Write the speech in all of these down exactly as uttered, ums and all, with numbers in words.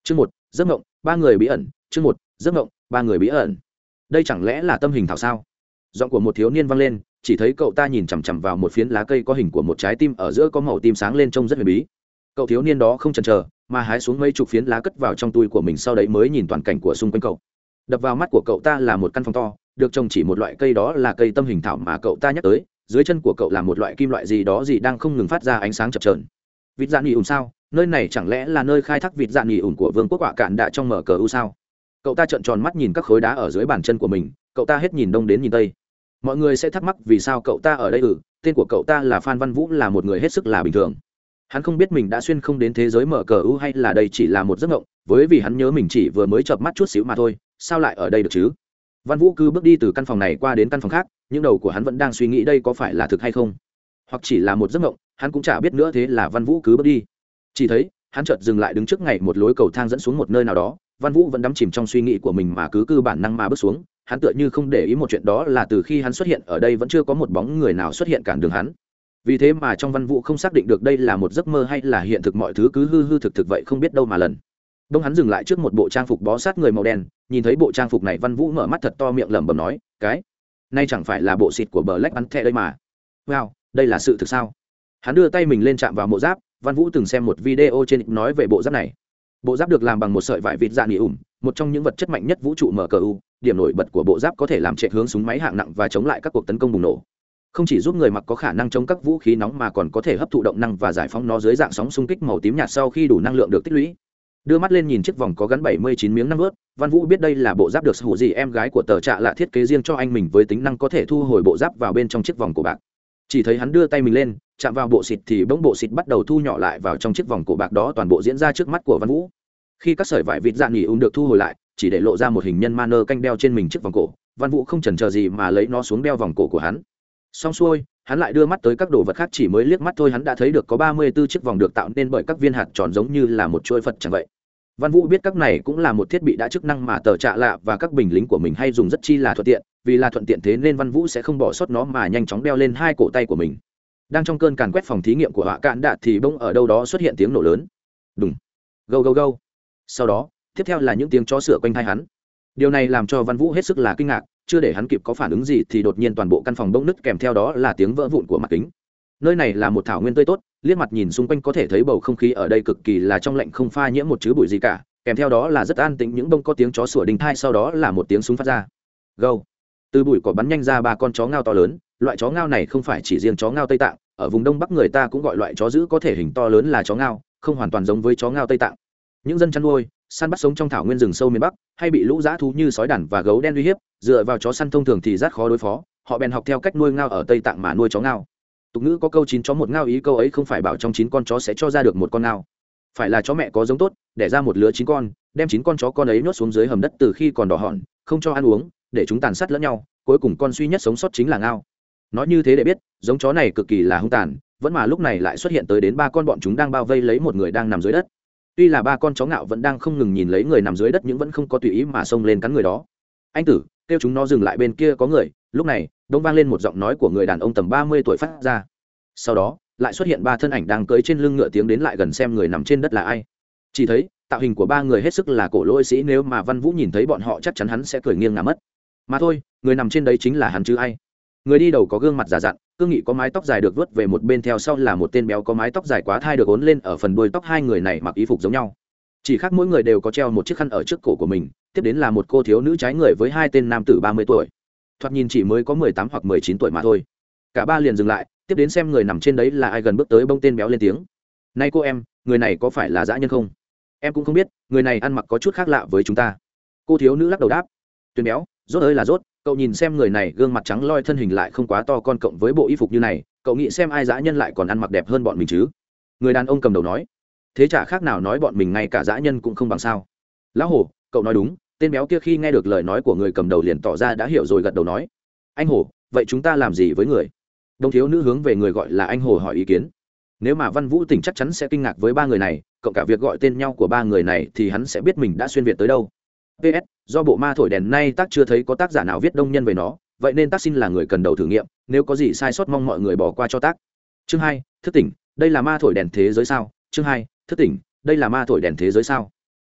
Chương một, giấc mộng, ba người bí ẩn. Chương một, giấc mộng, ba người bí ẩn. Đây chẳng lẽ là tâm hình thảo sao? Giọng của một thiếu niên vang lên, chỉ thấy cậu ta nhìn chằm chằm vào một phiến lá cây có hình của một trái tim ở giữa có màu tím sáng lên trông rất huyền bí. Cậu thiếu niên đó không chần chờ, mà hái xuống mấy chục phiến lá cất vào trong túi của mình, sau đấy mới nhìn toàn cảnh của xung quanh cậu. Đập vào mắt của cậu ta là một căn phòng to, được trồng chỉ một loại cây, đó là cây tâm hình thảo mà cậu ta nhắc tới. Dưới chân của cậu là một loại kim loại gì đó gì đang không ngừng phát ra ánh sáng chập chờn. Vịt dạ nghỉ ủn sao? Nơi này chẳng lẽ là nơi khai thác vịt dạ nghỉ ủn của vương quốc Họa Cạn Đạ trong mở cờ u sao? Cậu ta trợn tròn mắt nhìn các khối đá ở dưới bàn chân của mình, cậu ta hết nhìn đông đến nhìn tây. Mọi người sẽ thắc mắc vì sao cậu ta ở đây. Ừ, tên của cậu ta là Phan Văn Vũ, là một người hết sức là bình thường. Hắn không biết mình đã xuyên không đến thế giới mở cờ u hay là đây chỉ là một giấc mộng, với vì hắn nhớ mình chỉ vừa mới chợp mắt chút xíu mà thôi, sao lại ở đây được chứ? Văn Vũ cứ bước đi từ căn phòng này qua đến căn phòng khác, những đầu của hắn vẫn đang suy nghĩ đây có phải là thực hay không, hoặc chỉ là một giấc mộng, hắn cũng chả biết nữa. Thế là Văn Vũ cứ bước đi. Chỉ thấy hắn chợt dừng lại đứng trước ngày một lối cầu thang dẫn xuống một nơi nào đó. Văn Vũ vẫn đắm chìm trong suy nghĩ của mình mà cứ cư bản năng mà bước xuống. Hắn tựa như không để ý một chuyện, đó là từ khi hắn xuất hiện ở đây vẫn chưa có một bóng người nào xuất hiện cản đường hắn. Vì thế mà trong Văn Vũ không xác định được đây là một giấc mơ hay là hiện thực, mọi thứ cứ hư hư thực thực vậy, không biết đâu mà lần. Đông hắn dừng lại trước một bộ trang phục bó sát người màu đen, nhìn thấy bộ trang phục này Văn Vũ mở mắt thật to, miệng lẩm bẩm nói, cái nay chẳng phải là bộ xịt của Black Panther đây mà. Wow, đây là sự thực sao? Hắn đưa tay mình lên chạm vào bộ giáp. Văn Vũ từng xem một video trên nói về bộ giáp này. Bộ giáp được làm bằng một sợi vải vịt dạ nghỉ ủn, một trong những vật chất mạnh nhất vũ trụ em ca u. Điểm nổi bật của bộ giáp có thể làm trệ hướng súng máy hạng nặng và chống lại các cuộc tấn công bùng nổ. Không chỉ giúp người mặc có khả năng chống các vũ khí nóng mà còn có thể hấp thụ động năng và giải phóng nó dưới dạng sóng xung kích màu tím nhạt sau khi đủ năng lượng được tích lũy. Đưa mắt lên nhìn chiếc vòng có gắn bảy mươi chín miếng năm vớt, Văn Vũ biết đây là bộ giáp được Hủ Dị em gái của Tờ Trạ Lạ thiết kế riêng cho anh mình, với tính năng có thể thu hồi bộ giáp vào bên trong chiếc vòng cổ bạc. Chỉ thấy hắn đưa tay mình lên chạm vào bộ xịt thì bỗng bộ xịt bắt đầu thu nhỏ lại vào trong chiếc vòng cổ bạc đó, toàn bộ diễn ra trước mắt của Văn Vũ. Khi các sợi vải vịt dạ nghỉ ùn được thu hồi lại, chỉ để lộ ra một hình nhân ma nơ canh đeo trên mình chiếc vòng cổ. Văn Vũ không chần chờ gì mà lấy nó xuống đeo vòng cổ của hắn. Xong xuôi, hắn lại đưa mắt tới các đồ vật khác, chỉ mới liếc mắt thôi hắn đã thấy được có ba mươi tư chiếc vòng được tạo nên bởi các viên hạt tròn giống như là một chuôi Phật chẳng vậy. Văn Vũ biết các này cũng là một thiết bị đã chức năng mà Tờ Trạ Lạ và các binh lính của mình hay dùng rất chi là thuận tiện, vì là thuận tiện thế nên Văn Vũ sẽ không bỏ sót nó mà nhanh chóng đeo lên hai cổ tay của mình. Đang trong cơn càn quét phòng thí nghiệm của Họa Cạn Đạ thì bỗng ở đâu đó xuất hiện tiếng nổ lớn. Đùng, gâu gâu gâu. Sau đó, tiếp theo là những tiếng chó sủa quanh tai hắn. Điều này làm cho Văn Vũ hết sức là kinh ngạc, chưa để hắn kịp có phản ứng gì thì đột nhiên toàn bộ căn phòng bỗng nứt, kèm theo đó là tiếng vỡ vụn của mặt kính. Nơi này là một thảo nguyên tươi tốt, liếc mặt nhìn xung quanh có thể thấy bầu không khí ở đây cực kỳ là trong lạnh, không pha nhiễm một chứ bụi gì cả, kèm theo đó là rất an tĩnh, những bông có tiếng chó sủa đinh tai, sau đó là một tiếng súng phát ra. Gâu. Từ bụi cỏ bắn nhanh ra ba con chó ngao to lớn. Loại chó ngao này không phải chỉ riêng chó ngao Tây Tạng, ở vùng Đông Bắc người ta cũng gọi loại chó dữ có thể hình to lớn là chó ngao, không hoàn toàn giống với chó ngao Tây Tạng. Những dân chăn nuôi săn bắt sống trong thảo nguyên rừng sâu miền Bắc hay bị lũ dã thú như sói đàn và gấu đen uy hiếp, dựa vào chó săn thông thường thì rất khó đối phó, họ bèn học theo cách nuôi ngao ở Tây Tạng mà nuôi chó ngao. Tục ngữ có câu chín chó một ngao, ý câu ấy không phải bảo trong chín con chó sẽ cho ra được một con ngao, phải là chó mẹ có giống tốt, đẻ ra một lứa chín con, đem chín con chó con ấy nhốt xuống dưới hầm đất từ khi còn đỏ hòn, không cho ăn uống, để chúng tàn sát lẫn nhau, cuối cùng con duy nhất sống sót chính là ngao. Nói như thế để biết giống chó này cực kỳ là hung tàn, vẫn mà lúc này lại xuất hiện tới đến ba con, bọn chúng đang bao vây lấy một người đang nằm dưới đất. Tuy là ba con chó ngạo vẫn đang không ngừng nhìn lấy người nằm dưới đất, nhưng vẫn không có tùy ý mà xông lên cắn người đó. Anh tử, kêu chúng nó dừng lại, bên kia có người. Lúc này đông vang lên một giọng nói của người đàn ông tầm ba mươi tuổi phát ra. Sau đó lại xuất hiện ba thân ảnh đang cưỡi trên lưng ngựa, tiến đến lại gần xem người nằm trên đất là ai. Chỉ thấy tạo hình của ba người hết sức là cổ lôi sĩ, nếu mà Văn Vũ nhìn thấy bọn họ chắc chắn hắn sẽ cười nghiêng ngả mất. Mà thôi, người nằm trên đấy chính là hắn chứ ai. Người đi đầu có gương mặt già dặn, cương nghị, có mái tóc dài được vuốt về một bên, theo sau là một tên béo có mái tóc dài quá thai được uốn lên ở phần đuôi tóc. Hai người này mặc y phục giống nhau, chỉ khác mỗi người đều có treo một chiếc khăn ở trước cổ của mình. Tiếp đến là một cô thiếu nữ trái người với hai tên nam tử ba mươi tuổi, thoạt nhìn chỉ mới có mười tám hoặc mười chín tuổi mà thôi. Cả ba liền dừng lại, tiếp đến xem người nằm trên đấy là ai. Gần bước tới, bông tên béo lên tiếng: "Này cô em, người này có phải là dã nhân không? Em cũng không biết, người này ăn mặc có chút khác lạ với chúng ta." Cô thiếu nữ lắc đầu đáp: "Tuyên béo, rốt ơi là rốt, cậu nhìn xem người này gương mặt trắng loi, thân hình lại không quá to con, cộng với bộ y phục như này, cậu nghĩ xem ai dã nhân lại còn ăn mặc đẹp hơn bọn mình chứ?" Người đàn ông cầm đầu nói: "Thế chả khác nào nói bọn mình ngay cả dã nhân cũng không bằng sao?" "Lão hổ, cậu nói đúng." Tên béo kia khi nghe được lời nói của người cầm đầu liền tỏ ra đã hiểu rồi, gật đầu nói: "Anh hổ, vậy chúng ta làm gì với người?" Đông thiếu nữ hướng về người gọi là anh hổ hỏi ý kiến. Nếu mà Văn Vũ tỉnh chắc chắn sẽ kinh ngạc với ba người này, cộng cả việc gọi tên nhau của ba người này thì hắn sẽ biết mình đã xuyên việt tới đâu. pê ét, do bộ ma thổi đèn nay tác chưa thấy có tác giả nào viết đông nhân về nó, vậy nên tác xin là người cần đầu thử nghiệm, nếu có gì sai sót mong mọi người bỏ qua cho tác. Chương hai, thức tỉnh, đây là ma thổi đèn thế giới sao? Chương hai, thức tỉnh, đây là ma thổi đèn thế giới sao?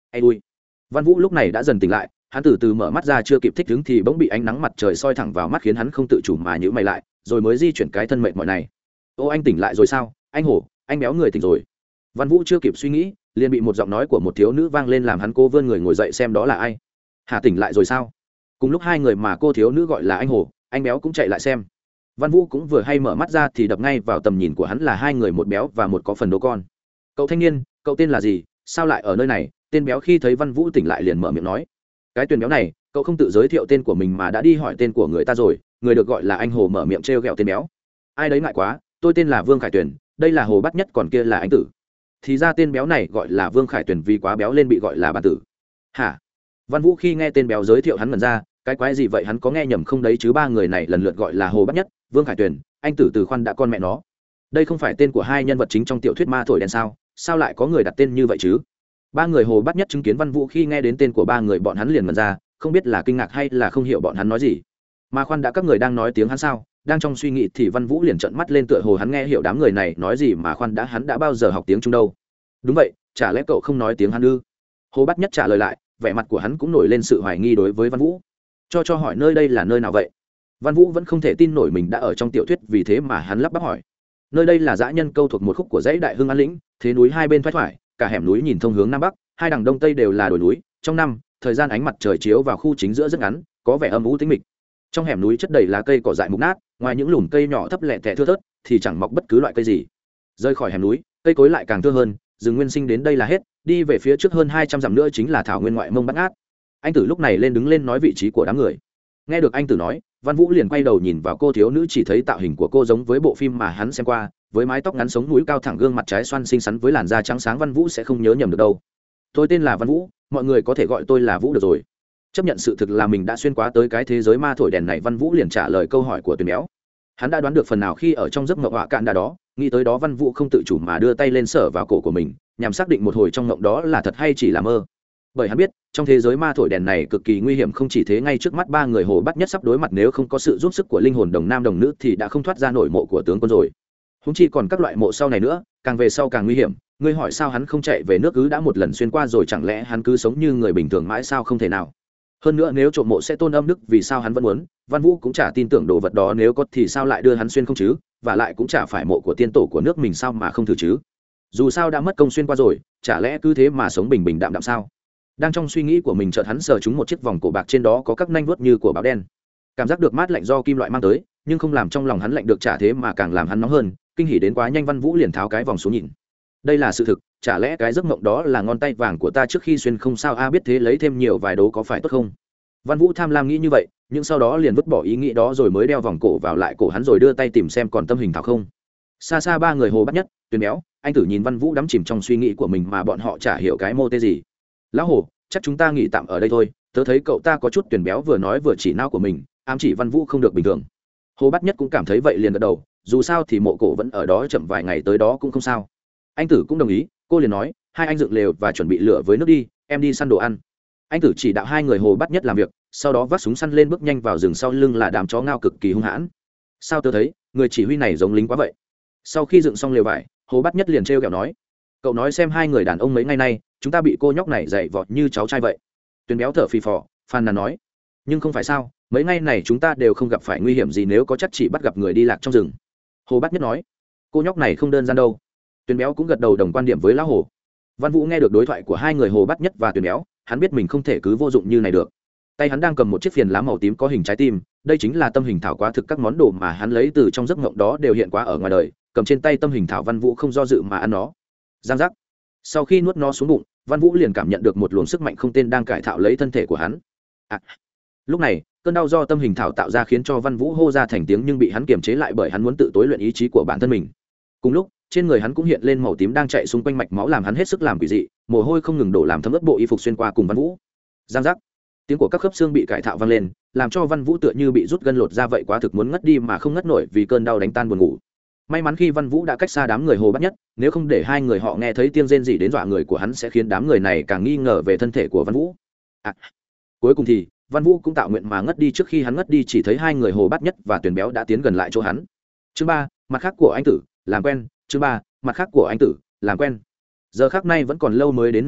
ây ui. Văn Vũ lúc này đã dần tỉnh lại, hắn từ từ mở mắt ra chưa kịp thích ứng thì bỗng bị ánh nắng mặt trời soi thẳng vào mắt khiến hắn không tự chủ mà nhíu mày lại, rồi mới di chuyển cái thân mệt mỏi này. Ô, anh tỉnh lại rồi sao? Anh Hổ, anh Béo người tỉnh rồi. Văn Vũ chưa kịp suy nghĩ, liền bị một giọng nói của một thiếu nữ vang lên làm hắn cô vươn người ngồi dậy xem đó là ai. Hà tỉnh lại rồi sao? Cùng lúc hai người mà cô thiếu nữ gọi là anh Hổ, anh Béo cũng chạy lại xem. Văn Vũ cũng vừa hay mở mắt ra thì đập ngay vào tầm nhìn của hắn là hai người, một béo và một có phần đố con. Cậu thanh niên, cậu tên là gì, sao lại ở nơi này? Tên béo khi thấy Văn Vũ tỉnh lại liền mở miệng nói. Cái Tuyền béo này, cậu không tự giới thiệu tên của mình mà đã đi hỏi tên của người ta rồi. Người được gọi là anh Hồ mở miệng trêu ghẹo tên béo. Ai đấy ngại quá, tôi tên là Vương Khải Tuyền, đây là Hồ Bát Nhất, còn kia là anh Tử. Thì ra tên béo này gọi là Vương Khải Tuyền vì quá béo lên bị gọi là Bàn Tử. Hả? Văn Vũ khi nghe tên béo giới thiệu hắn ngẩn ra, cái quái gì vậy, hắn có nghe nhầm không đấy chứ? Ba người này lần lượt gọi là Hồ Bát Nhất, Vương Khải Tuyền, anh Tử từ khoan đã con mẹ nó. Đây không phải tên của hai nhân vật chính trong tiểu thuyết ma thổi đèn sao? Sao lại có người đặt tên như vậy chứ? Ba người Hồ Bát Nhất chứng kiến Văn Vũ khi nghe đến tên của ba người bọn hắn liền ngẩn ra, không biết là kinh ngạc hay là không hiểu bọn hắn nói gì. Mà khoan đã, các người đang nói tiếng hắn sao? Đang trong suy nghĩ thì Văn Vũ liền trợn mắt lên, tựa hồ hắn nghe hiểu đám người này nói gì. Mà khoan đã, hắn đã bao giờ học tiếng Trung đâu? Đúng vậy, chả lẽ cậu không nói tiếng hắn ư? Hồ Bát Nhất trả lời lại, vẻ mặt của hắn cũng nổi lên sự hoài nghi đối với Văn Vũ. Cho cho hỏi nơi đây là nơi nào vậy? Văn Vũ vẫn không thể tin nổi mình đã ở trong tiểu thuyết, vì thế mà hắn lắp bắp hỏi. Nơi đây là dã nhân câu, thuộc một khúc của dãy Đại Hưng An Lĩnh, thế núi hai bên thoái thoải, cả hẻm núi nhìn thông hướng nam bắc, hai đằng đông tây đều là đồi núi. Trong năm, thời gian ánh mặt trời chiếu vào khu chính giữa rất ngắn, có vẻ âm u tĩnh mịch. Trong hẻm núi chất đầy lá cây cỏ dại mục nát, ngoài những lùm cây nhỏ thấp lẹ tẹ thưa thớt thì chẳng mọc bất cứ loại cây gì. Rời khỏi hẻm núi, cây cối lại càng thưa hơn, rừng nguyên sinh đến đây là hết, đi về phía trước hơn hai trăm dặm nữa chính là thảo nguyên ngoại mông Bát Ngát. Anh Tử lúc này lên đứng lên nói vị trí của đám người. Nghe được anh Tử nói, Văn Vũ liền quay đầu nhìn vào cô thiếu nữ, chỉ thấy tạo hình của cô giống với bộ phim mà hắn xem qua, với mái tóc ngắn, sống mũi cao thẳng, gương mặt trái xoan xinh xắn với làn da trắng sáng. Văn Vũ sẽ không nhớ nhầm được đâu. Tôi tên là Văn Vũ, mọi người có thể gọi tôi là Vũ được rồi. Chấp nhận sự thực là mình đã xuyên qua tới cái thế giới ma thổi đèn này, Văn Vũ liền trả lời câu hỏi của Tuyền béo. Hắn đã đoán được phần nào khi ở trong giấc mộng họa cạn đà đó, nghĩ tới đó Văn Vũ không tự chủ mà đưa tay lên sờ vào cổ của mình, nhằm xác định một hồi trong mộng đó là thật hay chỉ là mơ. Bởi hắn biết trong thế giới ma thổi đèn này cực kỳ nguy hiểm, không chỉ thế, ngay trước mắt ba người Hồ Bát Nhất sắp đối mặt, nếu không có sự giúp sức của linh hồn đồng nam đồng nữ thì đã không thoát ra nổi mộ của tướng quân rồi. Húng chi còn các loại mộ sau này nữa, càng về sau càng nguy hiểm. Ngươi hỏi sao hắn không chạy về nước, cứ đã một lần xuyên qua rồi, chẳng lẽ hắn cứ sống như người bình thường mãi sao? Không thể nào. Hơn nữa nếu trộm mộ sẽ tôn âm đức, vì sao hắn vẫn muốn? Văn Vũ cũng chả tin tưởng đồ vật đó, nếu có thì sao lại đưa hắn xuyên không chứ? Và lại cũng chả phải mộ của tiên tổ của nước mình, sao mà không thử chứ? Dù sao đã mất công xuyên qua rồi, chả lẽ cứ thế mà sống bình bình đạm đạm sao? Đang trong suy nghĩ của mình, chợt hắn sờ trúng một chiếc vòng cổ bạc, trên đó có các nanh vuốt như của báo đen. Cảm giác được mát lạnh do kim loại mang tới, nhưng không làm trong lòng hắn lạnh được, chả thế mà càng làm hắn nóng hơn. Kinh hỉ đến quá nhanh, Văn Vũ liền tháo cái vòng xuống nhìn. Đây là sự thực, chả lẽ cái giấc mộng đó là ngón tay vàng của ta trước khi xuyên không sao? A biết thế lấy thêm nhiều vài đố có phải tốt không? Văn Vũ tham lam nghĩ như vậy, nhưng sau đó liền vứt bỏ ý nghĩ đó, rồi mới đeo vòng cổ vào lại cổ hắn, rồi đưa tay tìm xem còn tâm hình thảo không. Xa xa ba người Hồ Bát Nhất, Tuyền béo, anh Tử nhìn Văn Vũ đắm chìm trong suy nghĩ của mình mà bọn họ chả hiểu cái mô tê gì. Lão Hồ, chắc chúng ta nghỉ tạm ở đây thôi, tớ thấy cậu ta có chút. Tuyền béo vừa nói vừa chỉ nao của mình, ám chỉ Văn Vũ không được bình thường. Hồ Bát Nhất cũng cảm thấy vậy liền gật đầu, dù sao thì mộ cổ vẫn ở đó, chậm vài ngày tới đó cũng không sao. Anh Tử cũng đồng ý, cô liền nói, hai anh dựng lều và chuẩn bị lửa với nước đi, em đi săn đồ ăn. Anh Tử chỉ đạo hai người Hồ Bát Nhất làm việc, sau đó vác súng săn lên, bước nhanh vào rừng, sau lưng là đám chó ngao cực kỳ hung hãn. Sao tớ thấy người chỉ huy này giống lính quá vậy? Sau khi dựng xong lều vải, Hồ Bát Nhất liền trêu ghẹo nói, cậu nói xem, hai người đàn ông mấy ngày nay chúng ta bị cô nhóc này dạy vọt như cháu trai vậy. Tuyền béo thở phì phò phàn nàn nói, nhưng không phải sao, mấy ngày này chúng ta đều không gặp phải nguy hiểm gì, nếu có chắc chỉ bắt gặp người đi lạc trong rừng. Hồ Bát Nhất nói, cô nhóc này không đơn giản đâu. Tuyền béo cũng gật đầu đồng quan điểm với lão Hồ. Văn Vũ nghe được đối thoại của hai người Hồ Bát Nhất và Tuyền béo, hắn biết mình không thể cứ vô dụng như này được. Tay hắn đang cầm một chiếc phiền lá màu tím có hình trái tim, đây chính là tâm hình thảo, quá thực các món đồ mà hắn lấy từ trong giấc mộng đó đều hiện quá ở ngoài đời. Cầm trên tay tâm hình thảo, Văn Vũ không do dự mà ăn nó. Giang giác. Sau khi nuốt nó xuống bụng, Văn Vũ liền cảm nhận được một luồng sức mạnh không tên đang cải tạo lấy thân thể của hắn. À. Lúc này cơn đau do tâm hình thảo tạo ra khiến cho Văn Vũ hô ra thành tiếng, nhưng bị hắn kiềm chế lại bởi hắn muốn tự tối luyện ý chí của bản thân mình. Cùng lúc trên người hắn cũng hiện lên màu tím đang chạy xung quanh mạch máu, làm hắn hết sức làm quỷ dị, mồ hôi không ngừng đổ làm thấm ướt bộ y phục xuyên qua cùng Văn Vũ. Giang giác. Tiếng của các khớp xương bị cải tạo vang lên, làm cho Văn Vũ tựa như bị rút gân lột ra vậy, quá thực muốn ngất đi mà không ngất nổi vì cơn đau đánh tan buồn ngủ. May mắn khi Văn Vũ đã cách xa đám người Hồ Bát Nhất, nếu không để hai người họ nghe thấy tiếng rên rỉ đến dọa người của hắn sẽ khiến đám người này càng nghi ngờ về thân thể của Văn Vũ. À, cuối cùng thì Văn Vũ cũng tạo nguyện mà ngất đi. Trước khi hắn ngất đi, chỉ thấy hai người Hồ Bát Nhất và Tuyền béo đã tiến gần lại chỗ hắn. Chương ba, mặt khác của anh Tử, làm quen. Chương ba, mặt khác của anh Tử, làm quen. Giờ khắc này vẫn còn lâu mới đến nửa đêm,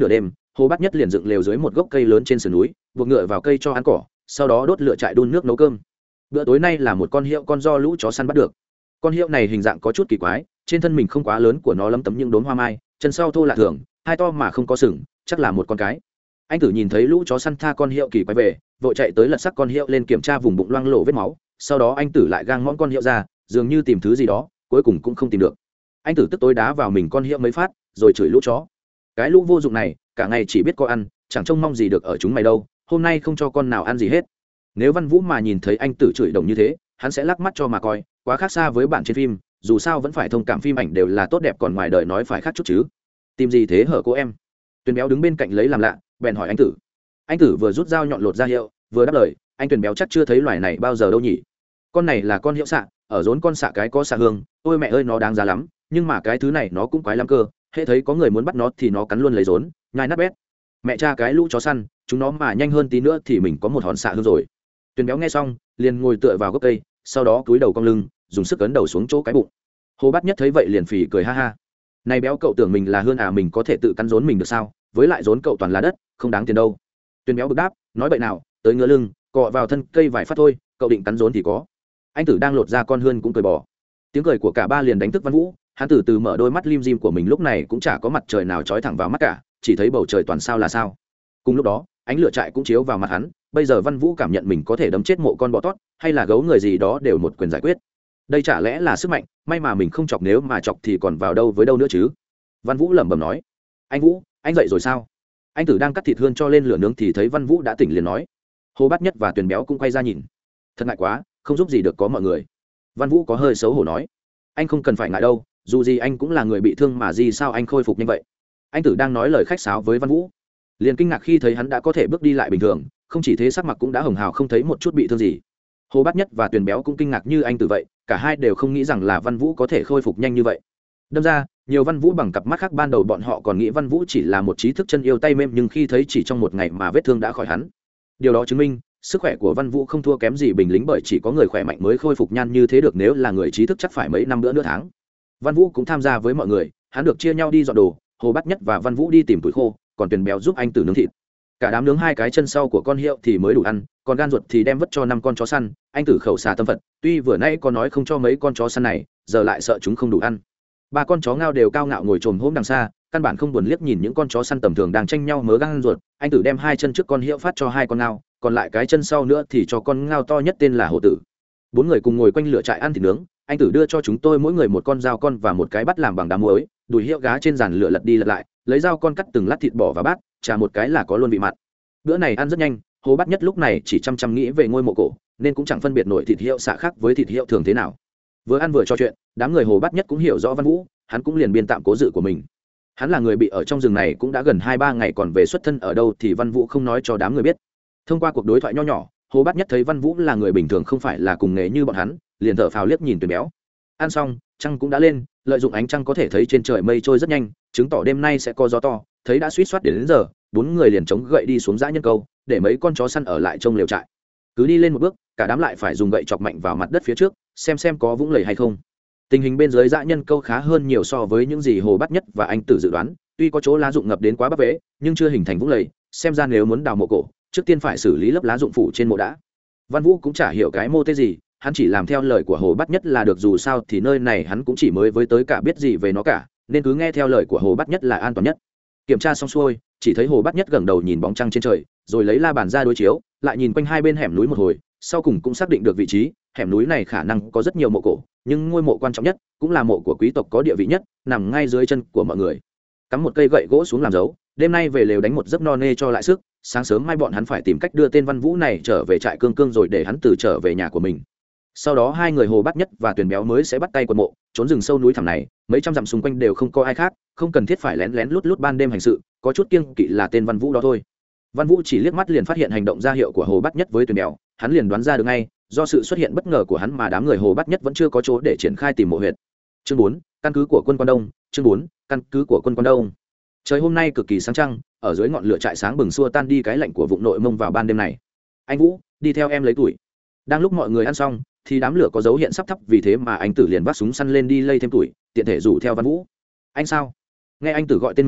Hồ Bát Nhất liền dựng lều dưới một gốc cây lớn trên sườn núi, buộc ngựa vào cây cho ăn cỏ, sau đó đốt lửa trại đun nước nấu cơm. Bữa tối nay là một con hiệu con do lũ chó săn bắt được. Con hiệu này hình dạng có chút kỳ quái, trên thân mình không quá lớn của nó lấm tấm những đốm hoa mai, chân sau thô lạ thường, hai to mà không có sừng, chắc là một con cái. Anh Tử nhìn thấy lũ chó săn tha con hiệu kỳ quái về, vội chạy tới lật xác con hiệu lên kiểm tra vùng bụng loang lổ vết máu, sau đó anh Tử lại gang mõm con hiệu ra, dường như tìm thứ gì đó, cuối cùng cũng không tìm được. Anh Tử tức tối đá vào mình con hiệu mấy phát, rồi chửi lũ chó. Cái lũ vô dụng này, cả ngày chỉ biết có ăn, chẳng trông mong gì được ở chúng mày đâu, hôm nay không cho con nào ăn gì hết. Nếu Văn Vũ mà nhìn thấy anh Tử chửi đồng như thế, hắn sẽ lắc mắt cho mà coi, quá khác xa với bạn trên phim, dù sao vẫn phải thông cảm, phim ảnh đều là tốt đẹp, còn ngoài đời nói phải khác chút chứ. Tìm gì thế hở cô em? Tuyền Béo đứng bên cạnh lấy làm lạ, bèn hỏi anh Tử. Anh Tử vừa rút dao nhọn lột ra hiệu, vừa đáp lời, anh Tuyền Béo chắc chưa thấy loài này bao giờ đâu nhỉ. Con này là con hiệu xạ, ở rốn con xạ cái có xạ hương, ôi mẹ ơi nó đáng giá lắm, nhưng mà cái thứ này nó cũng quái lắm cơ, hễ thấy có người muốn bắt nó thì nó cắn luôn lấy rốn, nhai nát bét. Mẹ cha cái lũ chó săn, chúng nó mà nhanh hơn tí nữa thì mình có một hòn xạ hương rồi. Tuyền Béo nghe xong, liền ngồi tựa vào gốc cây, sau đó cúi đầu cong lưng, dùng sức ấn đầu xuống chỗ cái bụng. Hồ Bát Nhất thấy vậy liền phì cười ha ha. Này Béo cậu tưởng mình là hơn à, mình có thể tự cắn rốn mình được sao? Với lại rốn cậu toàn là đất, không đáng tiền đâu. Tuyền Béo bực đáp, nói bậy nào, tới ngứa lưng, cọ vào thân cây vài phát thôi, cậu định cắn rốn thì có. Anh Tử đang lột ra con hươn cũng cười bỏ. Tiếng cười của cả ba liền đánh thức Văn Vũ, hắn từ từ mở đôi mắt lim dim của mình, lúc này cũng chả có mặt trời nào chói thẳng vào mắt cả, chỉ thấy bầu trời toàn sao là sao. Cùng lúc đó, ánh lửa trại cũng chiếu vào mặt hắn, bây giờ Văn Vũ cảm nhận mình có thể đấm chết mộ con bọ tót hay là gấu người gì đó đều một quyền giải quyết. Đây chả lẽ là sức mạnh, may mà mình không chọc, nếu mà chọc thì còn vào đâu với đâu nữa chứ. Văn Vũ lẩm bẩm nói. Anh Vũ, anh dậy rồi sao? Anh Tử đang cắt thịt hươn cho lên lửa nướng thì thấy Văn Vũ đã tỉnh liền nói. Hồ Bát Nhất và Tuyền Béo cũng quay ra nhìn. Thật ngại quá, không giúp gì được có mọi người. Văn Vũ có hơi xấu hổ nói. Anh không cần phải ngại đâu, dù gì anh cũng là người bị thương mà, gì sao anh khôi phục nhanh vậy? Anh Tử đang nói lời khách sáo với Văn Vũ, liền kinh ngạc khi thấy hắn đã có thể bước đi lại bình thường, không chỉ thế sắc mặt cũng đã hồng hào, không thấy một chút bị thương gì. Hồ Bát Nhất và Tuyền Béo cũng kinh ngạc như anh Tử vậy, cả hai đều không nghĩ rằng là Văn Vũ có thể khôi phục nhanh như vậy. Đâm ra, nhiều Văn Vũ bằng cặp mắt khác, ban đầu bọn họ còn nghĩ Văn Vũ chỉ là một trí thức chân yêu tay mềm, nhưng khi thấy chỉ trong một ngày mà vết thương đã khỏi hắn, điều đó chứng minh sức khỏe của Văn Vũ không thua kém gì binh lính, bởi chỉ có người khỏe mạnh mới khôi phục nhanh như thế được, nếu là người trí thức chắc phải mấy năm nữa nửa tháng. Văn Vũ cũng tham gia với mọi người, hắn được chia nhau đi dọn đồ, Hồ Bát Nhất và Văn Vũ đi tìm tuổi khô, còn Tuyền Béo giúp anh Tử nướng thịt. Cả đám nướng hai cái chân sau của con hiệu thì mới đủ ăn, còn gan ruột thì đem vứt cho năm con chó săn. Anh Tử khẩu xà tâm Phật, tuy vừa nãy có nói không cho mấy con chó săn này, giờ lại sợ chúng không đủ ăn. Ba con chó ngao đều cao ngạo ngồi chồm hôm đằng xa, căn bản không buồn liếc nhìn những con chó săn tầm thường đang tranh nhau mớ gan ruột. Anh Tử đem hai chân trước con hiệu phát cho hai con ngao, còn lại cái chân sau nữa thì cho con ngao to nhất tên là Hổ Tử. Bốn người cùng ngồi quanh lửa trại ăn thịt nướng. Anh Tử đưa cho chúng tôi mỗi người một con dao con và một cái bát làm bằng đá muối, đùi hiệu gá trên giàn lửa lật đi lật lại, lấy dao con cắt từng lát thịt bỏ vào bát, trà một cái là có luôn vị mặn. Bữa này ăn rất nhanh, Hồ Bát Nhất lúc này chỉ chăm chăm nghĩ về ngôi mộ cổ, nên cũng chẳng phân biệt nổi thịt hiệu xạ khác với thịt hiệu thường thế nào. Vừa ăn vừa trò chuyện, đám người Hồ Bát Nhất cũng hiểu rõ Văn Vũ, hắn cũng liền biên tạm cố dự của mình. Hắn là người bị ở trong rừng này cũng đã gần hai ba ngày, còn về xuất thân ở đâu thì Văn Vũ không nói cho đám người biết. Thông qua cuộc đối thoại nho nhỏ, Hồ Bát Nhất thấy Văn Vũ là người bình thường, không phải là cùng nghề như bọn hắn, liền thở phào liếc nhìn Tuyền Béo. Ăn xong, trăng cũng đã lên, lợi dụng ánh trăng có thể thấy trên trời mây trôi rất nhanh, chứng tỏ đêm nay sẽ có gió to. Thấy đã suýt soát đến, đến giờ, bốn người liền chống gậy đi xuống dã nhân câu, để mấy con chó săn ở lại trong lều trại. Cứ đi lên một bước, cả đám lại phải dùng gậy chọc mạnh vào mặt đất phía trước, xem xem có vũng lầy hay không. Tình hình bên dưới dã nhân câu khá hơn nhiều so với những gì Hồ Bát Nhất và anh Tử dự đoán, tuy có chỗ lá rụng ngập đến quá bắp bễ, nhưng chưa hình thành vũng lầy, xem ra nếu muốn đào mộ cổ, trước tiên phải xử lý lớp lá rụng phủ trên mộ đã. Văn Vũ cũng chả hiểu cái mô tê gì, hắn chỉ làm theo lời của Hồ Bát Nhất là được, dù sao thì nơi này hắn cũng chỉ mới với tới, cả biết gì về nó cả, nên cứ nghe theo lời của Hồ Bát Nhất là an toàn nhất. Kiểm tra xong xuôi, chỉ thấy Hồ Bát Nhất gẩng đầu nhìn bóng trăng trên trời, rồi lấy la bàn ra đối chiếu, lại nhìn quanh hai bên hẻm núi một hồi, sau cùng cũng xác định được vị trí. Hẻm núi này khả năng có rất nhiều mộ cổ, nhưng ngôi mộ quan trọng nhất, cũng là mộ của quý tộc có địa vị nhất, nằm ngay dưới chân của mọi người. Cắm một cây gậy gỗ xuống làm dấu, đêm nay về lều đánh một giấc no nê cho lại sức, sáng sớm mai bọn hắn phải tìm cách đưa tên Văn Vũ này trở về trại Cương Cương, rồi để hắn từ trở về nhà của mình. Sau đó hai người Hồ Bát Nhất và Tuyền Béo mới sẽ bắt tay quần mộ, trốn rừng sâu núi thẳm này, mấy trăm dặm xung quanh đều không có ai khác, không cần thiết phải lén lén lút lút ban đêm hành sự, có chút kiêng kỵ là tên Văn Vũ đó thôi. Văn Vũ chỉ liếc mắt liền phát hiện hành động ra hiệu của Hồ Bát Nhất với Tuyền Béo, hắn liền đoán ra được ngay, do sự xuất hiện bất ngờ của hắn mà đám người Hồ Bát Nhất vẫn chưa có chỗ để triển khai tìm mộ huyệt. Chương bốn, căn cứ của quân Quan Đông. Chương bốn, căn cứ của quân Quan Đông. Trời hôm nay cực kỳ sáng trăng, ở dưới ngọn lửa trại sáng bừng xua tan đi cái lạnh của vùng nội mông vào ban đêm này. Anh Vũ, đi theo em lấy tuổi. Đang lúc mọi người ăn xong, thì đám lửa có dấu hiện sắp thắp, vì thế mà anh Tử liền vác súng săn lên đi lây thêm tuổi, tiện thể rủ theo Văn Vũ. Anh sao? Nghe anh Tử gọi tên mình,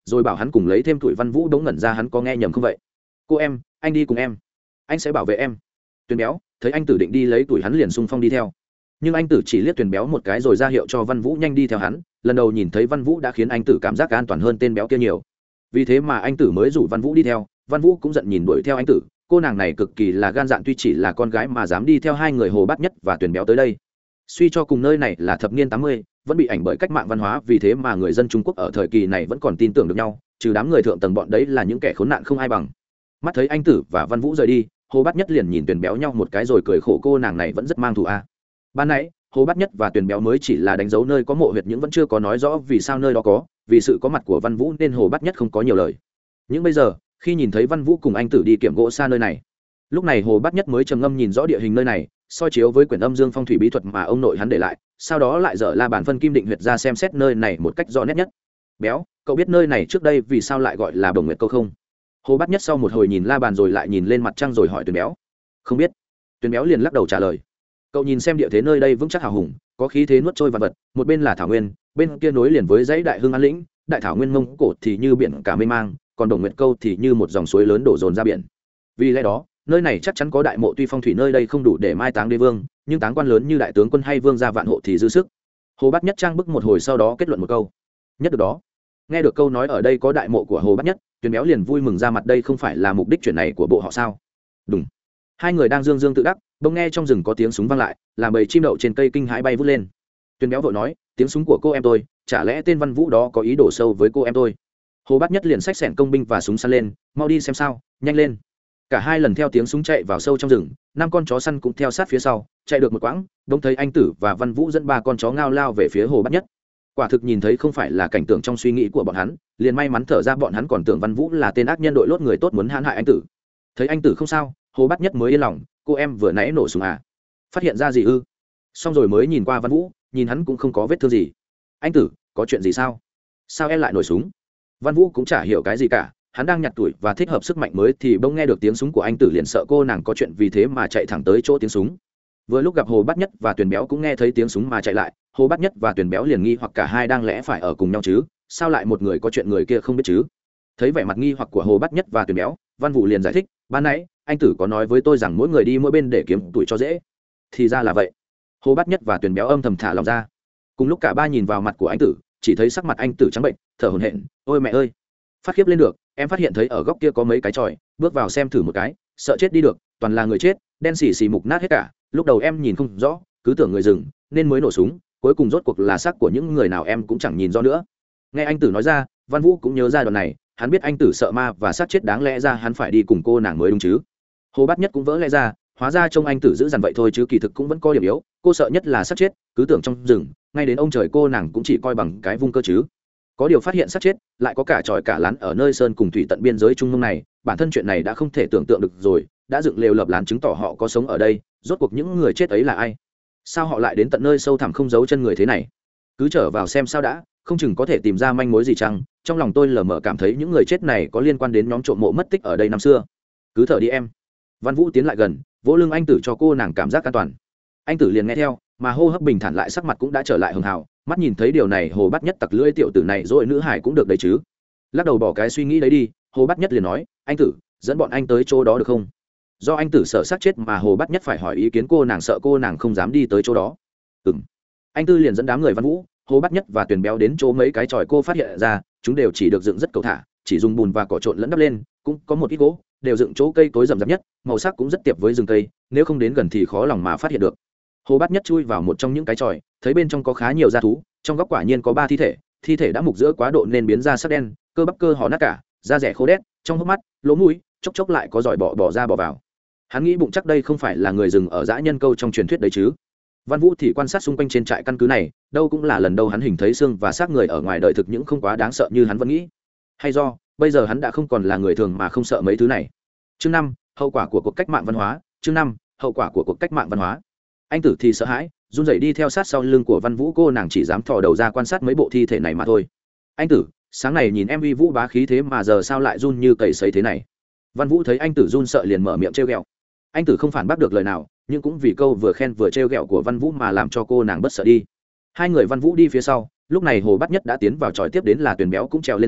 rồi bảo hắn cùng lấy thêm tuổi. Văn Vũ đống ngẩn ra, hắn có nghe nhầm không vậy? Cô em, anh đi cùng em, anh sẽ bảo vệ em. Tuyền Béo thấy anh Tử định đi lấy tuổi, hắn liền xung phong đi theo, nhưng anh Tử chỉ liếc Tuyền Béo một cái rồi ra hiệu cho Văn Vũ nhanh đi theo hắn. Lần đầu nhìn thấy Văn Vũ đã khiến anh Tử cảm giác an toàn hơn tên béo kia nhiều, vì thế mà anh Tử mới rủ Văn Vũ đi theo. Văn Vũ cũng giận nhìn đuổi theo anh Tử, cô nàng này cực kỳ là gan dạn, tuy chỉ là con gái mà dám đi theo hai người Hồ Bát Nhất và Tuyền Béo tới đây. Suy cho cùng nơi này là thập niên tám mươi, vẫn bị ảnh bởi cách mạng văn hóa, vì thế mà người dân Trung Quốc ở thời kỳ này vẫn còn tin tưởng được nhau, trừ đám người thượng tầng, bọn đấy là những kẻ khốn nạn không ai bằng. Mắt thấy anh Tử và Văn Vũ rời đi, Hồ Bát Nhất liền nhìn Tuyền Béo nhau một cái rồi cười khổ, cô nàng này vẫn rất mang thù a. À. Ban nãy Hồ Bát Nhất và Tuyền Béo mới chỉ là đánh dấu nơi có mộ huyệt, nhưng vẫn chưa có nói rõ vì sao nơi đó có. Vì sự có mặt của Văn Vũ nên Hồ Bát Nhất không có nhiều lời. Nhưng bây giờ khi nhìn thấy Văn Vũ cùng anh Tử đi kiểm gỗ xa nơi này, lúc này Hồ Bát Nhất mới trầm ngâm nhìn rõ địa hình nơi này, soi chiếu với quyển âm dương phong thủy bí thuật mà ông nội hắn để lại, sau đó lại dở la bàn phân kim định huyệt ra xem xét nơi này một cách rõ nét nhất. Béo, cậu biết nơi này trước đây vì sao lại gọi là Bồng Nguyệt Câu không? Hồ Bát Nhất sau một hồi nhìn la bàn rồi lại nhìn lên mặt trăng rồi hỏi Tuyền Béo. Không biết. Tuyền Béo liền lắc đầu trả lời. Cậu nhìn xem địa thế nơi đây vững chắc hào hùng, có khí thế nuốt trôi vạn vật, một bên là thảo nguyên, bên kia nối liền với dãy Đại Hưng An Lĩnh, đại thảo nguyên Mông Cổ thì như biển cả mênh mang, còn Bồng Nguyệt Câu thì như một dòng suối lớn đổ dồn ra biển. Vì lẽ đó nơi này chắc chắn có đại mộ, tuy phong thủy nơi đây không đủ để mai táng đế vương, nhưng táng quan lớn như đại tướng quân hay vương gia vạn hộ thì dư sức. Hồ Bát Nhất trang bức một hồi, sau đó kết luận một câu: nhất được đó. Nghe được câu nói ở đây có đại mộ của Hồ Bát Nhất, Tuyền Béo liền vui mừng ra mặt, đây không phải là mục đích chuyển này của bộ họ sao? Đúng. Hai người đang dương dương tự đắc, bỗng nghe trong rừng có tiếng súng vang lại, làm bầy chim đậu trên cây kinh hãi bay vút lên. Tuyền Béo vội nói: tiếng súng của cô em tôi, chả lẽ tên Văn Vũ đó có ý đổ sâu với cô em tôi? Hồ Bát Nhất liền xách xẻn công binh và súng săn lên, mau đi xem sao, nhanh lên. Cả hai lần theo tiếng súng chạy vào sâu trong rừng, năm con chó săn cũng theo sát phía sau, chạy được một quãng, bỗng thấy anh Tử và Văn Vũ dẫn ba con chó ngao lao về phía Hồ Bát Nhất. Quả thực nhìn thấy không phải là cảnh tượng trong suy nghĩ của bọn hắn, liền may mắn thở ra, bọn hắn còn tưởng Văn Vũ là tên ác nhân đội lốt người tốt muốn hãm hại anh Tử. Thấy anh Tử không sao, Hồ Bát Nhất mới yên lòng, cô em vừa nãy nổ súng à? Phát hiện ra gì ư? Xong rồi mới nhìn qua Văn Vũ, nhìn hắn cũng không có vết thương gì. Anh Tử, có chuyện gì sao? Sao em lại nổ súng? Văn Vũ cũng chả hiểu cái gì cả, hắn đang nhặt tuổi và thích hợp sức mạnh mới thì bỗng nghe được tiếng súng của anh Tử, liền sợ cô nàng có chuyện, vì thế mà chạy thẳng tới chỗ tiếng súng. Vừa lúc gặp Hồ Bát Nhất và Tuyền Béo cũng nghe thấy tiếng súng mà chạy lại, Hồ Bát Nhất và Tuyền Béo liền nghi hoặc cả hai đang lẽ phải ở cùng nhau chứ, sao lại một người có chuyện người kia không biết chứ? Thấy vẻ mặt nghi hoặc của Hồ Bát Nhất và Tuyền Béo, Văn Vũ liền giải thích: ban nãy anh Tử có nói với tôi rằng mỗi người đi mỗi bên để kiếm tuổi cho dễ. Thì ra là vậy. Hồ Bát Nhất và Tuyền Béo âm thầm thả lòng ra. Cùng lúc cả ba nhìn vào mặt của anh Tử, chỉ thấy sắc mặt anh Tử trắng bệnh, thở hổn hển. Ôi mẹ ơi, phát khiếp lên được, em phát hiện thấy ở góc kia có mấy cái chòi, bước vào xem thử một cái, sợ chết đi được, toàn là người chết, đen xì xì mục nát hết cả. Lúc đầu em nhìn không rõ, cứ tưởng người rừng nên mới nổ súng, cuối cùng rốt cuộc là xác của những người nào em cũng chẳng nhìn rõ nữa. Nghe anh Tử nói ra, Văn Vũ cũng nhớ ra đoạn này, hắn biết anh Tử sợ ma và xác chết, đáng lẽ ra hắn phải đi cùng cô nàng mới đúng chứ. Hồ Bát Nhất cũng vỡ lẽ ra, hóa ra trông anh Tử giữ dằn vậy thôi chứ kỳ thực cũng vẫn có điểm yếu, cô sợ nhất là xác chết, cứ tưởng trong rừng, ngay đến ông trời cô nàng cũng chỉ coi bằng cái vung cơ chứ. Có điều phát hiện xác chết, lại có cả tròi cả lán ở nơi sơn cùng thủy tận biên giới Trung Mông này, bản thân chuyện này đã không thể tưởng tượng được rồi, đã dựng lều lợp lán chứng tỏ họ có sống ở đây, rốt cuộc những người chết ấy là ai? Sao họ lại đến tận nơi sâu thẳm không giấu chân người thế này? Cứ trở vào xem sao đã, không chừng có thể tìm ra manh mối gì chăng? Trong lòng tôi lờ mờ cảm thấy những người chết này có liên quan đến nhóm trộm mộ mất tích ở đây năm xưa. Cứ thở đi em. Văn Vũ tiến lại gần, vỗ lưng anh Tử cho cô nàng cảm giác an toàn. Anh Tử liền nghe theo, mà hô hấp bình thản lại, sắc mặt cũng đã trở lại hường hào. Mắt nhìn thấy điều này, Hồ Bát Nhất tặc lưỡi, tiểu tử này rồi nữ hải cũng được đấy chứ. Lắc đầu bỏ cái suy nghĩ đấy đi, Hồ Bát Nhất liền nói: anh Tử, dẫn bọn anh tới chỗ đó được không? Do anh Tử sợ xác chết mà Hồ Bát Nhất phải hỏi ý kiến cô nàng, sợ cô nàng không dám đi tới chỗ đó. Ừm. Anh Tư liền dẫn đám người Văn Vũ, Hồ Bát Nhất và Tuyền Béo đến chỗ mấy cái chòi cô phát hiện ra, chúng đều chỉ được dựng rất cầu thả, chỉ dùng bùn và cỏ trộn lẫn đắp lên, cũng có một ít gỗ, đều dựng chỗ cây cối rậm rạp nhất, màu sắc cũng rất tiệp với rừng cây, nếu không đến gần thì khó lòng mà phát hiện được. Hồ Bát Nhất chui vào một trong những cái chòi, thấy bên trong có khá nhiều gia thú, trong góc quả nhiên có ba thi thể, thi thể đã mục giữa quá độ nên biến ra sắc đen, cơ bắp cơ họ nát cả, da rẻ khô đét, trong hốc mắt, lỗ mũi, chốc chốc lại có giỏi bọ bò ra bò vào. Hắn nghĩ bụng chắc đây không phải là người rừng ở dã nhân câu trong truyền thuyết đấy chứ. Văn Vũ thì quan sát xung quanh trên trại căn cứ này, đâu cũng là lần đầu hắn hình thấy xương và xác người ở ngoài đời thực, những không quá đáng sợ như hắn vẫn nghĩ. Hay do bây giờ hắn đã không còn là người thường mà không sợ mấy thứ này. Chương năm, hậu quả của cuộc cách mạng văn hóa. Chương năm, hậu quả của cuộc cách mạng văn hóa. Anh Tử thì sợ hãi, run rẩy đi theo sát sau lưng của Văn Vũ, cô nàng chỉ dám thò đầu ra quan sát mấy bộ thi thể này mà thôi. Anh Tử, sáng này nhìn em uy vũ bá khí thế mà giờ sao lại run như cầy sấy thế này? Văn Vũ thấy anh Tử run sợ liền mở miệng trêu ghẹo. Anh Tử không phản bác được lời nào, nhưng cũng vì câu vừa khen vừa trêu ghẹo của Văn Vũ mà làm cho cô nàng bất sợ đi. Hai người Văn Vũ đi phía sau, lúc này Hồ Bát Nhất đã tiến vào tròi, tiếp đến là Tuyền Béo cũng trèo lên xem,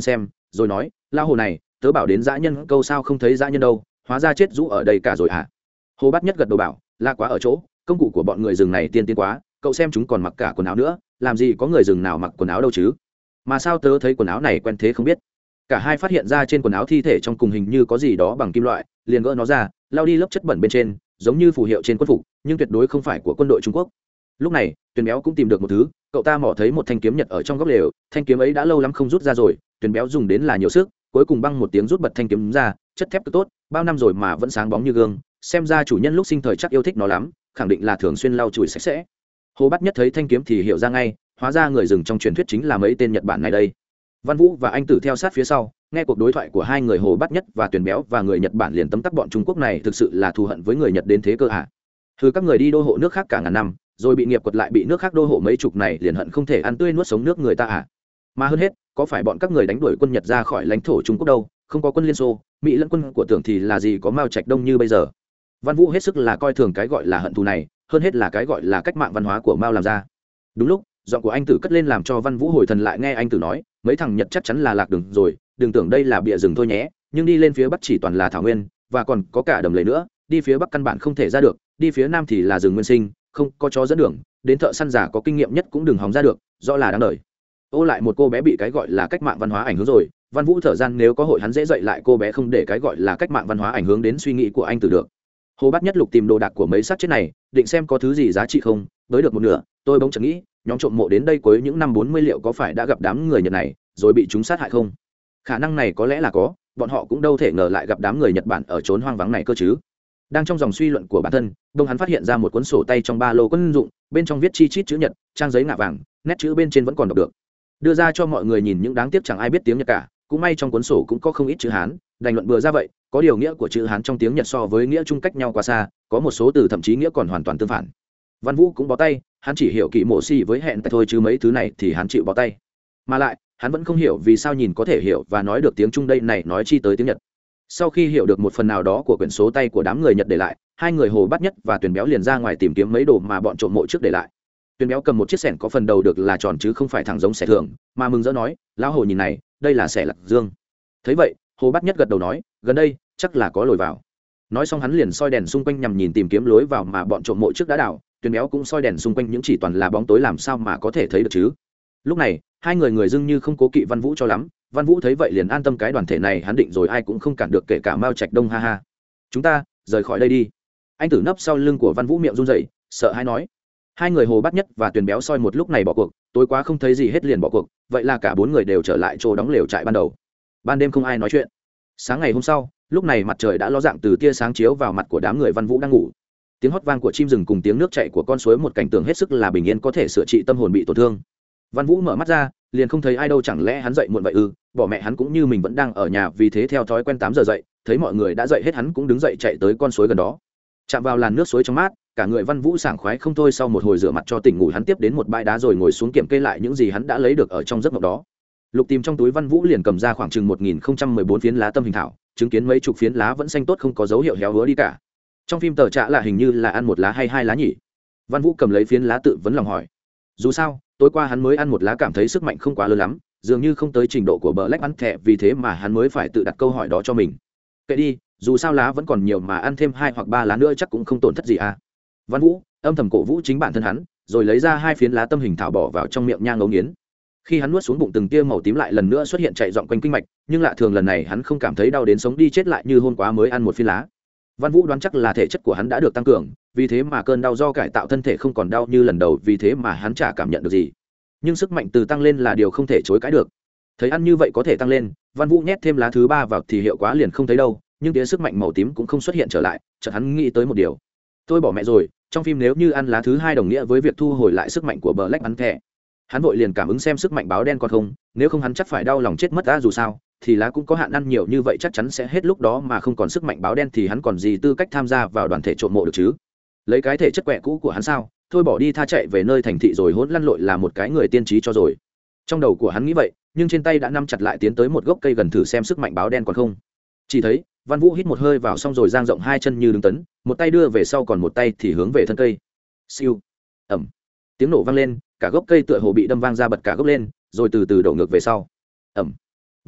rồi nói lao hồ này tớ bảo đến dã nhân câu sao không thấy dã nhân đâu, hóa ra chết rũ ở đây cả rồi hả? Hồ Bát Nhất gật đầu bảo là quá ở chỗ công cụ của bọn người rừng này tiên tiến quá, cậu xem chúng còn mặc cả quần áo nữa, làm gì có người rừng nào mặc quần áo đâu chứ, mà sao tớ thấy quần áo này quen thế không biết. Cả hai phát hiện ra trên quần áo thi thể trong cùng hình như có gì đó bằng kim loại, liền gỡ nó ra lao đi lớp chất bẩn bên trên, giống như phù hiệu trên quân phục nhưng tuyệt đối không phải của quân đội Trung Quốc. Lúc này Tuyền Béo cũng tìm được một thứ, cậu ta mò thấy một thanh kiếm nhật ở trong góc lều, thanh kiếm ấy đã lâu lắm không rút ra rồi, Tuyền Béo dùng đến là nhiều sức, cuối cùng băng một tiếng rút bật thanh kiếm ra, chất thép cực tốt, bao năm rồi mà vẫn sáng bóng như gương, xem ra chủ nhân lúc sinh thời chắc yêu thích nó lắm, khẳng định là thường xuyên lau chùi sạch sẽ. Hồ Bát Nhất thấy thanh kiếm thì hiểu ra ngay, hóa ra người rừng trong truyền thuyết chính là mấy tên Nhật Bản này đây. Văn Vũ và anh Tử theo sát phía sau, nghe cuộc đối thoại của hai người Hồ Bát Nhất và Tuyền Béo và người Nhật Bản liền tấm tắc bọn Trung Quốc này thực sự là thù hận với người Nhật đến thế cơ ạ. À? Thứ các người đi đô hộ nước khác cả ngàn năm, rồi bị nghiệp quật lại bị nước khác đô hộ mấy chục này liền hận không thể ăn tươi nuốt sống nước người ta à? Mà hơn hết, có phải bọn các người đánh đuổi quân Nhật ra khỏi lãnh thổ Trung Quốc đâu, không có quân Liên Xô, Mỹ lẫn quân của tưởng thì là gì có Mao Trạch Đông như bây giờ. Văn Vũ hết sức là coi thường cái gọi là hận thù này, hơn hết là cái gọi là cách mạng văn hóa của Mao làm ra. Đúng lúc, giọng của anh Tử cất lên làm cho Văn Vũ hồi thần lại, nghe anh Tử nói, mấy thằng Nhật chắc chắn là lạc đường rồi, đừng tưởng đây là bìa rừng thôi nhé, nhưng đi lên phía bắc chỉ toàn là thảo nguyên, và còn có cả đầm lầy nữa, đi phía bắc căn bản không thể ra được, đi phía nam thì là rừng nguyên sinh, không có chó dẫn đường, đến thợ săn giả có kinh nghiệm nhất cũng đừng hòng ra được, rõ là đáng đời. Ô lại một cô bé bị cái gọi là cách mạng văn hóa ảnh hưởng rồi. Văn Vũ thở gian, nếu có hội hắn dễ dậy lại cô bé, không để cái gọi là cách mạng văn hóa ảnh hưởng đến suy nghĩ của anh Tử được. Hồ Bát Nhất lục tìm đồ đạc của mấy xác chết này, định xem có thứ gì giá trị không, tới được một nửa, tôi bỗng chợt nghĩ, nhóm trộm mộ đến đây cuối những năm bốn mươi liệu có phải đã gặp đám người Nhật này, rồi bị chúng sát hại không? Khả năng này có lẽ là có, bọn họ cũng đâu thể ngờ lại gặp đám người Nhật Bản ở chốn hoang vắng này cơ chứ. Đang trong dòng suy luận của bản thân, đông hắn phát hiện ra một cuốn sổ tay trong ba lô quân dụng, bên trong viết chi chít chữ Nhật, trang giấy ngạ vàng, nét chữ bên trên vẫn còn đọc được. Đưa ra cho mọi người nhìn, những đáng tiếc chẳng ai biết tiếng Nhật cả, cũng may trong cuốn sổ cũng có không ít chữ Hán, đành luận bừa ra vậy, có điều nghĩa của chữ Hán trong tiếng Nhật so với nghĩa Trung cách nhau quá xa, có một số từ thậm chí nghĩa còn hoàn toàn tương phản. Văn Vũ cũng bó tay, hắn chỉ hiểu kỹ mổ xì với hẹn tại thôi, chứ mấy thứ này thì hắn chịu bó tay. Mà lại, hắn vẫn không hiểu vì sao nhìn có thể hiểu và nói được tiếng Trung đây này nói chi tới tiếng Nhật. Sau khi hiểu được một phần nào đó của quyển số tay của đám người Nhật để lại, hai người Hồ Bát Nhất và Tuyền Béo liền ra ngoài tìm kiếm mấy đồ mà bọn trộm mộ trước để lại. Tuyền Béo cầm một chiếc xẻng có phần đầu được là tròn chứ không phải thẳng giống xẻ thường, mà mừng rỡ nói, lão Hồ nhìn này, đây là xẻ lạc dương. Thấy vậy, Hồ Bát Nhất gật đầu nói, gần đây chắc là có lối vào. Nói xong hắn liền soi đèn xung quanh nhằm nhìn tìm kiếm lối vào mà bọn trộm mộ trước đã đào. Tuyền Béo cũng soi đèn xung quanh, những chỉ toàn là bóng tối, làm sao mà có thể thấy được chứ. Lúc này hai người người dưng như không cố kỵ Văn Vũ cho lắm. Văn Vũ thấy vậy liền an tâm, cái đoàn thể này hắn định rồi ai cũng không cản được, kể cả Mao Trạch Đông, ha ha. Chúng ta rời khỏi đây đi. Anh Tử nấp sau lưng của Văn Vũ miệng run rẩy, sợ hãi nói. Hai người Hồ Bát Nhất và Tuyền Béo soi một lúc này bỏ cuộc, tối quá không thấy gì hết liền bỏ cuộc, vậy là cả bốn người đều trở lại chỗ đóng lều trại ban đầu. Ban đêm không ai nói chuyện. Sáng ngày hôm sau, lúc này mặt trời đã ló dạng từ tia sáng chiếu vào mặt của đám người Văn Vũ đang ngủ. Tiếng hót vang của chim rừng cùng tiếng nước chảy của con suối, một cảnh tượng hết sức là bình yên, có thể sửa trị tâm hồn bị tổn thương. Văn Vũ mở mắt ra, liền không thấy ai đâu, chẳng lẽ hắn dậy muộn vậy ư? Bỏ mẹ hắn cũng như mình vẫn đang ở nhà, vì thế theo thói quen tám giờ dậy, thấy mọi người đã dậy hết hắn cũng đứng dậy chạy tới con suối gần đó. Chạm vào làn nước suối trong mát, cả người Văn Vũ sảng khoái không thôi. Sau một hồi rửa mặt cho tỉnh ngủ, hắn tiếp đến một bãi đá rồi ngồi xuống kiểm kê lại những gì hắn đã lấy được ở trong giấc mộng đó. Lục tìm trong túi, Văn Vũ liền cầm ra khoảng chừng một nghìn không trăm mười bốn phiến lá tâm hình thảo, chứng kiến mấy chục phiến lá vẫn xanh tốt, không có dấu hiệu héo húa đi cả. Trong phim tờ trạ là hình như là ăn một lá hay hai lá nhỉ? Văn Vũ cầm lấy phiến lá tự vấn lòng hỏi. Dù sao tối qua hắn mới ăn một lá, cảm thấy sức mạnh không quá lớn lắm, dường như không tới trình độ của Black ăn thẻ, vì thế mà hắn mới phải tự đặt câu hỏi đó cho mình. Kệ đi, dù sao lá vẫn còn nhiều mà, ăn thêm hai hoặc ba lá nữa chắc cũng không tổn thất gì à. Văn Vũ âm thầm cổ vũ chính bản thân hắn, rồi lấy ra hai phiến lá tâm hình thảo bỏ vào trong miệng nhang ngấu nghiến. Khi hắn nuốt xuống, bụng từng tia màu tím lại lần nữa xuất hiện chạy dọn quanh kinh mạch, nhưng lạ thường lần này hắn không cảm thấy đau đến sống đi chết lại như hôm qua mới ăn một phiến lá. Văn Vũ đoán chắc là thể chất của hắn đã được tăng cường, vì thế mà cơn đau do cải tạo thân thể không còn đau như lần đầu, vì thế mà hắn chả cảm nhận được gì. Nhưng sức mạnh từ tăng lên là điều không thể chối cãi được. Thấy ăn như vậy có thể tăng lên, Văn Vũ nhét thêm lá thứ ba vào thì hiệu quả liền không thấy đâu, nhưng tía sức mạnh màu tím cũng không xuất hiện trở lại. Chợt hắn nghĩ tới một điều, tôi bỏ mẹ rồi, trong phim nếu như ăn lá thứ hai đồng nghĩa với việc thu hồi lại sức mạnh của Black bắn thẻ. Hắn vội liền cảm ứng xem sức mạnh báo đen còn không, nếu không hắn chắc phải đau lòng chết mất ra. Dù sao thì lá cũng có hạn, ăn nhiều như vậy chắc chắn sẽ hết lúc đó, mà không còn sức mạnh báo đen thì hắn còn gì tư cách tham gia vào đoàn thể trộm mộ được chứ. Lấy cái thể chất quẹ cũ của hắn sao, thôi bỏ đi, tha chạy về nơi thành thị rồi hỗn lăn lội là một cái người tiên trí cho rồi. Trong đầu của hắn nghĩ vậy, nhưng trên tay đã nắm chặt lại, tiến tới một gốc cây gần thử xem sức mạnh báo đen còn không. Chỉ thấy Văn Vũ hít một hơi vào, xong rồi dang rộng hai chân như đứng tấn, một tay đưa về sau, còn một tay thì hướng về thân cây. Siêu, ầm, tiếng nổ vang lên, cả gốc cây tựa hồ bị đâm vang ra, bật cả gốc lên, rồi từ từ đổ ngược về sau. Ầm,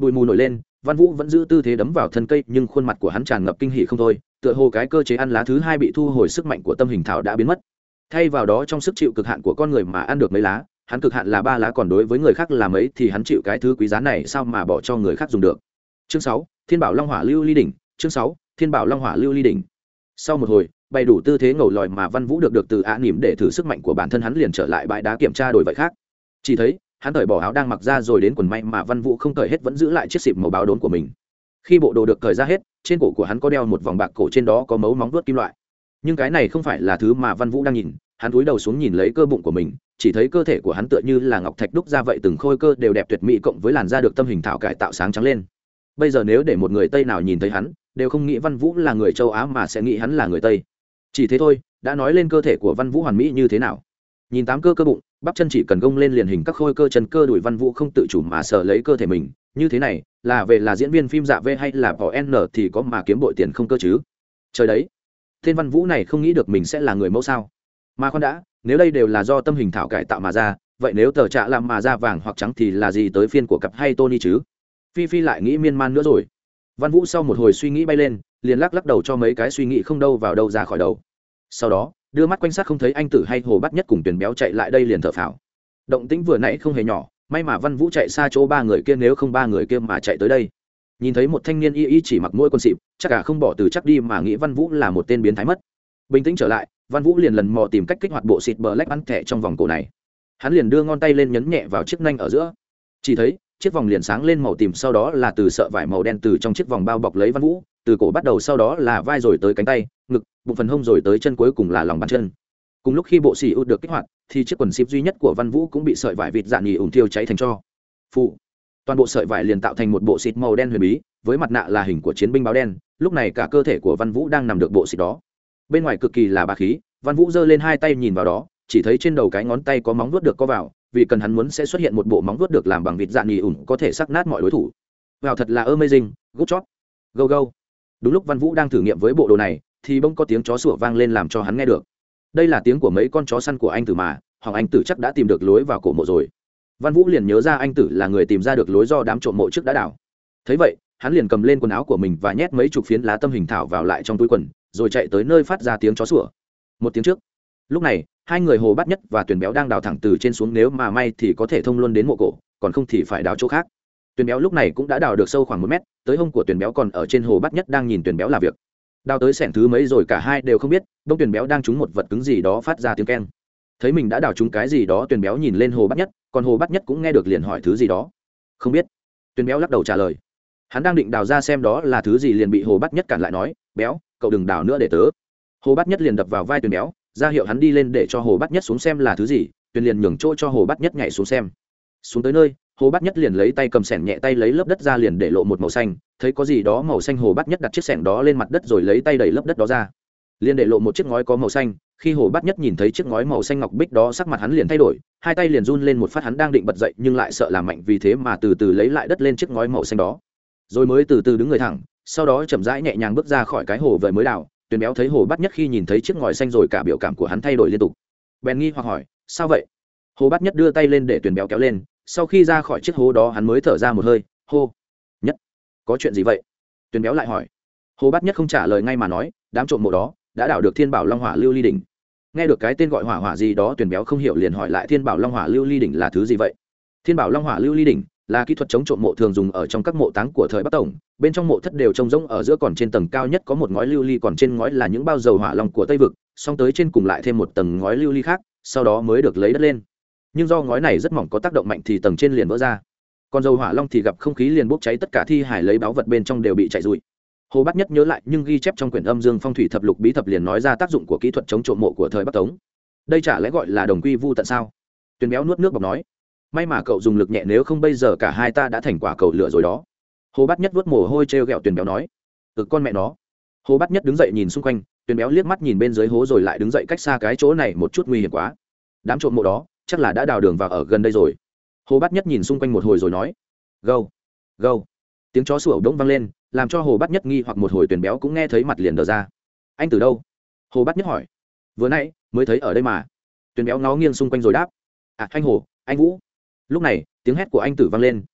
bụi mù nổi lên, Văn Vũ vẫn giữ tư thế đấm vào thân cây, nhưng khuôn mặt của hắn tràn ngập kinh hỉ không thôi, tựa hồ cái cơ chế ăn lá thứ hai bị thu hồi, sức mạnh của tâm hình thảo đã biến mất. Thay vào đó trong sức chịu cực hạn của con người mà ăn được mấy lá, hắn cực hạn là ba lá, còn đối với người khác là mấy thì hắn chịu cái thứ quý giá này sao mà bỏ cho người khác dùng được. Chương sáu, Thiên Bảo Long Hỏa Lưu Ly đỉnh. Chương sáu, Thiên Bảo Long Hỏa Lưu Ly đỉnh. Sau một hồi, bày đủ tư thế ngầu lòi mà Văn Vũ được được từ Á Nỉm để thử sức mạnh của bản thân, hắn liền trở lại bãi đá kiểm tra đổi vậy khác. Chỉ thấy, hắn cởi bỏ áo đang mặc ra rồi đến quần, may mà Văn Vũ không cởi hết vẫn giữ lại chiếc xịp màu báo đốm của mình. Khi bộ đồ được cởi ra hết, trên cổ của hắn có đeo một vòng bạc cổ, trên đó có mấu móng vuốt kim loại. Nhưng cái này không phải là thứ mà Văn Vũ đang nhìn, hắn cúi đầu xuống nhìn lấy cơ bụng của mình, chỉ thấy cơ thể của hắn tựa như là ngọc thạch đúc ra vậy, từng khôi cơ đều đẹp tuyệt mỹ, cộng với làn da được tâm hình thảo cải tạo sáng trắng lên. Bây giờ nếu để một người Tây nào nhìn thấy hắn, đều không nghĩ Văn Vũ là người châu Á mà sẽ nghĩ hắn là người Tây. Chỉ thế thôi, đã nói lên cơ thể của Văn Vũ hoàn mỹ như thế nào. Nhìn tám cơ cơ bụng, bắp chân chỉ cần gông lên liền hình các khôi cơ chân cơ đùi, Văn Vũ không tự chủ mà sờ lấy cơ thể mình, như thế này là về là diễn viên phim dạ vê hay là bỏ n thì có mà kiếm bội tiền không cơ chứ. Trời đấy, tên Văn Vũ này không nghĩ được mình sẽ là người mẫu sao? Mà khoan đã, nếu đây đều là do tâm hình thảo cải tạo mà ra, vậy nếu tờ trạ làm mà ra vàng hoặc trắng thì là gì tới phiên của cặp hay Tony chứ? Phi Phi lại nghĩ miên man nữa rồi. Văn Vũ sau một hồi suy nghĩ bay lên, liền lắc lắc đầu cho mấy cái suy nghĩ không đâu vào đâu ra khỏi đầu. Sau đó đưa mắt quanh sát không thấy anh Tử hay Hồ Bát Nhất cùng Tuyền Béo chạy lại đây, liền thở phào. Động tĩnh vừa nãy không hề nhỏ, may mà Văn Vũ chạy xa chỗ ba người kia, nếu không ba người kia mà chạy tới đây. Nhìn thấy một thanh niên y y chỉ mặc mỗi quần xịp, chắc cả không bỏ từ chắc đi mà nghĩ Văn Vũ là một tên biến thái mất. Bình tĩnh trở lại, Văn Vũ liền lần mò tìm cách kích hoạt bộ xịt bờ lách bắn thẻ trong vòng cổ này. Hắn liền đưa ngón tay lên nhấn nhẹ vào chiếc nanh ở giữa, chỉ thấy chiếc vòng liền sáng lên màu tím, sau đó là từ sợi vải màu đen từ trong chiếc vòng bao bọc lấy Văn Vũ, từ cổ bắt đầu, sau đó là vai rồi tới cánh tay, ngực, bụng phần hông rồi tới chân, cuối cùng là lòng bàn chân. Cùng lúc khi bộ xì út được kích hoạt, thì chiếc quần xịp duy nhất của Văn Vũ cũng bị sợi vải vịt dạn nhì ủn thiêu cháy thành tro. Phụ, toàn bộ sợi vải liền tạo thành một bộ xịt màu đen huyền bí, với mặt nạ là hình của chiến binh báo đen. Lúc này cả cơ thể của Văn Vũ đang nằm được bộ xịt đó. Bên ngoài cực kỳ là bá khí, Văn Vũ giơ lên hai tay nhìn vào đó, chỉ thấy trên đầu cái ngón tay có móng vuốt được co vào, vì cần hắn muốn sẽ xuất hiện một bộ móng vuốt được làm bằng vịt dạn nhì ủn, có thể sắc nát mọi đối thủ. Wow, thật là amazing, good job, go go. Đúng lúc Văn Vũ đang thử nghiệm với bộ đồ này, thì bỗng có tiếng chó sủa vang lên làm cho hắn nghe được. Đây là tiếng của mấy con chó săn của anh Tử mà, hoặc anh Tử chắc đã tìm được lối vào cổ mộ rồi. Văn Vũ liền nhớ ra anh Tử là người tìm ra được lối do đám trộm mộ trước đã đào. Thấy vậy, hắn liền cầm lên quần áo của mình và nhét mấy chục phiến lá tâm hình thảo vào lại trong túi quần, rồi chạy tới nơi phát ra tiếng chó sủa. Một tiếng trước. Lúc này, hai người Hồ Bát Nhất và Tuyền Béo đang đào thẳng từ trên xuống, nếu mà may thì có thể thông luôn đến mộ cổ, còn không thì phải đào chỗ khác. Tuyền Béo lúc này cũng đã đào được sâu khoảng một mét, tới hông của Tuyền Béo còn ở trên. Hồ Bát Nhất đang nhìn Tuyền Béo làm việc. Đào tới xẻng thứ mấy rồi cả hai đều không biết, đông Tuyền Béo đang trúng một vật cứng gì đó phát ra tiếng keng. Thấy mình đã đào trúng cái gì đó, Tuyền Béo nhìn lên Hồ Bát Nhất, còn Hồ Bát Nhất cũng nghe được liền hỏi thứ gì đó. Không biết. Tuyền Béo lắc đầu trả lời. Hắn đang định đào ra xem đó là thứ gì, liền bị Hồ Bát Nhất cản lại nói, Béo, cậu đừng đào nữa để tớ. Hồ Bát Nhất liền đập vào vai Tuyền Béo, ra hiệu hắn đi lên để cho Hồ Bát Nhất xuống xem là thứ gì. Tuyền liền nhường chỗ cho Hồ Bát Nhất nhảy xuống xem. Xuống tới nơi, Hồ Bát Nhất liền lấy tay cầm xẻng nhẹ tay lấy lớp đất ra, liền để lộ một màu xanh. Thấy có gì đó màu xanh, Hồ Bát Nhất đặt chiếc xẻng đó lên mặt đất rồi lấy tay đẩy lớp đất đó ra, liền để lộ một chiếc ngói có màu xanh. Khi Hồ Bát Nhất nhìn thấy chiếc ngói màu xanh ngọc bích đó, sắc mặt hắn liền thay đổi, hai tay liền run lên một phát. Hắn đang định bật dậy nhưng lại sợ làm mạnh, vì thế mà từ từ lấy lại đất lên chiếc ngói màu xanh đó, rồi mới từ từ đứng người thẳng, sau đó chậm rãi nhẹ nhàng bước ra khỏi cái hồ vời mới đào. Tuyền Béo thấy Hồ Bát Nhất khi nhìn thấy chiếc ngói xanh rồi cả biểu cảm của hắn thay đổi liên tục, bèn nghi hoặc hỏi, sao vậy? Hồ Bát Nhất đưa tay lên để Tuyền Béo kéo lên. Sau khi ra khỏi chiếc hố đó, hắn mới thở ra một hơi. Hô Nhất, có chuyện gì vậy? Tuyền Béo lại hỏi. Hồ Bát Nhất không trả lời ngay mà nói, đám trộm mộ đó đã đào được Thiên Bảo Long Hỏa Lưu Ly đỉnh. Nghe được cái tên gọi hỏa hỏa gì đó, Tuyền Béo không hiểu liền hỏi lại, Thiên Bảo Long Hỏa Lưu Ly đỉnh là thứ gì vậy? Thiên Bảo Long Hỏa Lưu Ly đỉnh là kỹ thuật chống trộm mộ thường dùng ở trong các mộ táng của thời Bắc Tổng. Bên trong mộ thất đều trông rỗng, ở giữa còn trên tầng cao nhất có một ngói lưu ly, còn trên ngói là những bao dầu hỏa long của Tây vực, xong tới trên cùng lại thêm một tầng ngói lưu ly khác, sau đó mới được lấy đất lên. Nhưng do ngói này rất mỏng, có tác động mạnh thì tầng trên liền vỡ ra, còn dầu hỏa long thì gặp không khí liền bốc cháy, tất cả thi hải lấy báu vật bên trong đều bị chạy rụi. Hồ Bát Nhất nhớ lại nhưng ghi chép trong quyển Âm Dương Phong Thủy Thập Lục Bí Thập, liền nói ra tác dụng của kỹ thuật chống trộm mộ của thời Bắc Tống. Đây chả lẽ gọi là đồng quy vu tận sao? Tuyền Béo nuốt nước bọt nói, may mà cậu dùng lực nhẹ, nếu không bây giờ cả hai ta đã thành quả cầu lửa rồi đó. Hồ Bát Nhất vuốt mồ hôi trêu ghẹo Tuyền Béo nói, ừ con mẹ nó. Hồ Bát Nhất đứng dậy nhìn xung quanh, Tuyền Béo liếc mắt nhìn bên dưới hố rồi lại đứng dậy cách xa cái chỗ này một chút, nguy hiểm quá. Đám trộm mộ đó chắc là đã đào đường vào ở gần đây rồi. Hồ Bát Nhất nhìn xung quanh một hồi rồi nói, gâu gâu. Tiếng chó sủa bỗng vang lên, làm cho Hồ Bát Nhất nghi hoặc một hồi. Tuyền Béo cũng nghe thấy, mặt liền đờ ra. Anh từ đâu? Hồ Bát Nhất hỏi. Vừa nãy mới thấy ở đây mà. Tuyền Béo ngó nghiêng xung quanh rồi đáp, à anh Hồ, anh Vũ. Lúc này tiếng hét của anh Tử vang lên,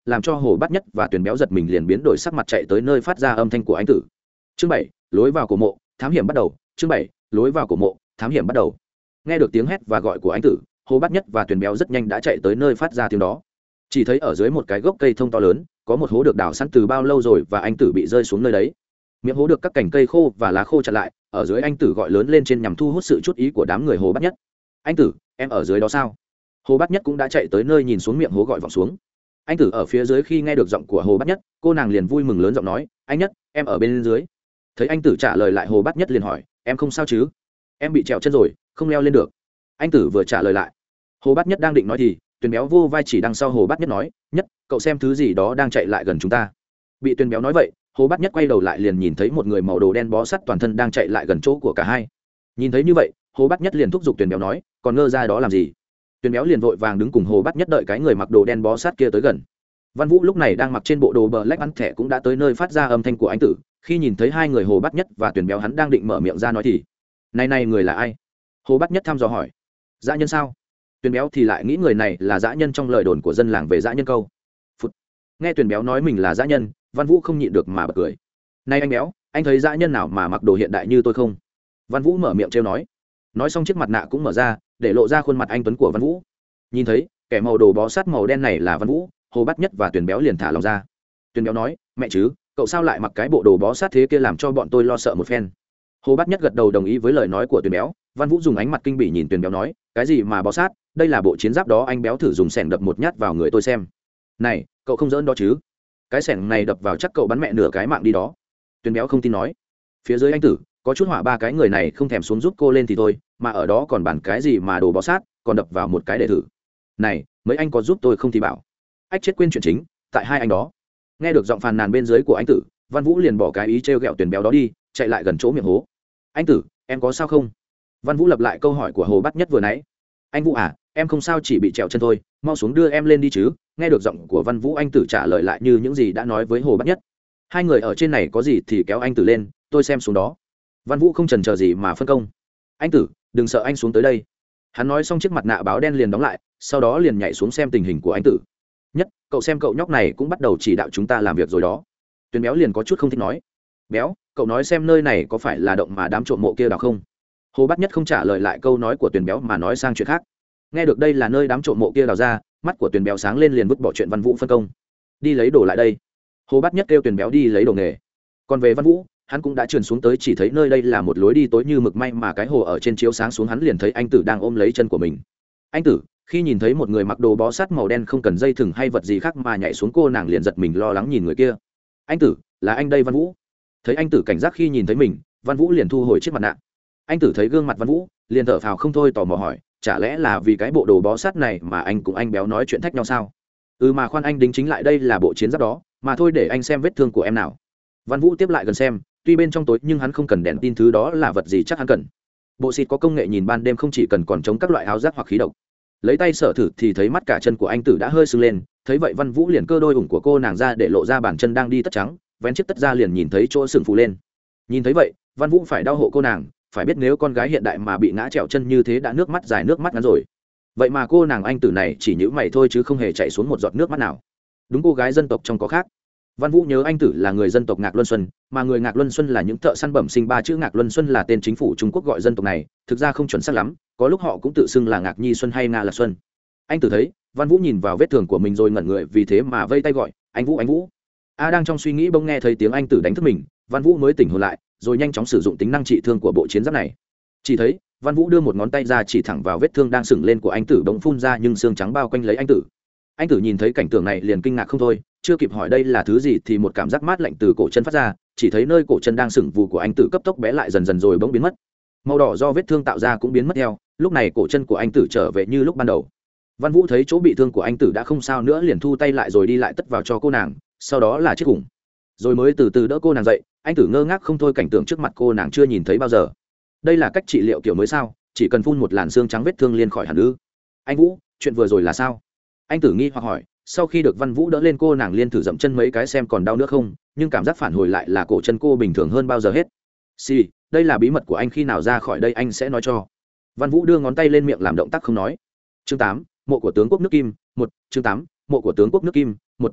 làm cho hồ bát nhất và tuyền béo giật mình liền biến đổi sắc mặt chạy tới nơi phát ra âm thanh của anh tử. Chương bảy, lối vào cổ mộ, thám hiểm bắt đầu. Chương bảy, lối vào cổ mộ, thám hiểm bắt đầu. Nghe được tiếng hét và gọi của anh tử, hồ bát nhất và tuyền béo rất nhanh đã chạy tới nơi phát ra tiếng đó. Chỉ thấy ở dưới một cái gốc cây thông to lớn, có một hố được đào sẵn từ bao lâu rồi và anh tử bị rơi xuống nơi đấy. Miệng hố được các cành cây khô và lá khô chặn lại, ở dưới anh tử gọi lớn lên trên nhằm thu hút sự chú ý của đám người hồ bát nhất. Anh tử, em ở dưới đó sao? Hồ bát nhất cũng đã chạy tới nơi nhìn xuống miệng hố gọi vọng xuống. Anh tử ở phía dưới khi nghe được giọng của hồ bát nhất, cô nàng liền vui mừng lớn giọng nói, anh nhất, em ở bên dưới. Thấy anh tử trả lời lại, hồ bát nhất liền hỏi, em không sao chứ? Em bị trèo chân rồi, không leo lên được. Anh tử vừa trả lời lại, hồ bát nhất đang định nói thì tuyền béo vô vai chỉ đằng sau hồ bát nhất nói, nhất, cậu xem thứ gì đó đang chạy lại gần chúng ta. Bị tuyền béo nói vậy, hồ bát nhất quay đầu lại liền nhìn thấy một người màu đồ đen bó sắt toàn thân đang chạy lại gần chỗ của cả hai. Nhìn thấy như vậy, hồ bát nhất liền thúc giục tuyền béo nói, còn ngơ ra đó làm gì? Tuyền béo liền vội vàng đứng cùng hồ bát nhất đợi cái người mặc đồ đen bó sát kia tới gần. Văn Vũ lúc này đang mặc trên bộ đồ bờ lách ăn thẻ cũng đã tới nơi phát ra âm thanh của anh tử. Khi nhìn thấy hai người hồ bát nhất và tuyền béo, hắn đang định mở miệng ra nói thì này này, người là ai? Hồ bát nhất thăm dò hỏi. Dã nhân sao? Tuyền béo thì lại nghĩ người này là dã nhân trong lời đồn của dân làng về dã nhân câu. Phụt. Nghe tuyền béo nói mình là dã nhân, Văn Vũ không nhịn được mà bật cười. Này anh béo, anh thấy dã nhân nào mà mặc đồ hiện đại như tôi không? Văn Vũ mở miệng trêu nói. Nói xong chiếc mặt nạ cũng mở ra, để lộ ra khuôn mặt anh tuấn của Văn Vũ. Nhìn thấy kẻ màu đồ bó sát màu đen này là Văn Vũ, hồ bát nhất và tuyền béo liền thả lòng ra. Tuyền béo nói, mẹ chứ, cậu sao lại mặc cái bộ đồ bó sát thế kia, làm cho bọn tôi lo sợ một phen. Hồ bát nhất gật đầu đồng ý với lời nói của tuyền béo. Văn Vũ dùng ánh mặt kinh bỉ nhìn tuyền béo nói, cái gì mà bó sát, đây là bộ chiến giáp đó, anh béo thử dùng sẻng đập một nhát vào người tôi xem. Này, cậu không giỡn đó chứ? Cái sẻng này đập vào chắc cậu bắn mẹ nửa cái mạng đi đó. Tuyền béo không tin nói. Phía dưới anh tử có chút hỏa, ba cái người này không thèm xuống giúp cô lên thì thôi, mà ở đó còn bàn cái gì mà đồ bó sát, còn đập vào một cái để thử. Này, mấy anh có giúp tôi không thì bảo. Ách chết, quên chuyện chính, tại hai anh đó. Nghe được giọng phàn nàn bên dưới của anh tử, Văn Vũ liền bỏ cái ý trêu ghẹo tuyền béo đó đi, chạy lại gần chỗ miệng hố. Anh tử, em có sao không? Văn Vũ lặp lại câu hỏi của hồ bát nhất vừa nãy. Anh Vũ à, em không sao, chỉ bị trèo chân thôi, mau xuống đưa em lên đi chứ. Nghe được giọng của Văn Vũ, anh tử trả lời lại như những gì đã nói với hồ bát nhất. Hai người ở trên này có gì thì kéo anh tử lên, tôi xem xuống đó. Văn Vũ không chần chờ gì mà phân công. Anh tử, đừng sợ, anh xuống tới đây. Hắn nói xong chiếc mặt nạ báo đen liền đóng lại, sau đó liền nhảy xuống xem tình hình của anh tử. Nhất, cậu xem cậu nhóc này cũng bắt đầu chỉ đạo chúng ta làm việc rồi đó. Tuyền béo liền có chút không thích nói. Béo, cậu nói xem nơi này có phải là động mà đám trộm mộ kia đào không? Hồ bát nhất không trả lời lại câu nói của tuyền béo mà nói sang chuyện khác. Nghe được đây là nơi đám trộm mộ kia đào ra, mắt của tuyền béo sáng lên, liền vứt bỏ chuyện Văn Vũ phân công. Đi lấy đồ lại đây. Hồ bát nhất kêu tuyền béo đi lấy đồ nghề. Còn về Văn Vũ, hắn cũng đã trườn xuống tới, chỉ thấy nơi đây là một lối đi tối như mực, may mà cái hồ ở trên chiếu sáng xuống, hắn liền thấy anh tử đang ôm lấy chân của mình. Anh tử, khi nhìn thấy một người mặc đồ bó sát màu đen không cần dây thừng hay vật gì khác mà nhảy xuống, cô nàng liền giật mình lo lắng nhìn người kia. Anh tử, là anh đây Văn Vũ. Thấy anh tử cảnh giác khi nhìn thấy mình, Văn Vũ liền thu hồi chiếc mặt nạ. Anh tử thấy gương mặt Văn Vũ liền thở phào không thôi, tò mò hỏi, chả lẽ là vì cái bộ đồ bó sát này mà anh cùng anh béo nói chuyện thách nhau sao? Ừ mà khoan, anh đính chính lại đây là bộ chiến giáp đó, mà thôi để anh xem vết thương của em nào. Văn Vũ tiếp lại gần xem, tuy bên trong tối nhưng hắn không cần đèn tin, thứ đó là vật gì chắc hắn cần. Bộ xịt có công nghệ nhìn ban đêm, không chỉ cần còn chống các loại áo giáp hoặc khí độc. Lấy tay sở thử thì thấy mắt cả chân của anh tử đã hơi sưng lên. Thấy vậy Văn Vũ liền cơ đôi ủng của cô nàng ra để lộ ra bàn chân đang đi tất trắng, vén chiếc tất ra liền nhìn thấy chỗ sừng phù lên. Nhìn thấy vậy Văn Vũ phải đau hộ cô nàng, phải biết nếu con gái hiện đại mà bị ngã trẹo chân như thế đã nước mắt dài nước mắt ngắn rồi, vậy mà cô nàng anh tử này chỉ nhữ mày thôi chứ không hề chạy xuống một giọt nước mắt nào. Đúng, cô gái dân tộc trong có khác. Văn Vũ nhớ anh tử là người dân tộc Ngạc Luân Xuân, mà người Ngạc Luân Xuân là những thợ săn bẩm sinh. Ba chữ Ngạc Luân Xuân là tên chính phủ Trung Quốc gọi dân tộc này, thực ra không chuẩn xác lắm, có lúc họ cũng tự xưng là Ngạc Nhi Xuân hay Nga Lạc Xuân. Anh tử thấy Văn Vũ nhìn vào vết thương của mình rồi ngẩn người, vì thế mà vây tay gọi, anh Vũ, anh Vũ. A đang trong suy nghĩ bỗng nghe thấy tiếng anh tử đánh thức mình, Văn Vũ mới tỉnh hồn lại, rồi nhanh chóng sử dụng tính năng trị thương của bộ chiến giáp này. Chỉ thấy Văn Vũ đưa một ngón tay ra chỉ thẳng vào vết thương đang sưng lên của anh tử, bỗng phun ra nhưng xương trắng bao quanh lấy anh tử. Anh tử nhìn thấy cảnh tượng này liền kinh ngạc không thôi, chưa kịp hỏi đây là thứ gì thì một cảm giác mát lạnh từ cổ chân phát ra, chỉ thấy nơi cổ chân đang sưng vù của anh tử cấp tốc bé lại dần dần rồi bỗng biến mất. Màu đỏ do vết thương tạo ra cũng biến mất theo, lúc này cổ chân của anh tử trở về như lúc ban đầu. Văn Vũ thấy chỗ bị thương của anh tử đã không sao nữa liền thu tay lại rồi đi lại tất vào cho cô nàng, sau đó là chiếc khủng, rồi mới từ từ đỡ cô nàng dậy. Anh tử ngơ ngác không thôi, cảnh tượng trước mặt cô nàng chưa nhìn thấy bao giờ. Đây là cách trị liệu kiểu mới sao? Chỉ cần phun một làn xương trắng vết thương liền khỏi hẳn ư? Anh Vũ, chuyện vừa rồi là sao? Anh tử nghi hoặc hỏi. Sau khi được Văn Vũ đỡ lên, cô nàng liên thử dậm chân mấy cái xem còn đau nữa không, nhưng cảm giác phản hồi lại là cổ chân cô bình thường hơn bao giờ hết. Xì, đây là bí mật của anh, khi nào ra khỏi đây anh sẽ nói cho. Văn Vũ đưa ngón tay lên miệng làm động tác không nói. Chương tám, mộ của tướng quốc nước Kim. Một. Chương tám, mộ của tướng quốc nước Kim. Một.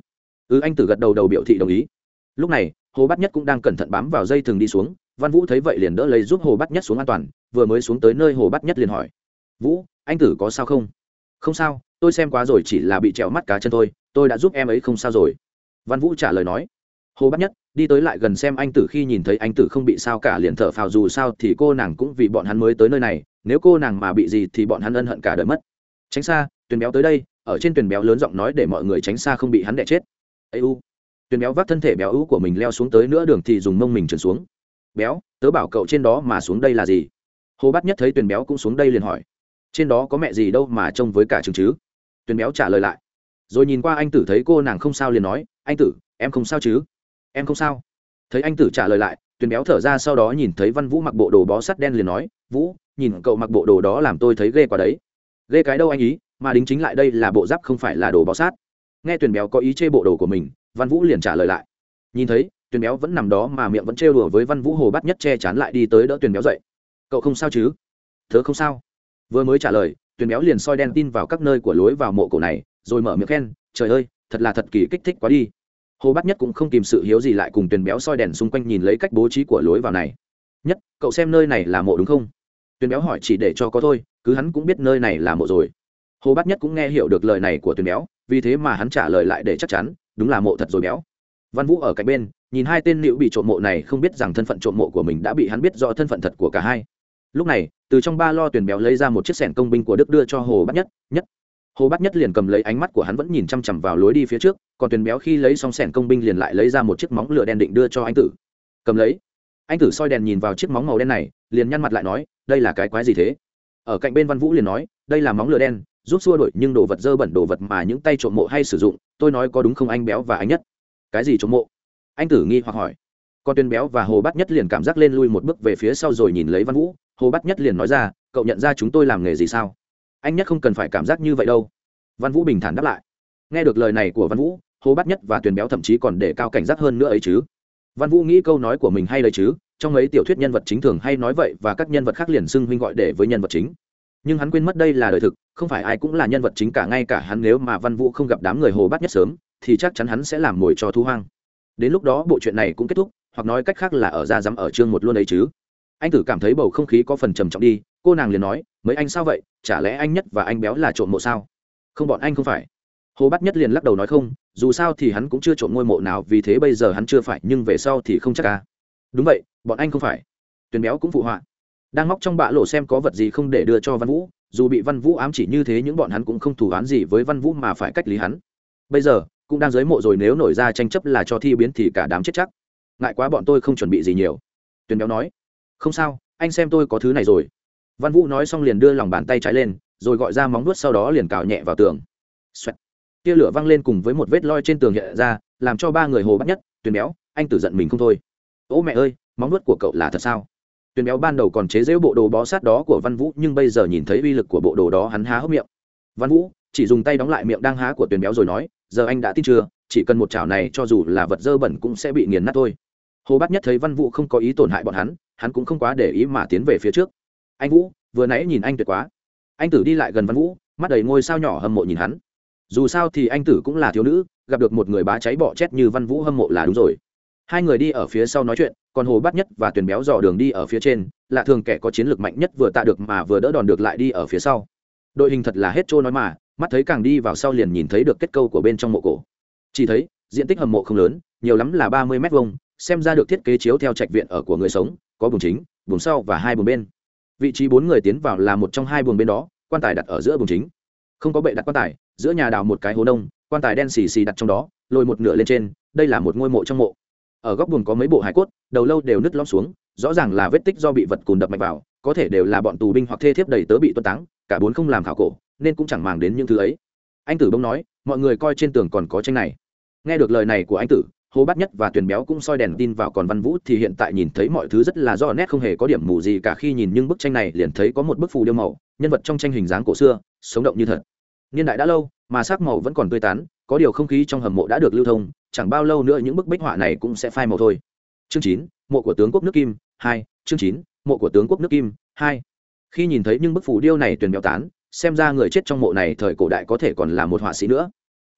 ừ anh tử gật đầu đầu biểu thị đồng ý. Lúc này Hồ Bát Nhất cũng đang cẩn thận bám vào dây thừng đi xuống. Văn Vũ thấy vậy liền đỡ lấy giúp Hồ Bát Nhất xuống an toàn, vừa mới xuống tới nơi Hồ Bát Nhất liền hỏi: Vũ, anh tử có sao không? Không sao, tôi xem quá rồi, chỉ là bị trẹo mắt cá chân thôi, tôi đã giúp em ấy không sao rồi. Văn Vũ trả lời nói. Hồ Bát Nhất đi tới lại gần xem anh tử, khi nhìn thấy anh tử không bị sao cả liền thở phào, dù sao thì cô nàng cũng vì bọn hắn mới tới nơi này, nếu cô nàng mà bị gì thì bọn hắn ân hận cả đời mất. Tránh xa, Tuyền Béo tới đây. Ở trên Tuyền Béo lớn giọng nói để mọi người tránh xa không bị hắn đè chết. Ây u. Tuyền Béo vác thân thể béo ú của mình leo xuống tới nửa đường thì dùng mông mình trườn xuống. Béo, tớ bảo cậu trên đó mà xuống đây là gì? Hồ Bát Nhất thấy Tuyền Béo cũng xuống đây liền hỏi. Trên đó có mẹ gì đâu mà trông với cả chừng chứ? Tuyền Béo trả lời lại. Rồi nhìn qua anh tử thấy cô nàng không sao liền nói: Anh tử, em không sao chứ? Em không sao. Thấy anh tử trả lời lại, Tuyền Béo thở ra, sau đó nhìn thấy Văn Vũ mặc bộ đồ bó sắt đen liền nói: Vũ, nhìn cậu mặc bộ đồ đó làm tôi thấy ghê quá đấy. Ghê cái đâu anh ý, mà đính chính lại đây là bộ giáp không phải là đồ bó sát. Nghe Tuyền Béo có ý chê bộ đồ của mình, Văn Vũ liền trả lời lại. Nhìn thấy Tuyền Béo vẫn nằm đó mà miệng vẫn trêu đùa với Văn Vũ, Hồ Bát Nhất che chắn lại đi tới đỡ Tuyền Béo dậy. Cậu không sao chứ? Tớ không sao. Vừa mới trả lời, Tuyền Béo liền soi đen tin vào các nơi của lối vào mộ cổ này, rồi mở miệng khen: Trời ơi, thật là thật kỳ, kích thích quá đi. Hồ Bát Nhất cũng không kìm sự hiếu gì lại cùng Tuyền Béo soi đèn xung quanh nhìn lấy cách bố trí của lối vào này. Nhất, cậu xem nơi này là mộ đúng không? Tuyền Béo hỏi chỉ để cho có thôi, cứ hắn cũng biết nơi này là mộ rồi. Hồ Bát Nhất cũng nghe hiểu được lời này của Tuyền Béo, vì thế mà hắn trả lời lại để chắc chắn: Đúng là mộ thật rồi Béo. Văn Vũ ở cạnh bên nhìn hai tên nịu bị trộm mộ này, không biết rằng thân phận trộm mộ của mình đã bị hắn biết rõ thân phận thật của cả hai. Lúc này từ trong ba lo Tuyền Béo lấy ra một chiếc xẻng công binh của Đức đưa cho Hồ Bát Nhất. Nhất Hồ Bát Nhất liền cầm lấy, ánh mắt của hắn vẫn nhìn chăm chằm vào lối đi phía trước, còn Tuyền Béo khi lấy xong xẻng công binh liền lại lấy ra một chiếc móng lửa đen định đưa cho anh tử. Cầm lấy. Anh tử soi đèn nhìn vào chiếc móng màu đen này, liền nhăn mặt lại nói: Đây là cái quái gì thế? Ở cạnh bên Văn Vũ liền nói: Đây là móng lửa đen, giúp xua đuổi nhưng đồ vật dơ bẩn, đồ vật mà những tay trộm mộ hay sử dụng, tôi nói có đúng không anh Béo và anh Nhất? Cái gì trộm mộ? Anh tử nghi hoặc hỏi. Còn Tuyền Béo và Hồ Bát Nhất liền cảm giác lên lui một bước về phía sau rồi nhìn lấy Văn Vũ. Hồ Bát Nhất liền nói ra: Cậu nhận ra chúng tôi làm nghề gì sao? Anh Nhất không cần phải cảm giác như vậy đâu. Văn Vũ bình thản đáp lại. Nghe được lời này của Văn Vũ, Hồ Bát Nhất và Tuyền Béo thậm chí còn để cao cảnh giác hơn nữa ấy chứ. Văn Vũ nghĩ câu nói của mình hay đấy chứ, trong ấy tiểu thuyết nhân vật chính thường hay nói vậy, và các nhân vật khác liền xưng huynh gọi đệ với nhân vật chính. Nhưng hắn quên mất đây là đời thực, không phải ai cũng là nhân vật chính cả, ngay cả hắn. Nếu mà Văn Vũ không gặp đám người Hồ Bát Nhất sớm thì chắc chắn hắn sẽ làm mồi cho thú hoang. Đến lúc đó bộ chuyện này cũng kết thúc, hoặc nói cách khác là ở ra dám ở chương một luôn ấy chứ. Anh tử cảm thấy bầu không khí có phần trầm trọng đi, cô nàng liền nói: Mấy anh sao vậy, chả lẽ anh Nhất và anh Béo là trộm mộ sao? Không, bọn anh không phải. Hồ Bát Nhất liền lắc đầu nói: Không, dù sao thì hắn cũng chưa trộm ngôi mộ nào, vì thế bây giờ hắn chưa phải, nhưng về sau thì không chắc à. Đúng vậy, bọn anh không phải. Tuyền Béo cũng phụ họa. Đang móc trong bạ lộ xem có vật gì không để đưa cho Văn Vũ, dù bị Văn Vũ ám chỉ như thế nhưng bọn hắn cũng không thù oán gì với Văn Vũ mà phải cách lý hắn. Bây giờ cũng đang dưới mộ rồi, nếu nổi ra tranh chấp là cho thi biến thì cả đám chết chắc. Ngại quá, bọn tôi không chuẩn bị gì nhiều. Tuyền Béo nói. Không sao, anh xem tôi có thứ này rồi. Văn Vũ nói xong liền đưa lòng bàn tay trái lên, rồi gọi ra móng vuốt, sau đó liền cào nhẹ vào tường. Xoẹt. Tia lửa văng lên cùng với một vết loi trên tường hiện ra, làm cho ba người Hồ Bát Nhất, Tuyền Béo, anh tử giận mình không thôi. Ô mẹ ơi, móng vuốt của cậu là thật sao? Tuyền Béo ban đầu còn chế giễu bộ đồ bó sát đó của Văn Vũ, nhưng bây giờ nhìn thấy uy lực của bộ đồ đó, hắn há hốc miệng. Văn Vũ chỉ dùng tay đóng lại miệng đang há của Tuyền Béo rồi nói: Giờ anh đã tin chưa? Chỉ cần một chảo này cho dù là vật dơ bẩn cũng sẽ bị nghiền nát thôi. Hồ Bát Nhất thấy Văn Vũ không có ý tổn hại bọn hắn, hắn cũng không quá để ý mà tiến về phía trước. Anh Vũ, vừa nãy nhìn anh tuyệt quá. Anh tử đi lại gần Văn Vũ, mắt đầy ngôi sao nhỏ hâm mộ nhìn hắn. Dù sao thì anh tử cũng là thiếu nữ, gặp được một người bá cháy bọ chết như Văn Vũ hâm mộ là đúng rồi. Hai người đi ở phía sau nói chuyện, còn Hồ Bát Nhất và Tuyền Béo dò đường đi ở phía trên. Lạ thường kẻ có chiến lược mạnh nhất vừa tạ được mà vừa đỡ đòn được lại đi ở phía sau. Đội hình thật là hết trôi nói mà, mắt thấy càng đi vào sau liền nhìn thấy được kết cấu của bên trong mộ cổ. Chỉ thấy diện tích hầm mộ không lớn, nhiều lắm là ba mươi mét vuông, xem ra được thiết kế chiếu theo trạch viện ở của người sống, có buồng chính, buồng sau và hai buồng bên. Vị trí bốn người tiến vào là một trong hai buồng bên đó, quan tài đặt ở giữa buồng chính. Không có bệ đặt quan tài, giữa nhà đào một cái hố nông, quan tài đen xì xì đặt trong đó, lôi một nửa lên trên, đây là một ngôi mộ trong mộ. Ở góc buồng có mấy bộ hài cốt, đầu lâu đều nứt lõm xuống, rõ ràng là vết tích do bị vật cùn đập mạnh vào, có thể đều là bọn tù binh hoặc thê thiếp đầy tớ bị tuân táng, cả bốn không làm khảo cổ, nên cũng chẳng màng đến những thứ ấy. Anh tử bỗng nói: Mọi người coi trên tường còn có tranh này. Nghe được lời này của anh tử, Hồ Bát Nhất và Tuyền Béo cũng soi đèn tin vào, còn Văn Vũ thì hiện tại nhìn thấy mọi thứ rất là rõ nét, không hề có điểm mù gì cả. Khi nhìn những bức tranh này liền thấy có một bức phù điêu màu, nhân vật trong tranh hình dáng cổ xưa, sống động như thật. Niên đại đã lâu mà sắc màu vẫn còn tươi tắn, có điều không khí trong hầm mộ đã được lưu thông, chẳng bao lâu nữa những bức bích họa này cũng sẽ phai màu thôi. Chương chín, mộ của tướng quốc nước Kim hai. Chương chín, mộ của tướng quốc nước Kim hai. Khi nhìn thấy những bức phù điêu này, Tuyền Béo tán, xem ra người chết trong mộ này thời cổ đại có thể còn là một họa sĩ nữa.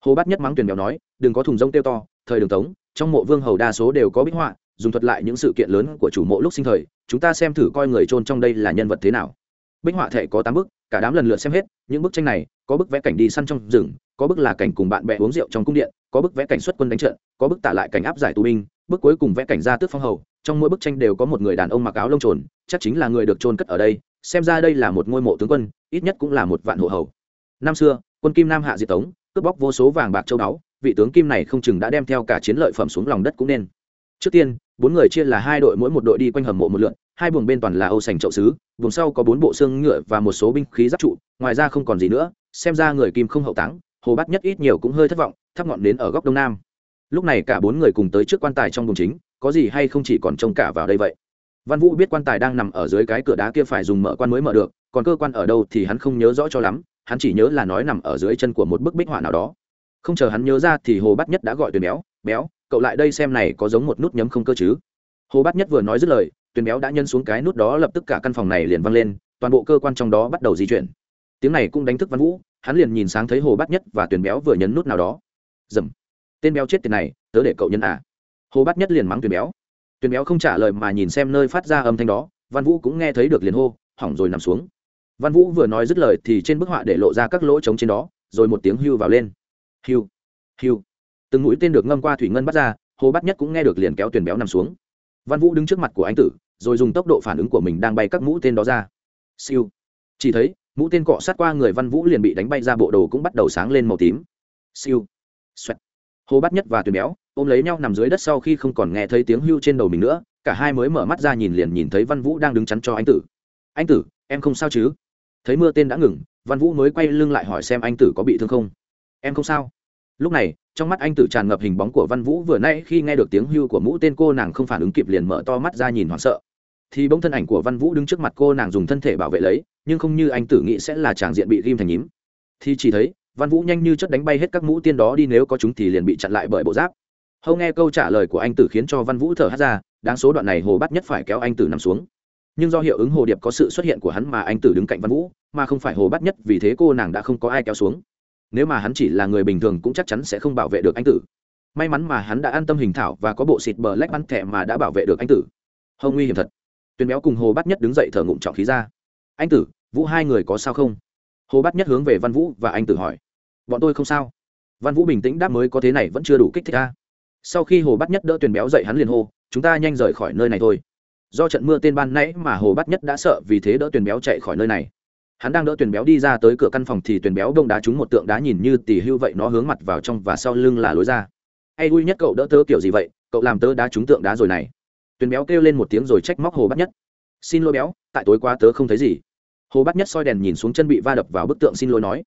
Hồ Bát Nhất mắng Tuyền Béo nói, đừng có thùng rông tiêu to, thời Đường Tống, trong mộ vương hầu đa số đều có bích họa, dùng thuật lại những sự kiện lớn của chủ mộ lúc sinh thời, chúng ta xem thử coi người chôn trong đây là nhân vật thế nào. Bích họa thể có tám bức, cả đám lần lượt xem hết, những bức tranh này, có bức vẽ cảnh đi săn trong rừng, có bức là cảnh cùng bạn bè uống rượu trong cung điện, có bức vẽ cảnh xuất quân đánh trận, có bức tả lại cảnh áp giải tù binh, bức cuối cùng vẽ cảnh ra tước phong hầu, trong mỗi bức tranh đều có một người đàn ông mặc áo lông trồn, chắc chính là người được chôn cất ở đây, xem ra đây là một ngôi mộ tướng quân, ít nhất cũng là một vạn hộ hầu. Năm xưa, quân Kim Nam hạ diệt Tống, cướp bóc vô số vàng bạc châu báu, vị tướng Kim này không chừng đã đem theo cả chiến lợi phẩm xuống lòng đất cũng nên. Trước tiên, bốn người chia là hai đội, mỗi một đội đi quanh hầm mộ một lượt, hai buồng bên toàn là âu sành chậu sứ, buồng sau có bốn bộ xương ngựa và một số binh khí giáp trụ, ngoài ra không còn gì nữa, xem ra người Kim không hậu táng. Hồ Bát Nhất ít nhiều cũng hơi thất vọng, thắp ngọn nến ở góc đông nam. Lúc này cả bốn người cùng tới trước quan tài trong buồng chính, có gì hay không chỉ còn trông cả vào đây vậy. Văn Vũ biết quan tài đang nằm ở dưới cái cửa đá kia, phải dùng mở quan mới mở được, còn cơ quan ở đâu thì hắn không nhớ rõ cho lắm, hắn chỉ nhớ là nói nằm ở dưới chân của một bức bích họa nào đó. Không chờ hắn nhớ ra thì Hồ Bát Nhất đã gọi Tuyền Béo, "Béo, cậu lại đây xem này có giống một nút nhấm không cơ chứ?" Hồ Bát Nhất vừa nói dứt lời, Tuyền Béo đã nhân xuống cái nút đó, lập tức cả căn phòng này liền vang lên, toàn bộ cơ quan trong đó bắt đầu di chuyển. Tiếng này cũng đánh thức Văn Vũ, hắn liền nhìn sáng thấy Hồ Bát Nhất và Tuyền Béo vừa nhấn nút nào đó. Dầm. Tên béo chết tiệt này, tớ để cậu nhân à? Hồ Bát Nhất liền mắng Tuyền Béo. Tuyền Béo không trả lời mà nhìn xem nơi phát ra âm thanh đó, Văn Vũ cũng nghe thấy được liền hô, hỏng rồi, nằm xuống. Văn Vũ vừa nói dứt lời thì trên bức họa để lộ ra các lỗ trống trên đó, rồi một tiếng hưu vào lên. Hưu, hưu. Từng mũi tên được ngâm qua thủy ngân bắt ra, Hồ Bát Nhất cũng nghe được liền kéo Tuyền Béo nằm xuống. Văn Vũ đứng trước mặt của anh tử, rồi dùng tốc độ phản ứng của mình đang bay các mũi tên đó ra. Siêu. Chỉ thấy mũi tên cọ sát qua người Văn Vũ liền bị đánh bay ra, bộ đồ cũng bắt đầu sáng lên màu tím. Siêu. Xoẹt. Hồ Bát Nhất và Tuyền Béo ôm lấy nhau nằm dưới đất, sau khi không còn nghe thấy tiếng hưu trên đầu mình nữa, cả hai mới mở mắt ra nhìn liền nhìn thấy Văn Vũ đang đứng chắn cho anh tử. "Anh tử, em không sao chứ?" Thấy mưa tên đã ngừng, Văn Vũ mới quay lưng lại hỏi xem anh tử có bị thương không. "Em không sao." Lúc này trong mắt anh tử tràn ngập hình bóng của Văn Vũ vừa nãy, khi nghe được tiếng hưu của mũi tên cô nàng không phản ứng kịp liền mở to mắt ra nhìn hoảng sợ. Thì bỗng thân ảnh của Văn Vũ đứng trước mặt cô nàng dùng thân thể bảo vệ lấy, nhưng không như anh tử nghĩ sẽ là tràng diện bị ghim thành nhím. Thì chỉ thấy Văn Vũ nhanh như chớp đánh bay hết các mũi tên đó đi, nếu có chúng thì liền bị chặn lại bởi bộ giáp. Hâu nghe câu trả lời của anh tử khiến cho Văn Vũ thở hắt ra, đáng số đoạn này Hồ Bát Nhất phải kéo anh tử nằm xuống. Nhưng do hiệu ứng hồ điệp có sự xuất hiện của hắn mà anh tử đứng cạnh Văn Vũ, mà không phải Hồ Bát Nhất, vì thế cô nàng đã không có ai kéo xuống. Nếu mà hắn chỉ là người bình thường cũng chắc chắn sẽ không bảo vệ được anh tử. May mắn mà hắn đã an tâm hình thảo và có bộ xịt bờ lách bắn thẻ mà đã bảo vệ được anh tử. Hâu nguy hiểm thật. Tuyền Béo cùng Hồ Bát Nhất đứng dậy thở ngụm trọng khí ra. "Anh tử, Vũ hai người có sao không?" Hồ Bát Nhất hướng về Văn Vũ và anh tử hỏi. "Bọn tôi không sao." Văn Vũ bình tĩnh đáp, mới có thế này vẫn chưa đủ kích thích a. Sau khi Hồ Bát Nhất đỡ Tuyền Béo dậy, hắn liền hô, "Chúng ta nhanh rời khỏi nơi này thôi." Do trận mưa tên ban nãy mà Hồ Bát Nhất đã sợ, vì thế đỡ Tuyền Béo chạy khỏi nơi này. Hắn đang đỡ Tuyền Béo đi ra tới cửa căn phòng thì Tuyền Béo đông đá trúng một tượng đá nhìn như tỉ hưu vậy, nó hướng mặt vào trong và sau lưng là lối ra. "Hay Ui Nhất, cậu đỡ tớ kiểu gì vậy, cậu làm tớ đá trúng tượng đá rồi này." Tuyền Béo kêu lên một tiếng rồi trách móc Hồ Bát Nhất. "Xin lỗi Béo, tại tối qua tớ không thấy gì." Hồ Bát Nhất soi đèn nhìn xuống chân bị va đập vào bức tượng, xin lỗi nói.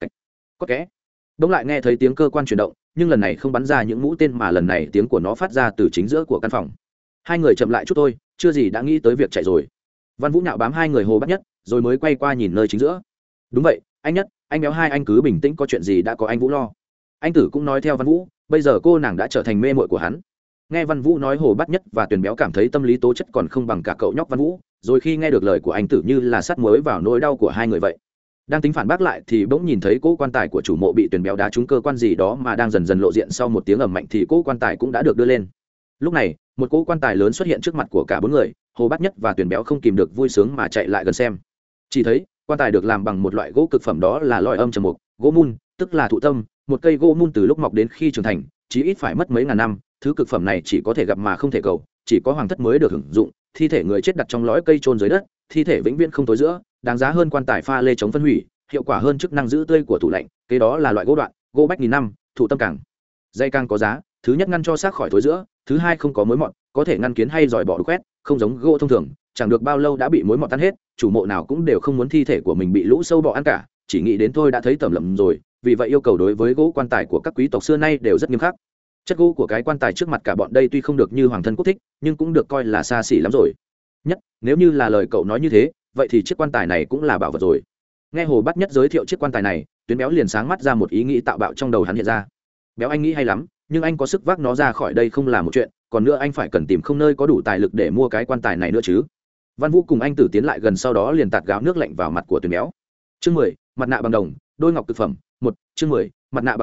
Có kẽ. Đông lại nghe thấy tiếng cơ quan chuyển động, nhưng lần này không bắn ra những mũi tên mà lần này tiếng của nó phát ra từ chính giữa của căn phòng. Hai người chậm lại chút thôi, chưa gì đã nghĩ tới việc chạy rồi. Văn Vũ nhạo bám hai người Hồ Bát Nhất, rồi mới quay qua nhìn nơi chính giữa. "Đúng vậy, anh Nhất, anh Béo, hai anh cứ bình tĩnh, có chuyện gì đã có anh Vũ lo." Anh tử cũng nói theo Văn Vũ, bây giờ cô nàng đã trở thành mê muội của hắn. Nghe Văn Vũ nói, Hồ Bát Nhất và Tuyền Béo cảm thấy tâm lý tố chất còn không bằng cả cậu nhóc Văn Vũ, rồi khi nghe được lời của anh tử như là sắt muối vào nỗi đau của hai người vậy. Đang tính phản bác lại thì bỗng nhìn thấy cỗ quan tài của chủ mộ bị Tuyền Béo đá trúng cơ quan gì đó mà đang dần dần lộ diện, sau một tiếng ầm mạnh thì cỗ quan tài cũng đã được đưa lên. Lúc này một cỗ quan tài lớn xuất hiện trước mặt của cả bốn người, Hồ Bát Nhất và Tuyền Béo không kìm được vui sướng mà chạy lại gần xem. Chỉ thấy quan tài được làm bằng một loại gỗ cực phẩm, đó là loại âm trầm mục, gỗ mun, tức là thụ tâm, một cây gỗ mun từ lúc mọc đến khi trưởng thành chí ít phải mất mấy ngàn năm. Thứ cực phẩm này chỉ có thể gặp mà không thể cầu, chỉ có hoàng thất mới được hưởng dụng. Thi thể người chết đặt trong lõi cây chôn dưới đất, thi thể vĩnh viễn không tối giữa, đáng giá hơn quan tài pha lê chống phân hủy, hiệu quả hơn chức năng giữ tươi của tủ lạnh. Cái đó là loại gỗ đoạn, gỗ bách nghìn năm, thụ tâm càng dây càng có giá. Thứ nhất ngăn cho xác khỏi thối giữa, thứ hai không có mối mọt, có thể ngăn kiến hay giỏi bỏ đục khoét, không giống gỗ thông thường, chẳng được bao lâu đã bị mối mọt tan hết. Chủ mộ nào cũng đều không muốn thi thể của mình bị lũ sâu bọ ăn cả, chỉ nghĩ đến thôi đã thấy tởm lợm rồi, vì vậy yêu cầu đối với gỗ quan tài của các quý tộc xưa nay đều rất nghiêm khắc. Chất gỗ của cái quan tài trước mặt cả bọn đây tuy không được như hoàng thân quốc thích, nhưng cũng được coi là xa xỉ lắm rồi. Nhất, nếu như là lời cậu nói như thế, vậy thì chiếc quan tài này cũng là bảo vật rồi. Nghe Hồ Bát Nhất giới thiệu chiếc quan tài này, Tuyến Béo liền sáng mắt ra, một ý nghĩ tạo bạo trong đầu hắn hiện ra. "Béo, anh nghĩ hay lắm, nhưng anh có sức vác nó ra khỏi đây không là một chuyện, còn nữa anh phải cần tìm không nơi có đủ tài lực để mua cái quan tài này nữa chứ." Văn Vũ cùng anh tử tiến lại gần, sau đó liền tạt gáo nước lạnh vào mặt của Tuyến Béo. Chương mười, mặt nạ bằng đồng, đôi ngọc cực phẩm. Một, chương mười, mặt nạ bằng đồng,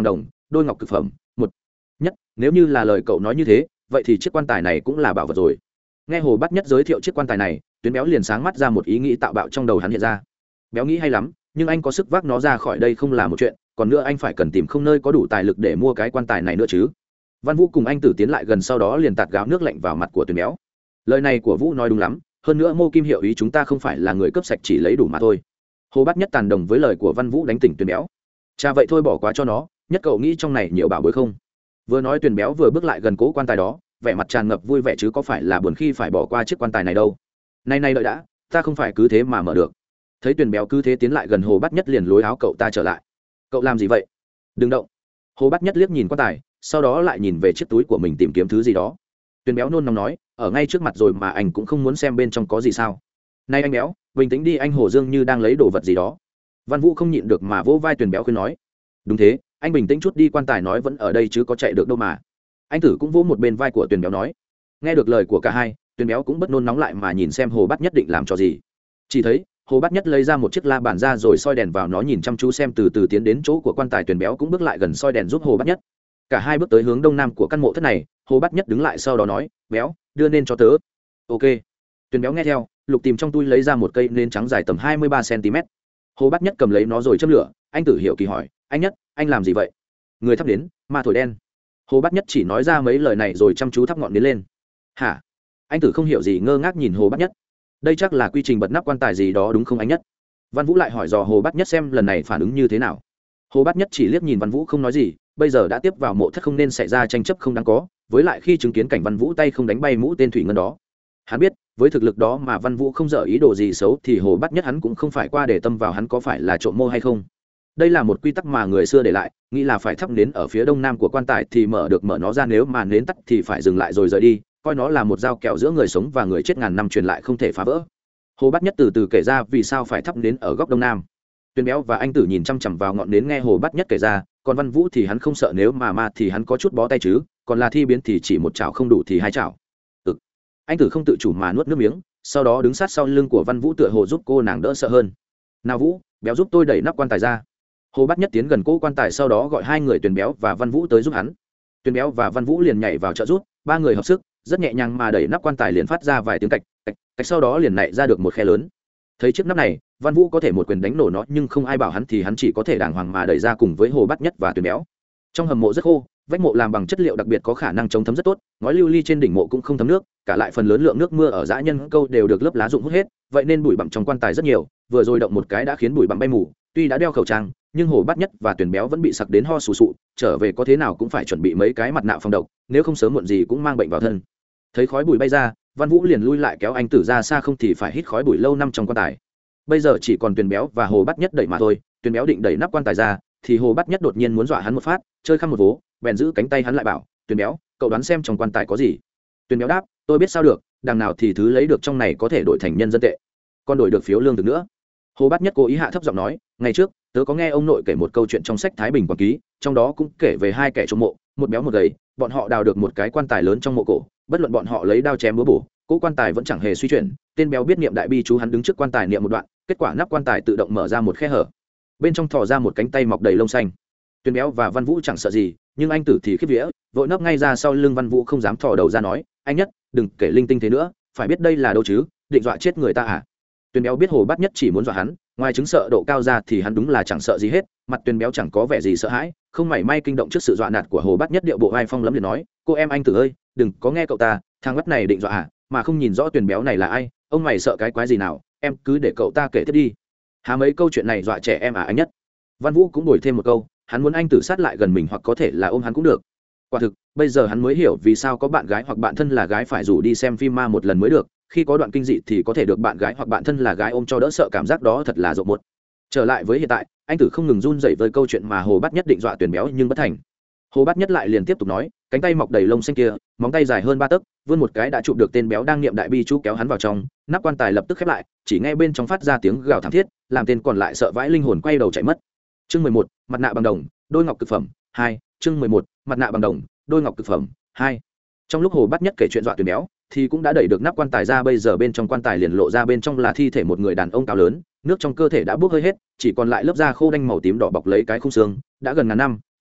đôi ngọc cực phẩm một nhất. Nếu như là lời cậu nói như thế, vậy thì chiếc quan tài này cũng là bảo vật rồi. Nghe Hồ Bát Nhất giới thiệu chiếc quan tài này, Tuyến Béo liền sáng mắt ra một ý nghĩ tạo bạo trong đầu hắn hiện ra. Béo nghĩ hay lắm, nhưng anh có sức vác nó ra khỏi đây không là một chuyện, còn nữa anh phải cần tìm không nơi có đủ tài lực để mua cái quan tài này nữa chứ. Văn Vũ cùng anh Tử tiến lại gần, sau đó liền tạt gáo nước lạnh vào mặt của Tuyến Béo. Lời này của Vũ nói đúng lắm, hơn nữa Mô Kim Hiệu ý chúng ta không phải là người cướp sạch, chỉ lấy đủ mà thôi. Hồ Bát Nhất tàn đồng với lời của Văn Vũ, đánh tỉnh Tuyến Béo. Cha vậy thôi bỏ qua cho nó, nhất cậu nghĩ trong này nhiều bảo bối không? Vừa nói Tuyến Béo vừa bước lại gần cố quan tài đó, vẻ mặt tràn ngập vui vẻ chứ có phải là buồn khi phải bỏ qua chiếc quan tài này đâu. Này này đợi đã, ta không phải cứ thế mà mở được. Thấy Tuyến Béo cứ thế tiến lại gần, Hồ Bát Nhất liền lối áo cậu ta trở lại. Cậu làm gì vậy? Đừng động. Hồ Bát Nhất liếc nhìn quan tài, sau đó lại nhìn về chiếc túi của mình tìm kiếm thứ gì đó. Tuyến Béo nôn nóng nói, ở ngay trước mặt rồi mà anh cũng không muốn xem bên trong có gì sao? Này anh Béo, bình tĩnh đi, anh Hồ Dương như đang lấy đồ vật gì đó. Văn Vũ không nhịn được mà vỗ vai Tuyến Béo khuyên nói. Đúng thế, anh bình tĩnh chút đi, quan tài nói vẫn ở đây chứ có chạy được đâu mà. Anh Tử cũng vỗ một bên vai của Tuyến Béo nói. Nghe được lời của cả hai, Tuyến Béo cũng bất nôn nóng lại mà nhìn xem Hồ Bát Nhất định làm cho gì. Chỉ thấy Hồ Bát Nhất lấy ra một chiếc la bàn ra rồi soi đèn vào nó, nhìn chăm chú xem, từ từ tiến đến chỗ của quan tài. Tuyến Béo cũng bước lại gần soi đèn giúp Hồ Bát Nhất. Cả hai bước tới hướng đông nam của căn mộ thất này. Hồ Bát Nhất đứng lại sau đó nói, Béo, đưa nên cho tớ. Ok. Tuyến Béo nghe theo, lục tìm trong túi lấy ra một cây nến trắng dài tầm hai mươi ba xăng-ti-mét. Hồ Bát Nhất cầm lấy nó rồi châm lửa. Anh Tử hiểu kỳ hỏi, anh Nhất, anh làm gì vậy? Người thắp nến, ma thổi đen. Hồ Bát Nhất chỉ nói ra mấy lời này rồi chăm chú thắp ngọn nến lên. Hả? Anh Tử không hiểu gì, ngơ ngác nhìn Hồ Bát Nhất. Đây chắc là quy trình bật nắp quan tài gì đó đúng không anh Nhất? Văn Vũ lại hỏi dò Hồ Bát Nhất xem lần này phản ứng như thế nào. Hồ Bát Nhất chỉ liếc nhìn Văn Vũ không nói gì, bây giờ đã tiếp vào mộ thất không nên xảy ra tranh chấp không đáng có, với lại khi chứng kiến cảnh Văn Vũ tay không đánh bay mũ tên thủy ngân đó, hắn biết với thực lực đó mà Văn Vũ không dở ý đồ gì xấu thì Hồ Bát Nhất hắn cũng không phải qua để tâm vào hắn có phải là trộm mô hay không. Đây là một quy tắc mà người xưa để lại, nghĩ là phải thắp nến ở phía đông nam của quan tài thì mở được mở nó ra, nếu mà nến tắt thì phải dừng lại rồi rời đi, coi nó là một dao kẹo giữa người sống và người chết ngàn năm truyền lại không thể phá vỡ. Hồ Bát Nhất từ từ kể ra vì sao phải thắp nến ở góc đông nam. Tuyến Béo và anh Tử nhìn chăm chằm vào ngọn nến nghe Hồ Bát Nhất kể ra, còn Văn Vũ thì hắn không sợ, nếu mà ma thì hắn có chút bó tay chứ, còn là thi biến thì chỉ một chảo không đủ thì hai chảo. Ừ. Anh Tử không tự chủ mà nuốt nước miếng, sau đó đứng sát sau lưng của Văn Vũ tựa hồ giúp cô nàng đỡ sợ hơn. Nào Vũ, Béo giúp tôi đẩy nắp quan tài ra. Hồ Bát Nhất tiến gần cố quan tài, sau đó gọi hai người Tuyến Béo và Văn Vũ tới giúp hắn. Tuyến Béo và Văn Vũ liền nhảy vào trợ giúp, ba người hợp sức, rất nhẹ nhàng mà đẩy nắp quan tài, liền phát ra vài tiếng cạch cạch cạch, sau đó liền nảy ra được một khe lớn. Thấy chiếc nắp này, Văn Vũ có thể một quyền đánh nổ nó, nhưng không ai bảo hắn thì hắn chỉ có thể đàng hoàng mà đẩy ra cùng với Hồ Bát Nhất và Tuyến Béo. Trong hầm mộ rất khô, vách mộ làm bằng chất liệu đặc biệt có khả năng chống thấm rất tốt, ngói lưu ly trên đỉnh mộ cũng không thấm nước, cả lại phần lớn lượng nước mưa ở dã nhân câu đều được lớp lá rụng hút hết, vậy nên bụi bặm trong quan tài rất nhiều, vừa rồi động một cái đã khiến bụi bặm bay mù. Tuy đã đeo khẩu trang, nhưng Hồ Bát Nhất và Tuyến Béo vẫn bị sặc đến ho sù sụ, trở về có thế nào cũng phải chuẩn bị mấy cái mặt nạ phòng độc, nếu không sớm muộn gì cũng mang bệnh vào thân. Thấy khói bụi bay ra, Văn Vũ liền lui lại kéo anh Tử ra xa, không thì phải hít khói bụi lâu năm trong quan tài. Bây giờ chỉ còn Tuyến Béo và Hồ Bát Nhất đẩy mà thôi. Tuyến Béo định đẩy nắp quan tài ra thì Hồ Bát Nhất đột nhiên muốn dọa hắn một phát, chơi khăm một vố, bèn giữ cánh tay hắn lại bảo, Tuyến Béo, cậu đoán xem trong quan tài có gì. Tuyến Béo đáp, tôi biết sao được, đằng nào thì thứ lấy được trong này có thể đổi thành nhân dân tệ, còn đổi được phiếu lương thực nữa. Hồ Bát Nhất cố ý hạ thấp giọng nói, ngày trước tớ có nghe ông nội kể một câu chuyện trong sách Thái Bình Quản Ký, trong đó cũng kể về hai kẻ trộm mộ, một béo một gầy, bọn họ đào được một cái quan tài lớn trong mộ cổ, bất luận bọn họ lấy đao chém búa bổ, cỗ quan tài vẫn chẳng hề suy chuyển. Tên béo biết niệm đại bi chú, hắn đứng trước quan tài niệm một đoạn, kết quả nắp quan tài tự động mở ra một khe hở, bên trong thò ra một cánh tay mọc đầy lông xanh. Tuyến Béo và Văn Vũ chẳng sợ gì, nhưng anh Tử thì khiếp vía, vội nấp ngay ra sau lưng Văn Vũ, không dám thò đầu ra nói, anh Nhất, đừng kể linh tinh thế nữa, phải biết đây là đâu chứ, định dọa chết người ta à? Tuyến Béo biết Hồ Bát Nhất chỉ muốn dọa hắn, ngoài chứng sợ độ cao ra thì hắn đúng là chẳng sợ gì hết. Mặt Tuyến Béo chẳng có vẻ gì sợ hãi, không mảy may kinh động trước sự dọa nạt của Hồ Bát Nhất, điệu bộ vai phong lấm liệt nói, cô em anh Tử ơi, đừng có nghe cậu ta, thằng ngất này định dọa à, mà không nhìn rõ Tuyến Béo này là ai, ông mày sợ cái quái gì nào, em cứ để cậu ta kể tiếp đi. Há mấy câu chuyện này dọa trẻ em à anh Nhất? Văn Vũ cũng bồi thêm một câu, hắn muốn anh Tử sát lại gần mình hoặc có thể là ôm hắn cũng được. Quả thực, bây giờ hắn mới hiểu vì sao có bạn gái hoặc bạn thân là gái phải rủ đi xem phim ma một lần mới được, khi có đoạn kinh dị thì có thể được bạn gái hoặc bạn thân là gái ôm cho đỡ sợ, cảm giác đó thật là rộng một. Trở lại với hiện tại, anh Tử không ngừng run rẩy với câu chuyện mà Hồ Bát Nhất định dọa Tuyến Béo nhưng bất thành. Hồ Bát Nhất lại liền tiếp tục nói, cánh tay mọc đầy lông xanh kia, móng tay dài hơn ba tấc, vươn một cái đã chụp được tên béo đang niệm đại bi chú, kéo hắn vào trong, nắp quan tài lập tức khép lại, chỉ nghe bên trong phát ra tiếng gào thảm thiết, làm tên còn lại sợ vãi linh hồn quay đầu chạy mất. Chương mười một, mặt nạ bằng đồng, đôi ngọc cực phẩm hai. Chương mười một, mặt nạ bằng đồng, đôi ngọc cực phẩm hai. Trong lúc Hồ Bát Nhất kể chuyện dọa Tuyến Béo thì cũng đã đẩy được nắp quan tài ra, bây giờ bên trong quan tài liền lộ ra, bên trong là thi thể một người đàn ông cao lớn, nước trong cơ thể đã bốc hơi hết, chỉ còn lại lớp da khô đanh màu tím đỏ bọc lấy cái khung xương, đã gần ngàn năm,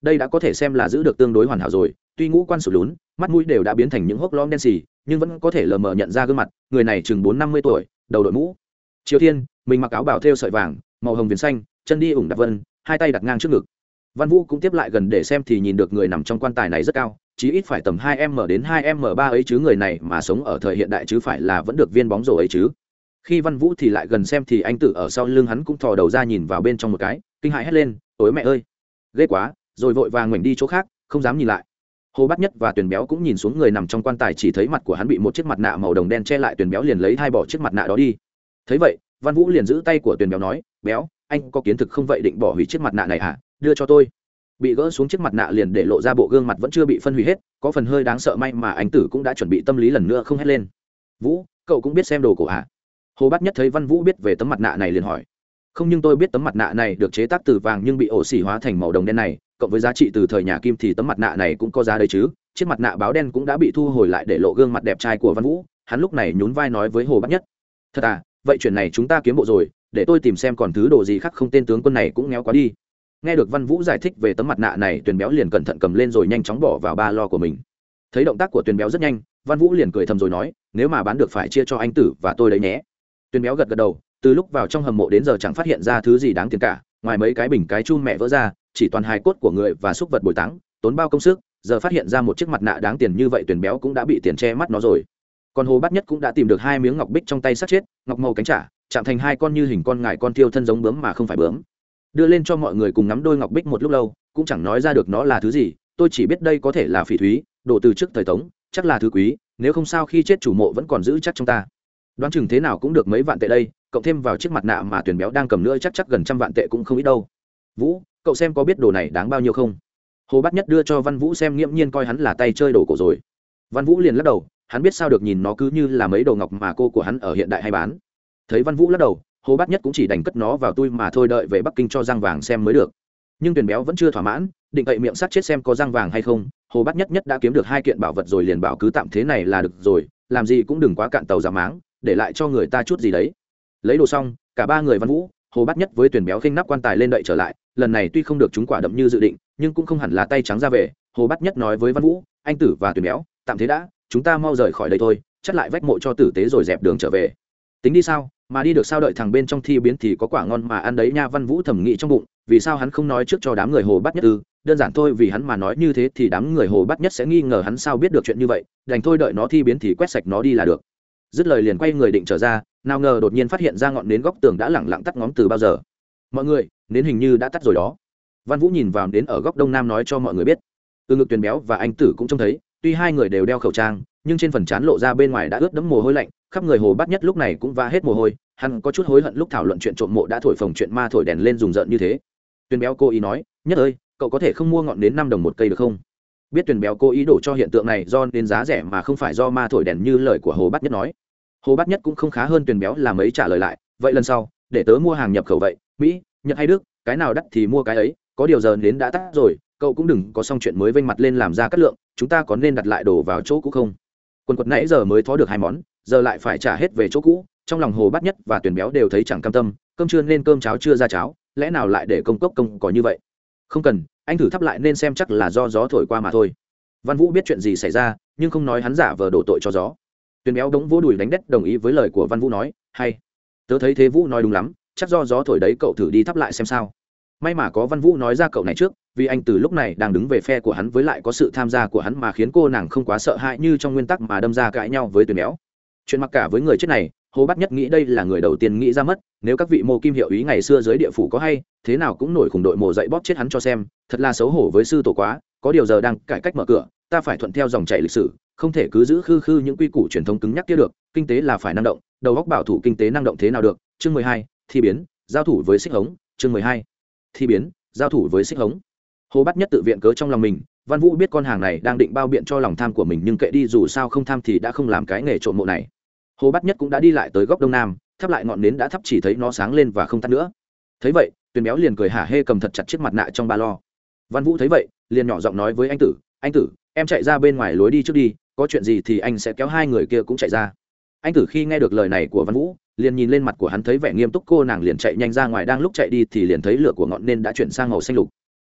đây đã có thể xem là giữ được tương đối hoàn hảo rồi. Tuy ngũ quan sụt lún, mắt mũi đều đã biến thành những hốc lõm đen xì, nhưng vẫn có thể lờ mờ nhận ra gương mặt. Người này chừng bốn năm mươi tuổi, đầu đội mũ Triều Thiên, mình mặc áo bào thêu sợi vàng màu hồng viền xanh, chân đi ủng đạp vân, hai tay đặt ngang trước ngực. Văn Vũ cũng tiếp lại gần để xem thì nhìn được người nằm trong quan tài này rất cao, chí ít phải tầm hai m đến hai m ba ấy chứ, người này mà sống ở thời hiện đại chứ phải là vẫn được viên bóng rổ ấy chứ. Khi Văn Vũ thì lại gần xem thì anh Tử ở sau lưng hắn cũng thò đầu ra nhìn vào bên trong một cái, kinh hãi hét lên, ôi mẹ ơi, ghê quá, rồi vội vàng ngoảnh đi chỗ khác, không dám nhìn lại. Hồ Bát Nhất và Tuyền Béo cũng nhìn xuống người nằm trong quan tài, chỉ thấy mặt của hắn bị một chiếc mặt nạ màu đồng đen che lại. Tuyền Béo liền lấy hai bỏ chiếc mặt nạ đó đi. Thấy vậy, Văn Vũ liền giữ tay của Tuyền Béo nói, Béo, anh có kiến thực không vậy, định bỏ hủy chiếc mặt nạ này hả? Đưa cho tôi. Bị gỡ xuống chiếc mặt nạ liền để lộ ra bộ gương mặt vẫn chưa bị phân hủy hết, có phần hơi đáng sợ. May mà anh Tử cũng đã chuẩn bị tâm lý lần nữa không hét lên. Vũ, cậu cũng biết xem đồ cổ hả? Hồ Bát Nhất thấy Văn Vũ biết về tấm mặt nạ này liền hỏi. Không, nhưng tôi biết tấm mặt nạ này được chế tác từ vàng nhưng bị ổ xỉ hóa thành màu đồng đen này, cộng với giá trị từ thời nhà Kim thì tấm mặt nạ này cũng có giá đấy chứ. Chiếc mặt nạ báo đen cũng đã bị thu hồi lại để lộ gương mặt đẹp trai của Văn Vũ. Hắn lúc này nhún vai nói với Hồ Bát Nhất, thật à, vậy chuyện này chúng ta kiếm bộ rồi, để tôi tìm xem còn thứ đồ gì khác không, tên tướng quân này cũng nghèo quá đi. Nghe được Văn Vũ giải thích về tấm mặt nạ này, Tuyền Béo liền cẩn thận cầm lên rồi nhanh chóng bỏ vào ba lô của mình. Thấy động tác của Tuyền Béo rất nhanh, Văn Vũ liền cười thầm rồi nói, nếu mà bán được phải chia cho anh Tử và tôi đấy nhé. Tuyền Béo gật gật đầu. Từ lúc vào trong hầm mộ đến giờ chẳng phát hiện ra thứ gì đáng tiền cả, ngoài mấy cái bình cái chum mẹ vỡ ra, chỉ toàn hài cốt của người và súc vật bồi táng, tốn bao công sức, giờ phát hiện ra một chiếc mặt nạ đáng tiền như vậy, Tuyền Béo cũng đã bị tiền che mắt nó rồi. Còn Hồ Bát Nhất cũng đã tìm được hai miếng ngọc bích trong tay xác chết, ngọc màu cánh trả, chạm thành hai con như hình con ngải con thiêu thân giống bướm mà không phải bướm. Đưa lên cho mọi người cùng ngắm đôi ngọc bích một lúc lâu, cũng chẳng nói ra được nó là thứ gì, tôi chỉ biết đây có thể là phỉ thúy, đồ từ trước thời Tống, chắc là thứ quý, nếu không sao khi chết chủ mộ vẫn còn giữ chắc trong ta. Đoán chừng thế nào cũng được mấy vạn tệ đây, cộng thêm vào chiếc mặt nạ mà Tuyền Béo đang cầm nữa chắc chắc gần trăm vạn tệ cũng không ít đâu. Vũ, cậu xem có biết đồ này đáng bao nhiêu không? Hồ Bát Nhất đưa cho Văn Vũ xem, nghiễm nhiên coi hắn là tay chơi đồ cổ rồi. Văn Vũ liền lắc đầu, hắn biết sao được, nhìn nó cứ như là mấy đồ ngọc mà cô của hắn ở hiện đại hay bán. Thấy Văn Vũ lắc đầu, Hồ Bát Nhất cũng chỉ đành cất nó vào túi mà thôi, đợi về Bắc Kinh cho răng vàng xem mới được. Nhưng Tuyền Béo vẫn chưa thỏa mãn, định cậy miệng sát chết xem có răng vàng hay không. Hồ Bát Nhất nhất đã kiếm được hai kiện bảo vật rồi, liền bảo cứ tạm thế này là được rồi, làm gì cũng đừng quá cạn tàu giả máng, để lại cho người ta chút gì đấy. Lấy đồ xong, cả ba người Văn Vũ, Hồ Bát Nhất với Tuyền Béo khênh nắp quan tài lên đậy trở lại. Lần này tuy không được chúng quả đậm như dự định, nhưng cũng không hẳn là tay trắng ra về. Hồ Bát Nhất nói với Văn Vũ, anh Tử và Tuyền Béo, tạm thế đã, chúng ta mau rời khỏi đây thôi, chắt lại vách mộ cho tử tế rồi dẹp đường trở về. Tính đi sao mà đi được sao, đợi thằng bên trong thi biến thì có quả ngon mà ăn đấy nha. Văn Vũ thầm nghĩ trong bụng, vì sao hắn không nói trước cho đám người Hồ Bát Nhất ư? Đơn giản thôi, vì hắn mà nói như thế thì đám người Hồ Bát Nhất sẽ nghi ngờ hắn sao biết được chuyện như vậy, đành thôi đợi nó thi biến thì quét sạch nó đi là được. Dứt lời liền quay người định trở ra, nào ngờ đột nhiên phát hiện ra ngọn nến góc tường đã lẳng lặng tắt ngóm từ bao giờ. Mọi người, nến hình như đã tắt rồi đó. Văn Vũ nhìn vào nến ở góc đông nam nói cho mọi người biết. Từ ngực Tuyền Béo và anh Tử cũng trông thấy, tuy hai người đều đeo khẩu trang, nhưng trên phần trán lộ ra bên ngoài đã ướt đẫm mồ hôi lạnh, khắp người Hồ Bát Nhất lúc này cũng va hết mồ hôi. Hắn có chút hối hận lúc thảo luận chuyện trộm mộ đã thổi phồng chuyện ma thổi đèn lên rùng rợn như thế. Tuyền Béo cố ý nói, Nhất ơi, cậu có thể không mua ngọn nến năm đồng một cây được không? Biết Tuyền Béo cố ý đổ cho hiện tượng này do nến giá rẻ mà không phải do ma thổi đèn như lời của Hồ Bát Nhất nói. Hồ Bát Nhất cũng không khá hơn Tuyền Béo là mấy, trả lời lại, vậy lần sau để tớ mua hàng nhập khẩu vậy, Mỹ, Nhật hay Đức, cái nào đắt thì mua cái ấy, có điều giờ nến đã tắt rồi, cậu cũng đừng có xong chuyện mới vênh mặt lên làm ra cắt lượng, chúng ta có nên đặt lại đồ vào chỗ cũ không? Quần quật nãy giờ mới thó được hai món, giờ lại phải trả hết về chỗ cũ. Trong lòng Hồ Bát Nhất và Tuyền Béo đều thấy chẳng cam tâm, cơm trưa nên cơm, cháo chưa ra cháo, lẽ nào lại để công cốc công có như vậy? Không cần, anh thử thắp lại nên xem, chắc là do gió thổi qua mà thôi. Văn Vũ biết chuyện gì xảy ra, nhưng không nói hắn giả vờ đổ tội cho gió. Tuyền Béo đống vỗ đùi đánh đất đồng ý với lời của Văn Vũ, nói, hay, tớ thấy thế Vũ nói đúng lắm, chắc do gió thổi đấy, cậu thử đi thắp lại xem sao. May mà có Văn Vũ nói ra cậu này trước, vì anh từ lúc này đang đứng về phe của hắn, với lại có sự tham gia của hắn mà khiến cô nàng không quá sợ hãi như trong nguyên tắc mà đâm ra cãi nhau với Tuyền Béo. Chuyện mặc cả với người chết này, Hồ Bát Nhất nghĩ đây là người đầu tiên nghĩ ra mất, nếu các vị mô kim hiệu ý ngày xưa dưới địa phủ có hay, thế nào cũng nổi khủng đội mồ dậy bóp chết hắn cho xem, thật là xấu hổ với sư tổ quá. Có điều giờ đang cải cách mở cửa, ta phải thuận theo dòng chảy lịch sử, không thể cứ giữ khư khư những quy củ truyền thống cứng nhắc kia được, kinh tế là phải năng động, đầu óc bảo thủ, kinh tế năng động thế nào được. Chương mười hai, thi biến, giao thủ với xích hống. Chương mười hai, thi biến, giao thủ với xích hống. Hồ Bát Nhất tự viện cớ trong lòng mình, Văn Vũ biết con hàng này đang định bao biện cho lòng tham của mình, nhưng kệ đi, dù sao không tham thì đã không làm cái nghề trộm mộ này. Hồ Bát Nhất cũng đã đi lại tới góc đông nam, thắp lại ngọn nến đã thắp, chỉ thấy nó sáng lên và không tắt nữa. Thấy vậy, Tuyền Béo liền cười hả hê cầm thật chặt chiếc mặt nạ trong ba lô. Văn Vũ thấy vậy, liền nhỏ giọng nói với anh Tử, anh Tử, em chạy ra bên ngoài lối đi trước đi, có chuyện gì thì anh sẽ kéo hai người kia cũng chạy ra. Anh Tử khi nghe được lời này của Văn Vũ, liền nhìn lên mặt của hắn thấy vẻ nghiêm túc, cô nàng liền chạy nhanh ra ngoài, đang lúc chạy đi thì liền thấy lửa của ngọn nến đã chuyển sang màu xanh lục.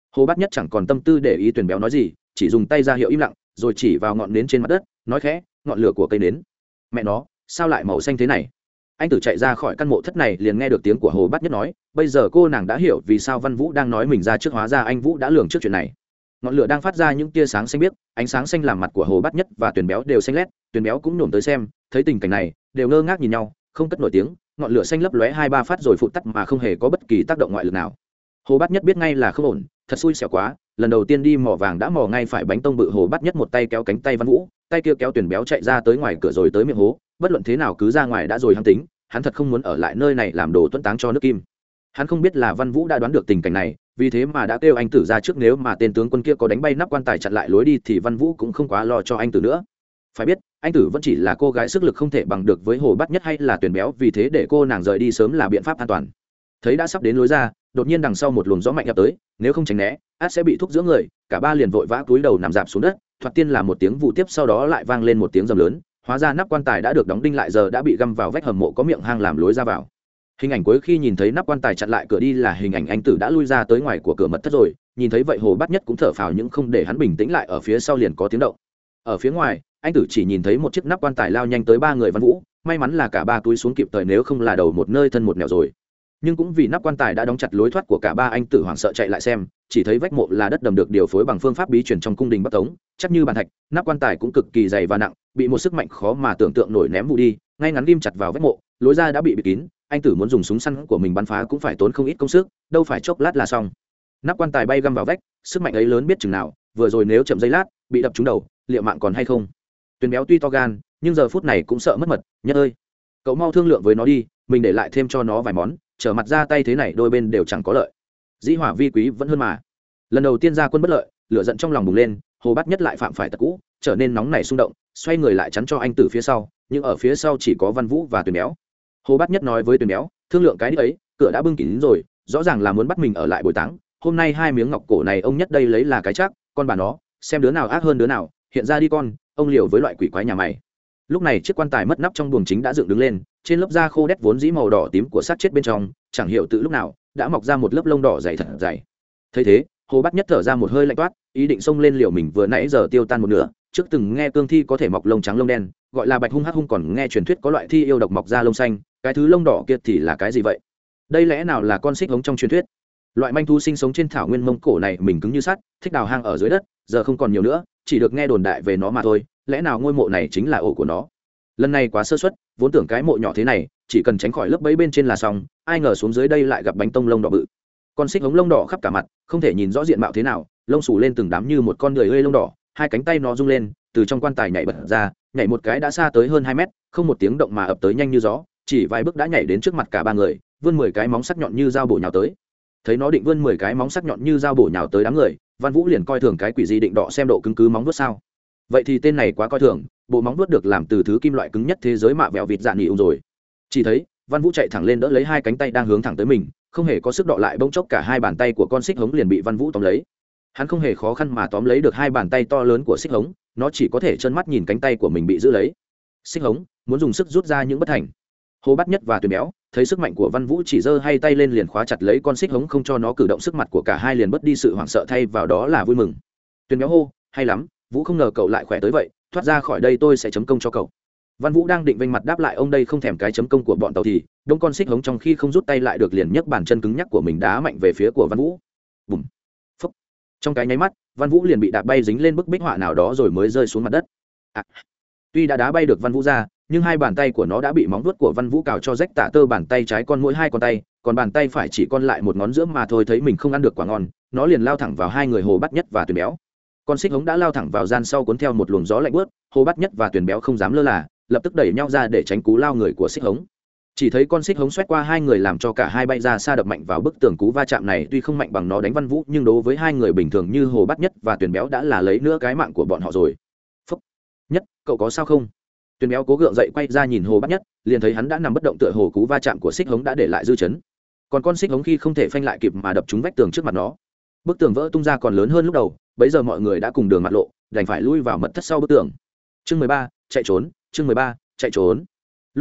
Hồ Bát Nhất chẳng còn tâm tư để ý Tuyền Béo nói gì, chỉ dùng tay ra hiệu im lặng, rồi chỉ vào ngọn nến trên mặt đất, nói khẽ, ngọn lửa của cây nến. Mẹ nó, sao lại màu xanh thế này? Anh Tử chạy ra khỏi căn mộ thất này liền nghe được tiếng của Hồ Bát Nhất nói, bây giờ cô nàng đã hiểu vì sao Văn Vũ đang nói mình ra trước, hóa ra anh Vũ đã lường trước chuyện này. Ngọn lửa đang phát ra những tia sáng xanh biếc, ánh sáng xanh làm mặt của Hồ Bát Nhất và Tuyền Béo đều xanh lét. Tuyền Béo cũng nhổm tới xem, thấy tình cảnh này, đều ngơ ngác nhìn nhau, không cất nổi tiếng. Ngọn lửa xanh lấp lóe hai ba phát rồi phụt tắt mà không hề có bất kỳ tác động ngoại lực nào. Hồ Bát Nhất biết ngay là không ổn, thật xui xẻo quá, lần đầu tiên đi mỏ vàng đã mò ngay phải bánh tông bự. Hồ Bát Nhất một tay kéo cánh tay Văn Vũ, tay kia kéo Tuyền Béo chạy ra tới ngoài cửa rồi tới miệng hố, bất luận thế nào cứ ra ngoài đã rồi hắn tính, hắn thật không muốn ở lại nơi này làm đồ tuấn táng cho nước Kim. Hắn không biết là Văn Vũ đã đoán được tình cảnh này, vì thế mà đã kêu anh Tử ra trước, nếu mà tên tướng quân kia có đánh bay nắp quan tài chặn lại lối đi thì Văn Vũ cũng không quá lo cho anh Tử nữa. Phải biết, anh Tử vẫn chỉ là cô gái sức lực không thể bằng được với Hồ Bát Nhất hay là Tuyền Béo, vì thế để cô nàng rời đi sớm là biện pháp an toàn. Thấy đã sắp đến lối ra, đột nhiên đằng sau một luồng gió mạnh ập tới, nếu không tránh né, át sẽ bị thúc giữa người. Cả ba liền vội vã cúi đầu nằm dạp xuống đất, thoạt tiên là một tiếng vụ tiếp, sau đó lại vang lên một tiếng rầm lớn, hóa ra nắp quan tài đã được đóng đinh lại, giờ đã bị găm vào vách hầm mộ có miệng hang làm lối ra vào. Hình ảnh cuối khi nhìn thấy nắp quan tài chặn lại cửa đi là hình ảnh anh Tử đã lui ra tới ngoài của cửa mật thất rồi. Nhìn thấy vậy Hồ Bát Nhất cũng thở phào, nhưng không để hắn bình tĩnh lại, ở phía sau liền có tiếng động. Ở phía ngoài, anh Tử chỉ nhìn thấy một chiếc nắp quan tài lao nhanh tới ba người Văn Vũ, may mắn là cả ba túi xuống kịp thời, nếu không là đầu một nơi thân một nẻo rồi. Nhưng cũng vì nắp quan tài đã đóng chặt lối thoát của cả ba, anh Tử hoảng sợ chạy lại xem, chỉ thấy vách mộ là đất đầm được điều phối bằng phương pháp bí truyền trong cung đình Bắc Tống, chắc như bàn thạch. Nắp quan tài cũng cực kỳ dày và nặng, bị một sức mạnh khó mà tưởng tượng nổi ném vụ đi, ngay ngắn ghim chặt vào vách mộ, lối ra đã bị bịt kín. Anh Tử muốn dùng súng săn của mình bắn phá cũng phải tốn không ít công sức, đâu phải chốc lát là xong. Nắp quan tài bay găm vào vách, sức mạnh ấy lớn biết chừng nào, vừa rồi nếu chậm giây lát bị đập trúng đầu, liệu mạng còn hay không? Tuyền Béo tuy to gan, nhưng giờ phút này cũng sợ mất mật. Nhất ơi, cậu mau thương lượng với nó đi, mình để lại thêm cho nó vài món, trở mặt ra tay thế này đôi bên đều chẳng có lợi. Dĩ hỏa vi quý vẫn hơn mà. Lần đầu tiên ra quân bất lợi, lửa giận trong lòng bùng lên, Hồ Bát Nhất lại phạm phải tật cũ, trở nên nóng nảy xung động, xoay người lại chắn cho anh Tử phía sau, nhưng ở phía sau chỉ có Văn Vũ và Tuyền Béo. Hồ Bát Nhất nói với Tuyền Béo, thương lượng cái đi ấy, cửa đã bưng kín rồi, rõ ràng là muốn bắt mình ở lại bồi táng. Hôm nay hai miếng ngọc cổ này ông nhất đây lấy là cái chắc, con bà nó, xem đứa nào ác hơn đứa nào, hiện ra đi con, ông liều với loại quỷ quái nhà mày. Lúc này chiếc quan tài mất nắp trong buồng chính đã dựng đứng lên, trên lớp da khô đét vốn dĩ màu đỏ tím của xác chết bên trong, chẳng hiểu tự lúc nào đã mọc ra một lớp lông đỏ dày thật dày. Thấy thế, Hồ Bát Nhất thở ra một hơi lạnh toát, ý định xông lên liều mình vừa nãy giờ tiêu tan một nửa. Trước từng nghe cương thi có thể mọc lông trắng lông đen, gọi là bạch hung hắc hung, còn nghe truyền thuyết có loại thi yêu độc mọc ra lông xanh, cái thứ lông đỏ kia thì là cái gì vậy? Đây lẽ nào là con xích hống trong truyền thuyết? Loại manh thú sinh sống trên thảo nguyên Mông Cổ này mình cứng như sắt, thích đào hang ở dưới đất, giờ không còn nhiều nữa, chỉ được nghe đồn đại về nó mà thôi. Lẽ nào ngôi mộ này chính là ổ của nó? Lần này quá sơ suất, vốn tưởng cái mộ nhỏ thế này chỉ cần tránh khỏi lớp bẫy bên trên là xong, ai ngờ xuống dưới đây lại gặp bánh tông lông đỏ bự. Con xích hống lông đỏ khắp cả mặt, không thể nhìn rõ diện mạo thế nào, lông xù lên từng đám như một con người ơi lông đỏ. Hai cánh tay nó rung lên, từ trong quan tài nhảy bật ra, nhảy một cái đã xa tới hơn hai mét, không một tiếng động mà ập tới nhanh như gió, chỉ vài bước đã nhảy đến trước mặt cả ba người, vươn mười cái móng sắc nhọn như dao bổ nhào tới. Thấy nó định vươn mười cái móng sắc nhọn như dao bổ nhào tới đám người, Văn Vũ liền coi thường cái quỷ gì định đọ xem độ cứng cứ móng vuốt sao? Vậy thì tên này quá coi thường, bộ móng vuốt được làm từ thứ kim loại cứng nhất thế giới mạ vẹo vịt dạ nghỉ ung rồi. Chỉ thấy Văn Vũ chạy thẳng lên đỡ lấy hai cánh tay đang hướng thẳng tới mình, không hề có sức đọ lại, bỗng chốc cả hai bàn tay của con xích hống liền bị Văn Vũ tóm lấy. Hắn không hề khó khăn mà tóm lấy được hai bàn tay to lớn của xích hống, nó chỉ có thể trơ mắt nhìn cánh tay của mình bị giữ lấy. Xích hống muốn dùng sức rút ra những bất thành. Hồ Bát Nhất và Tuyền Béo thấy sức mạnh của Văn Vũ chỉ giơ hai tay lên liền khóa chặt lấy con xích hống, không cho nó cử động, sức mặt của cả hai liền mất đi sự hoảng sợ, thay vào đó là vui mừng. Tuyền Béo hô, hay lắm, Vũ, không ngờ cậu lại khỏe tới vậy, thoát ra khỏi đây tôi sẽ chấm công cho cậu. Văn Vũ đang định vênh mặt đáp lại ông đây không thèm cái chấm công của bọn tàu thì đông con xích hống trong khi không rút tay lại được liền nhấc bàn chân cứng nhắc của mình đá mạnh về phía của Văn Vũ. Bùm, phúc. Trong cái nháy mắt, Văn Vũ liền bị đạp bay dính lên bức bích họa nào đó rồi mới rơi xuống mặt đất. À, tuy đã đá bay được Văn Vũ ra, nhưng hai bàn tay của nó đã bị móng vuốt của Văn Vũ cào cho rách tả tơ bàn tay trái con mỗi hai con tay, còn bàn tay phải chỉ còn lại một ngón giữa mà thôi. Thấy mình không ăn được quả ngon, nó liền lao thẳng vào hai người Hồ Bát Nhất và Tuyền Béo. Con xích hống đã lao thẳng vào gian sau, cuốn theo một luồng gió lạnh buốt. Hồ Bát Nhất và Tuyền Béo không dám lơ là, lập tức đẩy nhau ra để tránh cú lao người của xích hống. Chỉ thấy con xích hống xoét qua hai người làm cho cả hai bay ra xa, đập mạnh vào bức tường. Cú va chạm này tuy không mạnh bằng nó đánh Văn Vũ, nhưng đối với hai người bình thường như Hồ Bát Nhất và Tuyền Béo đã là lấy nữa cái mạng của bọn họ rồi. Phúc Nhất, cậu có sao không? Tuyền Béo cố gượng dậy quay ra nhìn Hồ Bát Nhất, liền thấy hắn đã nằm bất động, tựa hồ cú va chạm của xích hống đã để lại dư chấn. Còn con xích hống khi không thể phanh lại kịp mà đập trúng vách tường trước mặt nó, bức tường vỡ tung ra còn lớn hơn lúc đầu. Bấy giờ mọi người đã cùng đường mặt lộ, đành phải lui vào mật thất sau bức tường. Chương mười ba, chạy trốn. Chương mười ba, chạy trốn. Lúc này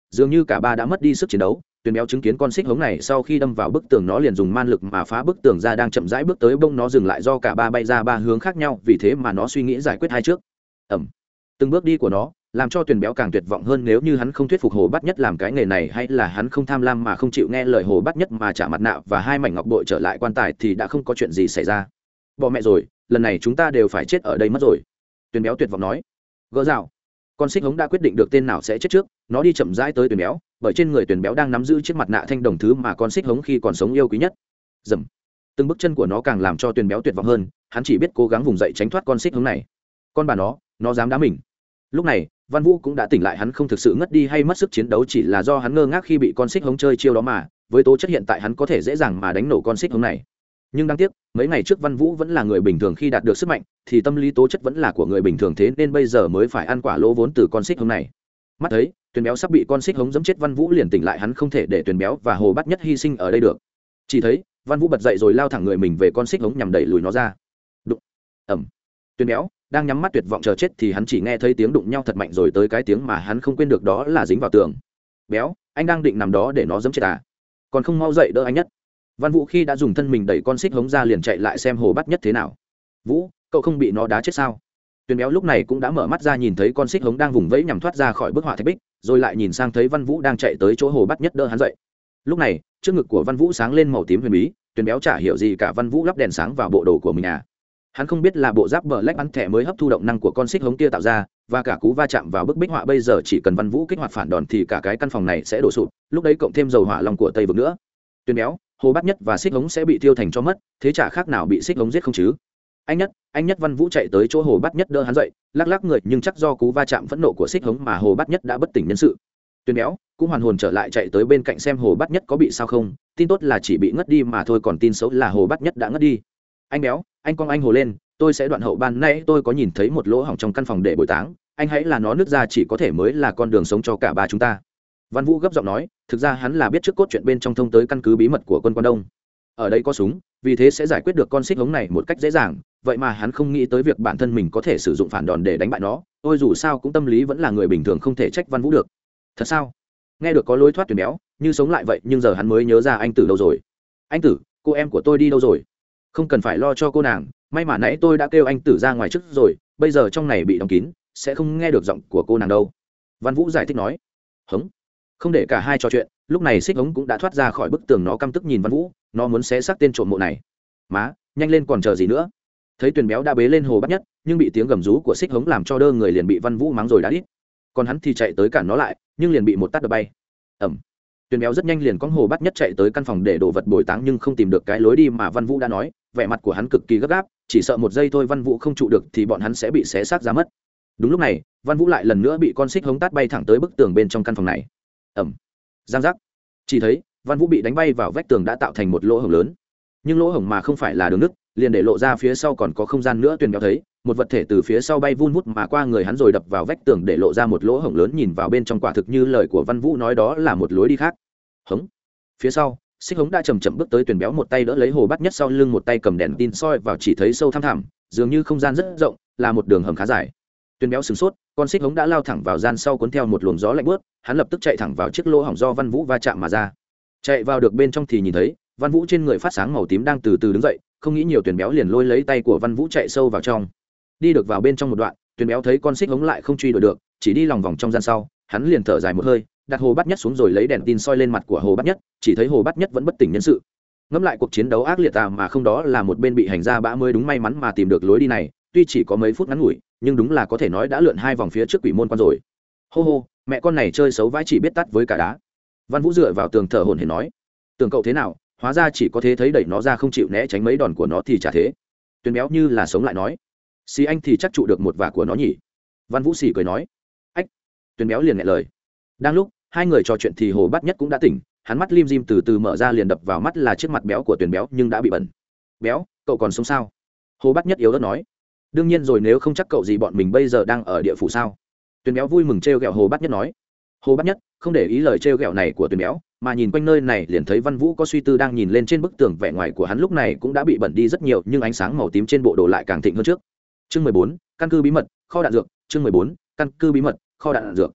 dường như cả ba đã mất đi sức chiến đấu. Tuyền béo chứng kiến con xích hống này sau khi đâm vào bức tường nó liền dùng man lực mà phá bức tường ra, đang chậm rãi bước tới bông nó dừng lại do cả ba bay ra ba hướng khác nhau, vì thế mà nó suy nghĩ giải quyết hai trước. Ẩm. Từng bước đi của nó làm cho Tuyền béo càng tuyệt vọng hơn. Nếu như hắn không thuyết phục Hồ Bát Nhất làm cái nghề này, hay là hắn không tham lam mà không chịu nghe lời Hồ Bát Nhất mà trả mặt nạ và hai mảnh ngọc bội trở lại quan tài, thì đã không có chuyện gì xảy ra. Bỏ mẹ rồi, lần này chúng ta đều phải chết ở đây mất rồi. Tuyền béo tuyệt vọng nói. Gỡ rào. Con xích hống đã quyết định được tên nào sẽ chết trước, nó đi chậm rãi tới Tuyền béo, bởi trên người Tuyền béo đang nắm giữ chiếc mặt nạ thanh đồng, thứ mà con xích hống khi còn sống yêu quý nhất. Dầm. Từng bước chân của nó càng làm cho Tuyền béo tuyệt vọng hơn, hắn chỉ biết cố gắng vùng dậy tránh thoát con xích hống này. Con bà nó, nó dám đá mình. Lúc này Văn Vũ cũng đã tỉnh lại, hắn không thực sự ngất đi hay mất sức chiến đấu, chỉ là do hắn ngơ ngác khi bị con xích hống chơi chiêu đó mà, với tố chất hiện tại hắn có thể dễ dàng mà đánh nổ con xích hống này. Nhưng đáng tiếc, mấy ngày trước Văn Vũ vẫn là người bình thường, khi đạt được sức mạnh thì tâm lý tố chất vẫn là của người bình thường, thế nên bây giờ mới phải ăn quả lỗ vốn từ con xích hống này. Mắt thấy Tuyền béo sắp bị con xích hống giẫm chết, Văn Vũ liền tỉnh lại, hắn không thể để Tuyền béo và Hồ Bát Nhất hy sinh ở đây được. Chỉ thấy Văn Vũ bật dậy rồi lao thẳng người mình về con xích hống nhằm đẩy lùi nó ra. Đụng. Ẩm. Tuyền béo đang nhắm mắt tuyệt vọng chờ chết thì hắn chỉ nghe thấy tiếng đụng nhau thật mạnh, rồi tới cái tiếng mà hắn không quên được, đó là dính vào tường. Béo, anh đang định nằm đó để nó giẫm chết à? Còn không mau dậy đỡ anh Nhất. Văn Vũ khi đã dùng thân mình đẩy con xích hống ra liền chạy lại xem Hồ Bát Nhất thế nào. Vũ, cậu không bị nó đá chết sao? Tuyền béo lúc này cũng đã mở mắt ra, nhìn thấy con xích hống đang vùng vẫy nhằm thoát ra khỏi bức họa thạch bích, rồi lại nhìn sang thấy Văn Vũ đang chạy tới chỗ Hồ Bát Nhất đỡ hắn dậy. Lúc này trước ngực của Văn Vũ sáng lên màu tím huyền bí. Tuyền béo chả hiểu gì cả, Văn Vũ lắp đèn sáng vào bộ đồ của mình à? Hắn không biết là bộ giáp bờ lách bắn thẻ mới hấp thu động năng của con xích hống kia tạo ra, và cả cú va chạm vào bức bích họa bây giờ chỉ cần Văn Vũ kích hoạt phản đòn thì cả cái căn phòng này sẽ đổ sụp, lúc đấy cộng thêm dầu hỏa long của Tây Vực nữa. Tuyền béo, Hồ Bát Nhất và xích hống sẽ bị tiêu thành cho mất, thế chả khác nào bị xích hống giết không chứ? Anh Nhất, anh Nhất. Văn Vũ chạy tới chỗ Hồ Bát Nhất đỡ hắn dậy, lắc lắc người, nhưng chắc do cú va chạm phẫn nộ của xích hống mà Hồ Bát Nhất đã bất tỉnh nhân sự. Tuyền béo cũng hoàn hồn trở lại, chạy tới bên cạnh xem Hồ Bát Nhất có bị sao không. Tin tốt là chỉ bị ngất đi mà thôi, còn tin xấu là Hồ Bát Nhất đã ngất đi. Anh béo, anh cong anh Hồ lên, tôi sẽ đoạn hậu. Ban nãy tôi có nhìn thấy một lỗ hổng trong căn phòng để bồi táng, anh hãy là nó nứt ra, chỉ có thể mới là con đường sống cho cả ba chúng ta. Văn Vũ gấp giọng nói, thực ra hắn là biết trước cốt chuyện bên trong thông tới căn cứ bí mật của quân Quan Đông. Ở đây có súng, vì thế sẽ giải quyết được con xích hống này một cách dễ dàng, vậy mà hắn không nghĩ tới việc bản thân mình có thể sử dụng phản đòn để đánh bại nó. Ôi dù sao cũng tâm lý vẫn là người bình thường, không thể trách Văn Vũ được. Thật sao? Nghe được có lối thoát, Tuyền béo như sống lại vậy, nhưng giờ hắn mới nhớ ra anh Tử đâu rồi. Anh Tử, cô em của tôi đi đâu rồi? Không cần phải lo cho cô nàng, may mà nãy tôi đã kêu anh Tử ra ngoài trước rồi, bây giờ trong này bị đóng kín, sẽ không nghe được giọng của cô nàng đâu. Văn Vũ giải thích nói. Hống. Không để cả hai trò chuyện, lúc này xích hống cũng đã thoát ra khỏi bức tường, nó căm tức nhìn Văn Vũ, nó muốn xé xác tên trộm mộ này. Má, nhanh lên còn chờ gì nữa? Thấy Tuyền béo đã bế lên Hồ Bát Nhất, nhưng bị tiếng gầm rú của xích hống làm cho đơ người, liền bị Văn Vũ mắng rồi đã đít. Còn hắn thì chạy tới cản nó lại, nhưng liền bị một tát đập bay. Ẩm. Tuyền béo rất nhanh liền con Hồ Bát Nhất chạy tới căn phòng để đổ vật bồi táng, nhưng không tìm được cái lối đi mà Văn Vũ đã nói, vẻ mặt của hắn cực kỳ gấp gáp, chỉ sợ một giây thôi Văn Vũ không trụ được thì bọn hắn sẽ bị xé xác ra mất. Đúng lúc này Văn Vũ lại lần nữa bị con xích hống tát bay thẳng tới bức tường bên trong căn phòng này. Ẩm. Giang giác. Chỉ thấy Văn Vũ bị đánh bay vào vách tường đã tạo thành một lỗ hổng lớn, nhưng lỗ hổng mà không phải là đường nứt, liền để lộ ra phía sau còn có không gian nữa. Tuyền béo thấy một vật thể từ phía sau bay vun vút mà qua người hắn rồi đập vào vách tường để lộ ra một lỗ hổng lớn, nhìn vào bên trong quả thực như lời của Văn Vũ nói, đó là một lối đi khác. Hống. Phía sau xích hống đã chầm chậm bước tới, Tuyền béo một tay đỡ lấy Hồ Bát Nhất sau lưng, một tay cầm đèn tin soi vào, chỉ thấy sâu thăm thẳm, dường như không gian rất rộng, là một đường hầm khá dài. Tuyền béo sửng sốt, con xích hống đã lao thẳng vào gian sau, cuốn theo một luồng gió lạnh buốt, hắn lập tức chạy thẳng vào chiếc lỗ hổng do Văn Vũ va chạm mà ra. Chạy vào được bên trong thì nhìn thấy Văn Vũ trên người phát sáng màu tím đang từ từ đứng dậy, không nghĩ nhiều Tuyền béo liền lôi lấy tay của Văn Vũ chạy sâu vào trong. Đi được vào bên trong một đoạn, Tuyền béo thấy con xích hống lại không truy đuổi được, chỉ đi lòng vòng trong gian sau, hắn liền thở dài một hơi, đặt Hồ Bát Nhất xuống rồi lấy đèn tin soi lên mặt của Hồ Bát Nhất, chỉ thấy Hồ Bát Nhất vẫn bất tỉnh nhân sự. Ngẫm lại cuộc chiến đấu ác liệt à mà không, đó là một bên bị hành ra bã mới đúng may mắn mà tìm được lối đi này, tuy chỉ có mấy phút ngắn ngủi, nhưng đúng là có thể nói đã lượn hai vòng phía trước quỷ môn quan rồi. Hô hô, mẹ con này chơi xấu vãi, chỉ biết tắt với cả đá. Văn Vũ dựa vào tường thở hổn hển nói, tưởng cậu thế nào, hóa ra chỉ có thế, thấy đẩy nó ra không chịu né tránh mấy đòn của nó thì chả thế. Tuyền béo như là sống lại nói, xì anh thì chắc trụ được một vả của nó nhỉ. Văn Vũ xì cười nói, ách. Tuyền béo liền nghẹn lời. Đang lúc hai người trò chuyện thì Hồ Bát Nhất cũng đã tỉnh, hắn mắt lim dim từ từ mở ra, liền đập vào mắt là chiếc mặt béo của Tuyền béo nhưng đã bị bẩn. Béo, cậu còn sống sao? Hồ Bát Nhất yếu ớt nói. Đương nhiên rồi, nếu không chắc cậu gì bọn mình bây giờ đang ở địa phủ sao? Tuyền béo vui mừng trêu ghẹo Hồ Bát Nhất nói. Hồ Bát Nhất không để ý lời trêu ghẹo này của Tuyền béo, mà nhìn quanh nơi này liền thấy Văn Vũ có suy tư đang nhìn lên trên bức tường, vẻ ngoài của hắn lúc này cũng đã bị bẩn đi rất nhiều, nhưng ánh sáng màu tím trên bộ đồ lại càng thịnh hơn trước. Chương mười bốn, căn cứ bí mật, kho đạn dược. Chương mười bốn, căn cứ bí mật, kho đạn dược.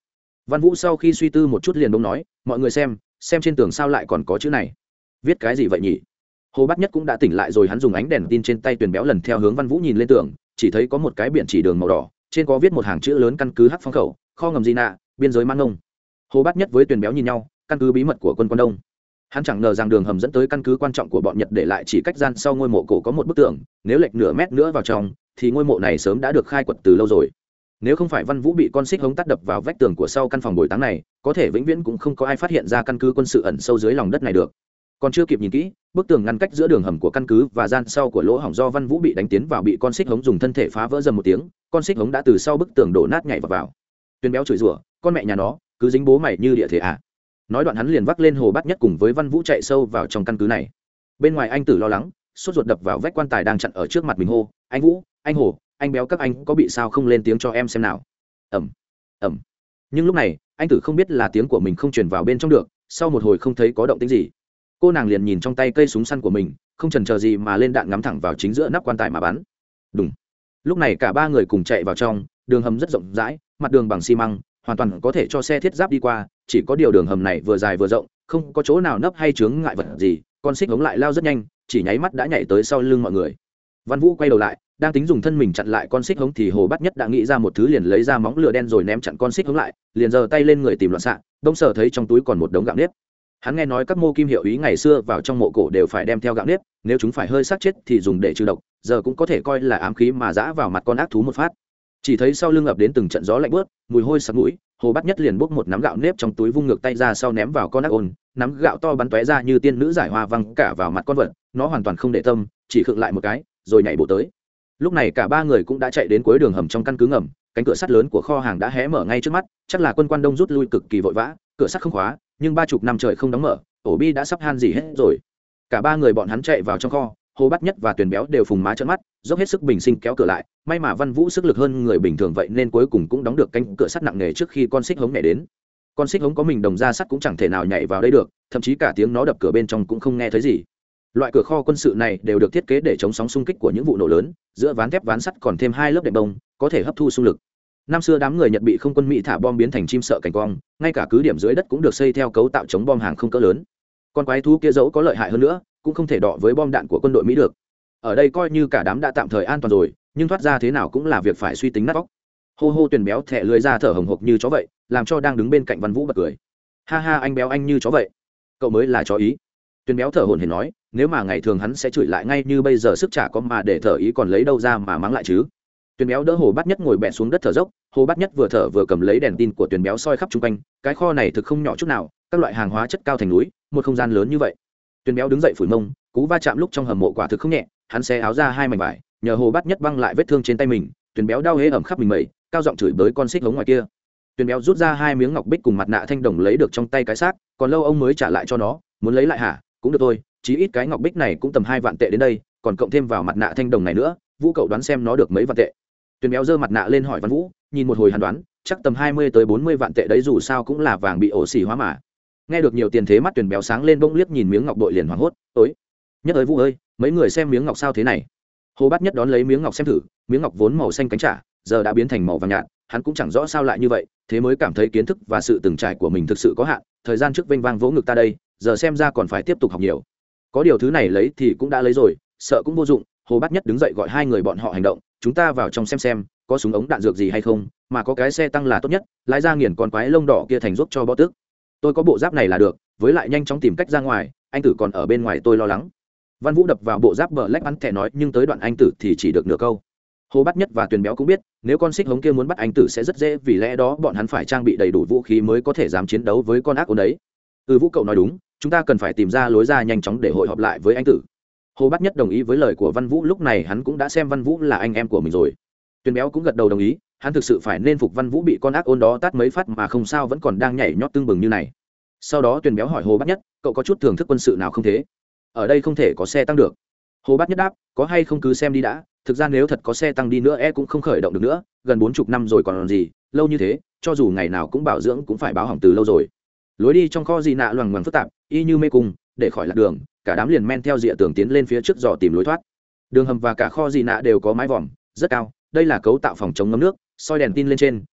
Văn Vũ sau khi suy tư một chút liền bỗng nói, mọi người xem xem trên tường sao lại còn có chữ này, viết cái gì vậy nhỉ? Hồ Bát Nhất cũng đã tỉnh lại rồi, hắn dùng ánh đèn tin trên tay Tuyền Béo lần theo hướng Văn Vũ nhìn lên tường, chỉ thấy có một cái biển chỉ đường màu đỏ, trên có viết một hàng chữ lớn, căn cứ Hắc Phong khẩu, kho ngầm Di Nạ, biên giới Man Ngông. Hồ Bát Nhất với Tuyền Béo nhìn nhau, căn cứ bí mật của quân Quan Đông. Hắn chẳng ngờ rằng đường hầm dẫn tới căn cứ quan trọng của bọn Nhật để lại chỉ cách gian sau ngôi mộ cổ có một bức tường, nếu lệch nửa mét nữa vào trong thì ngôi mộ này sớm đã được khai quật từ lâu rồi. Nếu không phải Văn Vũ bị con xích hống tát đập vào vách tường của sau căn phòng bồi táng này, có thể vĩnh viễn cũng không có ai phát hiện ra căn cứ quân sự ẩn sâu dưới lòng đất này được. Còn chưa kịp nhìn kỹ, bức tường ngăn cách giữa đường hầm của căn cứ và gian sau của lỗ hổng do Văn Vũ bị đánh tiến vào bị con xích hống dùng thân thể phá vỡ dầm một tiếng, con xích hống đã từ sau bức tường đổ nát nhảy vào vào. Tuyền Béo chửi rủa, con mẹ nhà nó, cứ dính bố mày như địa thể à? Nói đoạn hắn liền vác lên Hồ Bát Nhất cùng với Văn Vũ chạy sâu vào trong căn cứ này. Bên ngoài anh Tử lo lắng, sốt ruột đập vào vách quan tài đang chặn ở trước mặt mình hô, anh Vũ, anh Hồ, anh Béo, các anh có bị sao không lên tiếng cho em xem nào? Ẩm, Ẩm. Nhưng lúc này anh Tử không biết là tiếng của mình không truyền vào bên trong được, sau một hồi không thấy có động tĩnh gì, cô nàng liền nhìn trong tay cây súng săn của mình, không chần chờ gì mà lên đạn ngắm thẳng vào chính giữa nắp quan tài mà bắn. Đùng. Lúc này cả ba người cùng chạy vào trong, đường hầm rất rộng rãi, mặt đường bằng xi măng, hoàn toàn có thể cho xe thiết giáp đi qua, chỉ có điều đường hầm này vừa dài vừa rộng, không có chỗ nào nấp hay chướng ngại vật gì, con xích hống lại lao rất nhanh, chỉ nháy mắt đã nhảy tới sau lưng mọi người. Văn Vũ quay đầu lại, đang tính dùng thân mình chặn lại con xích hống thì Hồ Bát Nhất đã nghĩ ra một thứ, liền lấy ra móng lửa đen rồi ném chặn con xích hống lại, liền giơ tay lên người tìm loạn xạ, đông sở thấy trong túi còn một đống gạo nếp. Hắn nghe nói các mô kim hiệu ý ngày xưa vào trong mộ cổ đều phải đem theo gạo nếp, nếu chúng phải hơi sát chết thì dùng để trừ độc, giờ cũng có thể coi là ám khí mà giã vào mặt con ác thú một phát. Chỉ thấy sau lưng ập đến từng trận gió lạnh buốt, mùi hôi sặc mũi, Hồ Bát Nhất liền bốc một nắm gạo nếp trong túi, vung ngược tay ra sau ném vào con ác ôn, nắm gạo to bắn tóe ra như tiên nữ giải hoa văng cả vào mặt con vật, nó hoàn toàn không để tâm, chỉ khựng lại một cái, rồi nhảy bộ tới. Lúc này cả ba người cũng đã chạy đến cuối đường hầm trong căn cứ ngầm, cánh cửa sắt lớn của kho hàng đã hé mở ngay trước mắt, chắc là quân Quan Đông rút lui cực kỳ vội vã, cửa sắt không khóa, nhưng ba chục năm trời không đóng mở, ổ bi đã sắp han gì hết rồi. Cả ba người bọn hắn chạy vào trong kho, Hồ Bát Nhất và Tuyền Béo đều phùng má trợn mắt, dốc hết sức bình sinh kéo cửa lại, may mà Văn Vũ sức lực hơn người bình thường vậy nên cuối cùng cũng đóng được cánh cửa sắt nặng nề trước khi con xích hống nhảy đến. Con xích hống có mình đồng ra sắt cũng chẳng thể nào nhảy vào đây được, thậm chí cả tiếng nó đập cửa bên trong cũng không nghe thấy gì. Loại cửa kho quân sự này đều được thiết kế để chống sóng xung kích của những vụ nổ lớn, giữa ván thép ván sắt còn thêm hai lớp đệm bông, có thể hấp thu xung lực. Năm xưa đám người Nhật bị không quân Mỹ thả bom biến thành chim sợ cảnh quang, ngay cả cứ điểm dưới đất cũng được xây theo cấu tạo chống bom hàng không cỡ lớn. Con quái thú kia dẫu có lợi hại hơn nữa, cũng không thể đọ với bom đạn của quân đội Mỹ được. Ở đây coi như cả đám đã tạm thời an toàn rồi, nhưng thoát ra thế nào cũng là việc phải suy tính nát óc. Hô hô, Tuyền Béo thẻ lưỡi ra thở hồng hộc như chó vậy, làm cho đang đứng bên cạnh Văn Vũ bật cười. Ha ha, anh Béo anh như chó vậy, cậu mới là chó ý. Tuyền Béo thở hổn hển nói, nếu mà ngày thường hắn sẽ chửi lại ngay như bây giờ, sức chả có mà để thở ý còn lấy đâu ra mà mắng lại chứ. Tuyền Béo đỡ Hồ Bát Nhất ngồi bẹ xuống đất thở dốc, Hồ Bát Nhất vừa thở vừa cầm lấy đèn tin của Tuyền Béo soi khắp chung quanh, cái kho này thực không nhỏ chút nào, các loại hàng hóa chất cao thành núi, một không gian lớn như vậy. Tuyền Béo đứng dậy phủi mông, cú va chạm lúc trong hầm mộ quả thực không nhẹ, hắn xé áo ra hai mảnh vải, nhờ Hồ Bát Nhất băng lại vết thương trên tay mình. Tuyền Béo đau hế ẩm khắp mình mẩy, cao giọng chửi bới con xích hống ngoài kia. Tuyền Béo rút ra hai miếng ngọc bích cùng mặt nạ thanh đồng lấy được trong tay cái xác, còn lâu ông mới trả lại cho nó, muốn lấy lại hả? Cũng được thôi, chí ít cái ngọc bích này cũng tầm hai vạn tệ đến đây, còn cộng thêm vào mặt nạ thanh đồng này nữa, Vũ cậu đoán xem nó được mấy vạn tệ. Tuyền Béo giơ mặt nạ lên hỏi Văn Vũ, nhìn một hồi hắn đoán, chắc tầm hai mươi tới bốn mươi vạn tệ đấy, dù sao cũng là vàng bị ổ xỉ hóa mà. Nghe được nhiều tiền thế mắt Tuyền Béo sáng lên, bỗng liếc nhìn miếng ngọc bội liền hoảng hốt, "Ôi, Nhất ơi, Vũ ơi, mấy người xem miếng ngọc sao thế này?" Hồ Bát Nhất đón lấy miếng ngọc xem thử, miếng ngọc vốn màu xanh cánh trả, giờ đã biến thành màu vàng nhạt, hắn cũng chẳng rõ sao lại như vậy, thế mới cảm thấy kiến thức và sự từng trải của mình thực sự có hạn, thời gian trước vênh vang vỗ ngực ta đây, giờ xem ra còn phải tiếp tục học nhiều. Có điều thứ này lấy thì cũng đã lấy rồi, sợ cũng vô dụng. Hồ Bát Nhất đứng dậy gọi hai người bọn họ hành động, chúng ta vào trong xem xem có súng ống đạn dược gì hay không, mà có cái xe tăng là tốt nhất, lái ra nghiền con quái lông đỏ kia thành ruốc cho bó tước. Tôi có bộ giáp này là được, với lại nhanh chóng tìm cách ra ngoài, anh Tử còn ở bên ngoài tôi lo lắng. Văn Vũ đập vào bộ giáp bờ lách bắn thẻ nói, nhưng tới đoạn anh Tử thì chỉ được nửa câu. Hồ Bát Nhất và Tuyền Béo cũng biết, nếu con xích hống kia muốn bắt anh Tử sẽ rất dễ, vì lẽ đó bọn hắn phải trang bị đầy đủ vũ khí mới có thể dám chiến đấu với con ác ôn đấy. Ừ, Vũ cậu nói đúng, chúng ta cần phải tìm ra lối ra nhanh chóng để hội họp lại với anh Tử. Hồ Bát Nhất đồng ý với lời của Văn Vũ, lúc này hắn cũng đã xem Văn Vũ là anh em của mình rồi. Tuyền Béo cũng gật đầu đồng ý, hắn thực sự phải nên phục Văn Vũ bị con ác ôn đó tát mấy phát mà không sao vẫn còn đang nhảy nhót tưng bừng như này. Sau đó Tuyền Béo hỏi Hồ Bát Nhất, cậu có chút thưởng thức quân sự nào không thế? Ở đây không thể có xe tăng được. Hồ Bát Nhất đáp, có hay không cứ xem đi đã, thực ra nếu thật có xe tăng đi nữa e cũng không khởi động được nữa, gần bốn chục năm rồi còn gì, lâu như thế, cho dù ngày nào cũng bảo dưỡng cũng phải báo hỏng từ lâu rồi. Lối đi trong kho Di Nạ loằng ngoằng phức tạp, y như mê cung, để khỏi lạc đường, cả đám liền men theo rìa tường tiến lên phía trước dò tìm lối thoát. Đường hầm và cả kho Di Nạ đều có mái vòm rất cao, đây là cấu tạo phòng chống ngấm nước, soi đèn tin lên trên,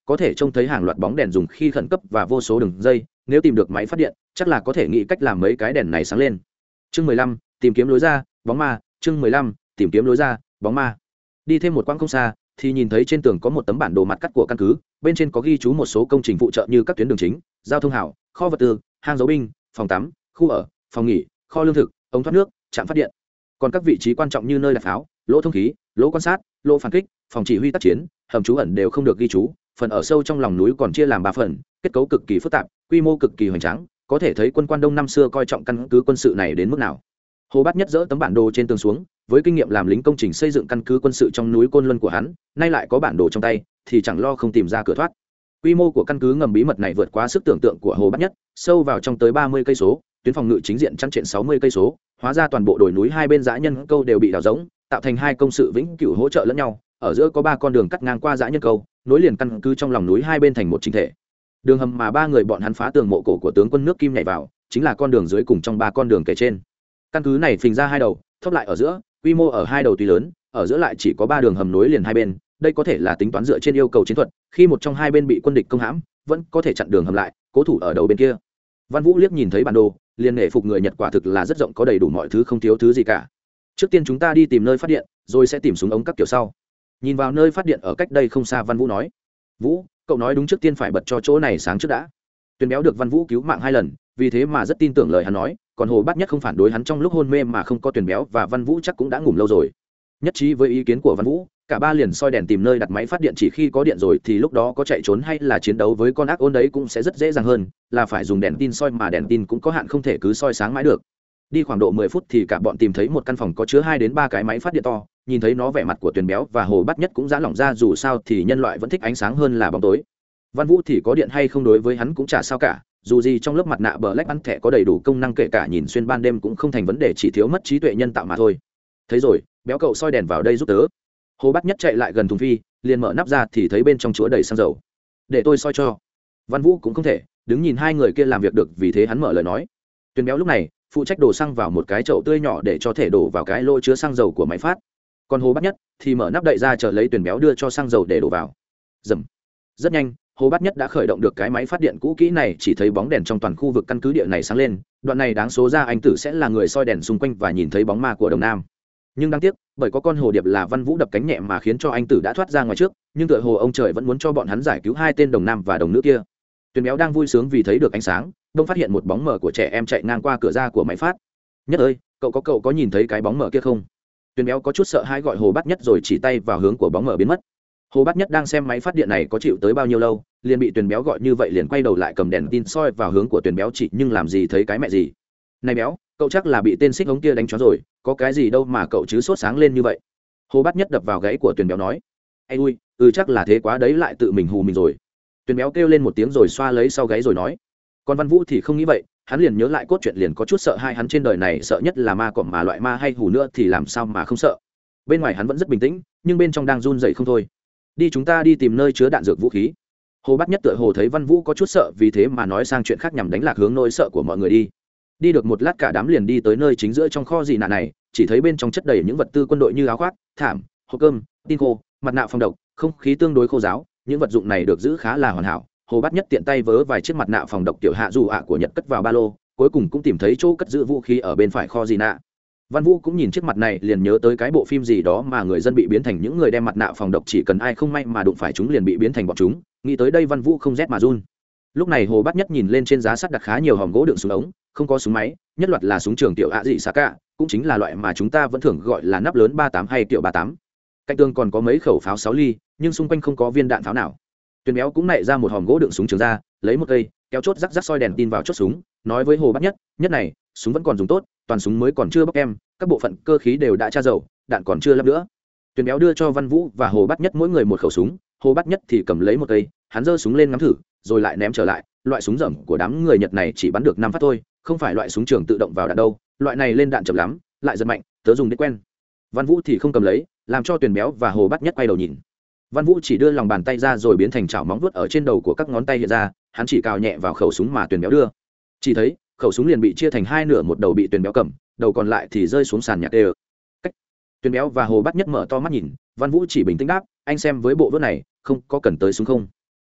có thể trông thấy hàng loạt bóng đèn dùng khi khẩn cấp và vô số đường dây, nếu tìm được máy phát điện chắc là có thể nghĩ cách làm mấy cái đèn này sáng lên. Chương mười lăm, tìm kiếm lối ra, bóng ma. Chương mười lăm, tìm kiếm lối ra, bóng ma. Đi thêm một quãng không xa thì nhìn thấy trên tường có một tấm bản đồ mặt cắt của căn cứ, bên trên có ghi chú một số công trình phụ trợ như các tuyến đường chính, giao thông hảo, kho vật tư, hang dấu binh, phòng tắm, khu ở, phòng nghỉ, kho lương thực, ống thoát nước, trạm phát điện. Còn các vị trí quan trọng như nơi đặt pháo, lỗ thông khí, lỗ quan sát, lỗ phản kích, phòng chỉ huy tác chiến, hầm trú ẩn đều không được ghi chú. Phần ở sâu trong lòng núi còn chia làm ba phần, kết cấu cực kỳ phức tạp, quy mô cực kỳ hoành tráng, có thể thấy quân quan Đông năm xưa coi trọng căn cứ quân sự này đến mức nào. Hồ Bát Nhất dỡ tấm bản đồ trên tường xuống, với kinh nghiệm làm lính công trình xây dựng căn cứ quân sự trong núi Côn Luân của hắn, nay lại có bản đồ trong tay, thì chẳng lo không tìm ra cửa thoát. Quy mô của căn cứ ngầm bí mật này vượt quá sức tưởng tượng của Hồ Bát Nhất, sâu vào trong tới ba mươi cây số, tuyến phòng ngự chính diện chắn trịn sáu mươi cây số, hóa ra toàn bộ đồi núi hai bên dã nhân câu đều bị đào rỗng, tạo thành hai công sự vĩnh cửu hỗ trợ lẫn nhau, ở giữa có ba con đường cắt ngang qua dã nhân câu, nối liền căn cứ trong lòng núi hai bên thành một chỉnh thể. Đường hầm mà ba người bọn hắn phá tường mộ cổ của tướng quân nước Kim nhảy vào, chính là con đường dưới cùng trong ba con đường kể trên. Căn cứ này phình ra hai đầu, thấp lại ở giữa, quy mô ở hai đầu tuy lớn, ở giữa lại chỉ có ba đường hầm nối liền hai bên, đây có thể là tính toán dựa trên yêu cầu chiến thuật, khi một trong hai bên bị quân địch công hãm, vẫn có thể chặn đường hầm lại, cố thủ ở đầu bên kia. Văn Vũ liếc nhìn thấy bản đồ, liền nể phục người Nhật quả thực là rất rộng, có đầy đủ mọi thứ, không thiếu thứ gì cả. Trước tiên chúng ta đi tìm nơi phát điện, rồi sẽ tìm súng ống các kiểu sau. Nhìn vào nơi phát điện ở cách đây không xa, Văn Vũ nói. Vũ, cậu nói đúng, trước tiên phải bật cho chỗ này sáng trước đã. Tuyền Béo được Văn Vũ cứu mạng hai lần, vì thế mà rất tin tưởng lời hắn nói, còn Hồ Bát Nhất không phản đối hắn trong lúc hôn mê, mà không có Tuyền Béo và Văn Vũ chắc cũng đã ngủ lâu rồi. Nhất trí với ý kiến của Văn Vũ, cả ba liền soi đèn tìm nơi đặt máy phát điện, chỉ khi có điện rồi thì lúc đó có chạy trốn hay là chiến đấu với con ác ôn đấy cũng sẽ rất dễ dàng hơn, là phải dùng đèn tin soi mà đèn tin cũng có hạn, không thể cứ soi sáng mãi được. Đi khoảng độ mười phút thì cả bọn tìm thấy một căn phòng có chứa hai đến ba cái máy phát điện to, nhìn thấy nó vẻ mặt của Tuyền Béo và Hồ Bát Nhất cũng giãn lỏng ra, dù sao thì nhân loại vẫn thích ánh sáng hơn là bóng tối. Văn Vũ thì có điện hay không đối với hắn cũng chả sao cả, dù gì trong lớp mặt nạ Black ăn thẻ có đầy đủ công năng, kể cả nhìn xuyên ban đêm cũng không thành vấn đề, chỉ thiếu mất trí tuệ nhân tạo mà thôi. Thấy rồi, Béo cậu soi đèn vào đây giúp tớ. Hồ Bát Nhất chạy lại gần thùng phi, liền mở nắp ra thì thấy bên trong chúa đầy xăng dầu. Để tôi soi cho. Văn Vũ cũng không thể đứng nhìn hai người kia làm việc được, vì thế hắn mở lời nói. Tuyền Béo lúc này phụ trách đổ xăng vào một cái chậu tươi nhỏ để cho thể đổ vào cái lỗ chứa xăng dầu của máy phát, còn Hồ Bát Nhất thì mở nắp đậy ra chờ lấy Tuyền Béo đưa cho xăng dầu để đổ vào. Dầm. Rất nhanh, Hồ Bát Nhất đã khởi động được cái máy phát điện cũ kỹ này, chỉ thấy bóng đèn trong toàn khu vực căn cứ địa này sáng lên, đoạn này đáng số ra anh Tử sẽ là người soi đèn xung quanh và nhìn thấy bóng ma của Đồng Nam. Nhưng đáng tiếc, bởi có con hồ điệp là Văn Vũ đập cánh nhẹ mà khiến cho anh Tử đã thoát ra ngoài trước, nhưng tựa hồ ông trời vẫn muốn cho bọn hắn giải cứu hai tên Đồng Nam và Đồng Nữ kia. Tuyền Béo đang vui sướng vì thấy được ánh sáng, đông phát hiện một bóng mờ của trẻ em chạy ngang qua cửa ra của máy phát. Nhất ơi, cậu có cậu có nhìn thấy cái bóng mờ kia không? Tuyền Béo có chút sợ hãi gọi Hồ Bát Nhất rồi chỉ tay vào hướng của bóng mờ biến mất. Hồ Bát Nhất đang xem máy phát điện này có chịu tới bao nhiêu lâu, liền bị Tuyền Béo gọi như vậy, liền quay đầu lại cầm đèn tin soi vào hướng của Tuyền Béo chỉ, nhưng làm gì thấy cái mẹ gì. Này Béo, cậu chắc là bị tên xích ống kia đánh chó rồi, có cái gì đâu mà cậu chứ sốt sáng lên như vậy. Hồ Bát Nhất đập vào gáy của Tuyền Béo nói. Ây ui, ừ chắc là thế quá đấy, lại tự mình hù mình rồi. Tuyền Béo kêu lên một tiếng rồi xoa lấy sau gáy rồi nói. Còn Văn Vũ thì không nghĩ vậy, hắn liền nhớ lại cốt truyện, liền có chút sợ hai, hắn trên đời này sợ nhất là ma cọp, mà loại ma hay hù nữa thì làm sao mà không sợ. Bên ngoài hắn vẫn rất bình tĩnh, nhưng bên trong đang run dậy không thôi. Đi, chúng ta đi tìm nơi chứa đạn dược vũ khí. Hồ Bát Nhất tựa hồ thấy Văn Vũ có chút sợ, vì thế mà nói sang chuyện khác nhằm đánh lạc hướng nỗi sợ của mọi người đi. Đi được một lát cả đám liền đi tới nơi chính giữa trong kho dị nạn này, chỉ thấy bên trong chất đầy những vật tư quân đội như áo khoác, thảm, hộp cơm, tin khô, mặt nạ phòng độc, không khí tương đối khô ráo, những vật dụng này được giữ khá là hoàn hảo. Hồ Bát Nhất tiện tay vớ vài chiếc mặt nạ phòng độc tiểu hạ dù ạ của Nhật cất vào ba lô, cuối cùng cũng tìm thấy chỗ cất giữ vũ khí ở bên phải kho dị nạ. Văn Vũ cũng nhìn chiếc mặt này liền nhớ tới cái bộ phim gì đó mà người dân bị biến thành những người đem mặt nạ phòng độc, chỉ cần ai không may mà đụng phải chúng liền bị biến thành bọn chúng. Nghĩ tới đây Văn Vũ không rét mà run. Lúc này Hồ Bát Nhất nhìn lên trên giá sắt đặt khá nhiều hòm gỗ đựng súng ống, không có súng máy, nhất loạt là súng trường tiểu ạ dị xạ cả, cũng chính là loại mà chúng ta vẫn thường gọi là nắp lớn ba tám hay tiểu ba tám. Cạnh tường còn có mấy khẩu pháo sáu ly, nhưng xung quanh không có viên đạn pháo nào. Tuyền Béo cũng nảy ra một hòm gỗ đựng súng trường ra, lấy một cây kéo chốt rắc rắc soi đèn tin vào chốt súng, nói với Hồ Bát Nhất, nhất này súng vẫn còn dùng tốt, toàn súng mới còn chưa bóc em, các bộ phận cơ khí đều đã tra dầu, đạn còn chưa lắp nữa. Tuyền Béo đưa cho Văn Vũ và Hồ Bát Nhất mỗi người một khẩu súng, Hồ Bát Nhất thì cầm lấy một cây, hắn giơ súng lên ngắm thử, rồi lại ném trở lại. Loại súng rẩm của đám người Nhật này chỉ bắn được năm phát thôi, không phải loại súng trường tự động vào đạn đâu, loại này lên đạn chậm lắm, lại rất mạnh, tớ dùng để quen. Văn Vũ thì không cầm lấy, làm cho Tuyền Béo và Hồ Bát Nhất quay đầu nhìn. Văn Vũ chỉ đưa lòng bàn tay ra rồi biến thành chảo móng vuốt ở trên đầu của các ngón tay hiện ra, hắn chỉ cào nhẹ vào khẩu súng mà Tuyền Béo đưa. Chỉ thấy khẩu súng liền bị chia thành hai nửa, một đầu bị Tuyền Béo cầm, đầu còn lại thì rơi xuống sàn nhạc đê. Cách. Tuyền Béo và Hồ Bát Nhất mở to mắt nhìn, Văn Vũ chỉ bình tĩnh đáp, anh xem với bộ vuốt này, không có cần tới súng không?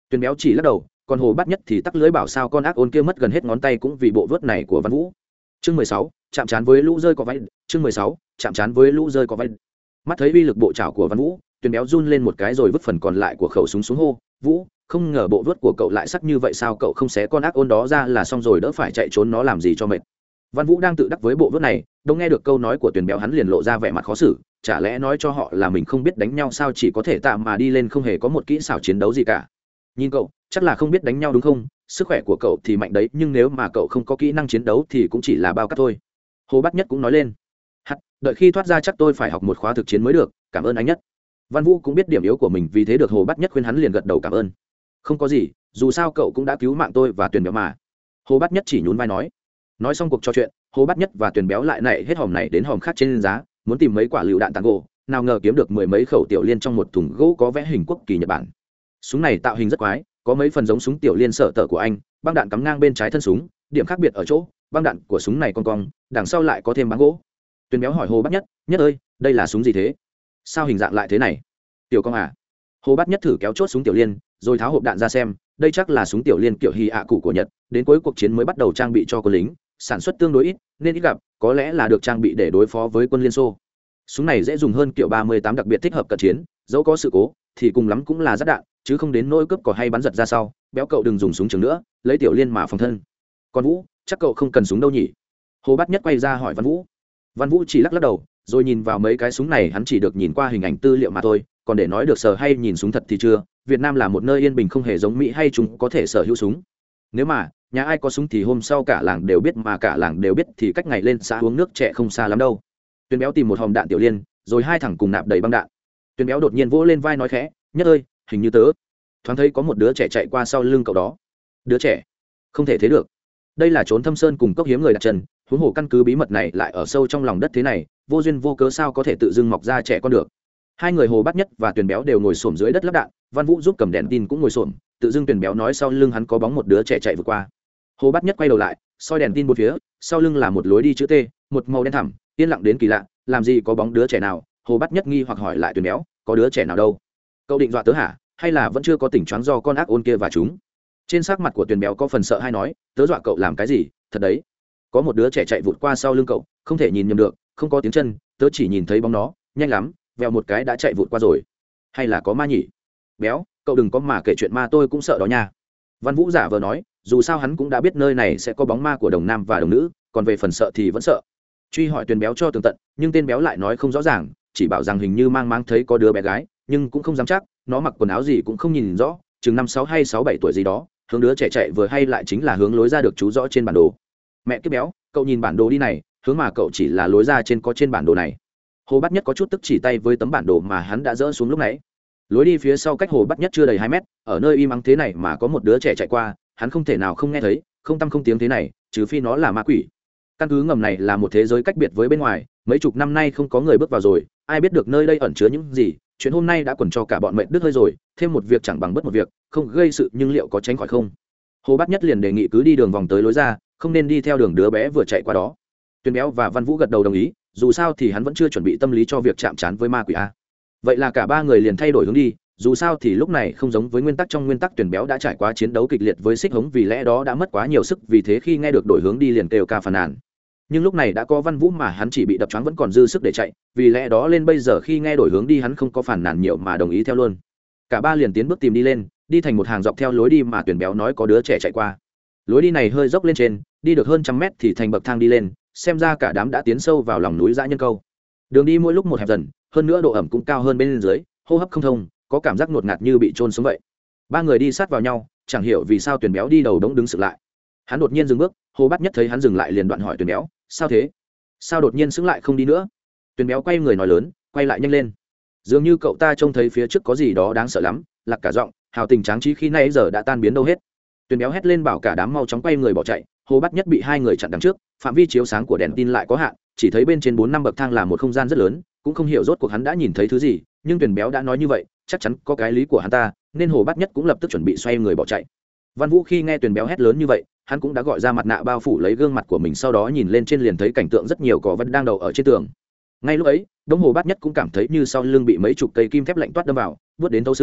Tuyền béo chỉ lắc đầu, còn hồ bát nhất thì tắc lưới bảo sao con ác ôn kia mất gần hết ngón tay cũng vì bộ vớt này của Văn Vũ. Chương mười sáu, chạm trán với lũ rơi có váy. Chương mười sáu, chạm trán với lũ rơi có váy. Mắt thấy uy lực bộ chảo của Văn Vũ, Tuyền béo run lên một cái rồi vứt phần còn lại của khẩu súng xuống hô, "Vũ, không ngờ bộ vớt của cậu lại sắc như vậy sao, cậu không xé con ác ôn đó ra là xong rồi, đỡ phải chạy trốn nó làm gì cho mệt." Văn Vũ đang tự đắc với bộ vớt này, đâu nghe được câu nói của Tuyền béo hắn liền lộ ra vẻ mặt khó xử, chả lẽ nói cho họ là mình không biết đánh nhau sao, chỉ có thể tạm mà đi lên không hề có một kỹ xảo chiến đấu gì cả. Nhìn cậu, chắc là không biết đánh nhau đúng không? Sức khỏe của cậu thì mạnh đấy, nhưng nếu mà cậu không có kỹ năng chiến đấu thì cũng chỉ là bao cát thôi. Hồ Bát Nhất cũng nói lên. Hắt, đợi khi thoát ra chắc tôi phải học một khóa thực chiến mới được, cảm ơn anh Nhất. Văn Vũ cũng biết điểm yếu của mình, vì thế được Hồ Bát Nhất khuyên hắn liền gật đầu cảm ơn. Không có gì, dù sao cậu cũng đã cứu mạng tôi và Tuyền béo mà. Hồ Bát Nhất chỉ nhún vai nói. Nói xong cuộc trò chuyện, Hồ Bát Nhất và Tuyền béo lại nảy hết hòm này đến hòm khác trên giá, muốn tìm mấy quả lựu đạn tàng gỗ, nào ngờ kiếm được mười mấy khẩu tiểu liên trong một thùng gỗ có vẽ hình quốc kỳ Nhật Bản. Súng này tạo hình rất quái, có mấy phần giống súng tiểu liên sở tở của anh, băng đạn cắm ngang bên trái thân súng, điểm khác biệt ở chỗ băng đạn của súng này cong cong, đằng sau lại có thêm báng gỗ. Tuyền béo hỏi Hồ Bát Nhất, Nhất ơi, đây là súng gì thế? Sao hình dạng lại thế này? Tiểu cong à? Hồ Bát Nhất thử kéo chốt súng tiểu liên, rồi tháo hộp đạn ra xem, đây chắc là súng tiểu liên kiểu hy ạ cụ của Nhật, đến cuối cuộc chiến mới bắt đầu trang bị cho quân lính, sản xuất tương đối ít nên ít gặp, có lẽ là được trang bị để đối phó với quân Liên Xô. Súng này dễ dùng hơn kiểu ba mươi tám, đặc biệt thích hợp cận chiến, dẫu có sự cố thì cùng lắm cũng là giáp đạn, chứ không đến nỗi cướp cò hay bắn giật ra sau. Béo cậu đừng dùng súng trường nữa, lấy tiểu liên mà phòng thân. Còn Vũ, chắc cậu không cần súng đâu nhỉ? Hồ Bát Nhất quay ra hỏi Văn Vũ. Văn Vũ chỉ lắc lắc đầu, rồi nhìn vào mấy cái súng này hắn chỉ được nhìn qua hình ảnh tư liệu mà thôi, còn để nói được sờ hay nhìn súng thật thì chưa. Việt Nam là một nơi yên bình, không hề giống Mỹ hay chúng có thể sở hữu súng. Nếu mà nhà ai có súng thì hôm sau cả làng đều biết, mà cả làng đều biết thì cách ngày lên xã uống nước trẻ không xa lắm đâu. Tuyền béo tìm một hòm đạn tiểu liên, rồi hai thằng cùng nạp đầy băng đạn. Tuyền béo đột nhiên vỗ lên vai nói khẽ, Nhất ơi, hình như tớ thoáng thấy có một đứa trẻ chạy qua sau lưng cậu đó. Đứa trẻ? Không thể thế được, đây là trốn thâm sơn cùng cốc hiếm người đặt chân, huống hồ căn cứ bí mật này lại ở sâu trong lòng đất thế này, vô duyên vô cớ sao có thể tự dưng mọc ra trẻ con được. Hai người Hồ Bát Nhất và Tuyền béo đều ngồi xổm dưới đất lắp đạn, Văn Vũ giúp cầm đèn tin cũng ngồi xổm, tự dưng Tuyền béo nói sau lưng hắn có bóng một đứa trẻ chạy vượt qua. Hồ Bát Nhất quay đầu lại, soi đèn tin bốn phía, sau lưng là một lối đi chữ T, một màu đen thẳm, yên lặng đến kỳ lạ, làm gì có bóng đứa trẻ nào. Hồ Bát Nhất nghi hoặc hỏi lại Tuyền béo, có đứa trẻ nào đâu? Cậu định dọa tớ hả, hay là vẫn chưa có tỉnh choáng do con ác ôn kia và chúng? Trên sắc mặt của Tuyền béo có phần sợ hay nói, tớ dọa cậu làm cái gì? Thật đấy, có một đứa trẻ chạy vụt qua sau lưng cậu, không thể nhìn nhầm được, không có tiếng chân, tớ chỉ nhìn thấy bóng nó, nhanh lắm, vèo một cái đã chạy vụt qua rồi. Hay là có ma nhỉ? Béo, cậu đừng có mà kể chuyện ma, tôi cũng sợ đó nha. Văn Vũ giả vờ nói, dù sao hắn cũng đã biết nơi này sẽ có bóng ma của đồng nam và đồng nữ, còn về phần sợ thì vẫn sợ. Truy hỏi Tuyền béo cho tường tận, nhưng tên béo lại nói không rõ ràng, chỉ bảo rằng hình như mang mang thấy có đứa bé gái, nhưng cũng không dám chắc, nó mặc quần áo gì cũng không nhìn rõ, chừng năm sáu hay sáu bảy tuổi gì đó, hướng đứa trẻ chạy vừa hay lại chính là hướng lối ra được chú rõ trên bản đồ. Mẹ cái béo, cậu nhìn bản đồ đi này, hướng mà cậu chỉ là lối ra trên có trên bản đồ này. Hồ Bát Nhất có chút tức chỉ tay với tấm bản đồ mà hắn đã dỡ xuống lúc nãy. Lối đi phía sau cách Hồ Bát Nhất chưa đầy hai mét, ở nơi im ắng thế này mà có một đứa trẻ chạy qua, hắn không thể nào không nghe thấy, không tăm không tiếng thế này, trừ phi nó là ma quỷ. Căn cứ ngầm này là một thế giới cách biệt với bên ngoài, mấy chục năm nay không có người bước vào rồi, ai biết được nơi đây ẩn chứa những gì. Chuyện hôm nay đã quẩn cho cả bọn mệt đứt hơi rồi, thêm một việc chẳng bằng bất một việc, không gây sự nhưng liệu có tránh khỏi không? Hồ Bát Nhất liền đề nghị cứ đi đường vòng tới lối ra, không nên đi theo đường đứa bé vừa chạy qua đó. Tuyền béo và Văn Vũ gật đầu đồng ý, dù sao thì hắn vẫn chưa chuẩn bị tâm lý cho việc chạm trán với ma quỷ a. Vậy là cả ba người liền thay đổi hướng đi, dù sao thì lúc này không giống với nguyên tắc, trong nguyên tắc Tuyền béo đã trải qua chiến đấu kịch liệt với Xích Hống, vì lẽ đó đã mất quá nhiều sức, vì thế khi nghe được đổi hướng đi liền kêu ca phàn nàn. Nhưng lúc này đã có Văn Vũ mà hắn chỉ bị đập choáng vẫn còn dư sức để chạy, vì lẽ đó lên bây giờ khi nghe đổi hướng đi hắn không có phàn nàn nhiều mà đồng ý theo luôn. Cả ba liền tiến bước tìm đi lên, đi thành một hàng dọc theo lối đi mà Tuyền béo nói có đứa trẻ chạy qua. Lối đi này hơi dốc lên trên, đi được hơn trăm mét thì thành bậc thang đi lên, xem ra cả đám đã tiến sâu vào lòng núi dã nhân câu. Đường đi mỗi lúc một hẹp dần, hơn nữa độ ẩm cũng cao hơn bên dưới, hô hấp không thông, có cảm giác ngột ngạt như bị trôn sống vậy. Ba người đi sát vào nhau, chẳng hiểu vì sao Tuyền béo đi đầu đống đứng sực lại. Hắn đột nhiên dừng bước, Hồ Bát Nhất thấy hắn dừng lại liền đoạn hỏi Tuyền béo, sao thế? Sao đột nhiên sững lại không đi nữa? Tuyền béo quay người nói lớn, quay lại nhanh lên. Dường như cậu ta trông thấy phía trước có gì đó đáng sợ lắm, lạc cả giọng, hào tình tráng trí khi nãy giờ đã tan biến đâu hết. Tuyền béo hét lên bảo cả đám mau chóng quay người bỏ chạy. Hồ Bát Nhất bị hai người chặn đằng trước, phạm vi chiếu sáng của đèn tin lại có hạn, chỉ thấy bên trên bốn năm bậc thang là một không gian rất lớn, cũng không hiểu rốt cuộc hắn đã nhìn thấy thứ gì, nhưng Tuyền béo đã nói như vậy, chắc chắn có cái lý của hắn ta, nên Hồ Bát Nhất cũng lập tức chuẩn bị xoay người bỏ chạy. Văn Vũ khi nghe Tuyền béo hét lớn như vậy, hắn cũng đã gọi ra mặt nạ bao phủ lấy gương mặt của mình, sau đó nhìn lên trên liền thấy cảnh tượng rất nhiều cỏ vật đang đậu ở trên tường. Ngay lúc ấy, đống Hồ Bát Nhất cũng cảm thấy như sau lưng bị mấy chục cây kim thép lạnh toát đâm vào, buốt đến thấu xương,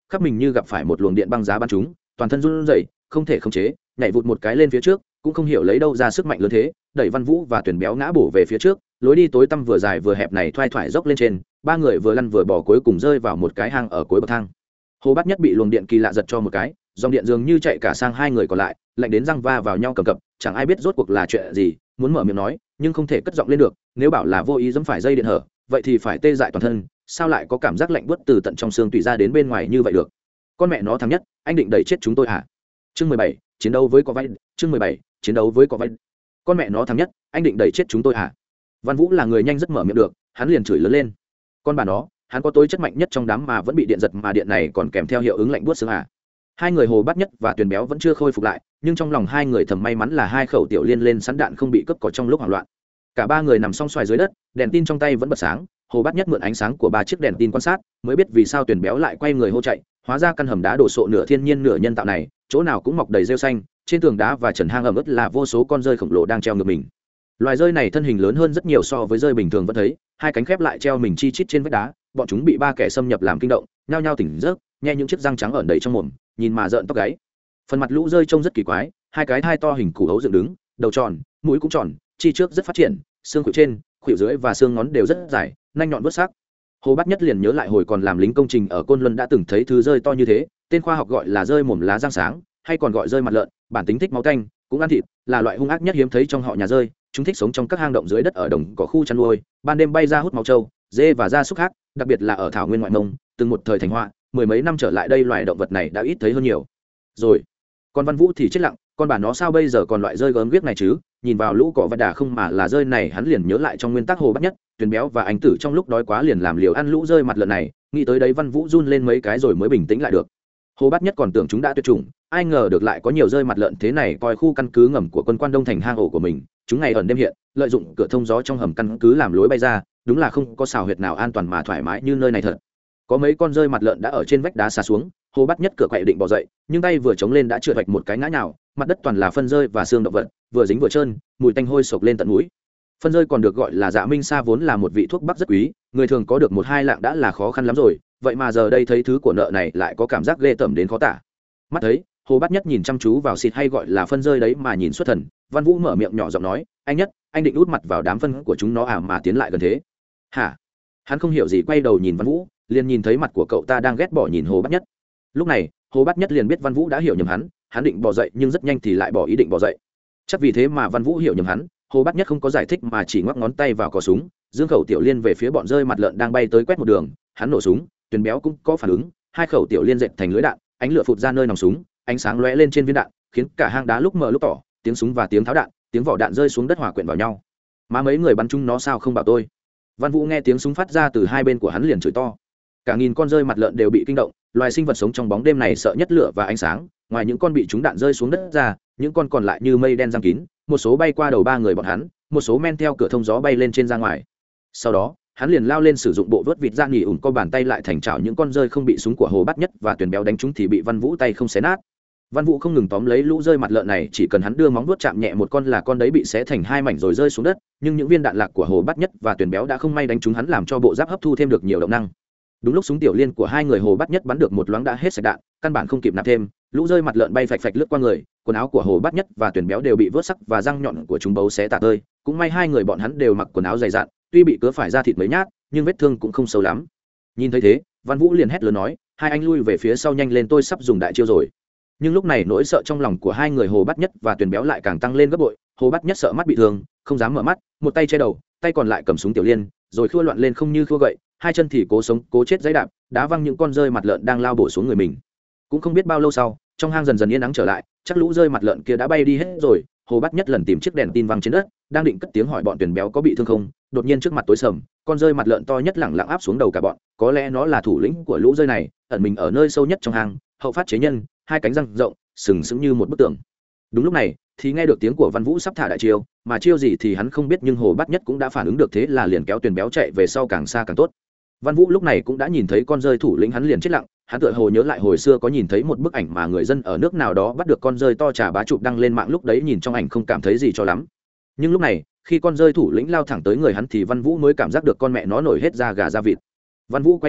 khắp mình như gặp phải một luồng điện băng giá bắn chúng, toàn thân run rẩy, không thể khống chế, nhảy vụt một cái lên phía trước, cũng không hiểu lấy đâu ra sức mạnh lớn thế, đẩy Văn Vũ và Tuyển Béo ngã bổ về phía trước, lối đi tối tăm vừa dài vừa hẹp này thoai thoải dốc lên trên, ba người vừa lăn vừa bò cuối cùng rơi vào một cái hang ở cuối bậc thang. Hồ Bát Nhất bị luồng điện kỳ lạ giật cho một cái, dòng điện dường như chạy cả sang hai người còn lại, lạnh đến răng va vào nhau cầm cập, chẳng ai biết rốt cuộc là chuyện gì, muốn mở miệng nói, nhưng không thể cất giọng lên được, nếu bảo là vô ý giẫm phải dây điện hở, vậy thì phải tê dại toàn thân, sao lại có cảm giác lạnh buốt từ tận trong xương tủy ra đến bên ngoài như vậy được? Con mẹ nó thằng Nhất, anh định đẩy chết chúng tôi hả? Chương mười bảy, chiến đấu với cỏ vay. Chương mười bảy, chiến đấu với cỏ vay. Con mẹ nó thằng Nhất, anh định đẩy chết chúng tôi hả? Văn Vũ là người nhanh rất mở miệng được, hắn liền chửi lớn lên. Con bà nó, hắn có tối chất mạnh nhất trong đám mà vẫn bị điện giật, mà điện này còn kèm theo hiệu ứng lạnh buốt xương à? Hai người Hồ Bát Nhất và Tuyền Béo vẫn chưa khôi phục lại, nhưng trong lòng hai người thầm may mắn là hai khẩu tiểu liên lên sẵn đạn không bị cướp cỏ trong lúc hoảng loạn. Cả ba người nằm song xoài dưới đất, đèn tin trong tay vẫn bật sáng. Hồ Bát Nhất mượn ánh sáng của ba chiếc đèn tin quan sát, mới biết vì sao Tuyền Béo lại quay người hô chạy. Hóa ra căn hầm đá đổ sộ nửa thiên nhiên nửa nhân tạo này, chỗ nào cũng mọc đầy rêu xanh, trên tường đá và trần hang ẩm ướt là vô số con rơi khổng lồ đang treo ngược mình. Loài rơi này thân hình lớn hơn rất nhiều so với rơi bình thường vẫn thấy, hai cánh khép lại treo mình chi chít trên vách đá, bọn chúng bị ba kẻ xâm nhập làm kinh động, nhao nhao tỉnh giấc, nghe những chiếc răng trắng ẩn đầy trong mồm, nhìn mà rợn tóc gáy. Phần mặt lũ rơi trông rất kỳ quái, hai cái thai to hình củ hấu dựng đứng, đầu tròn, mũi cũng tròn, chi trước rất phát triển, xương khuỷu trên, khuỷu dưới và xương ngón đều rất dài, nanh nhọn vớt sắc. Hồ Bát Nhất liền nhớ lại hồi còn làm lính công trình ở Côn Luân đã từng thấy thứ rơi to như thế, tên khoa học gọi là rơi mồm lá răng sáng, hay còn gọi rơi mặt lợn, bản tính thích máu tanh, cũng ăn thịt, là loại hung ác nhất hiếm thấy trong họ nhà rơi. Chúng thích sống trong các hang động dưới đất ở đồng cỏ khu chăn nuôi, ban đêm bay ra hút máu trâu, dê và gia súc khác, đặc biệt là ở thảo nguyên ngoại mông, từng một thời thành họa, mười mấy năm trở lại đây loài động vật này đã ít thấy hơn nhiều. Rồi, còn Văn Vũ thì chết lặng, con bà nó sao bây giờ còn loại rơi gớm ghiếc này chứ? Nhìn vào lũ cỏ và đà không mà là rơi này, hắn liền nhớ lại trong nguyên tắc Hồ Bát Nhất, Tuyền Béo và Anh Tử trong lúc đói quá liền làm liều ăn lũ rơi mặt lợn này, nghĩ tới đấy Văn Vũ run lên mấy cái rồi mới bình tĩnh lại được. Hồ Bát Nhất còn tưởng chúng đã tuyệt chủng, ai ngờ được lại có nhiều rơi mặt lợn thế này, coi khu căn cứ ngầm của quân Quan Đông thành hang ổ của mình, chúng ngày ẩn đêm hiện, lợi dụng cửa thông gió trong hầm căn cứ làm lối bay ra, đúng là không có xào huyệt nào an toàn mà thoải mái như nơi này thật. Có mấy con rơi mặt lợn đã ở trên vách đá xa xuống, Hồ Bát Nhất cửa quậy định bò dậy, nhưng tay vừa chống lên đã trượt vạch một cái ngã nhào, mặt đất toàn là phân rơi và xương động vật, vừa dính vừa trơn, mùi tanh hôi sộc lên tận mũi. Phân rơi còn được gọi là dạ minh sa, vốn là một vị thuốc bắc rất quý, người thường có được một hai lạng đã là khó khăn lắm rồi, vậy mà giờ đây thấy thứ của nợ này lại có cảm giác ghê tởm đến khó tả. Mắt thấy Hồ Bát Nhất nhìn chăm chú vào xịt hay gọi là phân rơi đấy mà nhìn xuất thần, Văn Vũ mở miệng nhỏ giọng nói, anh Nhất, anh định út mặt vào đám phân của chúng nó à mà tiến lại gần thế? Hả? Hắn không hiểu gì, quay đầu nhìn Văn Vũ, liền nhìn thấy mặt của cậu ta đang ghét bỏ nhìn Hồ Bát Nhất. Lúc này Hồ Bát Nhất liền biết Văn Vũ đã hiểu nhầm hắn, hắn định bỏ dậy nhưng rất nhanh thì lại bỏ ý định bỏ dậy. Chắc vì thế mà Văn Vũ hiểu nhầm hắn. Hồ Bát Nhất không có giải thích mà chỉ ngoắc ngón tay vào cò súng, dương khẩu tiểu liên về phía bọn rơi mặt lợn đang bay tới quét một đường. Hắn nổ súng, Tuyền Béo cũng có phản ứng, hai khẩu tiểu liên dệt thành lưới đạn, ánh lửa phụt ra nơi nòng súng, ánh sáng lóe lên trên viên đạn, khiến cả hang đá lúc mờ lúc tỏ, tiếng súng và tiếng tháo đạn, tiếng vỏ đạn rơi xuống đất hòa quyện vào nhau. Mà mấy người bắn chúng nó sao không bảo tôi? Văn Vũ nghe tiếng súng phát ra từ hai bên của hắn liền chửi to. Cả nghìn con rơi mặt lợn đều bị kinh động, loài sinh vật sống trong bóng đêm này sợ nhất lửa và ánh sáng, ngoài những con bị trúng đạn rơi xuống đất ra, những con còn lại như mây đen giăng kín, một số bay qua đầu ba người bọn hắn, một số men theo cửa thông gió bay lên trên ra ngoài. Sau đó hắn liền lao lên sử dụng bộ vớt vịt ra nghỉ ủn co bàn tay lại thành chảo những con rơi không bị súng của Hồ Bát Nhất và Tuyền Béo đánh trúng thì bị Văn Vũ tay không xé nát. Văn Vũ không ngừng tóm lấy lũ rơi mặt lợn này, chỉ cần hắn đưa móng vuốt chạm nhẹ một con là con đấy bị xé thành hai mảnh rồi rơi xuống đất, nhưng những viên đạn lạc của Hồ Bát Nhất và Tuyền Béo đã không may đánh trúng hắn, làm cho bộ giáp hấp thu thêm được nhiều động năng. Đúng lúc súng tiểu liên của hai người Hồ Bát Nhất bắn được một loáng đã hết sạch đạn, căn bản không kịp nạp thêm, lũ rơi mặt lợn bay phạch phạch lướt qua người, quần áo của Hồ Bát Nhất và Tuyền Béo đều bị vớt sắc và răng nhọn của chúng bấu xé tả tơi. Cũng may hai người bọn hắn đều mặc quần áo dày dặn, tuy bị cứa phải ra thịt mấy nhát, nhưng vết thương cũng không sâu lắm. Nhìn thấy thế, Văn Vũ liền hét lớn nói, hai anh lui về phía sau nhanh lên, tôi sắp dùng đại chiêu rồi. Nhưng lúc này nỗi sợ trong lòng của hai người Hồ Bát Nhất và Tuyền Béo lại càng tăng lên gấp bội. Hồ Bát Nhất sợ mắt bị thương, không dám mở mắt, một tay che đầu, tay còn lại cầm súng tiểu liên, rồi khua loạn lên không như khua gậy, hai chân thì cố sống cố chết giãy đạp, đá văng những con rơi mặt lợn đang lao bổ xuống người mình. Cũng không biết bao lâu sau, trong hang dần dần yên ắng trở lại, chắc lũ rơi mặt lợn kia đã bay đi hết rồi. Hồ Bát Nhất lần tìm chiếc đèn tin văng trên đất, đang định cất tiếng hỏi bọn Tuyền Béo có bị thương không, đột nhiên trước mặt tối sầm, con rơi mặt lợn to nhất lẳng lặng áp xuống đầu cả bọn. Có lẽ nó là thủ lĩnh của lũ rơi này, ẩn mình ở nơi sâu nhất trong hang, hậu phát chế nhân, hai cánh răng rộng, sừng sững như một bức tường. Đúng lúc này thì nghe được tiếng của Văn Vũ sắp thả đại chiêu, mà chiêu gì thì hắn không biết, nhưng Hồ Bát Nhất cũng đã phản ứng được, thế là liền kéo Tuyền Béo chạy về sau càng xa càng tốt. Văn Vũ lúc này cũng đã nhìn thấy con rơi thủ lĩnh, hắn liền chết lặng. Hắn tựa hồ nhớ lại hồi xưa có nhìn thấy một bức ảnh mà người dân ở nước nào đó bắt được con rơi to trà bá chụp đăng lên mạng, lúc đấy nhìn trong ảnh không cảm thấy gì cho lắm. Nhưng lúc này khi con rơi thủ lĩnh lao thẳng tới người hắn thì Văn Vũ mới cảm giác được con mẹ nó nổi hết da gà da vịt. Văn Vũ quay đầu lại,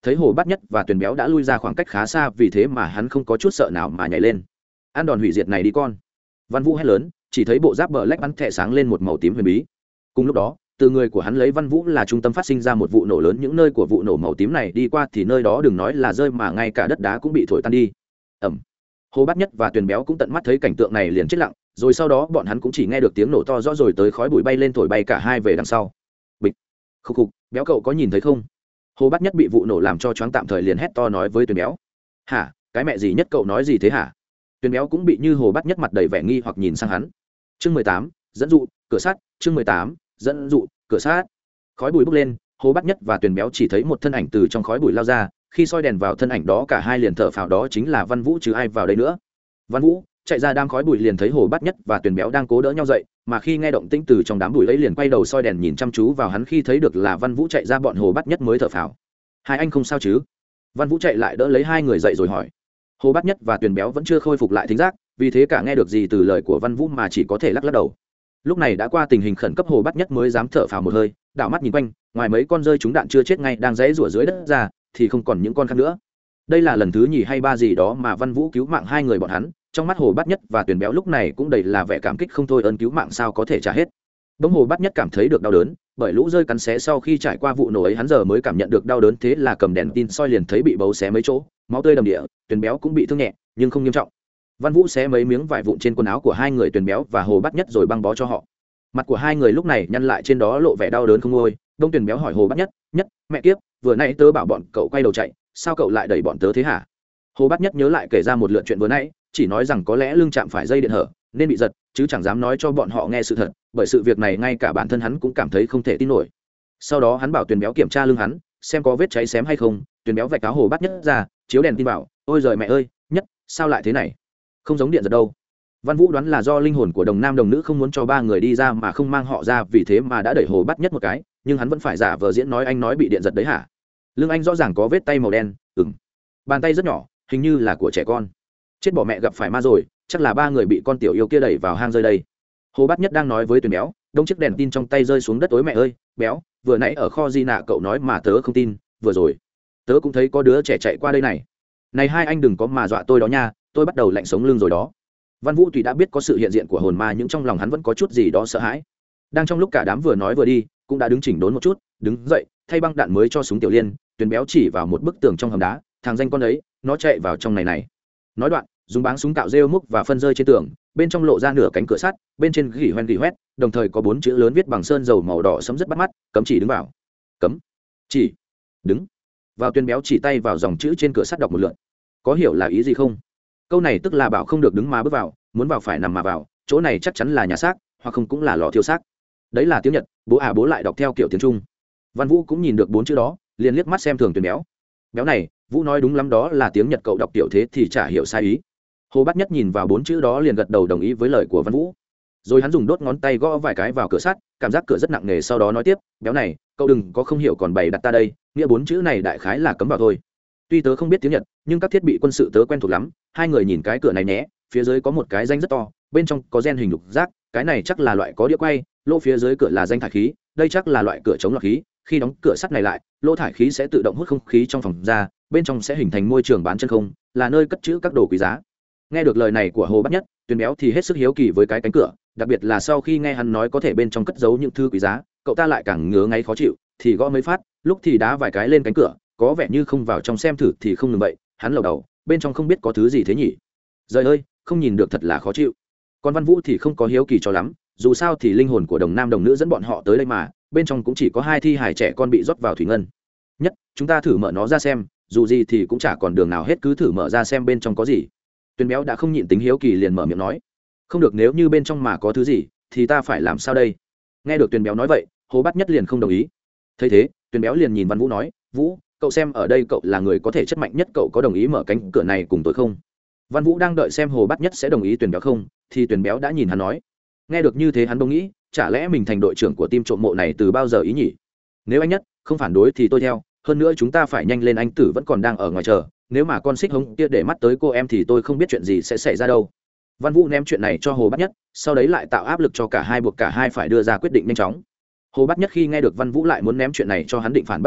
thấy hồ bát nhất và tuyền béo đã lui ra khoảng cách khá xa, vì thế mà hắn không có chút sợ nào mà nhảy lên. Ăn đòn hủy diệt này đi con. Văn Vũ hét lớn, chỉ thấy bộ giáp bờ lách bắn thẻ sáng lên một màu tím huyền bí. Cùng lúc đó, từ người của hắn lấy Văn Vũ là trung tâm phát sinh ra một vụ nổ lớn, những nơi của vụ nổ màu tím này đi qua thì nơi đó đừng nói là rơi mà ngay cả đất đá cũng bị thổi tan đi. Ầm. Hồ Bát Nhất và Tuyền Béo cũng tận mắt thấy cảnh tượng này liền chết lặng, rồi sau đó bọn hắn cũng chỉ nghe được tiếng nổ to rõ rồi tới khói bụi bay lên thổi bay cả hai về đằng sau. Bịch. Khục khục, Béo cậu có nhìn thấy không? Hồ Bát Nhất bị vụ nổ làm cho choáng tạm thời liền hét to nói với Tuyền Béo. Hả? Cái mẹ gì Nhất cậu nói gì thế hả? Tuyền Béo cũng bị như Hồ Bát Nhất mặt đầy vẻ nghi hoặc nhìn sang hắn. Chương mười tám, dẫn dụ, cửa sắt. Chương mười tám, dẫn dụ, cửa sắt. Khói bụi bốc lên, Hồ Bát Nhất và Tuyền Béo chỉ thấy một thân ảnh từ trong khói bụi lao ra, khi soi đèn vào thân ảnh đó cả hai liền thở phào, đó chính là Văn Vũ chứ ai vào đây nữa. Văn Vũ chạy ra đám khói bụi liền thấy Hồ Bát Nhất và Tuyền Béo đang cố đỡ nhau dậy, mà khi nghe động tĩnh từ trong đám bụi ấy liền quay đầu soi đèn nhìn chăm chú vào hắn, khi thấy được là Văn Vũ chạy ra bọn Hồ Bát Nhất mới thở phào. Hai anh không sao chứ? Văn Vũ chạy lại đỡ lấy hai người dậy rồi hỏi. Hồ Bát Nhất và Tuyền Béo vẫn chưa khôi phục lại thính giác, vì thế cả nghe được gì từ lời của Văn Vũ mà chỉ có thể lắc lắc đầu. Lúc này đã qua tình hình khẩn cấp, Hồ Bát Nhất mới dám thở phào một hơi, đảo mắt nhìn quanh, ngoài mấy con rơi trúng đạn chưa chết ngay đang rẽ rủa dưới đất ra thì không còn những con khác nữa. Đây là lần thứ nhì hay ba gì đó mà Văn Vũ cứu mạng hai người bọn hắn, trong mắt Hồ Bát Nhất và Tuyền Béo lúc này cũng đầy là vẻ cảm kích không thôi, ơn cứu mạng sao có thể trả hết. Bỗng Hồ Bát Nhất cảm thấy được đau đớn, bởi lũ rơi cắn xé sau khi trải qua vụ nổ ấy hắn giờ mới cảm nhận được đau đớn, thế là cầm đèn tin soi liền thấy bị bấu xé mấy chỗ, máu tươi đầm địa. Tuyền Béo cũng bị thương nhẹ nhưng không nghiêm trọng. Văn Vũ xé mấy miếng vải vụn trên quần áo của hai người Tuyền Béo và Hồ Bát Nhất rồi băng bó cho họ. Mặt của hai người lúc này nhăn lại, trên đó lộ vẻ đau đớn không nguôi. Đông Tuyền Béo hỏi Hồ Bát Nhất, Nhất, mẹ kiếp, vừa nãy tớ bảo bọn cậu quay đầu chạy, sao cậu lại đẩy bọn tớ thế hả? Hồ Bát Nhất nhớ lại kể ra một lượt chuyện vừa nãy, chỉ nói rằng có lẽ lưng chạm phải dây điện hở nên bị giật, chứ chẳng dám nói cho bọn họ nghe sự thật, bởi sự việc này ngay cả bản thân hắn cũng cảm thấy không thể tin nổi. Sau đó hắn bảo Tuyền Béo kiểm tra lưng hắn xem có vết cháy xém hay không. Tuyền Béo vạch áo Hồ Bát Nhất ra, chiếu đèn tin bảo, ôi giời mẹ ơi, Nhất, sao lại thế này? Không giống điện giật đâu. Văn Vũ đoán là do linh hồn của đồng nam đồng nữ không muốn cho ba người đi ra mà không mang họ ra, vì thế mà đã đẩy Hồ Bát Nhất một cái, nhưng hắn vẫn phải giả vờ diễn nói anh nói bị điện giật đấy hả? Lưng anh rõ ràng có vết tay màu đen. Ừm, bàn tay rất nhỏ, hình như là của trẻ con. Chết bỏ mẹ, gặp phải ma rồi, chắc là ba người bị con tiểu yêu kia đẩy vào hang rơi đây. Hồ Bát Nhất đang nói với Tuyền Béo, đông chiếc đèn tin trong tay rơi xuống đất. Ối mẹ ơi, Béo, vừa nãy ở kho di nạ cậu nói mà tớ không tin, vừa rồi tớ cũng thấy có đứa trẻ chạy qua đây này. Này hai anh đừng có mà dọa tôi đó nha, tôi bắt đầu lạnh sống lưng rồi đó. Văn Vũ tuy đã biết có sự hiện diện của hồn ma nhưng trong lòng hắn vẫn có chút gì đó sợ hãi. Đang trong lúc cả đám vừa nói vừa đi, cũng đã đứng chỉnh đốn một chút, đứng dậy thay băng đạn mới cho súng tiểu liên. Tuyền Béo chỉ vào một bức tường trong hầm đá, thằng danh con ấy nó chạy vào trong này này. Nói đoạn dùng báng súng cạo rêu múc và phân rơi trên tường, bên trong lộ ra nửa cánh cửa sắt, bên trên gỉ hoen gỉ hoét, đồng thời có bốn chữ lớn viết bằng sơn dầu màu đỏ sẫm rất bắt mắt, cấm chỉ đứng vào. Cấm chỉ đứng vào. Tuyền Béo chỉ tay vào dòng chữ trên cửa sắt đọc một lượt. Có hiểu là ý gì không? Câu này tức là bảo không được đứng mà bước vào, muốn vào phải nằm mà vào, chỗ này chắc chắn là nhà xác, hoặc không cũng là lò thiêu xác. Đấy là tiếng Nhật, bố à bố lại đọc theo kiểu tiếng Trung. Văn Vũ cũng nhìn được bốn chữ đó, liền liếc mắt xem thường Tuyền Béo. Béo này, Vũ nói đúng lắm, đó là tiếng Nhật, cậu đọc tiểu thế thì chả hiểu sai ý. Hồ Bát Nhất nhìn vào bốn chữ đó liền gật đầu đồng ý với lời của Văn Vũ. Rồi hắn dùng đốt ngón tay gõ vài cái vào cửa sắt, cảm giác cửa rất nặng nề, sau đó nói tiếp, Béo này, cậu đừng có không hiểu còn bày đặt ta đây, nghĩa bốn chữ này đại khái là cấm vào thôi. Tuy tớ không biết tiếng Nhật, nhưng các thiết bị quân sự tớ quen thuộc lắm. Hai người nhìn cái cửa này nhé, phía dưới có một cái danh rất to, bên trong có gen hình lục giác, cái này chắc là loại có đĩa quay. Lỗ phía dưới cửa là danh thải khí, đây chắc là loại cửa chống lọc khí. Khi đóng cửa sắt này lại, lỗ thải khí sẽ tự động hút không khí trong phòng ra, bên trong sẽ hình thành môi trường bán chân không, là nơi cất trữ các đồ quý giá. Nghe được lời này của Hồ Bát Nhất, Tuyền Béo thì hết sức hiếu kỳ với cái cánh cửa, đặc biệt là sau khi nghe hắn nói có thể bên trong cất giấu những thứ quý giá, cậu ta lại càng ngứa ngáy khó chịu, thì gõ mấy phát, lúc thì đá vài cái lên cánh cửa, có vẻ như không vào trong xem thử thì không ngừng vậy. Hắn lầu đầu, bên trong không biết có thứ gì thế nhỉ? Trời ơi, không nhìn được thật là khó chịu. Còn Văn Vũ thì không có hiếu kỳ cho lắm, dù sao thì linh hồn của đồng nam đồng nữ dẫn bọn họ tới đây mà, bên trong cũng chỉ có hai thi hài trẻ con bị rót vào thủy ngân. Nhất, chúng ta thử mở nó ra xem, dù gì thì cũng chả còn đường nào hết, cứ thử mở ra xem bên trong có gì. Tuyền Béo đã không nhịn tính hiếu kỳ liền mở miệng nói. Không được, nếu như bên trong mà có thứ gì thì ta phải làm sao đây? Nghe được Tuyền Béo nói vậy, Hồ Bát Nhất liền không đồng ý. Thấy thế, Tuyền Béo liền nhìn Văn Vũ nói, Vũ, cậu xem ở đây cậu là người có thể chất mạnh nhất, cậu có đồng ý mở cánh cửa này cùng tôi không? Văn Vũ đang đợi xem Hồ Bát Nhất sẽ đồng ý Tuyền Béo không, thì Tuyền Béo đã nhìn hắn nói. Nghe được như thế hắn bỗng nghĩ, chả lẽ mình thành đội trưởng của team trộm mộ này từ bao giờ ý nhỉ? Nếu anh Nhất không phản đối thì tôi theo, hơn nữa chúng ta phải nhanh lên, anh Tử vẫn còn đang ở ngoài chờ, nếu mà con xích hống kia để mắt tới cô em thì tôi không biết chuyện gì sẽ xảy ra đâu. Văn Vũ ném chuyện này cho Hồ Bát Nhất, sau đấy lại tạo áp lực cho cả hai, buộc cả hai phải đưa ra quyết định nhanh chóng. Hồ Bát Nhất khi nghe được Văn Vũ lại muốn ném chuyện này cho hắn định phản bắt lại,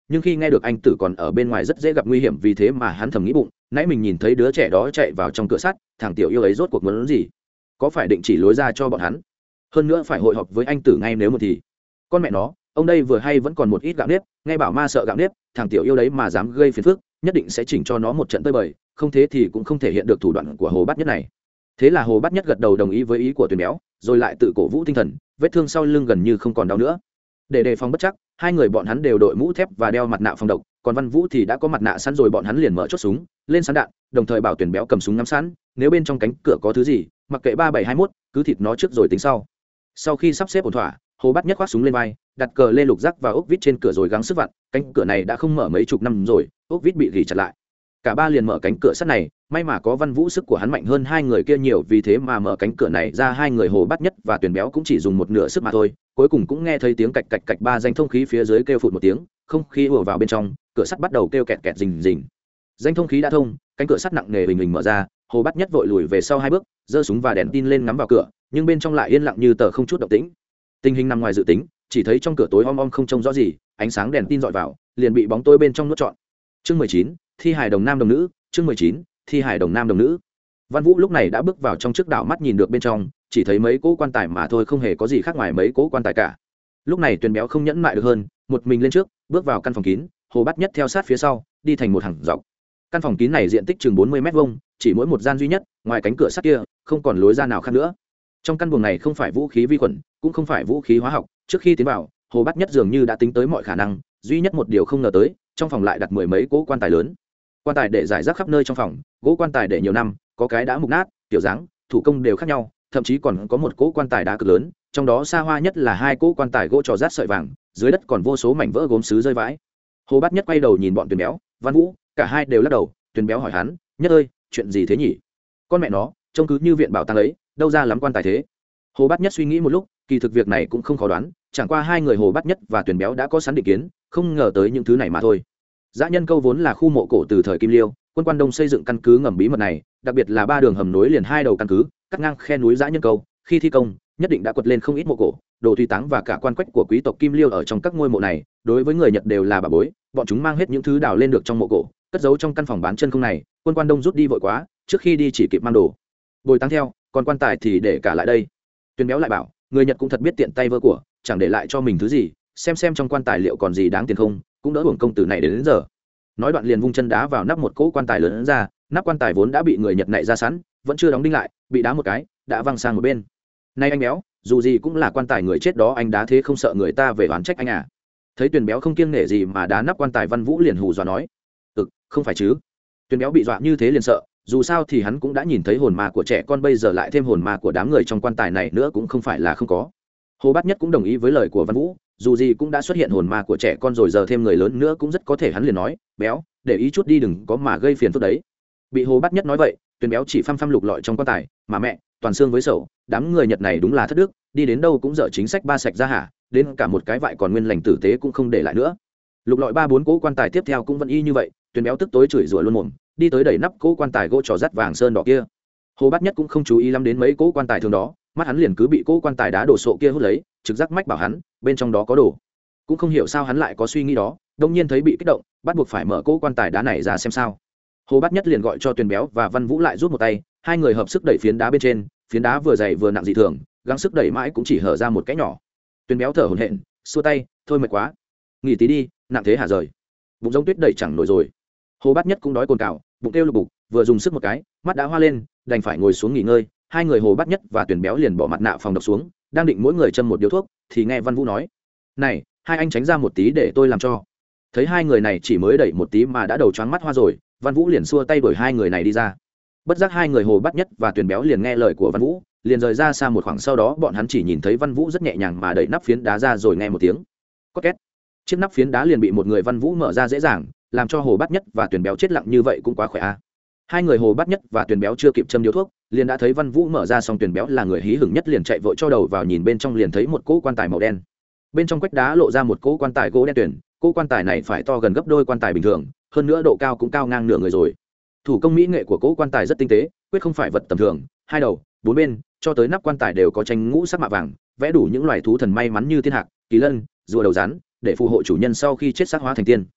nhưng khi nghe được anh tử còn ở bên ngoài rất dễ gặp nguy hiểm, vì thế mà hắn thầm nghĩ bụng, nãy mình nhìn thấy đứa trẻ đó chạy vào trong cửa sắt, thằng tiểu yêu ấy rốt cuộc muốn gì, có phải định chỉ lối ra cho bọn hắn, hơn nữa phải hội họp với anh tử ngay nếu một thì con mẹ nó, ông đây vừa hay vẫn còn một ít gạo nếp, nghe bảo ma sợ gạo nếp, thằng tiểu yêu đấy mà dám gây phiền phức, nhất định sẽ chỉnh cho nó một trận tơi bời, không thế thì cũng không thể hiện được thủ đoạn của Hồ Bát Nhất này. Thế là Hồ Bát Nhất gật đầu đồng ý với ý của Tuyền Béo, rồi lại tự cổ vũ tinh thần, vết thương sau lưng gần như không còn đau nữa. Để đề phòng bất chắc, hai người bọn hắn đều đội mũ thép và đeo mặt nạ phòng độc, còn Văn Vũ thì đã có mặt nạ sẵn rồi, bọn hắn liền mở chốt súng lên sẵn đạn, đồng thời bảo Tuyền Béo cầm súng ngắm sẵn, nếu bên trong cánh cửa có thứ gì, mặc kệ ba bảy hai mốt, cứ thịt nó trước rồi tính sau. Sau khi sắp xếp ổn thỏa, Hồ Bát Nhất khoác súng lên vai, đặt cờ lê lục rắc và ốc vít trên cửa rồi gắng sức vặn, cánh cửa này đã không mở mấy chục năm rồi, ốc vít bị gỉ chặt lại. Cả ba liền mở cánh cửa sắt này, may mà có Văn Vũ sức của hắn mạnh hơn hai người kia nhiều, vì thế mà mở cánh cửa này ra, hai người Hồ Bát Nhất và Tuyền Béo cũng chỉ dùng một nửa sức mà thôi. Cuối cùng cũng nghe thấy tiếng cạch cạch cạch, ba danh thông khí phía dưới kêu phụt một tiếng, không khí ùa vào bên trong, cửa sắt bắt đầu kêu kẹt kẹt rình rình. Danh thông khí đã thông, cánh cửa sắt nặng nề bình bình mở ra, Hồ Bát Nhất vội lùi về sau hai bước, giơ súng và đèn tin lên ngắm vào cửa, nhưng bên trong lại yên lặng như tờ, không chút động tĩnh. Tình hình nằm ngoài dự tính, chỉ thấy trong cửa tối om om không trông rõ gì, ánh sáng đèn tin dọi vào, liền bị bóng tối bên trong nuốt trọn. Chương mười chín, thi hài đồng nam đồng nữ. Chương mười chín, thi hài đồng nam đồng nữ. Văn Vũ lúc này đã bước vào trong trước đảo mắt nhìn được bên trong, chỉ thấy mấy cỗ quan tài mà thôi, không hề có gì khác ngoài mấy cỗ quan tài cả. Lúc này Tuyền Béo không nhẫn mại được hơn, một mình lên trước, bước vào căn phòng kín, Hồ Bát Nhất theo sát phía sau, đi thành một hàng dọc. Căn phòng kín này diện tích chừng bốn mươi mét vuông, chỉ mỗi một gian duy nhất, ngoài cánh cửa sắt kia, không còn lối ra nào khác nữa. Trong căn buồng này không phải vũ khí vi khuẩn, cũng không phải vũ khí hóa học, trước khi tiến vào, Hồ Bát Nhất dường như đã tính tới mọi khả năng, duy nhất một điều không ngờ tới, trong phòng lại đặt mười mấy cỗ quan tài lớn. Quan tài để rải rác khắp nơi trong phòng, gỗ quan tài để nhiều năm, có cái đã mục nát, kiểu dáng, thủ công đều khác nhau, thậm chí còn có một cỗ quan tài đá cực lớn, trong đó xa hoa nhất là hai cỗ quan tài gỗ trò rát sợi vàng, dưới đất còn vô số mảnh vỡ gốm sứ rơi vãi. Hồ Bát Nhất quay đầu nhìn bọn Tuyền Béo, Văn Vũ, cả hai đều lắc đầu. Tuyền Béo hỏi hắn, Nhất ơi, chuyện gì thế nhỉ? Con mẹ nó, trông cứ như viện bảo tàng ấy, đâu ra lắm quan tài thế? Hồ Bát Nhất suy nghĩ một lúc, kỳ thực việc này cũng không khó đoán, chẳng qua hai người Hồ Bát Nhất và Tuyền Béo đã có sẵn định kiến, không ngờ tới những thứ này mà thôi. Dã Nhân Câu vốn là khu mộ cổ từ thời Kim Liêu, quân Quan Đông xây dựng căn cứ ngầm bí mật này, đặc biệt là ba đường hầm nối liền hai đầu căn cứ, cắt ngang khe núi Dã Nhân Câu, khi thi công, nhất định đã quật lên không ít mộ cổ, đồ tùy táng và cả quan quách của quý tộc Kim Liêu ở trong các ngôi mộ này, đối với người Nhật đều là bà bối, bọn chúng mang hết những thứ đào lên được trong mộ cổ, cất giấu trong căn phòng bán chân không này, quân Quan Đông rút đi vội quá, trước khi đi chỉ kịp mang đồ bồi táng theo, còn quan tài thì để cả lại đây. Tuyền Béo lại bảo, người Nhật cũng thật biết tiện tay vơ của, chẳng để lại cho mình thứ gì, xem xem trong quan tài liệu còn gì đáng tiền không, cũng đỡ hưởng công từ này đến, đến giờ. Nói đoạn liền vung chân đá vào nắp một cỗ quan tài lớn ra, nắp quan tài vốn đã bị người Nhật nạy ra sẵn, vẫn chưa đóng đinh lại, bị đá một cái đã văng sang một bên. Này anh Béo, dù gì cũng là quan tài người chết đó, anh đá thế không sợ người ta về oán trách anh à? Thấy Tuyền Béo không kiêng nể gì mà đá nắp quan tài, Văn Vũ liền hù dọa nói, ừ, không phải chứ. Tuyền Béo bị dọa như thế liền sợ, dù sao thì hắn cũng đã nhìn thấy hồn ma của trẻ con, bây giờ lại thêm hồn ma của đám người trong quan tài này nữa cũng không phải là không có. Hồ Bát Nhất cũng đồng ý với lời của Văn Vũ, dù gì cũng đã xuất hiện hồn ma của trẻ con rồi, giờ thêm người lớn nữa cũng rất có thể, hắn liền nói, Béo, để ý chút đi, đừng có mà gây phiền phức đấy. Bị Hồ Bát Nhất nói vậy, Tuyền Béo chỉ phăm phăm lục lọi trong quan tài, mà mẹ, toàn xương với sầu, đám người Nhật này đúng là thất đức, đi đến đâu cũng dở chính sách ba sạch ra hả, đến cả một cái vại còn nguyên lành tử tế cũng không để lại nữa. Lục lọi ba bốn cỗ quan tài tiếp theo cũng vẫn y như vậy, Tuyền Béo tức tối chửi rủa luôn mồm, đi tới đẩy nắp cỗ quan tài gỗ trò rắt vàng sơn đỏ kia. Hồ Bát Nhất cũng không chú ý lắm đến mấy cỗ quan tài thường đó, mắt hắn liền cứ bị cỗ quan tài đá đổ sộ kia hút lấy, trực giác mách bảo hắn bên trong đó có đồ. Cũng không hiểu sao hắn lại có suy nghĩ đó, đông nhiên thấy bị kích động, bắt buộc phải mở cỗ quan tài đá này ra xem sao. Hồ Bát Nhất liền gọi cho Tuyền Béo và Văn Vũ lại rút một tay, hai người hợp sức đẩy phiến đá bên trên, phiến đá vừa dày vừa nặng dị thường, gắng sức đẩy mãi cũng chỉ hở ra một cái nhỏ. Tuyền Béo thở hổn hển, xua tay, thôi mệt quá, nghỉ tí đi, nặng thế hả rời, bụng giống tuyết đẩy chẳng nổi rồi. Hồ Bát Nhất cũng đói cồn cào, bụng kêu lục bục, vừa dùng sức một cái, mắt đã hoa lên, đành phải ngồi xuống nghỉ ngơi. Hai người Hồ Bát Nhất và Tuyền Béo liền bỏ mặt nạ phòng độc xuống, đang định mỗi người châm một điếu thuốc, thì nghe Văn Vũ nói, này, hai anh tránh ra một tí để tôi làm cho. Thấy hai người này chỉ mới đẩy một tí mà đã đầu choáng mắt hoa rồi, Văn Vũ liền xua tay đuổi hai người này đi ra. Bất giác hai người Hồ Bát Nhất và Tuyền Béo liền nghe lời của Văn Vũ, liền rời ra xa một khoảng, sau đó bọn hắn chỉ nhìn thấy Văn Vũ rất nhẹ nhàng mà đẩy nắp phiến đá ra, rồi nghe một tiếng có két, chiếc nắp phiến đá liền bị một người Văn Vũ mở ra dễ dàng, làm cho Hồ Bát Nhất và Tuyền Béo chết lặng như vậy cũng quá khỏe a. À. Hai người Hồ Bát Nhất và Tuyền Béo chưa kịp châm điếu thuốc, liền đã thấy Văn Vũ mở ra, xong Tuyền Béo là người hí hửng nhất liền chạy vội cho đầu vào nhìn bên trong, liền thấy một cỗ quan tài màu đen. Bên trong quách đá lộ ra một cỗ quan tài gỗ đen tuyền, cỗ quan tài này phải to gần gấp đôi quan tài bình thường, hơn nữa độ cao cũng cao ngang nửa người rồi. Thủ công mỹ nghệ của cỗ quan tài rất tinh tế, quyết không phải vật tầm thường, hai đầu, bốn bên, cho tới nắp quan tài đều có tranh ngũ sắc mạ vàng, vẽ đủ những loài thú thần may mắn như thiên hạc, kỳ lân, rùa đầu rắn, để phù hộ chủ nhân sau khi chết xác hóa thành tiên.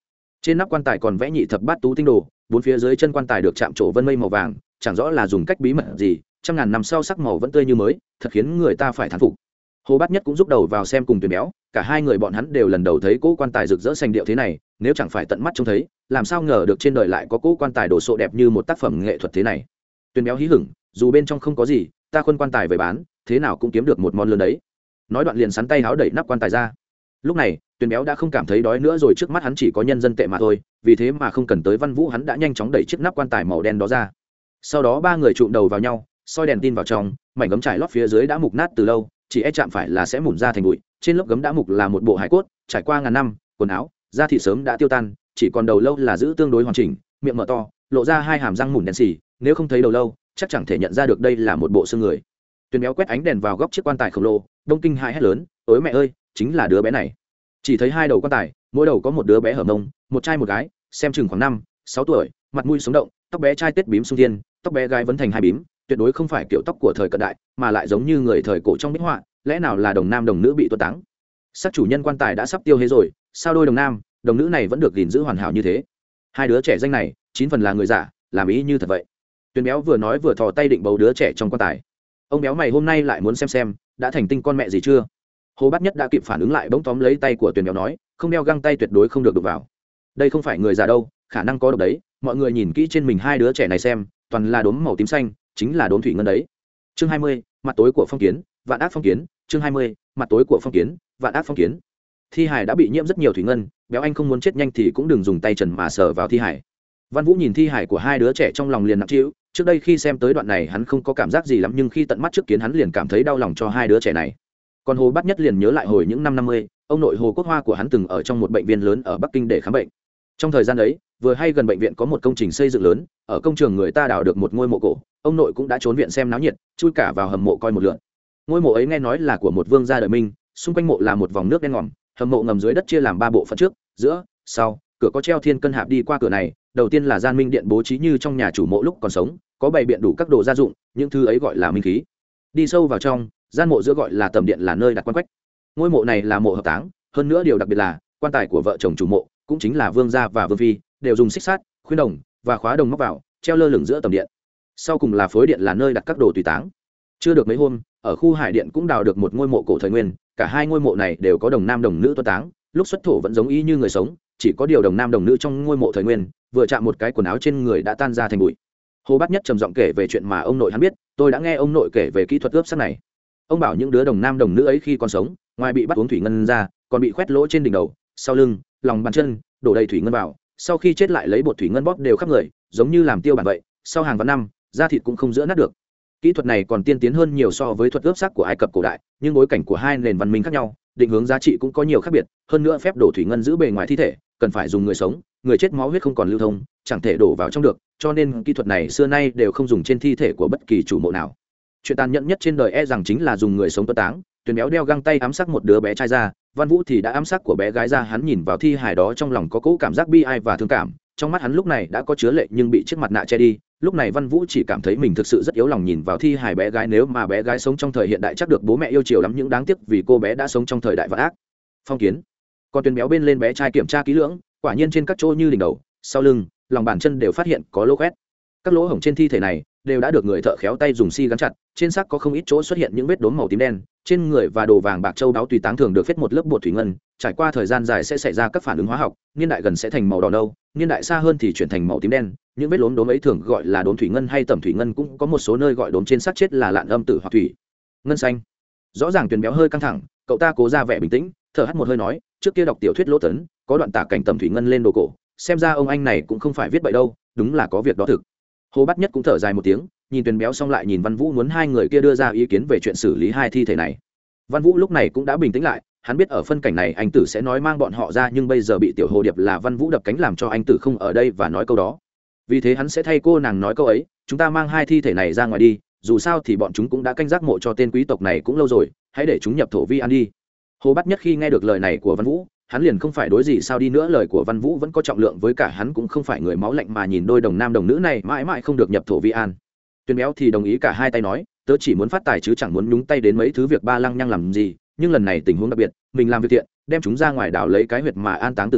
trên nắp quan tài còn vẽ nhị thập bát tú tinh đồ, bốn phía dưới chân quan tài được chạm trổ vân mây màu vàng, chẳng rõ là dùng cách bí mật gì, trăm ngàn năm sau sắc màu vẫn tươi như mới, thật khiến người ta phải thán phục. Hồ Bát Nhất cũng rút đầu vào xem cùng Tuyền Béo, cả hai người bọn hắn đều lần đầu thấy cỗ quan tài rực rỡ xanh điệu thế này, nếu chẳng phải tận mắt trông thấy, làm sao ngờ được trên đời lại có cỗ quan tài đồ sộ đẹp như một tác phẩm nghệ thuật thế này. Tuyền Béo hí hửng, dù bên trong không có gì, ta khuân quan tài về bán, thế nào cũng kiếm được một món lớn đấy. Nói đoạn liền sắn tay háo đẩy nắp quan tài ra. Lúc này, Tuyền Béo đã không cảm thấy đói nữa rồi, trước mắt hắn chỉ có nhân dân tệ mà thôi, vì thế mà không cần tới Văn Vũ, hắn đã nhanh chóng đẩy chiếc nắp quan tài màu đen đó ra. Sau đó ba người trụm đầu vào nhau, soi đèn tin vào trong, mảnh gấm trải lót phía dưới đã mục nát từ lâu, chỉ e chạm phải là sẽ mủn ra thành bụi. Trên lớp gấm đã mục là một bộ hài cốt, trải qua ngàn năm, quần áo, da thịt sớm đã tiêu tan, chỉ còn đầu lâu là giữ tương đối hoàn chỉnh, miệng mở to, lộ ra hai hàm răng mủn đen xì, nếu không thấy đầu lâu, chắc chẳng thể nhận ra được đây là một bộ xương người. Tuyền Béo quét ánh đèn vào góc chiếc quan tài khổng lồ, đông kinh hãi hét lớn, ôi mẹ ơi, chính là đứa bé này. Chỉ thấy hai đầu quan tài, mỗi đầu có một đứa bé hở mông, một trai một gái, xem chừng khoảng năm, sáu tuổi, mặt mũi sống động, tóc bé trai tết bím sung thiên, tóc bé gái vấn thành hai bím, tuyệt đối không phải kiểu tóc của thời cận đại, mà lại giống như người thời cổ trong bích họa, lẽ nào là đồng nam đồng nữ bị tuột táng. Sắc chủ nhân quan tài đã sắp tiêu hết rồi, sao đôi đồng nam đồng nữ này vẫn được gìn giữ hoàn hảo như thế? Hai đứa trẻ danh này chín phần là người giả, làm ý như thật vậy. Tuyền Béo vừa nói vừa thò tay định bầu đứa trẻ trong quan tài. Ông béo mày hôm nay lại muốn xem xem đã thành tinh con mẹ gì chưa? Hồ Bát Nhất đã kịp phản ứng lại, bỗng tóm lấy tay của Tuyền Béo nói, không đeo găng tay tuyệt đối không được đụng vào. Đây không phải người già đâu, khả năng có độc đấy. Mọi người nhìn kỹ trên mình hai đứa trẻ này xem, toàn là đốm màu tím xanh, chính là đốm thủy ngân đấy. Chương hai mươi, mặt tối của phong kiến, vạn ác phong kiến. Chương hai mươi, mặt tối của phong kiến, vạn ác phong kiến. Thi hải đã bị nhiễm rất nhiều thủy ngân, Béo anh không muốn chết nhanh thì cũng đừng dùng tay trần mà sờ vào thi hải. Văn Vũ nhìn thi hải của hai đứa trẻ trong lòng liền nặng trĩu, trước đây khi xem tới đoạn này hắn không có cảm giác gì lắm, nhưng khi tận mắt trước kiến hắn liền cảm thấy đau lòng cho hai đứa trẻ này. Còn Hồ Bát Nhất liền nhớ lại hồi những năm năm mươi, ông nội Hồ Quốc Hoa của hắn từng ở trong một bệnh viện lớn ở Bắc Kinh để khám bệnh. Trong thời gian ấy, vừa hay gần bệnh viện có một công trình xây dựng lớn, ở công trường người ta đào được một ngôi mộ cổ, ông nội cũng đã trốn viện xem náo nhiệt, chui cả vào hầm mộ coi một lượt. Ngôi mộ ấy nghe nói là của một vương gia đời Minh, xung quanh mộ là một vòng nước đen ngòm, hầm mộ ngầm dưới đất chia làm ba bộ phận, trước, giữa, sau, cửa có treo thiên cân hạp, đi qua cửa này, đầu tiên là gian minh điện bố trí như trong nhà chủ mộ lúc còn sống, có bày biện đủ các đồ gia dụng, những thứ ấy gọi là minh khí. Đi sâu vào trong, gian mộ giữa gọi là tầm điện, là nơi đặt quan quách. Ngôi mộ này là mộ hợp táng, hơn nữa điều đặc biệt là quan tài của vợ chồng chủ mộ, cũng chính là vương gia và vương phi, đều dùng xích sắt, khuyên đồng và khóa đồng móc vào, treo lơ lửng giữa tầm điện. Sau cùng là phối điện, là nơi đặt các đồ tùy táng. Chưa được mấy hôm, ở khu hải điện cũng đào được một ngôi mộ cổ thời nguyên, cả hai ngôi mộ này đều có đồng nam đồng nữ tuất táng, lúc xuất thổ vẫn giống y như người sống, chỉ có điều đồng nam đồng nữ trong ngôi mộ thời nguyên vừa chạm một cái quần áo trên người đã tan ra thành bụi. Hồ Bát Nhất trầm giọng kể về chuyện mà ông nội hắn biết, tôi đã nghe ông nội kể về kỹ thuật ướp sắt này. Ông bảo những đứa đồng nam đồng nữ ấy khi còn sống, ngoài bị bắt uống thủy ngân ra, còn bị khoét lỗ trên đỉnh đầu, sau lưng, lòng bàn chân, đổ đầy thủy ngân vào, sau khi chết lại lấy bột thủy ngân bóp đều khắp người, giống như làm tiêu bản vậy, sau hàng vạn năm, da thịt cũng không giữa nát được. Kỹ thuật này còn tiên tiến hơn nhiều so với thuật ướp xác của Ai Cập cổ đại, nhưng bối cảnh của hai nền văn minh khác nhau, định hướng giá trị cũng có nhiều khác biệt, hơn nữa phép đổ thủy ngân giữ bề ngoài thi thể, cần phải dùng người sống, người chết máu huyết không còn lưu thông, chẳng thể đổ vào trong được, cho nên kỹ thuật này xưa nay đều không dùng trên thi thể của bất kỳ chủ mộ nào. Chuyện tàn nhẫn nhất trên đời e rằng chính là dùng người sống tuất táng. Tuyền Béo đeo găng tay ám sát một đứa bé trai ra, Văn Vũ thì đã ám sát của bé gái ra. Hắn nhìn vào thi hài đó trong lòng có cỗ cảm giác bi ai và thương cảm, trong mắt hắn lúc này đã có chứa lệ nhưng bị chiếc mặt nạ che đi. Lúc này Văn Vũ chỉ cảm thấy mình thực sự rất yếu lòng nhìn vào thi hài bé gái, nếu mà bé gái sống trong thời hiện đại chắc được bố mẹ yêu chiều lắm, nhưng đáng tiếc vì cô bé đã sống trong thời đại vạn ác phong kiến. Còn Tuyền Béo bên lên bé trai kiểm tra kỹ lưỡng, quả nhiên trên các chỗ như đỉnh đầu, sau lưng, lòng bàn chân đều phát hiện có lỗ khoét. Các lỗ hổng trên thi thể này đều đã được người thợ khéo tay dùng xi gắn chặt, trên xác có không ít chỗ xuất hiện những vết đốm màu tím đen, trên người và đồ vàng bạc châu báu tùy táng thường được phết một lớp bột thủy ngân, trải qua thời gian dài sẽ xảy ra các phản ứng hóa học, niên đại gần sẽ thành màu đỏ nâu, niên đại xa hơn thì chuyển thành màu tím đen. Những vết lốm đốm ấy thường gọi là đốm thủy ngân hay tẩm thủy ngân, cũng có một số nơi gọi đốm trên xác chết là lạn âm tử hoặc thủy ngân xanh. Rõ ràng Tuyền Béo hơi căng thẳng, cậu ta cố ra vẻ bình tĩnh, thở hắt một hơi nói, trước kia đọc tiểu thuyết Lỗ Tấn, có đoạn tả cảnh tẩm thủy ngân lên đồ cổ, xem ra ông anh này cũng không phải viết bậy đâu, đúng là có việc đó thực. Hồ Bát Nhất cũng thở dài một tiếng, nhìn Tuyền Béo xong lại nhìn Văn Vũ, muốn hai người kia đưa ra ý kiến về chuyện xử lý hai thi thể này. Văn Vũ lúc này cũng đã bình tĩnh lại, hắn biết ở phân cảnh này anh Tử sẽ nói mang bọn họ ra, nhưng bây giờ bị Tiểu Hồ Điệp là Văn Vũ đập cánh làm cho anh Tử không ở đây và nói câu đó. Vì thế hắn sẽ thay cô nàng nói câu ấy, chúng ta mang hai thi thể này ra ngoài đi, dù sao thì bọn chúng cũng đã canh gác mộ cho tên quý tộc này cũng lâu rồi, hãy để chúng nhập thổ vi ăn đi. Hồ Bát Nhất khi nghe được lời này của Văn Vũ, hắn liền không phải đối gì sao đi nữa, lời của Văn Vũ vẫn có trọng lượng với cả hắn, cũng không phải người máu lạnh mà nhìn đôi đồng nam đồng nữ này mãi mãi không được nhập thổ vi an. Tuyền Béo thì đồng ý cả hai tay nói, tớ chỉ muốn phát tài chứ chẳng muốn nhúng tay đến mấy thứ việc ba lăng nhăng làm gì, nhưng lần này tình huống đặc biệt, mình làm việc thiện, đem chúng ra ngoài đảo lấy cái huyệt mà an táng tử tế,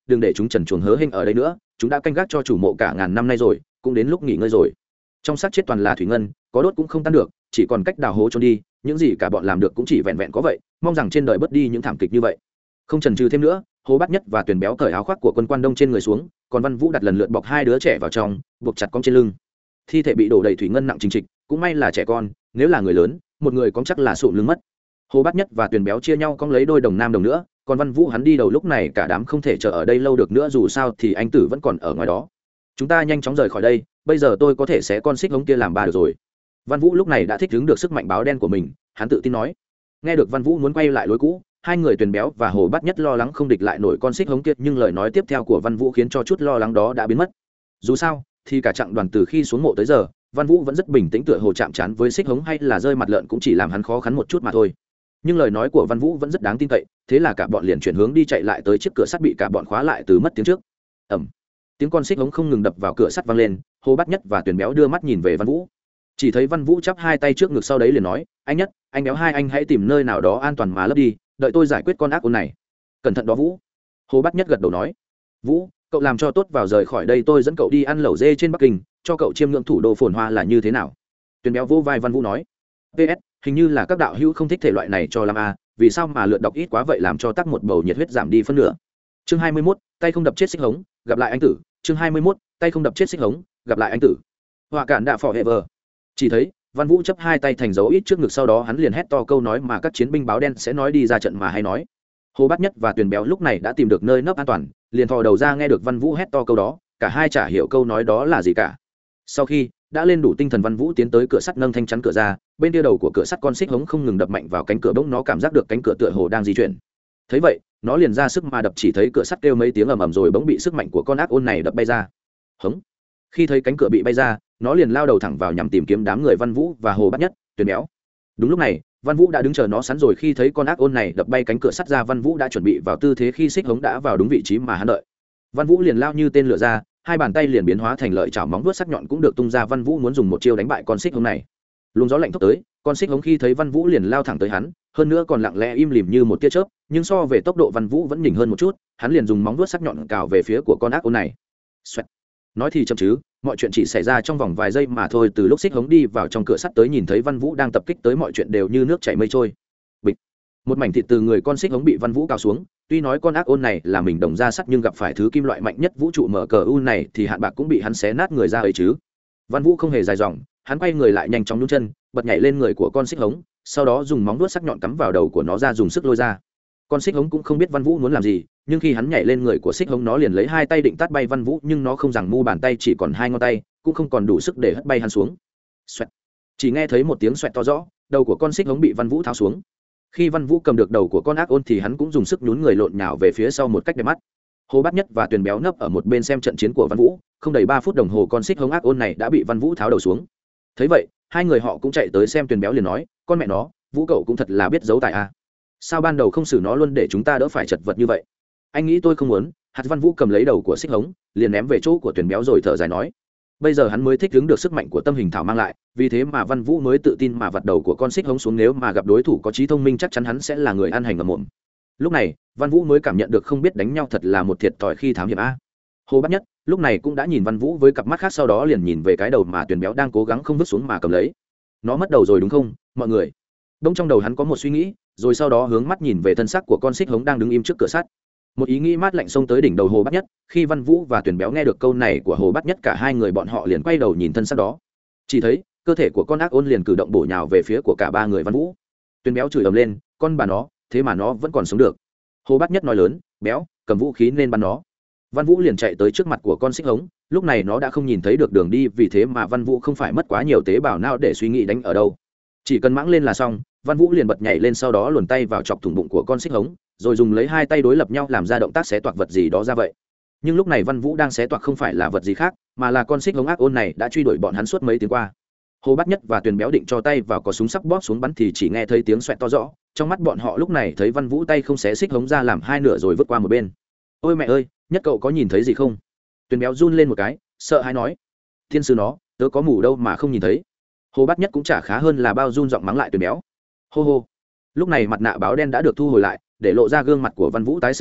đừng để chúng trần chuồng hớ hênh ở đây nữa, chúng đã canh gác cho chủ mộ cả ngàn năm nay rồi, cũng đến lúc nghỉ ngơi rồi. Trong xác chết toàn là thủy ngân, có đốt cũng không tan được, chỉ còn cách đào hố trốn đi, những gì cả bọn làm được cũng chỉ vẹn vẹn có vậy, mong rằng trên đời bớt đi những thảm kịch như vậy. Không chần chừ thêm nữa, Hồ Bát Nhất và Tuyền Béo cởi áo khoác của Quân Quan Đông trên người xuống, còn Văn Vũ đặt lần lượt bọc hai đứa trẻ vào trong, buộc chặt cong trên lưng. Thi thể bị đổ đầy thủy ngân nặng trình trịch, cũng may là trẻ con, nếu là người lớn, một người cong chắc là sụn lưng mất. Hồ Bát Nhất và Tuyền Béo chia nhau cong lấy đôi đồng nam đồng nữa, còn Văn Vũ hắn đi đầu lúc này cả đám không thể chờ ở đây lâu được nữa, dù sao thì anh Tử vẫn còn ở ngoài đó. Chúng ta nhanh chóng rời khỏi đây, bây giờ tôi có thể xé con xích hống kia làm ba được rồi. Văn Vũ lúc này đã thích ứng được sức mạnh báo đen của mình, hắn tự tin nói. Nghe được Văn Vũ muốn quay lại lối cũ, hai người Tuyền Béo và Hồ Bát Nhất lo lắng không địch lại nổi con xích hống kia, nhưng lời nói tiếp theo của Văn Vũ khiến cho chút lo lắng đó đã biến mất. Dù sao thì cả chặng đoàn từ khi xuống mộ tới giờ, Văn Vũ vẫn rất bình tĩnh, tựa hồ chạm trán với xích hống hay là rơi mặt lợn cũng chỉ làm hắn khó khăn một chút mà thôi. Nhưng lời nói của Văn Vũ vẫn rất đáng tin cậy, thế là cả bọn liền chuyển hướng đi chạy lại tới chiếc cửa sắt bị cả bọn khóa lại từ mất tiếng trước. Ầm, tiếng con xích hống không ngừng đập vào cửa sắt vang lên. Hồ Bát Nhất và Tuyền Béo đưa mắt nhìn về Văn Vũ, chỉ thấy Văn Vũ chắp hai tay trước ngực, sau đấy liền nói: anh Nhất, anh Béo, hai anh hãy tìm nơi nào đó an toàn mà lấp đi, đợi tôi giải quyết con ác ôn này. Cẩn thận đó Vũ. Hồ Bát Nhất gật đầu nói: Vũ, cậu làm cho tốt vào, rời khỏi đây tôi dẫn cậu đi ăn lẩu dê trên Bắc Kinh, cho cậu chiêm ngưỡng thủ đô phồn hoa là như thế nào. Tuyền Béo vỗ vai Văn Vũ nói: pê ét, hình như là các đạo hữu không thích thể loại này cho lắm a, vì sao mà lượt đọc ít quá vậy, làm cho tắc một bầu nhiệt huyết giảm đi phân nửa. Chương hai mươi mốt, tay không đập chết xích hống, gặp lại anh Tử. Chương hai mươi mốt, tay không đập chết xích hống, gặp lại anh Tử. Họa cản đạ phò hệ vờ. Chỉ thấy Văn Vũ chấp hai tay thành dấu ít trước ngực, sau đó hắn liền hét to câu nói mà các chiến binh báo đen sẽ nói đi ra trận mà hay nói. Hồ Bát Nhất và Tuyền Béo lúc này đã tìm được nơi nấp an toàn, liền thò đầu ra nghe được Văn Vũ hét to câu đó, cả hai chả hiểu câu nói đó là gì cả. Sau khi đã lên đủ tinh thần, Văn Vũ tiến tới cửa sắt nâng thanh chắn cửa ra, bên kia đầu của cửa sắt con xích hống không ngừng đập mạnh vào cánh cửa, bỗng nó cảm giác được cánh cửa tựa hồ đang di chuyển. Thấy vậy, nó liền ra sức mà đập, chỉ thấy cửa sắt kêu mấy tiếng ầm ầm rồi bỗng bị sức mạnh của con ác ôn này đập bay ra. Hống. Khi thấy cánh cửa bị bay ra, nó liền lao đầu thẳng vào nhằm tìm kiếm đám người Văn Vũ và Hồ Bát Nhất, Tuyền Béo. Đúng lúc này, Văn Vũ đã đứng chờ nó sẵn rồi, khi thấy con ác ôn này đập bay cánh cửa sắt ra, Văn Vũ đã chuẩn bị vào tư thế khi xích hống đã vào đúng vị trí mà hắn đợi. Văn Vũ liền lao như tên lửa ra, hai bàn tay liền biến hóa thành lợi chảo, móng vuốt sắc nhọn cũng được tung ra. Văn Vũ muốn dùng một chiêu đánh bại con xích hống này. Luồng gió lạnh thốc tới, con xích hống khi thấy Văn Vũ liền lao thẳng tới hắn, hơn nữa còn lặng lẽ im lìm như một tia chớp, nhưng so về tốc độ Văn Vũ vẫn nhỉnh hơn một chút, hắn liền dùng móng vuốt sắc nhọn cào về phía của con ác ôn này. Xoẹt. Nói thì chậm chứ, mọi chuyện chỉ xảy ra trong vòng vài giây mà thôi, từ lúc xích hống đi vào trong cửa sắt tới nhìn thấy Văn Vũ đang tập kích tới, mọi chuyện đều như nước chảy mây trôi. Bịch. Một mảnh thịt từ người con xích hống bị Văn Vũ cào xuống, tuy nói con ác ôn này là mình đồng ra sắt, nhưng gặp phải thứ kim loại mạnh nhất vũ trụ mở cờ u này thì hạn bạc cũng bị hắn xé nát người ra ấy chứ. Văn Vũ không hề dài dòng, hắn quay người lại nhanh chóng nhún chân, bật nhảy lên người của con xích hống, sau đó dùng móng vuốt sắc nhọn cắm vào đầu của nó ra, dùng sức lôi ra. Con xích hống cũng không biết Văn Vũ muốn làm gì, nhưng khi hắn nhảy lên người của xích hống, nó liền lấy hai tay định tát bay Văn Vũ, nhưng nó không rằng mu bàn tay chỉ còn hai ngón tay, cũng không còn đủ sức để hất bay hắn xuống. Xoẹt. Chỉ nghe thấy một tiếng xoẹt to rõ, đầu của con xích hống bị Văn Vũ tháo xuống. Khi Văn Vũ cầm được đầu của con ác ôn thì hắn cũng dùng sức nhún người lộn nhào về phía sau một cách đẹp mắt. Hồ Bát Nhất và Tuyền Béo nấp ở một bên xem trận chiến của Văn Vũ, không đầy ba phút đồng hồ con xích hống ác ôn này đã bị Văn Vũ tháo đầu xuống. Thấy vậy, hai người họ cũng chạy tới xem. Tuyền Béo liền nói: con mẹ nó, Vũ cậu cũng thật là biết giấu tài a, sao ban đầu không xử nó luôn để chúng ta đỡ phải chật vật như vậy. Anh nghĩ tôi không muốn. Hạt Văn Vũ cầm lấy đầu của xích hống liền ném về chỗ của Tuyền Béo rồi thở dài nói: bây giờ hắn mới thích ứng được sức mạnh của tâm hình thảo mang lại, vì thế mà Văn Vũ mới tự tin mà vặt đầu của con xích hống xuống, nếu mà gặp đối thủ có trí thông minh chắc chắn hắn sẽ là người ăn hành ngậm mồm. Lúc này Văn Vũ mới cảm nhận được không biết đánh nhau thật là một thiệt thòi khi thám hiểm a. Hồ Bát Nhất lúc này cũng đã nhìn Văn Vũ với cặp mắt khác, sau đó liền nhìn về cái đầu mà Tuyền Béo đang cố gắng không vứt xuống mà cầm lấy. Nó mất đầu rồi đúng không mọi người? Đông trong đầu hắn có một suy nghĩ, rồi sau đó hướng mắt nhìn về thân xác của con xích hống đang đứng im trước cửa sắt. Một ý nghĩ mát lạnh xông tới đỉnh đầu Hồ Bát Nhất. Khi Văn Vũ và Tuyền Béo nghe được câu này của Hồ Bát Nhất, cả hai người bọn họ liền quay đầu nhìn thân xác đó. Chỉ thấy cơ thể của con ác ôn liền cử động bổ nhào về phía của cả ba người Văn Vũ. Tuyền Béo chửi ầm lên: con bà nó, thế mà nó vẫn còn sống được. Hồ Bát Nhất nói lớn: Béo, cầm vũ khí nên bắn nó. Văn Vũ liền chạy tới trước mặt của con xích hống. Lúc này nó đã không nhìn thấy được đường đi, vì thế mà Văn Vũ không phải mất quá nhiều tế bào não để suy nghĩ đánh ở đâu, chỉ cần mãng lên là xong. Văn Vũ liền bật nhảy lên, sau đó luồn tay vào chọc thủng bụng của con xích hống, rồi dùng lấy hai tay đối lập nhau làm ra động tác xé toạc vật gì đó ra vậy. Nhưng lúc này Văn Vũ đang xé toạc không phải là vật gì khác, mà là con xích hống ác ôn này đã truy đuổi bọn hắn suốt mấy tiếng qua. Hồ Bát Nhất và Tuyền Béo định cho tay vào có súng sắp bóp xuống bắn thì chỉ nghe thấy tiếng xoẹt to rõ. Trong mắt bọn họ lúc này thấy Văn Vũ tay không xé xích hống ra làm hai nửa rồi vứt qua một bên. Ôi mẹ ơi, Nhất cậu có nhìn thấy gì không? Tuyền Béo run lên một cái, sợ hãi nói: thiên sư nó, tớ có mù đâu mà không nhìn thấy. Hồ Bát Nhất cũng chả khá hơn là bao, run giọng mắng lại Tuyền Béo. Hô hô. Lúc này mặt nạ báo đen đã được thu hồi lại, để lộ ra gương mặt của Văn Vũ tái xanh đi.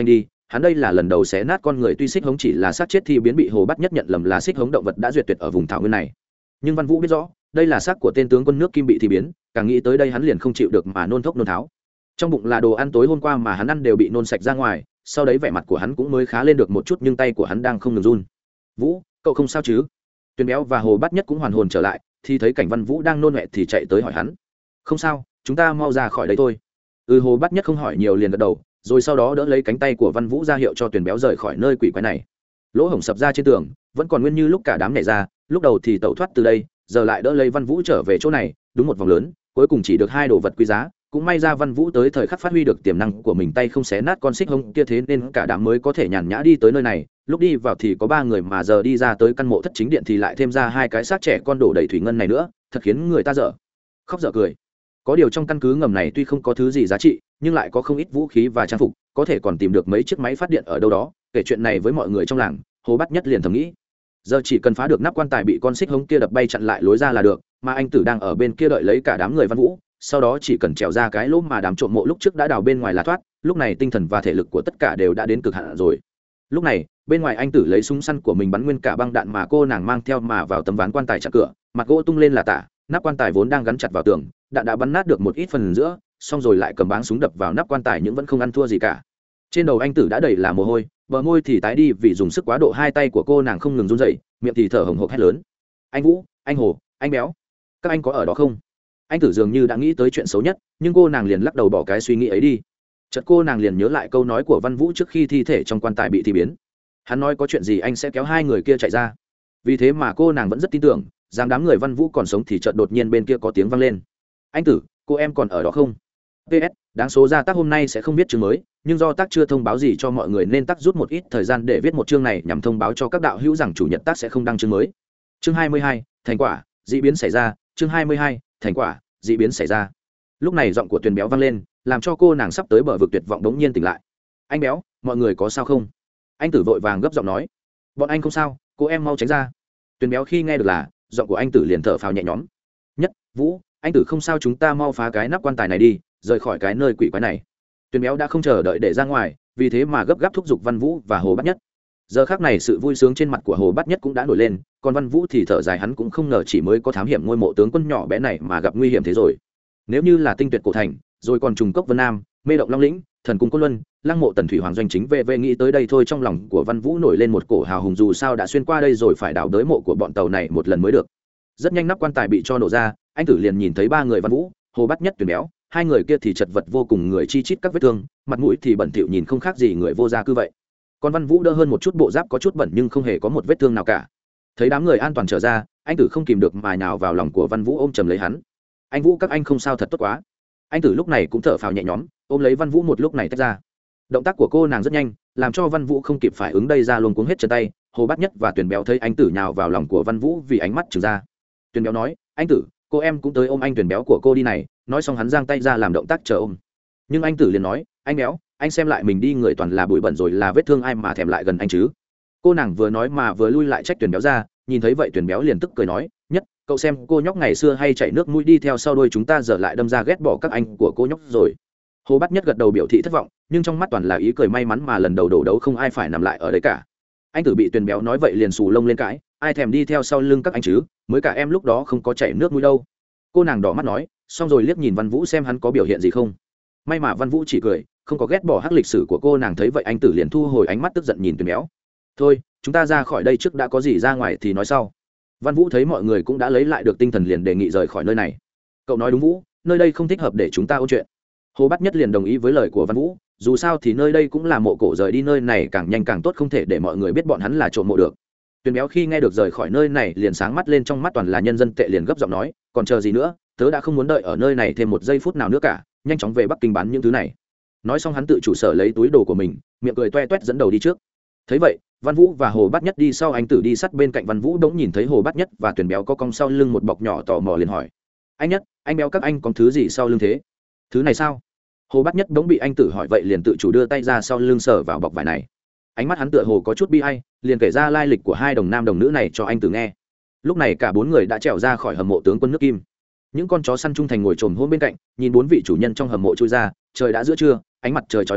hắn đây là lần đầu xé nát con người, tuy xích hống chỉ là xác chết thì biến bị Hồ Bát Nhất nhận lầm là xích hống động vật đã duyệt tuyệt ở vùng thảo nguyên này, nhưng Văn Vũ biết rõ đây là xác của tên tướng quân nước Kim bị thì biến, càng nghĩ tới đây hắn liền không chịu được mà nôn thốc nôn tháo. Trong bụng là đồ ăn tối hôm qua mà hắn ăn đều bị nôn sạch ra ngoài, sau đấy vẻ mặt của hắn cũng mới khá lên được một chút, nhưng tay của hắn đang không ngừng run. Vũ, cậu không sao chứ? Tuyền Béo và Hồ Bát Nhất cũng hoàn hồn trở lại, thì thấy cảnh Văn Vũ đang nôn mẹ thì chạy tới hỏi hắn. Không sao, chúng ta mau ra khỏi đây thôi. Ừ, Hồ Bát Nhất không hỏi nhiều liền gật đầu, rồi sau đó đỡ lấy cánh tay của Văn Vũ ra hiệu cho Tuyền Béo rời khỏi nơi quỷ quái này. Lỗ hổng sập ra trên tường vẫn còn nguyên như lúc cả đám nhảy ra, lúc đầu thì tẩu thoát từ đây, giờ lại đỡ lấy Văn Vũ trở về chỗ này, đúng một vòng lớn, cuối cùng chỉ được hai đồ vật quý giá. Cũng may ra Văn Vũ tới thời khắc phát huy được tiềm năng của mình, tay không xé nát con xích hống kia, thế nên cả đám mới có thể nhàn nhã đi tới nơi này. Lúc đi vào thì có ba người, mà giờ đi ra tới căn mộ thất chính điện thì lại thêm ra hai cái xác trẻ con đổ đầy thủy ngân này nữa, thật khiến người ta dở khóc dở cười. Có điều trong căn cứ ngầm này tuy không có thứ gì giá trị, nhưng lại có không ít vũ khí và trang phục, có thể còn tìm được mấy chiếc máy phát điện ở đâu đó. Kể chuyện này với mọi người trong làng, Hồ Bát Nhất liền thầm nghĩ, giờ chỉ cần phá được nắp quan tài bị con xích hống kia đập bay chặn lại lối ra là được, mà anh Tử đang ở bên kia đợi lấy cả đám người Văn Vũ, sau đó chỉ cần trèo ra cái lỗ mà đám trộm mộ lúc trước đã đào bên ngoài là thoát. Lúc này tinh thần và thể lực của tất cả đều đã đến cực hạn rồi. Lúc này bên ngoài anh Tử lấy súng săn của mình bắn nguyên cả băng đạn mà cô nàng mang theo mà vào tấm ván quan tài chặn cửa, mặt gỗ tung lên là tả, nắp quan tài vốn đang gắn chặt vào tường, đạn đã bắn nát được một ít phần giữa, xong rồi lại cầm báng súng đập vào nắp quan tài nhưng vẫn không ăn thua gì cả. Trên đầu anh Tử đã đầy là mồ hôi, bờ môi thì tái đi vì dùng sức quá độ, hai tay của cô nàng không ngừng run rẩy, miệng thì thở hổn hộc hét lớn. Anh Vũ, anh Hồ, anh Béo, các anh có ở đó không? Anh Tử dường như đã nghĩ tới chuyện xấu nhất, nhưng cô nàng liền lắc đầu bỏ cái suy nghĩ ấy đi. Chợt cô nàng liền nhớ lại câu nói của Văn Vũ trước khi thi thể trong quan tài bị thì biến. Hắn nói có chuyện gì anh sẽ kéo hai người kia chạy ra. Vì thế mà cô nàng vẫn rất tin tưởng rằng đám người Văn Vũ còn sống. Thì chợt đột nhiên bên kia có tiếng vang lên. Anh Tử, cô em còn ở đó không? pê ét, đáng số ra tác hôm nay sẽ không viết chương mới, nhưng do tác chưa thông báo gì cho mọi người nên tác rút một ít thời gian để viết một chương này nhằm thông báo cho các đạo hữu rằng chủ nhật tác sẽ không đăng chương mới. Chương hai mươi hai, thành quả, dị biến xảy ra. Chương hai mươi hai, thành quả, dị biến xảy ra. Lúc này giọng của Tuyền Béo vang lên, làm cho cô nàng sắp tới bờ vực tuyệt vọng đống nhiên tỉnh lại. Anh Béo, mọi người có sao không? Anh Tử vội vàng gấp giọng nói. Bọn anh không sao, cô em mau tránh ra. Tuyền Béo khi nghe được là giọng của anh Tử liền thở phào nhẹ nhõm. Nhất, Vũ, anh Tử không sao, chúng ta mau phá cái nắp quan tài này đi, rời khỏi cái nơi quỷ quái này. Tuyền Béo đã không chờ đợi để ra ngoài, vì thế mà gấp gáp thúc giục Văn Vũ và Hồ Bát Nhất. Giờ khắc này sự vui sướng trên mặt của Hồ Bát Nhất cũng đã nổi lên, còn Văn Vũ thì thở dài, hắn cũng không ngờ chỉ mới có thám hiểm ngôi mộ tướng quân nhỏ bé này mà gặp nguy hiểm thế rồi. Nếu như là tinh tuyệt cổ thành, rồi còn trùng cốc Vân Nam, mê động Long Lĩnh, thần cung Côn Luân, lăng mộ Tần Thủy Hoàng doanh chính về về nghĩ tới đây thôi, trong lòng của Văn Vũ nổi lên một cổ hào hùng, dù sao đã xuyên qua đây rồi phải đào đới mộ của bọn tàu này một lần mới được. Rất nhanh nắp quan tài bị cho nổ ra, anh Tử liền nhìn thấy ba người Văn Vũ, Hồ Bát Nhất, Tuyền Béo, hai người kia thì chật vật vô cùng, người chi chít các vết thương, mặt mũi thì bẩn thỉu, nhìn không khác gì người vô gia cư vậy. Còn Văn Vũ đỡ hơn một chút, bộ giáp có chút bẩn nhưng không hề có một vết thương nào cả. Thấy đám người an toàn trở ra, anh Tử không kìm được mà nhào vào lòng của Văn Vũ ôm chầm lấy hắn. Anh Vũ, các anh không sao, thật tốt quá. Anh Tử lúc này cũng thở phào nhẹ nhõm, ôm lấy Văn Vũ một lúc này tách ra. Động tác của cô nàng rất nhanh, làm cho Văn Vũ không kịp phản ứng đây ra luôn cuống hết chân tay. Hồ Bát Nhất và Tuyền Béo thấy anh Tử nhào vào lòng của Văn Vũ vì ánh mắt trừng ra. Tuyền Béo nói, anh Tử, cô em cũng tới ôm anh Tuyền Béo của cô đi này. Nói xong hắn giang tay ra làm động tác chờ ôm. Nhưng anh Tử liền nói, anh Béo, anh xem lại mình đi, người toàn là bụi bẩn rồi, là vết thương, ai mà thèm lại gần anh chứ. Cô nàng vừa nói mà vừa lui lại trách Tuyền Béo ra. Nhìn thấy vậy Tuyền Béo liền tức cười nói, Nhất, cậu xem cô nhóc ngày xưa hay chảy nước mũi đi theo sau đôi chúng ta, giờ lại đâm ra ghét bỏ các anh của cô nhóc rồi. Hồ Bát Nhất gật đầu biểu thị thất vọng, nhưng trong mắt toàn là ý cười may mắn mà lần đầu đổ đấu không ai phải nằm lại ở đấy cả. Anh Tử bị Tuyền Béo nói vậy liền xù lông lên cãi, ai thèm đi theo sau lưng các anh chứ, mới cả em lúc đó không có chảy nước mũi đâu. Cô nàng đỏ mắt nói, xong rồi liếc nhìn Văn Vũ xem hắn có biểu hiện gì không. May mà Văn Vũ chỉ cười, không có ghét bỏ hắc lịch sử của cô nàng. Thấy vậy anh Tử liền thu hồi ánh mắt tức giận nhìn Tuyền Béo. Thôi, chúng ta ra khỏi đây trước đã, có gì ra ngoài thì nói sau. Văn Vũ thấy mọi người cũng đã lấy lại được tinh thần liền đề nghị rời khỏi nơi này. Cậu nói đúng Vũ, nơi đây không thích hợp để chúng ta ôn chuyện. Hồ Bát Nhất liền đồng ý với lời của Văn Vũ, dù sao thì nơi đây cũng là mộ cổ, rời đi nơi này càng nhanh càng tốt, không thể để mọi người biết bọn hắn là trộm mộ được. Tuyền Béo khi nghe được rời khỏi nơi này liền sáng mắt lên, trong mắt toàn là nhân dân tệ, liền gấp giọng nói, còn chờ gì nữa, tớ đã không muốn đợi ở nơi này thêm một giây phút nào nữa cả, nhanh chóng về Bắc Kinh bán những thứ này. Nói xong hắn tự chủ sở lấy túi đồ của mình, miệng cười toe toét dẫn đầu đi trước. Thấy vậy Văn Vũ và Hồ Bát Nhất đi sau, anh Tử đi sát bên cạnh Văn Vũ, đống nhìn thấy Hồ Bát Nhất và Tuyền Béo có cong sau lưng một bọc nhỏ, tò mò liền hỏi, anh Nhất, anh Béo, các anh có thứ gì sau lưng thế? Thứ này sao? Hồ Bát Nhất đống bị anh Tử hỏi vậy liền tự chủ đưa tay ra sau lưng sờ vào bọc vải này. Ánh mắt hắn tựa hồ có chút bi ai, liền kể ra lai lịch của hai đồng nam đồng nữ này cho anh Tử nghe. Lúc này cả bốn người đã trèo ra khỏi hầm mộ tướng quân nước Kim. Những con chó săn trung thành ngồi trồm hôm bên cạnh, nhìn bốn vị chủ nhân trong hầm mộ chui ra. Trời đã giữa trưa, ánh mặt trời chói lóa,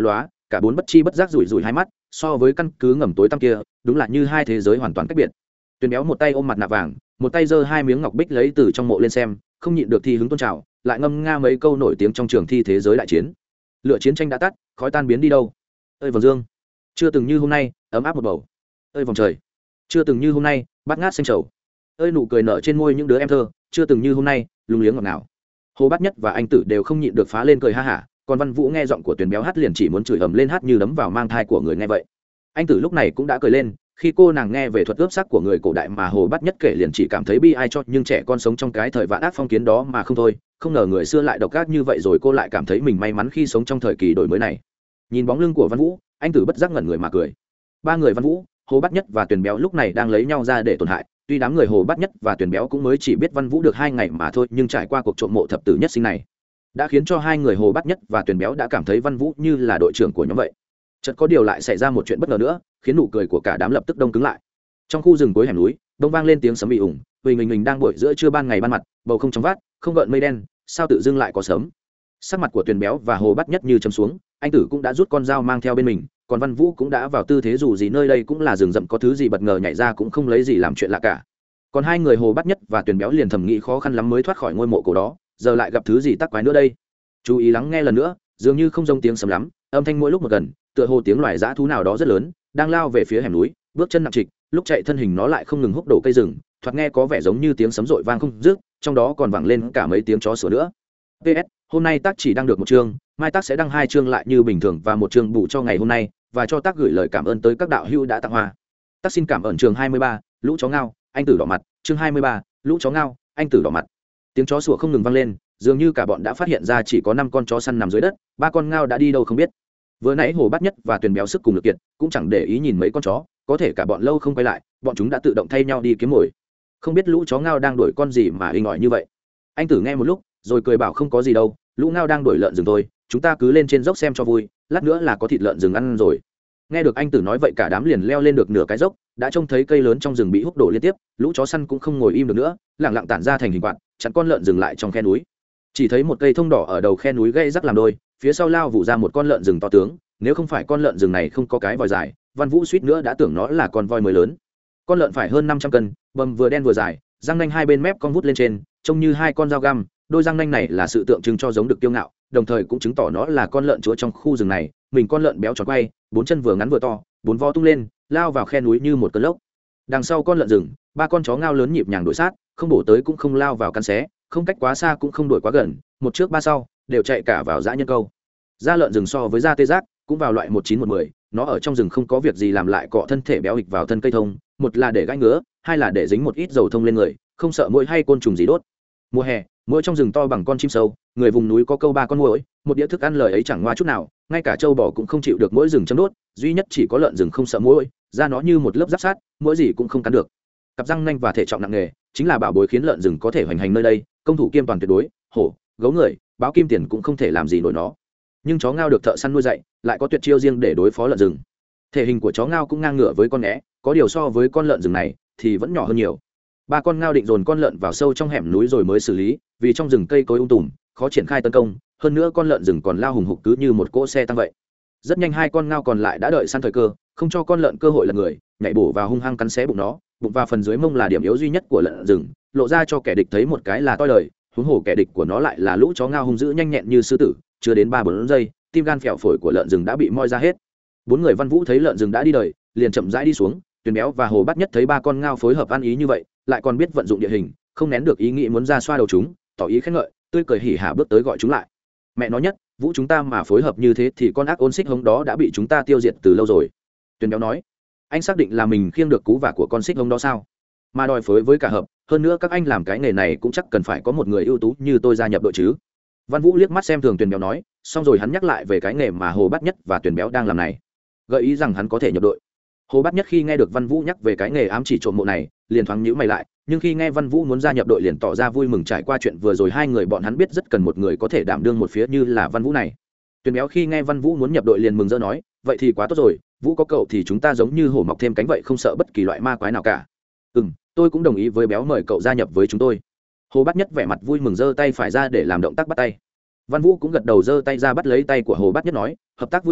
cả bốn bất chi bất giác rủi rủi hai mắt, so với căn cứ ngầm tối tăm kia đúng là như hai thế giới hoàn toàn cách biệt. Tuyền béo một tay ôm mặt nạ vàng, một tay giơ hai miếng ngọc bích lấy từ trong mộ lên xem, không nhịn được thi hứng tôn trào, lại ngâm nga mấy câu nổi tiếng trong trường thi thế giới đại chiến. Lửa chiến tranh đã tắt, khói tan biến đi đâu? Ơi vầng dương, chưa từng như hôm nay ấm áp một bầu. Ơi vòng trời, chưa từng như hôm nay bát ngát xanh trầu. Ơi nụ cười nở trên môi những đứa em thơ, chưa từng như hôm nay lung liếng ngọt ngào. Hồ Bát Nhất và anh Tử đều không nhịn được phá lên cười ha hả, còn Văn Vũ nghe giọng của Tuyền béo hát liền chỉ muốn chửi ầm lên, hát như đấm vào mang thai của người nghe vậy. Anh Tử lúc này cũng đã cười lên, khi cô nàng nghe về thuật ướp sắc của người cổ đại mà Hồ Bát Nhất kể liền chỉ cảm thấy bi ai cho nhưng trẻ con sống trong cái thời vạn ác phong kiến đó mà không thôi, không ngờ người xưa lại độc ác như vậy, rồi cô lại cảm thấy mình may mắn khi sống trong thời kỳ đổi mới này. Nhìn bóng lưng của Văn Vũ, anh Tử bất giác ngẩn người mà cười. Ba người Văn Vũ, Hồ Bát Nhất và Tuyền béo lúc này đang lấy nhau ra để tổn hại. Tuy đám người Hồ Bát Nhất và Tuyền béo cũng mới chỉ biết Văn Vũ được hai ngày mà thôi, nhưng trải qua cuộc trộm mộ thập tử nhất sinh này đã khiến cho hai người Hồ Bát Nhất và Tuyền béo đã cảm thấy Văn Vũ như là đội trưởng của nhóm vậy. Chợt có điều lại xảy ra một chuyện bất ngờ nữa, khiến nụ cười của cả đám lập tức đông cứng lại. Trong khu rừng cuối hẻm núi, đông vang lên tiếng sấm ì ủng, vì mình mình đang buổi giữa trưa ban ngày ban mặt, bầu không trong vát, không gợn mây đen, sao tự dưng lại có sớm. Sắc mặt của Tuyền béo và Hồ Bát Nhất như châm xuống, anh Tử cũng đã rút con dao mang theo bên mình, còn Văn Vũ cũng đã vào tư thế dù gì nơi đây cũng là rừng rậm, có thứ gì bất ngờ nhảy ra cũng không lấy gì làm chuyện lạ cả. Còn hai người Hồ Bát Nhất và Tuyền béo liền thầm nghĩ khó khăn lắm mới thoát khỏi ngôi mộ cổ đó, giờ lại gặp thứ gì tắc quái nữa đây. Chú ý lắng nghe lần nữa, dường như không giống tiếng sấm lắm, âm thanh mỗi lúc một gần, tựa hồ tiếng loài dã thú nào đó rất lớn đang lao về phía hẻm núi, bước chân nặng trịch, lúc chạy thân hình nó lại không ngừng húc đổ cây rừng, thoạt nghe có vẻ giống như tiếng sấm dội vang không dứt, trong đó còn vang lên cả mấy tiếng chó sủa nữa. pê ét hôm nay tác chỉ đăng được một chương, mai tác sẽ đăng hai chương lại như bình thường và một chương bù cho ngày hôm nay, và cho tác gửi lời cảm ơn tới các đạo hữu đã tặng hoa. Tác xin cảm ơn chương hai mươi ba, lũ chó ngao, anh Tử đỏ mặt, chương hai mươi ba, lũ chó ngao, anh Tử đỏ mặt. Tiếng chó sủa không ngừng vang lên, dường như cả bọn đã phát hiện ra chỉ có năm con chó săn nằm dưới đất, ba con ngao đã đi đâu không biết. Vừa nãy Hồ Bát Nhất và Tuyền béo sức cùng lực kiệt, cũng chẳng để ý nhìn mấy con chó, có thể cả bọn lâu không quay lại, bọn chúng đã tự động thay nhau đi kiếm mồi. Không biết lũ chó ngao đang đuổi con gì mà inh ỏi như vậy. Anh Tử nghe một lúc, rồi cười bảo không có gì đâu, lũ ngao đang đuổi lợn rừng thôi, chúng ta cứ lên trên dốc xem cho vui, lát nữa là có thịt lợn rừng ăn rồi. Nghe được anh Tử nói vậy, cả đám liền leo lên được nửa cái dốc, đã trông thấy cây lớn trong rừng bị húc đổ liên tiếp, lũ chó săn cũng không ngồi im được nữa, lẳng lặng tản ra thành hình quạt, chặn con lợn rừng lại trong khe núi. Chỉ thấy một cây thông đỏ ở đầu khe núi gây rắc làm đôi, phía sau lao vụ ra một con lợn rừng to tướng, nếu không phải con lợn rừng này không có cái vòi dài, Văn Vũ suýt nữa đã tưởng nó là con voi mới lớn. Con lợn phải hơn năm trăm cân, bầm vừa đen vừa dài, răng nanh hai bên mép cong vút lên trên, trông như hai con dao găm, đôi răng nanh này là sự tượng trưng cho giống được kiêu ngạo, đồng thời cũng chứng tỏ nó là con lợn chúa trong khu rừng này. Mình con lợn béo tròn quay, bốn chân vừa ngắn vừa to, bốn vo tung lên, lao vào khe núi như một cơn lốc. Đằng sau con lợn rừng, ba con chó ngao lớn nhịp nhàng đuổi sát, không bổ tới cũng không lao vào cắn xé, không cách quá xa cũng không đuổi quá gần, một trước ba sau, đều chạy cả vào dã nhân câu. Da lợn rừng so với da tê giác cũng vào loại một chín một mười, nó ở trong rừng không có việc gì làm lại cọ thân thể béo hịch vào thân cây thông, một là để gãi ngứa, hai là để dính một ít dầu thông lên người, không sợ muỗi hay côn trùng gì đốt. Mùa hè, muỗi trong rừng to bằng con chim sâu, người vùng núi có câu ba con muỗi, một đĩa thức ăn lời ấy chẳng ngoa chút nào, ngay cả trâu bò cũng không chịu được muỗi rừng chấm đốt, duy nhất chỉ có lợn rừng không sợ muỗi, da nó như một lớp giáp sát, muỗi gì cũng không cắn được. Cặp răng nanh và thể trọng nặng nề chính là bảo bối khiến lợn rừng có thể hoành hành nơi đây, công thủ kiêm toàn tuyệt đối, hổ, gấu người, báo kim tiền cũng không thể làm gì nổi nó. Nhưng chó ngao được thợ săn nuôi dạy, lại có tuyệt chiêu riêng để đối phó lợn rừng. Thể hình của chó ngao cũng ngang ngửa với con né, có điều so với con lợn rừng này thì vẫn nhỏ hơn nhiều. Ba con ngao định dồn con lợn vào sâu trong hẻm núi rồi mới xử lý, vì trong rừng cây cối um tùm, khó triển khai tấn công, hơn nữa con lợn rừng còn lao hùng hục cứ như một cỗ xe tăng vậy. Rất nhanh hai con ngao còn lại đã đợi săn thời cơ, không cho con lợn cơ hội là người, nhảy bổ vào hung hăng cắn xé bụng nó, bụng và phần dưới mông là điểm yếu duy nhất của lợn rừng, lộ ra cho kẻ địch thấy một cái là toi đời, huống hồ kẻ địch của nó lại là lũ chó ngao hung dữ nhanh nhẹn như sư tử, chưa đến ba bốn giây, tim gan phèo phổi của lợn rừng đã bị moi ra hết. Bốn người Văn Vũ thấy lợn rừng đã đi đời, liền chậm rãi đi xuống. Tuyền béo và Hồ Bát Nhất thấy ba con ngao phối hợp ăn ý như vậy, lại còn biết vận dụng địa hình, không nén được ý nghĩ muốn ra xoa đầu chúng, tỏ ý khen ngợi, tươi cười hỉ hả bước tới gọi chúng lại. Mẹ nói nhất, Vũ chúng ta mà phối hợp như thế thì con ác ôn xích hống đó đã bị chúng ta tiêu diệt từ lâu rồi. Tuyền béo nói, anh xác định là mình khiêng được cú vả của con xích hống đó sao? Mà đòi phối với cả hợp, hơn nữa các anh làm cái nghề này cũng chắc cần phải có một người ưu tú như tôi gia nhập đội chứ. Văn Vũ liếc mắt xem thường Tuyền béo nói, xong rồi hắn nhắc lại về cái nghề mà Hồ Bát Nhất và Tuyền béo đang làm này, gợi ý rằng hắn có thể nhập đội. Hồ Bát Nhất khi nghe được Văn Vũ nhắc về cái nghề ám chỉ trộm mộ này, liền thoáng nhíu mày lại, nhưng khi nghe Văn Vũ muốn gia nhập đội liền tỏ ra vui mừng. Trải qua chuyện vừa rồi hai người bọn hắn biết rất cần một người có thể đảm đương một phía như là Văn Vũ này. Tuyền béo khi nghe Văn Vũ muốn nhập đội liền mừng rỡ nói, vậy thì quá tốt rồi, Vũ có cậu thì chúng ta giống như hổ mọc thêm cánh vậy, không sợ bất kỳ loại ma quái nào cả. Ừm, tôi cũng đồng ý với béo, mời cậu gia nhập với chúng tôi. Hồ Bát Nhất vẻ mặt vui mừng giơ tay phải ra để làm động tác bắt tay. Văn Vũ cũng gật đầu giơ tay ra bắt lấy tay của Hồ Bát Nhất nói, hợp tác vui vẻ,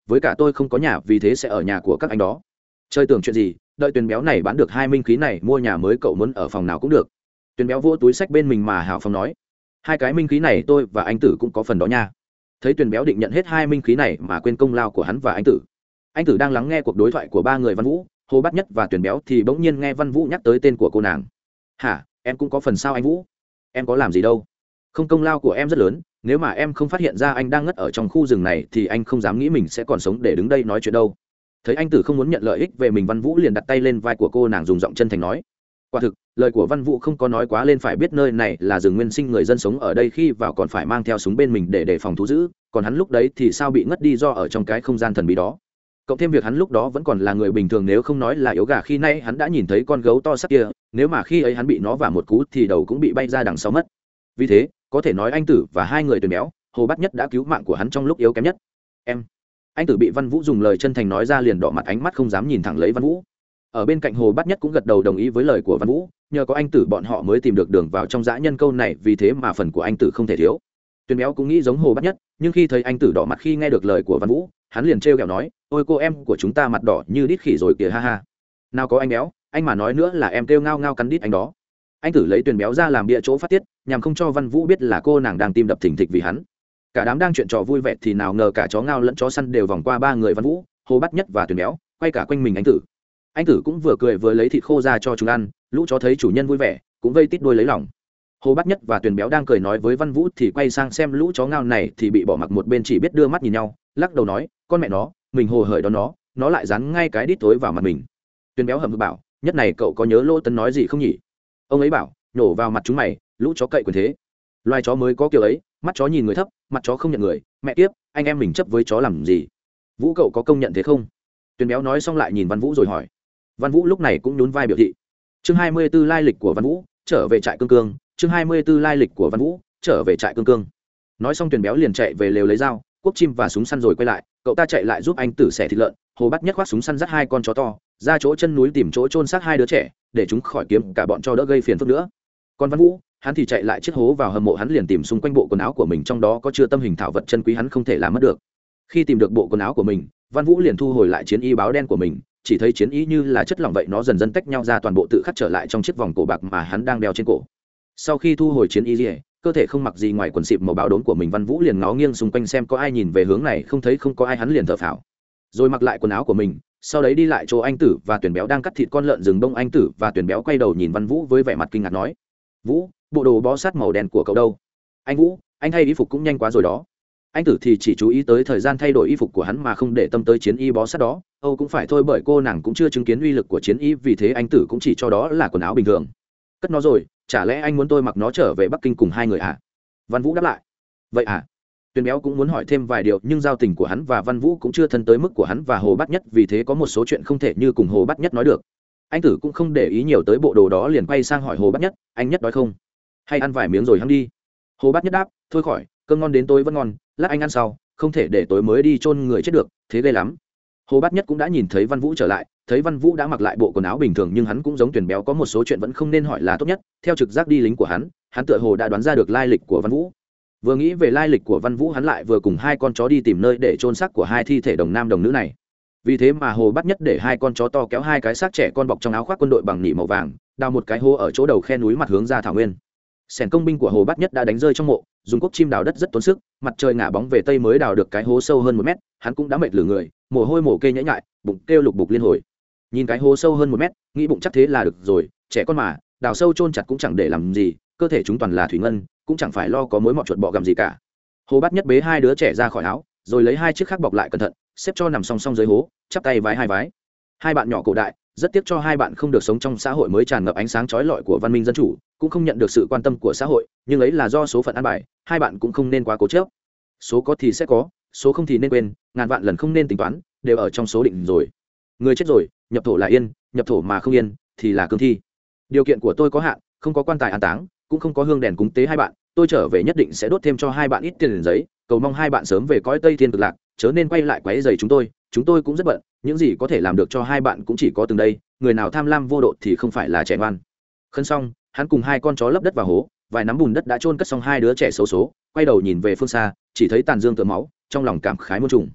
với cả tôi không có nhà vì thế sẽ ở nhà của các anh đó. Chơi tưởng chuyện gì, đợi Tuyền béo này bán được hai minh khí này mua nhà mới, cậu muốn ở phòng nào cũng được. Tuyền béo vỗ túi sách bên mình mà hào phóng nói, hai cái minh khí này tôi và anh Tử cũng có phần đó nha. Thấy Tuyền béo định nhận hết hai minh khí này mà quên công lao của hắn và anh Tử. Anh Tử đang lắng nghe cuộc đối thoại của ba người Văn Vũ, Hồ Bát Nhất và Tuyền béo thì bỗng nhiên nghe Văn Vũ nhắc tới tên của cô nàng. Hả, em cũng có phần sao anh Vũ? Em có làm gì đâu. Không, công lao của em rất lớn, nếu mà em không phát hiện ra anh đang ngất ở trong khu rừng này thì anh không dám nghĩ mình sẽ còn sống để đứng đây nói chuyện đâu. Thấy anh Tử không muốn nhận lợi ích về mình, Văn Vũ liền đặt tay lên vai của cô nàng dùng giọng chân thành nói. Quả thực, lời của Văn Vũ không có nói quá lên, phải biết nơi này là rừng nguyên sinh, người dân sống ở đây khi vào còn phải mang theo súng bên mình để đề phòng thú dữ, còn hắn lúc đấy thì sao bị ngất đi do ở trong cái không gian thần bí đó. Cộng thêm việc hắn lúc đó vẫn còn là người bình thường, nếu không nói là yếu gà, khi nay hắn đã nhìn thấy con gấu to sắc kia, nếu mà khi ấy hắn bị nó vả một cú thì đầu cũng bị bay ra đằng sau mất. Vì thế có thể nói anh Tử và hai người Tuyền béo, Hồ Bát Nhất đã cứu mạng của hắn trong lúc yếu kém nhất. Em. Anh Tử bị Văn Vũ dùng lời chân thành nói ra liền đỏ mặt, ánh mắt không dám nhìn thẳng lấy Văn Vũ. Ở bên cạnh Hồ Bát Nhất cũng gật đầu đồng ý với lời của Văn Vũ, nhờ có anh Tử bọn họ mới tìm được đường vào trong dã nhân câu này, vì thế mà phần của anh Tử không thể thiếu. Tuyền béo cũng nghĩ giống Hồ Bát Nhất, nhưng khi thấy anh Tử đỏ mặt khi nghe được lời của Văn Vũ, hắn liền trêu ghẹo nói, ôi cô em của chúng ta mặt đỏ như đít khỉ rồi kìa, ha ha. Nào có anh béo, anh mà nói nữa là em kêu ngao ngao cắn đít anh đó. Anh Tử lấy Tuyền béo ra làm bịa chỗ phát tiết, nhằm không cho Văn Vũ biết là cô nàng đang tim đập thình thịch vì hắn. Cả đám đang chuyện trò vui vẻ thì nào ngờ cả chó ngao lẫn chó săn đều vòng qua ba người Văn Vũ, Hồ Bát Nhất và Tuyền béo, quay cả quanh mình anh Tử. Anh Tử cũng vừa cười vừa lấy thịt khô ra cho chúng ăn, lũ chó thấy chủ nhân vui vẻ cũng vây tít đuôi lấy lòng. Hồ Bát Nhất và Tuyền béo đang cười nói với Văn Vũ thì quay sang xem lũ chó ngao này thì bị bỏ mặc một bên, chỉ biết đưa mắt nhìn nhau, lắc đầu nói, con mẹ nó, mình hồ hởi đó nó, nó lại dán ngay cái đít tối vào mặt mình. Tuyền béo hậm hực bảo, nhất này cậu có nhớ Lỗ Tấn nói gì không nhỉ? Ông ấy bảo, nhổ vào mặt chúng mày, lũ chó cậy quyền thế. Loài chó mới có kiểu ấy, mắt chó nhìn người thấp, mặt chó không nhận người, mẹ tiếp, anh em mình chấp với chó làm gì? Vũ cậu có công nhận thế không? Tuyền béo nói xong lại nhìn Văn Vũ rồi hỏi. Văn Vũ lúc này cũng nhún vai biểu thị. Chương hai mươi 24 lai lịch của Văn Vũ, trở về trại Cương Cương. Chương hai mươi 24 lai lịch của Văn Vũ, trở về trại Cương Cương. Nói xong Tuyền béo liền chạy về lều lấy dao, cuốc chim và súng săn rồi quay lại, cậu ta chạy lại giúp anh Tử xẻ thịt lợn. Hồ Bát Nhất khoác súng săn dắt hai con chó to ra chỗ chân núi tìm chỗ chôn xác hai đứa trẻ, để chúng khỏi kiếm cả bọn cho đỡ gây phiền phức nữa. Còn Văn Vũ, hắn thì chạy lại chiếc hố vào hầm mộ, hắn liền tìm xung quanh bộ quần áo của mình, trong đó có chứa tâm hình thảo vật chân quý hắn không thể làm mất được. Khi tìm được bộ quần áo của mình, Văn Vũ liền thu hồi lại chiến y báo đen của mình, chỉ thấy chiến y như là chất lỏng vậy, nó dần dần tách nhau ra, toàn bộ tự khắc trở lại trong chiếc vòng cổ bạc mà hắn đang đeo trên cổ. Sau khi thu hồi chiến y rìa, cơ thể không mặc gì ngoài quần xịp màu báo đốm của mình, Văn Vũ liền ngó nghiêng xung quanh xem có ai nhìn về hướng này, không thấy không có ai, hắn liền thở phào, rồi mặc lại quần áo của mình, sau đấy đi lại chỗ anh Tử và Tuyền béo đang cắt thịt con lợn rừng đông. Anh Tử và Tuyền béo quay đầu nhìn Văn Vũ với vẻ mặt kinh ngạc nói, Vũ, bộ đồ bó sát màu đen của cậu đâu? Anh Vũ, anh thay y phục cũng nhanh quá rồi đó. Anh Tử thì chỉ chú ý tới thời gian thay đổi y phục của hắn mà không để tâm tới chiến y bó sát đó. Âu cũng phải thôi, bởi cô nàng cũng chưa chứng kiến uy lực của chiến y, vì thế anh Tử cũng chỉ cho đó là quần áo bình thường. Cất nó rồi, chả lẽ anh muốn tôi mặc nó trở về Bắc Kinh cùng hai người à? Văn Vũ đáp lại. Vậy à? Tuyền béo cũng muốn hỏi thêm vài điều, nhưng giao tình của hắn và Văn Vũ cũng chưa thân tới mức của hắn và Hồ Bát Nhất, vì thế có một số chuyện không thể như cùng Hồ Bát Nhất nói được. Anh Tử cũng không để ý nhiều tới bộ đồ đó, liền quay sang hỏi Hồ Bát Nhất, anh Nhất đói không? Hay ăn vài miếng rồi hăng đi? Hồ Bát Nhất đáp, thôi khỏi, cơm ngon đến tối vẫn ngon, lát anh ăn sau, không thể để tối mới đi chôn người chết được, thế ghê lắm. Hồ Bát Nhất cũng đã nhìn thấy Văn Vũ trở lại, thấy Văn Vũ đã mặc lại bộ quần áo bình thường, nhưng hắn cũng giống Tuyền béo, có một số chuyện vẫn không nên hỏi là tốt nhất. Theo trực giác đi lính của hắn, hắn tựa hồ đã đoán ra được lai lịch của Văn Vũ. Vừa nghĩ về lai lịch của Văn Vũ, hắn lại vừa cùng hai con chó đi tìm nơi để chôn xác của hai thi thể đồng nam đồng nữ này. Vì thế mà Hồ Bát Nhất để hai con chó to kéo hai cái xác trẻ con bọc trong áo khoác quân đội bằng nỉ màu vàng, đào một cái hố ở chỗ đầu khe núi mặt hướng ra thảo nguyên. Sẻn công binh của Hồ Bát Nhất đã đánh rơi trong mộ, dùng cuốc chim đào đất rất tốn sức, mặt trời ngả bóng về tây mới đào được cái hố sâu hơn một mét, hắn cũng đã mệt lử người, mồ hôi mồ kê nhễ nhại, bụng kêu lục bục liên hồi. Nhìn cái hố sâu hơn một mét, nghĩ bụng chắc thế là được rồi, trẻ con mà, đào sâu chôn chặt cũng chẳng để làm gì, cơ thể chúng toàn là thủy ngân, cũng chẳng phải lo có mối mọt chuột bọ gặm gì cả. Hồ Bát Nhất bế hai đứa trẻ ra khỏi áo, rồi lấy hai chiếc khác bọc lại cẩn thận, xếp cho nằm song song dưới hố, chắp tay vái hai vái. Hai bạn nhỏ cổ đại, rất tiếc cho hai bạn không được sống trong xã hội mới tràn ngập ánh sáng chói lọi của văn minh dân chủ, cũng không nhận được sự quan tâm của xã hội, nhưng ấy là do số phận ăn bài, hai bạn cũng không nên quá cố chấp. Số có thì sẽ có, số không thì nên quên, ngàn vạn lần không nên tính toán, đều ở trong số định rồi. Người chết rồi, nhập thổ là yên, nhập thổ mà không yên thì là cương thi. Điều kiện của tôi có hạn, không có quan tài an táng, cũng không có hương đèn cúng tế hai bạn, tôi trở về nhất định sẽ đốt thêm cho hai bạn ít tiền giấy, cầu mong hai bạn sớm về cõi Tây Thiên cực lạc, chớ nên quay lại quấy rầy chúng tôi, chúng tôi cũng rất bận, những gì có thể làm được cho hai bạn cũng chỉ có từng đây, người nào tham lam vô độ thì không phải là trẻ ngoan. Khấn xong, hắn cùng hai con chó lấp đất vào hố, vài nắm bùn đất đã chôn cất xong hai đứa trẻ xấu số, quay đầu nhìn về phương xa, chỉ thấy tàn dương tựa máu, trong lòng cảm khái muôn trùng.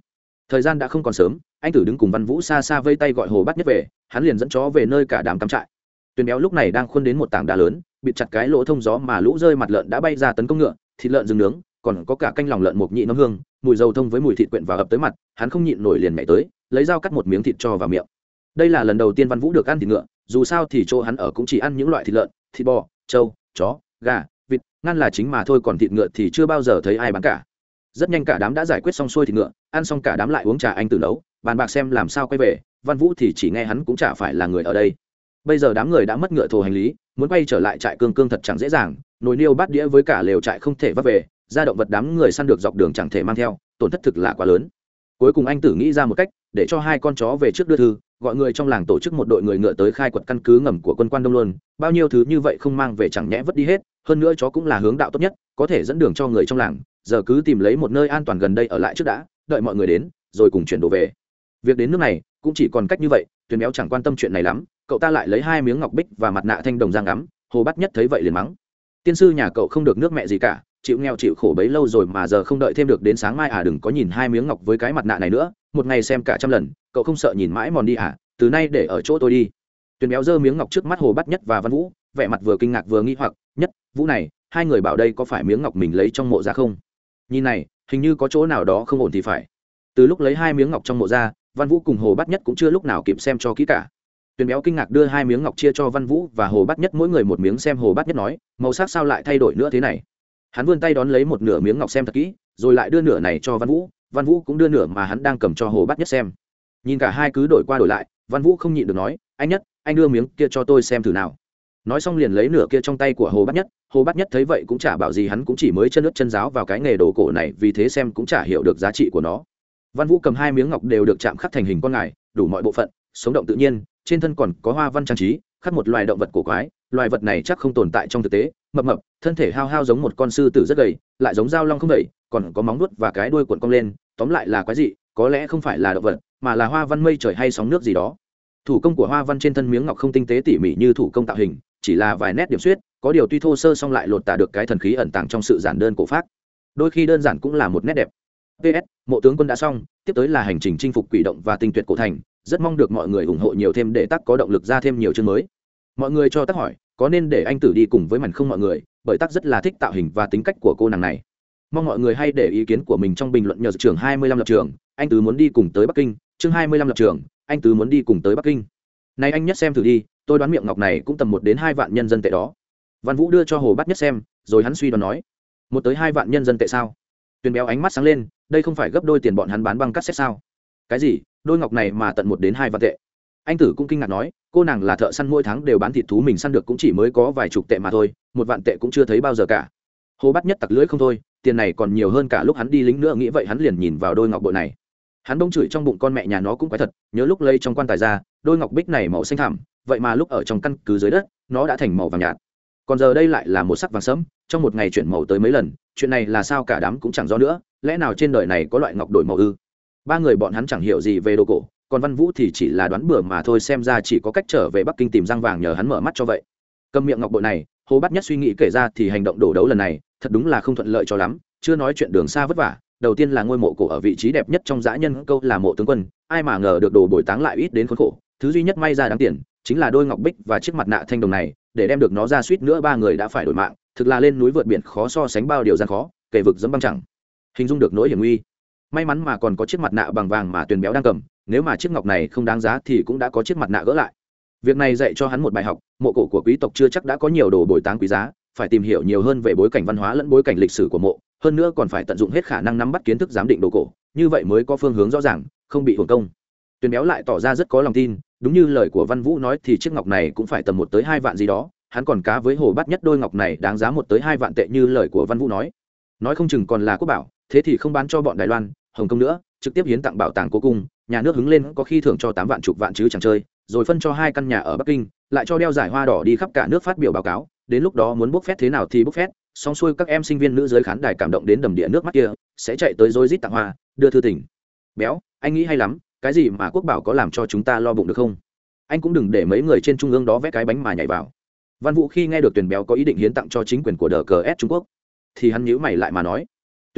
Thời gian đã không còn sớm, anh tử đứng cùng Văn Vũ xa xa vây tay gọi Hồ Bát Nhất về, hắn liền dẫn chó về nơi cả đám cắm trại. Tuyền Béo lúc này đang khuôn đến một tảng đá lớn, bịt chặt cái lỗ thông gió mà lũ rơi mặt lợn đã bay ra tấn công ngựa, thịt lợn rừng nướng, còn có cả canh lòng lợn mộc nhị nấm hương, mùi dầu thông với mùi thịt quyện vào ập tới mặt, hắn không nhịn nổi liền nhảy tới, lấy dao cắt một miếng thịt cho vào miệng. Đây là lần đầu tiên Văn Vũ được ăn thịt ngựa, dù sao thì chỗ hắn ở cũng chỉ ăn những loại thịt lợn, thịt bò, trâu, chó, gà, vịt, ngăn là chính mà thôi, còn thịt ngựa thì chưa bao giờ thấy ai bán cả. Rất nhanh cả đám đã giải quyết xong xuôi thịt ngựa, ăn xong cả đám lại uống trà anh tử nấu, bàn bạc xem làm sao quay về. Văn Vũ thì chỉ nghe hắn cũng chả phải là người ở đây. Bây giờ đám người đã mất ngựa thồ hành lý, muốn quay trở lại trại cương cương thật chẳng dễ dàng, nồi niêu bát đĩa với cả lều trại không thể vác về, ra động vật đám người săn được dọc đường chẳng thể mang theo, tổn thất thực là quá lớn. Cuối cùng anh tử nghĩ ra một cách, để cho hai con chó về trước đưa thư, gọi người trong làng tổ chức một đội người ngựa tới khai quật căn cứ ngầm của quân quan Đông Luân, bao nhiêu thứ như vậy không mang về chẳng nhẽ vứt đi hết, hơn nữa chó cũng là hướng đạo tốt nhất, có thể dẫn đường cho người trong làng, giờ cứ tìm lấy một nơi an toàn gần đây ở lại trước đã, đợi mọi người đến, rồi cùng chuyển đồ về. Việc đến nước này cũng chỉ còn cách như vậy. Tuyền Béo chẳng quan tâm chuyện này lắm, cậu ta lại lấy hai miếng ngọc bích và mặt nạ thanh đồng giang ngắm. Hồ Bát Nhất thấy vậy liền mắng: tiên sư nhà cậu không được nước mẹ gì cả, chịu nghèo chịu khổ bấy lâu rồi mà giờ không đợi thêm được đến sáng mai à? Đừng có nhìn hai miếng ngọc với cái mặt nạ này nữa, một ngày xem cả trăm lần, cậu không sợ nhìn mãi mòn đi à? Từ nay để ở chỗ tôi đi. Tuyền Béo giơ miếng ngọc trước mắt Hồ Bát Nhất và Văn Vũ, vẻ mặt vừa kinh ngạc vừa nghi hoặc. Nhất, Vũ này, hai người bảo đây có phải miếng ngọc mình lấy trong mộ ra không? Nhìn này, hình như có chỗ nào đó không ổn thì phải. Từ lúc lấy hai miếng ngọc trong mộ ra, Văn Vũ cùng Hồ Bát Nhất cũng chưa lúc nào kịp xem cho kỹ cả. Tuyền Béo kinh ngạc đưa hai miếng ngọc chia cho Văn Vũ và Hồ Bát Nhất mỗi người một miếng xem. Hồ Bát Nhất nói: màu sắc sao lại thay đổi nữa thế này? Hắn vươn tay đón lấy một nửa miếng ngọc xem thật kỹ, rồi lại đưa nửa này cho Văn Vũ. Văn Vũ cũng đưa nửa mà hắn đang cầm cho Hồ Bát Nhất xem. Nhìn cả hai cứ đổi qua đổi lại, Văn Vũ không nhịn được nói: anh Nhất, anh đưa miếng kia cho tôi xem thử nào. Nói xong liền lấy nửa kia trong tay của Hồ Bát Nhất. Hồ Bát Nhất thấy vậy cũng chả bảo gì, hắn cũng chỉ mới chân ướt chân giáo vào cái nghề đồ cổ này, vì thế xem cũng chả hiểu được giá trị của nó. Văn Vũ cầm hai miếng ngọc đều được chạm khắc thành hình con ngài, đủ mọi bộ phận, sống động tự nhiên, trên thân còn có hoa văn trang trí, khắc một loài động vật cổ quái. Loài vật này chắc không tồn tại trong thực tế, mập mập, thân thể hao hao giống một con sư tử rất gầy, lại giống dao long không đẩy, còn có móng vuốt và cái đuôi cuộn cong lên, tóm lại là quái dị, có lẽ không phải là động vật, mà là hoa văn mây trời hay sóng nước gì đó. Thủ công của hoa văn trên thân miếng ngọc không tinh tế tỉ mỉ như thủ công tạo hình, chỉ là vài nét điểm xuyết, có điều tuy thô sơ song lại lột tả được cái thần khí ẩn tàng trong sự giản đơn cổ phác. Đôi khi đơn giản cũng là một nét đẹp. pê ét, mộ tướng quân đã xong, tiếp tới là hành trình chinh phục quỷ động và tinh tuyệt cổ thành, rất mong được mọi người ủng hộ nhiều thêm để Tắc có động lực ra thêm nhiều chương mới. Mọi người cho Tắc hỏi, có nên để anh Tử đi cùng với màn không mọi người, bởi Tắc rất là thích tạo hình và tính cách của cô nàng này. Mong mọi người hay để ý kiến của mình trong bình luận. Nhờ trường hai mươi lăm lập trường, anh Tứ muốn đi cùng tới Bắc Kinh. Chương hai mươi lăm lập trường, anh Tứ muốn đi cùng tới Bắc Kinh. Này anh Nhất xem thử đi, tôi đoán miệng ngọc này cũng tầm một đến hai vạn nhân dân tệ đó. Văn Vũ đưa cho Hồ Bát Nhất xem, rồi hắn suy đoán nói: một tới hai vạn nhân dân tệ sao? Tuyền Béo ánh mắt sáng lên, đây không phải gấp đôi tiền bọn hắn bán băng cassette sao? Cái gì? Đôi ngọc này mà tận một đến hai vạn tệ? Anh Tử cũng kinh ngạc nói: cô nàng là thợ săn, mỗi tháng đều bán thịt thú mình săn được cũng chỉ mới có vài chục tệ mà thôi, một vạn tệ cũng chưa thấy bao giờ cả. Hồ Bát Nhất tặc lưỡi không thôi, tiền này còn nhiều hơn cả lúc hắn đi lính nữa. Nghĩ vậy hắn liền nhìn vào đôi ngọc bội này, hắn bỗng chửi trong bụng con mẹ nhà nó cũng quái thật, nhớ lúc lấy trong quan tài ra, đôi ngọc bích này màu xanh thẳm, vậy mà lúc ở trong căn cứ dưới đất nó đã thành màu vàng nhạt, còn giờ đây lại là một sắc vàng sẫm, trong một ngày chuyển màu tới mấy lần. Chuyện này là sao cả đám cũng chẳng rõ nữa, lẽ nào trên đời này có loại ngọc đổi màu ư? Ba người bọn hắn chẳng hiểu gì về đồ cổ, còn Văn Vũ thì chỉ là đoán bừa mà thôi, xem ra chỉ có cách trở về Bắc Kinh tìm răng vàng nhờ hắn mở mắt cho vậy. Cầm miệng ngọc bội này, Hồ Bát Nhất suy nghĩ kể ra thì hành động đổ đấu lần này thật đúng là không thuận lợi cho lắm, chưa nói chuyện đường xa vất vả. Đầu tiên là ngôi mộ cổ ở vị trí đẹp nhất trong dã nhân câu là mộ tướng quân, ai mà ngờ được đồ bồi táng lại ít đến khốn khổ. Thứ duy nhất may ra đáng tiền chính là đôi ngọc bích và chiếc mặt nạ thanh đồng này, để đem được nó ra suýt nữa ba người đã phải đổi mạng. Thực là lên núi vượt biển khó so sánh bao điều gian khó, kể vực dẫm băng chẳng hình dung được nỗi hiểm nguy. May mắn mà còn có chiếc mặt nạ bằng vàng mà Tuyền Béo đang cầm, nếu mà chiếc ngọc này không đáng giá thì cũng đã có chiếc mặt nạ gỡ lại. Việc này dạy cho hắn một bài học, mộ cổ của quý tộc chưa chắc đã có nhiều đồ bồi táng quý giá, phải tìm hiểu nhiều hơn về bối cảnh văn hóa lẫn bối cảnh lịch sử của mộ, hơn nữa còn phải tận dụng hết khả năng nắm bắt kiến thức giám định đồ cổ, như vậy mới có phương hướng rõ ràng, không bị hưởng công. Tuyền Béo lại tỏ ra rất có lòng tin, đúng như lời của Văn Vũ nói thì chiếc ngọc này cũng phải tầm một tới hai vạn gì đó. Hắn còn cá với Hồ Bát Nhất đôi ngọc này đáng giá một tới hai vạn tệ như lời của Văn Vũ nói, nói không chừng còn là quốc bảo, thế thì không bán cho bọn Đài Loan, Hồng Kông nữa, trực tiếp hiến tặng bảo tàng cố cung, nhà nước hứng lên có khi thưởng cho tám vạn chục vạn chứ chẳng chơi, rồi phân cho hai căn nhà ở Bắc Kinh, lại cho đeo giải hoa đỏ đi khắp cả nước phát biểu báo cáo, đến lúc đó muốn bốc phét thế nào thì bốc phét, xong xuôi các em sinh viên nữ dưới khán đài cảm động đến đầm đìa nước mắt kia, sẽ chạy tới rối rít tặng hoa, đưa thư tình. Béo, anh nghĩ hay lắm, cái gì mà quốc bảo có làm cho chúng ta lo bụng được không? Anh cũng đừng để mấy người trên trung ương đó vẽ cái bánh mà nhảy vào. Văn Vũ khi nghe được Tuyền Béo có ý định hiến tặng cho chính quyền của đờ cờ ét Trung Quốc thì hắn nhíu mày lại mà nói: Tuyền Béo,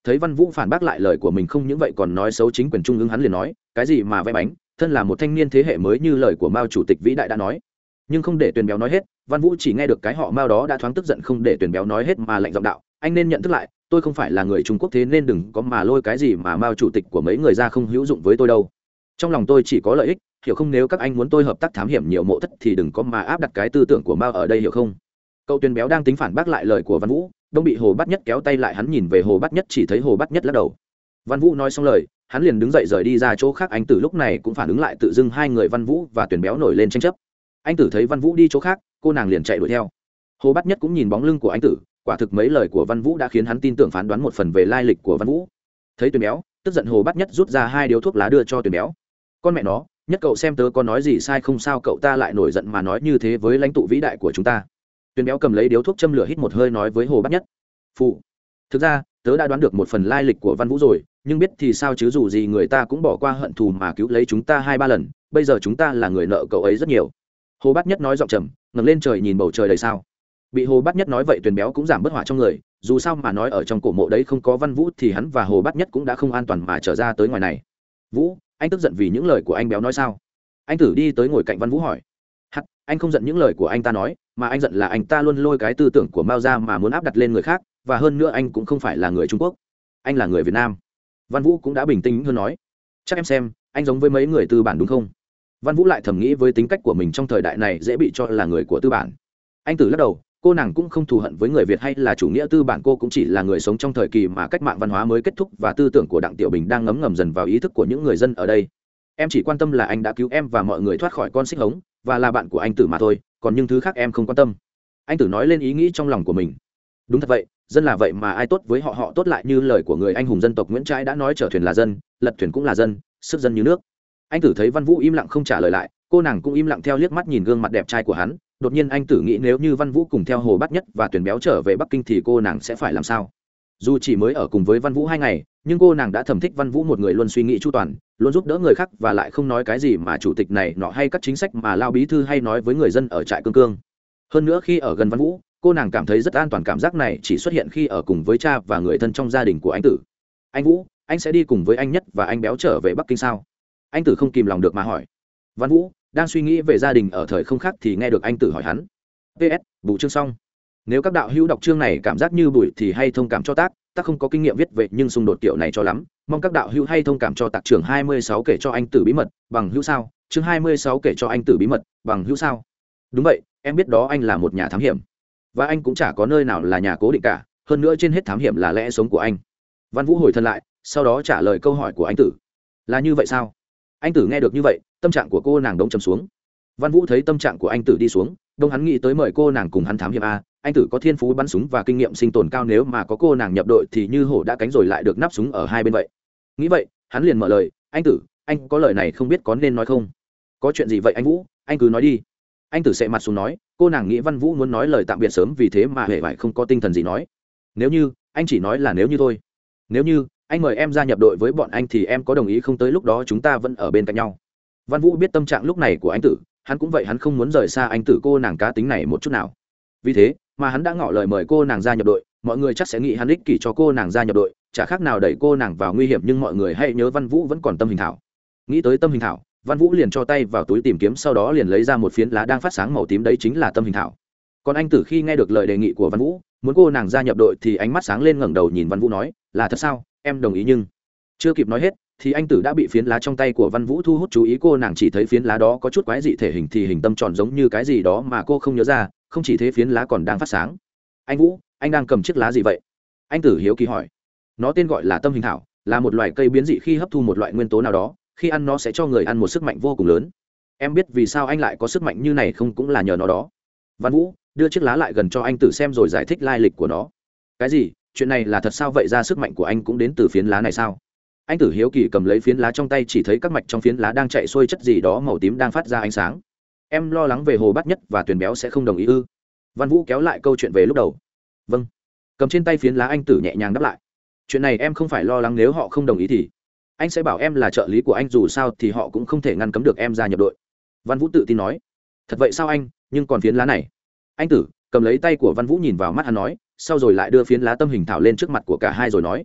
Thấy Văn Vũ phản bác lại lời của mình không những vậy còn nói xấu chính quyền trung ương, hắn liền nói cái gì mà vẽ bánh, thân là một thanh niên thế hệ mới như lời của Mao chủ tịch vĩ đại đã nói. Nhưng không để Tuyền Béo nói hết, Văn Vũ chỉ nghe được cái họ Mao đó đã thoáng tức giận, không để Tuyền Béo nói hết mà lạnh giọng đạo, anh nên nhận thức lại, tôi không phải là người Trung Quốc, thế nên đừng có mà lôi cái gì mà Mao chủ tịch của mấy người ra không hữu dụng với tôi đâu. Trong lòng tôi chỉ có lợi ích, hiểu không? Nếu các anh muốn tôi hợp tác thám hiểm nhiều mộ thất thì đừng có mà áp đặt cái tư tưởng của Mao ở đây, hiểu không? Cậu Tuyền Béo đang tính phản bác lại lời của Văn Vũ, đông bị Hồ Bát Nhất kéo tay lại, hắn nhìn về Hồ Bát Nhất chỉ thấy Hồ Bát Nhất lắc đầu. Văn Vũ nói xong lời, hắn liền đứng dậy rời đi ra chỗ khác. Anh Tử lúc này cũng phản ứng lại, tự dưng hai người Văn Vũ và Tuyền Béo nổi lên tranh chấp. Anh Tử thấy Văn Vũ đi chỗ khác, cô nàng liền chạy đuổi theo. Hồ Bát Nhất cũng nhìn bóng lưng của anh Tử, quả thực mấy lời của Văn Vũ đã khiến hắn tin tưởng phán đoán một phần về lai lịch của Văn Vũ. Thấy Tuyền Béo tức giận, Hồ Bát Nhất rút ra hai điếu thuốc lá đưa cho Tuyền Béo. Con mẹ nó, Nhất cậu xem tớ có nói gì sai không sao cậu ta lại nổi giận mà nói như thế với lãnh tụ vĩ đại của chúng ta. Tuyền Béo cầm lấy điếu thuốc châm lửa hít một hơi nói với Hồ Bát Nhất, phụ, thực ra tớ đã đoán được một phần lai lịch của Văn Vũ rồi, nhưng biết thì sao chứ, dù gì người ta cũng bỏ qua hận thù mà cứu lấy chúng ta hai ba lần, bây giờ chúng ta là người nợ cậu ấy rất nhiều. Hồ Bát Nhất nói giọng trầm, ngẩng lên trời nhìn bầu trời đầy sao. Bị Hồ Bát Nhất nói vậy, Tuyền Béo cũng giảm bớt hỏa trong người, dù sao mà nói ở trong cổ mộ đấy không có Văn Vũ thì hắn và Hồ Bát Nhất cũng đã không an toàn mà trở ra tới ngoài này. Vũ, anh tức giận vì những lời của anh Béo nói sao? Anh Tử đi tới ngồi cạnh Văn Vũ hỏi. Hắt, anh không giận những lời của anh ta nói, mà anh giận là anh ta luôn lôi cái tư tưởng của Mao ra mà muốn áp đặt lên người khác, và hơn nữa anh cũng không phải là người Trung Quốc, anh là người Việt Nam. Văn Vũ cũng đã bình tĩnh hơn nói, chắc em xem anh giống với mấy người tư bản đúng không? Văn Vũ lại thầm nghĩ với tính cách của mình trong thời đại này dễ bị cho là người của tư bản. Anh Tử lắc đầu, cô nàng cũng không thù hận với người Việt hay là chủ nghĩa tư bản, cô cũng chỉ là người sống trong thời kỳ mà cách mạng văn hóa mới kết thúc và tư tưởng của Đặng Tiểu Bình đang ngấm ngầm dần vào ý thức của những người dân ở đây. Em chỉ quan tâm là anh đã cứu em và mọi người thoát khỏi con xích hống và là bạn của anh Tử mà thôi, còn những thứ khác em không quan tâm. Anh Tử nói lên ý nghĩ trong lòng của mình. Đúng thật vậy, dân là vậy mà ai tốt với họ họ tốt lại, như lời của người anh hùng dân tộc Nguyễn Trãi đã nói, chở thuyền là dân, lật thuyền cũng là dân, sức dân như nước. Anh Tử thấy Văn Vũ im lặng không trả lời lại, cô nàng cũng im lặng theo, liếc mắt nhìn gương mặt đẹp trai của hắn. Đột nhiên anh Tử nghĩ nếu như Văn Vũ cùng theo Hồ Bát Nhất và Tuyền Béo trở về Bắc Kinh thì cô nàng sẽ phải làm sao? Dù chỉ mới ở cùng với Văn Vũ hai ngày, nhưng cô nàng đã thầm thích Văn Vũ, một người luôn suy nghĩ chu toàn, luôn giúp đỡ người khác và lại không nói cái gì mà chủ tịch này nọ hay các chính sách mà Lao bí thư hay nói với người dân ở trại Cương Cương. Hơn nữa khi ở gần Văn Vũ, cô nàng cảm thấy rất an toàn, cảm giác này chỉ xuất hiện khi ở cùng với cha và người thân trong gia đình của anh Tử. Anh Vũ, anh sẽ đi cùng với anh Nhất và anh Béo trở về Bắc Kinh sao? Anh Tử không kìm lòng được mà hỏi. Văn Vũ đang suy nghĩ về gia đình ở thời không khác thì nghe được anh Tử hỏi hắn. pê ét Bù chương xong. Nếu các đạo hữu đọc chương này cảm giác như Bùi thì hay thông cảm cho tác, tác không có kinh nghiệm viết vậy nhưng xung đột kiểu này cho lắm, mong các đạo hữu hay thông cảm cho tạc. Chương hai mươi sáu kể cho anh Tử bí mật bằng hữu sao? Chương hai mươi sáu kể cho anh Tử bí mật bằng hữu sao? Đúng vậy, em biết đó, anh là một nhà thám hiểm và anh cũng chả có nơi nào là nhà cố định cả, hơn nữa trên hết thám hiểm là lẽ sống của anh. Văn Vũ hồi thân lại, sau đó trả lời câu hỏi của anh Tử. Là như vậy sao? Anh Tử nghe được như vậy, tâm trạng của cô nàng đống trầm xuống. Văn Vũ thấy tâm trạng của anh Tử đi xuống, đông hắn nghĩ tới mời cô nàng cùng hắn thám hiểm a. Anh Tử có thiên phú bắn súng và kinh nghiệm sinh tồn cao, nếu mà có cô nàng nhập đội thì như hổ đã cánh rồi lại được nắp súng ở hai bên vậy. Nghĩ vậy, hắn liền mở lời, anh Tử, anh có lời này không biết có nên nói không? Có chuyện gì vậy anh Vũ, anh cứ nói đi. Anh Tử sệ mặt xuống nói, cô nàng nghĩ Văn Vũ muốn nói lời tạm biệt sớm, vì thế mà hề vải không có tinh thần gì nói. Nếu như, anh chỉ nói là nếu như thôi. Nếu như anh mời em gia nhập đội với bọn anh thì em có đồng ý không? Tới lúc đó chúng ta vẫn ở bên cạnh nhau. Văn Vũ biết tâm trạng lúc này của anh Tử, hắn cũng vậy, hắn không muốn rời xa anh Tử cô nàng cá tính này một chút nào. Vì thế mà hắn đã ngỏ lời mời cô nàng gia nhập đội. Mọi người chắc sẽ nghĩ hắn ích kỷ cho cô nàng gia nhập đội, chả khác nào đẩy cô nàng vào nguy hiểm, nhưng mọi người hãy nhớ Văn Vũ vẫn còn tâm hình thảo. Nghĩ tới tâm hình thảo, Văn Vũ liền cho tay vào túi tìm kiếm, sau đó liền lấy ra một phiến lá đang phát sáng màu tím, đấy chính là tâm hình thảo. Còn anh Tử khi nghe được lời đề nghị của Văn Vũ, muốn cô nàng gia nhập đội thì ánh mắt sáng lên, ngẩng đầu nhìn Văn Vũ nói, là thật sao? Em đồng ý. Nhưng chưa kịp nói hết thì anh Tử đã bị phiến lá trong tay của Văn Vũ thu hút chú ý. Cô nàng chỉ thấy phiến lá đó có chút quái dị, thể hình thì hình tâm tròn giống như cái gì đó mà cô không nhớ ra, không chỉ thế phiến lá còn đang phát sáng. Anh Vũ, anh đang cầm chiếc lá gì vậy? Anh Tử hiếu kỳ hỏi. Nó tên gọi là tâm hình thảo, là một loài cây biến dị, khi hấp thu một loại nguyên tố nào đó, khi ăn nó sẽ cho người ăn một sức mạnh vô cùng lớn. Em biết vì sao anh lại có sức mạnh như này không? Cũng là nhờ nó đó. Văn Vũ đưa chiếc lá lại gần cho anh Tử xem rồi giải thích lai lịch của nó. Cái gì? Chuyện này là thật sao? Vậy ra sức mạnh của anh cũng đến từ phiến lá này sao? Anh Tử hiếu kỳ cầm lấy phiến lá trong tay, chỉ thấy các mạch trong phiến lá đang chạy xuôi chất gì đó màu tím đang phát ra ánh sáng. Em lo lắng về Hồ Bát Nhất và Tuyền Béo sẽ không đồng ý ư? Văn Vũ kéo lại câu chuyện về lúc đầu. Vâng. Cầm trên tay phiến lá, anh Tử nhẹ nhàng đáp lại. Chuyện này em không phải lo lắng, nếu họ không đồng ý thì anh sẽ bảo em là trợ lý của anh, dù sao thì họ cũng không thể ngăn cấm được em gia nhập đội. Văn Vũ tự tin nói. Thật vậy sao anh? Nhưng còn phiến lá này? Anh Tử cầm lấy tay của Văn Vũ nhìn vào mắt hắn nói, sau rồi lại đưa phiến lá tâm hình thảo lên trước mặt của cả hai rồi nói,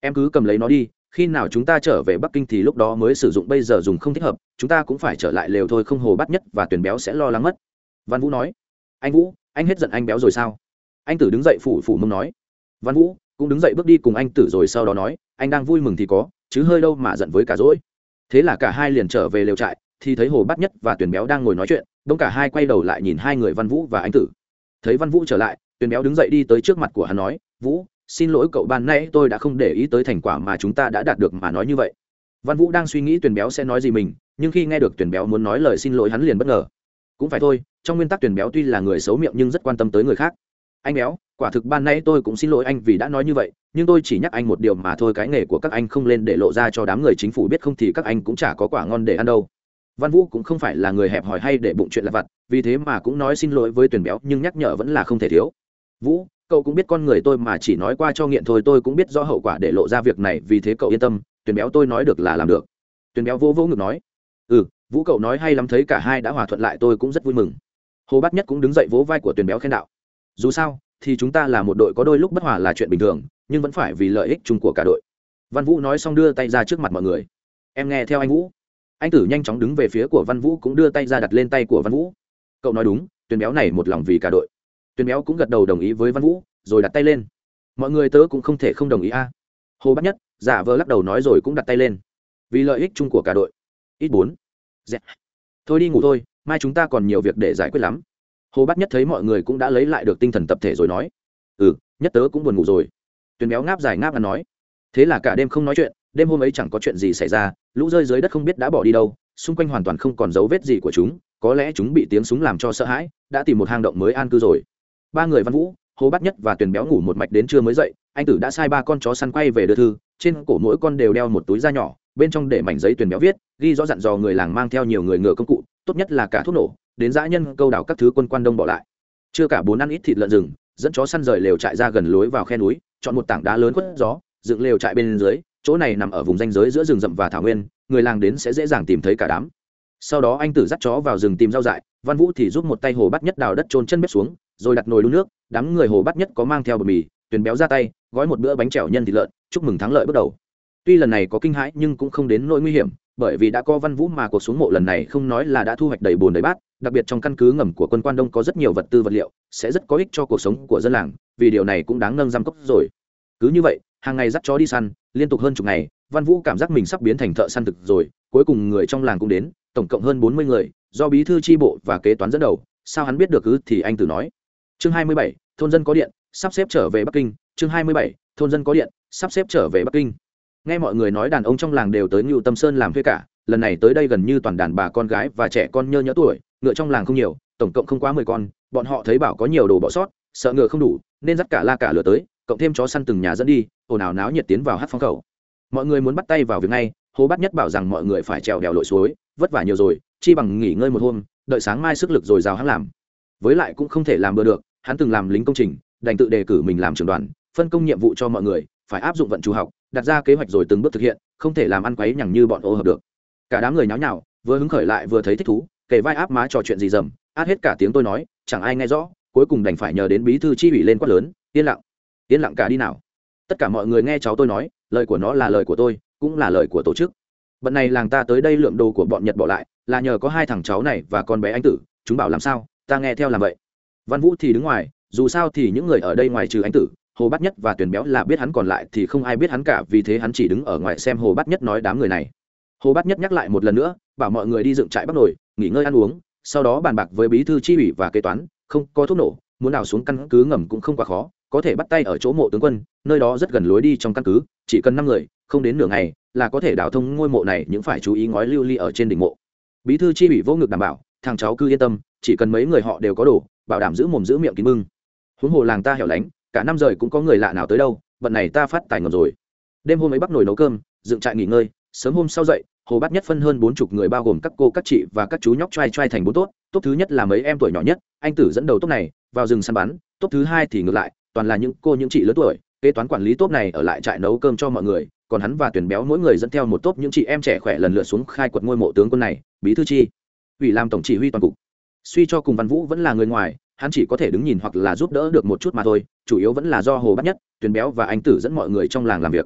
em cứ cầm lấy nó đi, khi nào chúng ta trở về Bắc Kinh thì lúc đó mới sử dụng, bây giờ dùng không thích hợp, chúng ta cũng phải trở lại lều thôi, không Hồ Bát Nhất và Tuyền Béo sẽ lo lắng mất. Văn Vũ nói. Anh Vũ, anh hết giận anh Béo rồi sao? Anh Tử đứng dậy phủ phủ mông nói. Văn Vũ cũng đứng dậy bước đi cùng anh Tử rồi sau đó nói, anh đang vui mừng thì có, chứ hơi đâu mà giận với cả dỗi. Thế là cả hai liền trở về lều trại, thì thấy Hồ Bát Nhất và Tuyền Béo đang ngồi nói chuyện, đông cả hai quay đầu lại nhìn hai người Văn Vũ và anh Tử. Thấy Văn Vũ trở lại, Tuyền Béo đứng dậy đi tới trước mặt của hắn nói, Vũ, xin lỗi cậu, ban nãy tôi đã không để ý tới thành quả mà chúng ta đã đạt được mà nói như vậy. Văn Vũ đang suy nghĩ Tuyền Béo sẽ nói gì mình, nhưng khi nghe được Tuyền Béo muốn nói lời xin lỗi hắn liền bất ngờ. Cũng phải thôi, trong nguyên tắc Tuyền Béo tuy là người xấu miệng nhưng rất quan tâm tới người khác. Anh Béo, quả thực ban nãy tôi cũng xin lỗi anh vì đã nói như vậy, nhưng tôi chỉ nhắc anh một điều mà thôi, cái nghề của các anh không lên để lộ ra cho đám người chính phủ biết, không thì các anh cũng chả có quả ngon để ăn đâu. Văn Vũ cũng không phải là người hẹp hòi hay để bụng chuyện lặt vặt, vì thế mà cũng nói xin lỗi với Tuyền Béo, nhưng nhắc nhở vẫn là không thể thiếu. Vũ, cậu cũng biết con người tôi mà, chỉ nói qua cho nghiện thôi, tôi cũng biết rõ hậu quả để lộ ra việc này, vì thế cậu yên tâm, Tuyền Béo tôi nói được là làm được. Tuyền Béo vỗ vỗ ngực nói, ừ, Vũ cậu nói hay lắm, thấy cả hai đã hòa thuận lại tôi cũng rất vui mừng. Hồ Bát Nhất cũng đứng dậy vỗ vai của Tuyền Béo khen đạo, dù sao thì chúng ta là một đội, có đôi lúc bất hòa là chuyện bình thường, nhưng vẫn phải vì lợi ích chung của cả đội. Văn Vũ nói xong đưa tay ra trước mặt mọi người, em nghe theo anh Vũ. Anh Tử nhanh chóng đứng về phía của Văn Vũ cũng đưa tay ra đặt lên tay của Văn Vũ. Cậu nói đúng, Tuyền Béo này một lòng vì cả đội. Tuyền Béo cũng gật đầu đồng ý với Văn Vũ rồi đặt tay lên. Mọi người tớ cũng không thể không đồng ý a. Hồ Bát Nhất giả vờ lắc đầu nói rồi cũng đặt tay lên, vì lợi ích chung của cả đội. Ít bốn. Dạ. Thôi đi ngủ thôi, mai chúng ta còn nhiều việc để giải quyết lắm. Hồ Bát Nhất thấy mọi người cũng đã lấy lại được tinh thần tập thể rồi nói, ừ, Nhất tớ cũng buồn ngủ rồi. Tuyền Béo ngáp dài ngáp ngắn nói. Thế là cả đêm không nói chuyện, đêm hôm ấy chẳng có chuyện gì xảy ra, lũ rơi dưới đất không biết đã bỏ đi đâu, xung quanh hoàn toàn không còn dấu vết gì của chúng, có lẽ chúng bị tiếng súng làm cho sợ hãi, đã tìm một hang động mới an cư rồi. Ba người Văn Vũ, Hồ Bát Nhất và Tuyền Béo ngủ một mạch đến trưa mới dậy. Anh Tử đã sai ba con chó săn quay về đưa thư, trên cổ mỗi con đều đeo một túi da nhỏ, bên trong để mảnh giấy Tuyền Béo viết ghi rõ dặn dò người làng mang theo nhiều người ngựa công cụ, tốt nhất là cả thuốc nổ, đến dã nhân câu đảo các thứ quân quan đông bỏ lại. Chưa cả bốn ăn ít thịt lợn rừng, dẫn chó săn rời lều trại ra gần lối vào khe núi, chọn một tảng đá lớn khuất gió, dựng lều trại bên dưới. Chỗ này nằm ở vùng ranh giới giữa rừng rậm và thảo nguyên, người làng đến sẽ dễ dàng tìm thấy cả đám. Sau đó anh Tử dắt chó vào rừng tìm rau dại, Văn Vũ thì giúp một tay Hồ Bát Nhất đào đất chôn chân bếp xuống, rồi đặt nồi đun nước. Đám người Hồ Bát Nhất có mang theo bột mì, Tuyền Béo ra tay gói một bữa bánh trèo nhân thịt lợn, chúc mừng thắng lợi bước đầu. Tuy lần này có kinh hãi nhưng cũng không đến nỗi nguy hiểm, bởi vì đã có Văn Vũ mà cuộc xuống mộ lần này không nói là đã thu hoạch đầy bồn đầy bát, đặc biệt trong căn cứ ngầm của quân quan đông có rất nhiều vật tư vật liệu, sẽ rất có ích cho cuộc sống của dân làng, vì điều này cũng đáng nâng giam cốc rồi. Cứ như vậy, hàng ngày dắt chó đi săn, liên tục hơn chục ngày, Văn Vũ cảm giác mình sắp biến thành thợ săn thực rồi. Cuối cùng người trong làng cũng đến, tổng cộng hơn bốn mươi người, do bí thư chi bộ và kế toán dẫn đầu. Sao hắn biết được cứ thì anh Tử nói. Chương hai mươi bảy, thôn dân có điện, sắp xếp trở về Bắc Kinh. Chương hai mươi bảy, thôn dân có điện, sắp xếp trở về Bắc Kinh. Nghe mọi người nói đàn ông trong làng đều tới Ngưu Tâm Sơn làm thuê cả, lần này tới đây gần như toàn đàn bà con gái và trẻ con nhơ nhỡ tuổi, ngựa trong làng không nhiều, tổng cộng không quá mười con, bọn họ thấy bảo có nhiều đồ bỏ sót, sợ ngựa không đủ, nên dắt cả la cả lửa tới, cộng thêm chó săn từng nhà dẫn đi, ồn ào náo nhiệt tiến vào hát phong khẩu. Mọi người muốn bắt tay vào việc ngay, Hồ Bát Nhất bảo rằng mọi người phải trèo đèo lội suối, vất vả nhiều rồi, chi bằng nghỉ ngơi một hôm, đợi sáng mai sức lực rồi rào hắn làm. Với lại cũng không thể làm bừa được, hắn từng làm lính công trình, đành tự đề cử mình làm trưởng đoàn, phân công nhiệm vụ cho mọi người, phải áp dụng vận chủ học, đặt ra kế hoạch rồi từng bước thực hiện, không thể làm ăn quấy nhằng như bọn ô hợp được. Cả đám người nháo nhào, vừa hứng khởi lại vừa thấy thích thú, kể vai áp má trò chuyện gì dầm, át hết cả tiếng tôi nói, chẳng ai nghe rõ, cuối cùng đành phải nhờ đến bí thư chi ủy lên quát lớn, yên lặng, yên lặng cả đi nào. Tất cả mọi người nghe cháu tôi nói, lời của nó là lời của tôi, cũng là lời của tổ chức. Bận này làng ta tới đây lượm đồ của bọn Nhật bỏ lại, là nhờ có hai thằng cháu này và con bé anh Tử, chúng bảo làm sao, ta nghe theo làm vậy. Văn Vũ thì đứng ngoài, dù sao thì những người ở đây ngoài trừ anh Tử, Hồ Bát Nhất và Tuyền Béo là biết hắn, còn lại thì không ai biết hắn cả, vì thế hắn chỉ đứng ở ngoài xem Hồ Bát Nhất nói đám người này. Hồ Bát Nhất nhắc lại một lần nữa, bảo mọi người đi dựng trại bắt nồi, nghỉ ngơi ăn uống, sau đó bàn bạc với bí thư chi ủy và kế toán, không có thuốc nổ, muốn đào xuống căn cứ ngầm cũng không quá khó, có thể bắt tay ở chỗ mộ tướng quân, nơi đó rất gần lối đi trong căn cứ, chỉ cần năm người, không đến nửa ngày là có thể đào thông ngôi mộ này, nhưng phải chú ý ngói lưu ly ở trên đỉnh mộ. Bí thư chi ủy vô ngực đảm bảo, thằng cháu cứ yên tâm, chỉ cần mấy người họ đều có đồ, bảo đảm giữ mồm giữ miệng kín mưng. Huống hồ làng ta hẻo lánh, cả năm rời cũng có người lạ nào tới đâu, bận này ta phát tài ngầm rồi. Đêm hôm ấy bắt nồi nấu cơm, dựng trại nghỉ ngơi, sớm hôm sau dậy, Hồ Bát Nhất phân hơn bốn chục người bao gồm các cô các chị và các chú nhóc trai trai thành bốn tốt. Tốt thứ nhất là mấy em tuổi nhỏ nhất, anh Tử dẫn đầu tốt này vào rừng săn bắn. Tốt thứ hai thì ngược lại, toàn là những cô những chị lớn tuổi, kế toán quản lý tốt này ở lại trại nấu cơm cho mọi người, còn hắn và Tuyền Béo mỗi người dẫn theo một tốt những chị em trẻ khỏe lần lượt xuống khai quật ngôi mộ tướng quân này. Bí thư chi ủy làm tổng chỉ huy toàn cục, suy cho cùng Văn Vũ vẫn là người ngoài, hắn chỉ có thể đứng nhìn hoặc là giúp đỡ được một chút mà thôi, chủ yếu vẫn là do Hồ Bát Nhất, Tuyền Béo và anh Tử dẫn mọi người trong làng làm việc.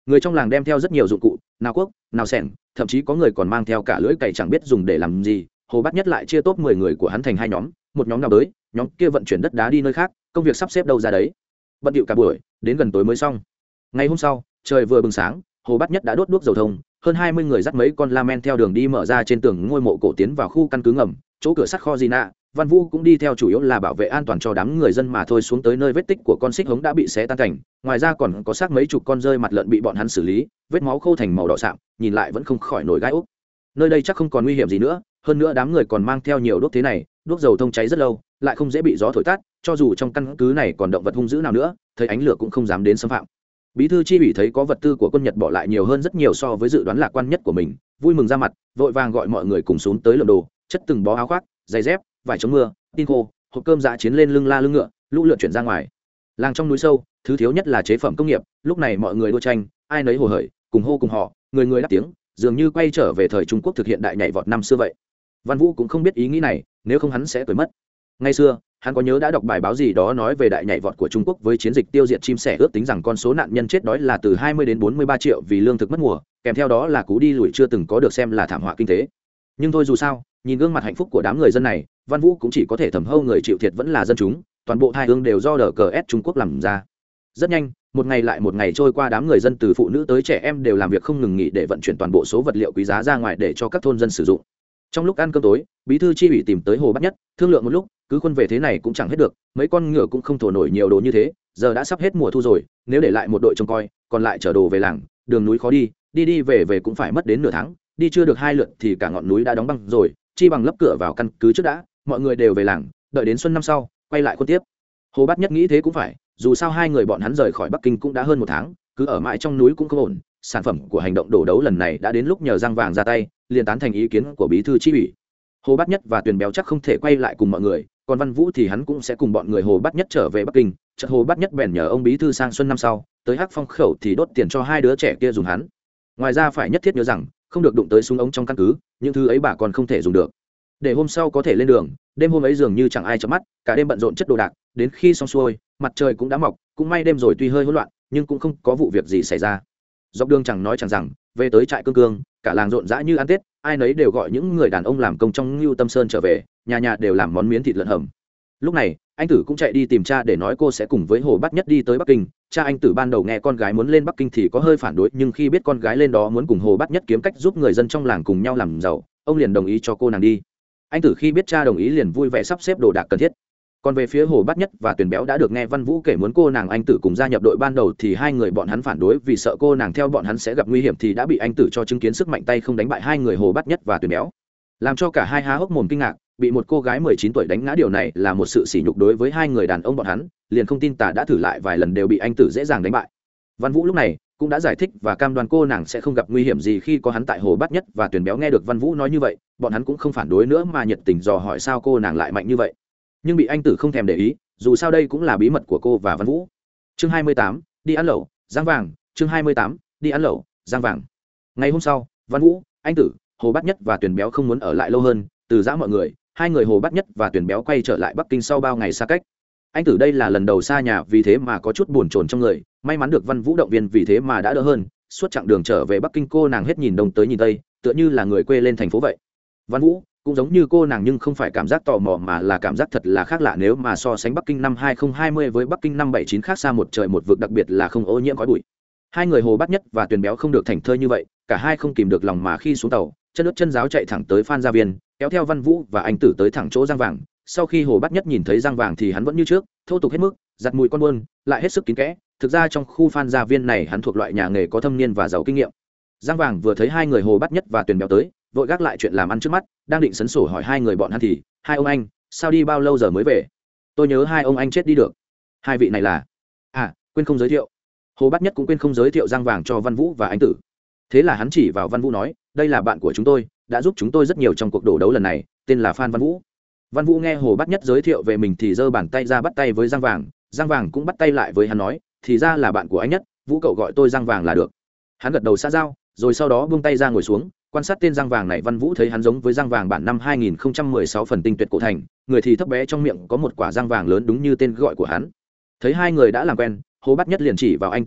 người trong làng đem theo rất nhiều dụng cụ, nào cuốc, nào xẻng, thậm chí có người còn mang theo cả lưỡi cày chẳng biết dùng để làm gì. Hồ Bát Nhất lại chia top mười người của hắn thành hai nhóm, một nhóm nào đới, nhóm kia vận chuyển đất đá đi nơi khác, công việc sắp xếp đâu ra đấy, bận điệu cả buổi, đến gần tối mới xong. Ngày hôm sau, trời vừa bừng sáng, Hồ Bát Nhất đã đốt đuốc dầu thông, hơn hai mươi người dắt mấy con la men theo đường đi mở ra trên tường ngôi mộ cổ tiến vào khu căn cứ ngầm, chỗ cửa sắt kho Gina. Văn Vũ cũng đi theo, chủ yếu là bảo vệ an toàn cho đám người dân mà thôi. Xuống tới nơi vết tích của con xích hống đã bị xé tan cảnh, ngoài ra còn có xác mấy chục con rơi mặt lợn bị bọn hắn xử lý, vết máu khô thành màu đỏ sạm, nhìn lại vẫn không khỏi nổi gai ốc. Nơi đây chắc không còn nguy hiểm gì nữa, hơn nữa đám người còn mang theo nhiều đuốc thế này, đuốc dầu thông cháy rất lâu, lại không dễ bị gió thổi tắt, cho dù trong căn cứ này còn động vật hung dữ nào nữa, thấy ánh lửa cũng không dám đến xâm phạm. Bí thư chi ủy thấy có vật tư của quân Nhật bỏ lại nhiều hơn rất nhiều so với dự đoán lạc quan nhất của mình, vui mừng ra mặt, vội vàng gọi mọi người cùng xuống tới lượm đồ, chất từng bó áo khoác, giày dép, vải chống mưa, tin khô, hộp cơm dạ chiến lên lưng la lưng ngựa, lũ lượt chuyển ra ngoài. Làng trong núi sâu, thứ thiếu nhất là chế phẩm công nghiệp, lúc này mọi người đua tranh, ai nấy hồ hởi, cùng hô cùng họ, người người đáp tiếng, dường như quay trở về thời Trung Quốc thực hiện đại nhảy vọt năm xưa vậy. Văn Vũ cũng không biết ý nghĩ này, nếu không hắn sẽ cười mất. Ngày xưa, hắn có nhớ đã đọc bài báo gì đó nói về đại nhảy vọt của Trung Quốc với chiến dịch tiêu diệt chim sẻ, ước tính rằng con số nạn nhân chết đói là từ hai mươi đến bốn mươi ba triệu vì lương thực mất mùa, kèm theo đó là cú đi lùi chưa từng có được xem là thảm họa kinh tế. Nhưng thôi dù sao, nhìn gương mặt hạnh phúc của đám người dân này, Văn Vũ cũng chỉ có thể thầm hâu người chịu thiệt vẫn là dân chúng, toàn bộ hai hướng đều do đờ cờ ép Trung Quốc làm ra. Rất nhanh, một ngày lại một ngày trôi qua, đám người dân từ phụ nữ tới trẻ em đều làm việc không ngừng nghỉ để vận chuyển toàn bộ số vật liệu quý giá ra ngoài để cho các thôn dân sử dụng. Trong lúc ăn cơm tối, bí thư chi ủy tìm tới Hồ Bát Nhất, thương lượng một lúc, cứ khuân về thế này cũng chẳng hết được, mấy con ngựa cũng không thổ nổi nhiều đồ như thế, giờ đã sắp hết mùa thu rồi, nếu để lại một đội trông coi, còn lại chở đồ về làng, đường núi khó đi, đi đi về về cũng phải mất đến nửa tháng, đi chưa được hai lượt thì cả ngọn núi đã đóng băng rồi, chi bằng lấp cửa vào căn cứ trước đã, mọi người đều về làng, đợi đến xuân năm sau, quay lại khuân tiếp. Hồ Bát Nhất nghĩ thế cũng phải, dù sao hai người bọn hắn rời khỏi Bắc Kinh cũng đã hơn một tháng, cứ ở mãi trong núi cũng không ổn, sản phẩm của hành động đổ đấu lần này đã đến lúc nhờ Giang Vàng ra tay, liền tán thành ý kiến của bí thư chi ủy. Hồ Bát Nhất và Tuyền Béo chắc không thể quay lại cùng mọi người, còn Văn Vũ thì hắn cũng sẽ cùng bọn người Hồ Bát Nhất trở về Bắc Kinh. Chợt Hồ Bát Nhất bèn nhờ ông bí thư sang xuân năm sau tới Hắc Phong khẩu thì đốt tiền cho hai đứa trẻ kia dùng hắn. Ngoài ra phải nhất thiết nhớ rằng không được đụng tới súng ống trong căn cứ, những thứ ấy bà còn không thể dùng được. Để hôm sau có thể lên đường, đêm hôm ấy dường như chẳng ai chợp mắt, cả đêm bận rộn chất đồ đạc, đến khi xong xuôi, mặt trời cũng đã mọc, cũng may đêm rồi tuy hơi hỗn loạn, nhưng cũng không có vụ việc gì xảy ra. Dọc đường chẳng nói chẳng rằng, về tới trại Cương Cương, cả làng rộn rã như ăn Tết, ai nấy đều gọi những người đàn ông làm công trong Ngưu Tâm Sơn trở về, nhà nhà đều làm món miến thịt lợn hầm. Lúc này, anh Tử cũng chạy đi tìm cha để nói cô sẽ cùng với Hồ Bát Nhất đi tới Bắc Kinh. Cha anh Tử ban đầu nghe con gái muốn lên Bắc Kinh thì có hơi phản đối, nhưng khi biết con gái lên đó muốn cùng Hồ Bát Nhất kiếm cách giúp người dân trong làng cùng nhau làm giàu, ông liền đồng ý cho cô nàng đi. Anh Tử khi biết cha đồng ý liền vui vẻ sắp xếp đồ đạc cần thiết. Còn về phía Hồ Bát Nhất và Tuyền Béo đã được nghe Văn Vũ kể muốn cô nàng anh Tử cùng gia nhập đội, ban đầu thì hai người bọn hắn phản đối vì sợ cô nàng theo bọn hắn sẽ gặp nguy hiểm, thì đã bị anh Tử cho chứng kiến sức mạnh tay không đánh bại hai người Hồ Bát Nhất và Tuyền Béo, làm cho cả hai há hốc mồm kinh ngạc, bị một cô gái mười chín tuổi đánh ngã, điều này là một sự sỉ nhục đối với hai người đàn ông bọn hắn, liền không tin tà đã thử lại vài lần đều bị anh Tử dễ dàng đánh bại. Văn Vũ lúc này cũng đã giải thích và cam đoan cô nàng sẽ không gặp nguy hiểm gì khi có hắn tại. Hồ Bát Nhất và Tuyền Béo nghe được Văn Vũ nói như vậy, bọn hắn cũng không phản đối nữa mà nhiệt tình dò hỏi sao cô nàng lại mạnh như vậy, nhưng bị anh Tử không thèm để ý, dù sao đây cũng là bí mật của cô và Văn Vũ. Chương hai mươi tám, đi ăn lẩu, Giang Vàng. Chương hai mươi tám, đi ăn lẩu, Giang Vàng. Ngày hôm sau, Văn Vũ, anh Tử, Hồ Bát Nhất và Tuyền Béo không muốn ở lại lâu hơn, từ giã mọi người, hai người Hồ Bát Nhất và Tuyền Béo quay trở lại Bắc Kinh sau bao ngày xa cách. Anh Tử đây là lần đầu xa nhà, vì thế mà có chút buồn chồn trong người, may mắn được Văn Vũ động viên, vì thế mà đã đỡ hơn. Suốt chặng đường trở về Bắc Kinh, cô nàng hết nhìn đông tới nhìn tây, tựa như là người quê lên thành phố vậy. Văn Vũ cũng giống như cô nàng, nhưng không phải cảm giác tò mò mà là cảm giác thật là khác lạ. Nếu mà so sánh Bắc Kinh năm hai không hai không với Bắc Kinh năm bảy chín, khác xa một trời một vực, đặc biệt là không ô nhiễm khói bụi. Hai người Hồ Bát Nhất và Tuyền Béo không được thảnh thơi như vậy, cả hai không kìm được lòng mà khi xuống tàu, chân ướt chân ráo chạy thẳng tới Phan Gia Viên, kéo theo Văn Vũ và anh Tử tới thẳng chỗ Giang Vàng. Sau khi Hồ Bát Nhất nhìn thấy Giang Vàng thì hắn vẫn như trước, thô tục hết mức, giặt mùi con buôn, lại hết sức kín kẽ. Thực ra trong khu Phan Gia Viên này hắn thuộc loại nhà nghề có thâm niên và giàu kinh nghiệm. Giang Vàng vừa thấy hai người Hồ Bát Nhất và Tuyền Béo tới, vội gác lại chuyện làm ăn trước mắt, đang định sấn sổ hỏi hai người bọn hắn thì, hai ông anh, sao đi bao lâu giờ mới về? Tôi nhớ hai ông anh chết đi được. Hai vị này là? À, quên không giới thiệu. Hồ Bát Nhất cũng quên không giới thiệu Giang Vàng cho Văn Vũ và anh Tử. Thế là hắn chỉ vào Văn Vũ nói, đây là bạn của chúng tôi, đã giúp chúng tôi rất nhiều trong cuộc đổ đấu lần này, tên là Phan Văn Vũ. Văn Vũ nghe Hồ Bát Nhất giới thiệu về mình thì giơ bàn tay ra bắt tay với Giang Vàng, Giang Vàng cũng bắt tay lại với hắn nói, thì ra là bạn của anh Nhất, Vũ cậu gọi tôi Giang Vàng là được. Hắn gật đầu xã giao, rồi sau đó buông tay ra ngồi xuống, quan sát tên Giang Vàng này. Văn Vũ thấy hắn giống với Giang Vàng bản năm hai nghìn không trăm mười sáu phần tinh tuyệt cổ thành, người thì thấp bé, trong miệng có một quả răng vàng lớn đúng như tên gọi của hắn. Thấy hai người đã làm quen, Hồ Bát Nhất liền chỉ vào anh Tử nói,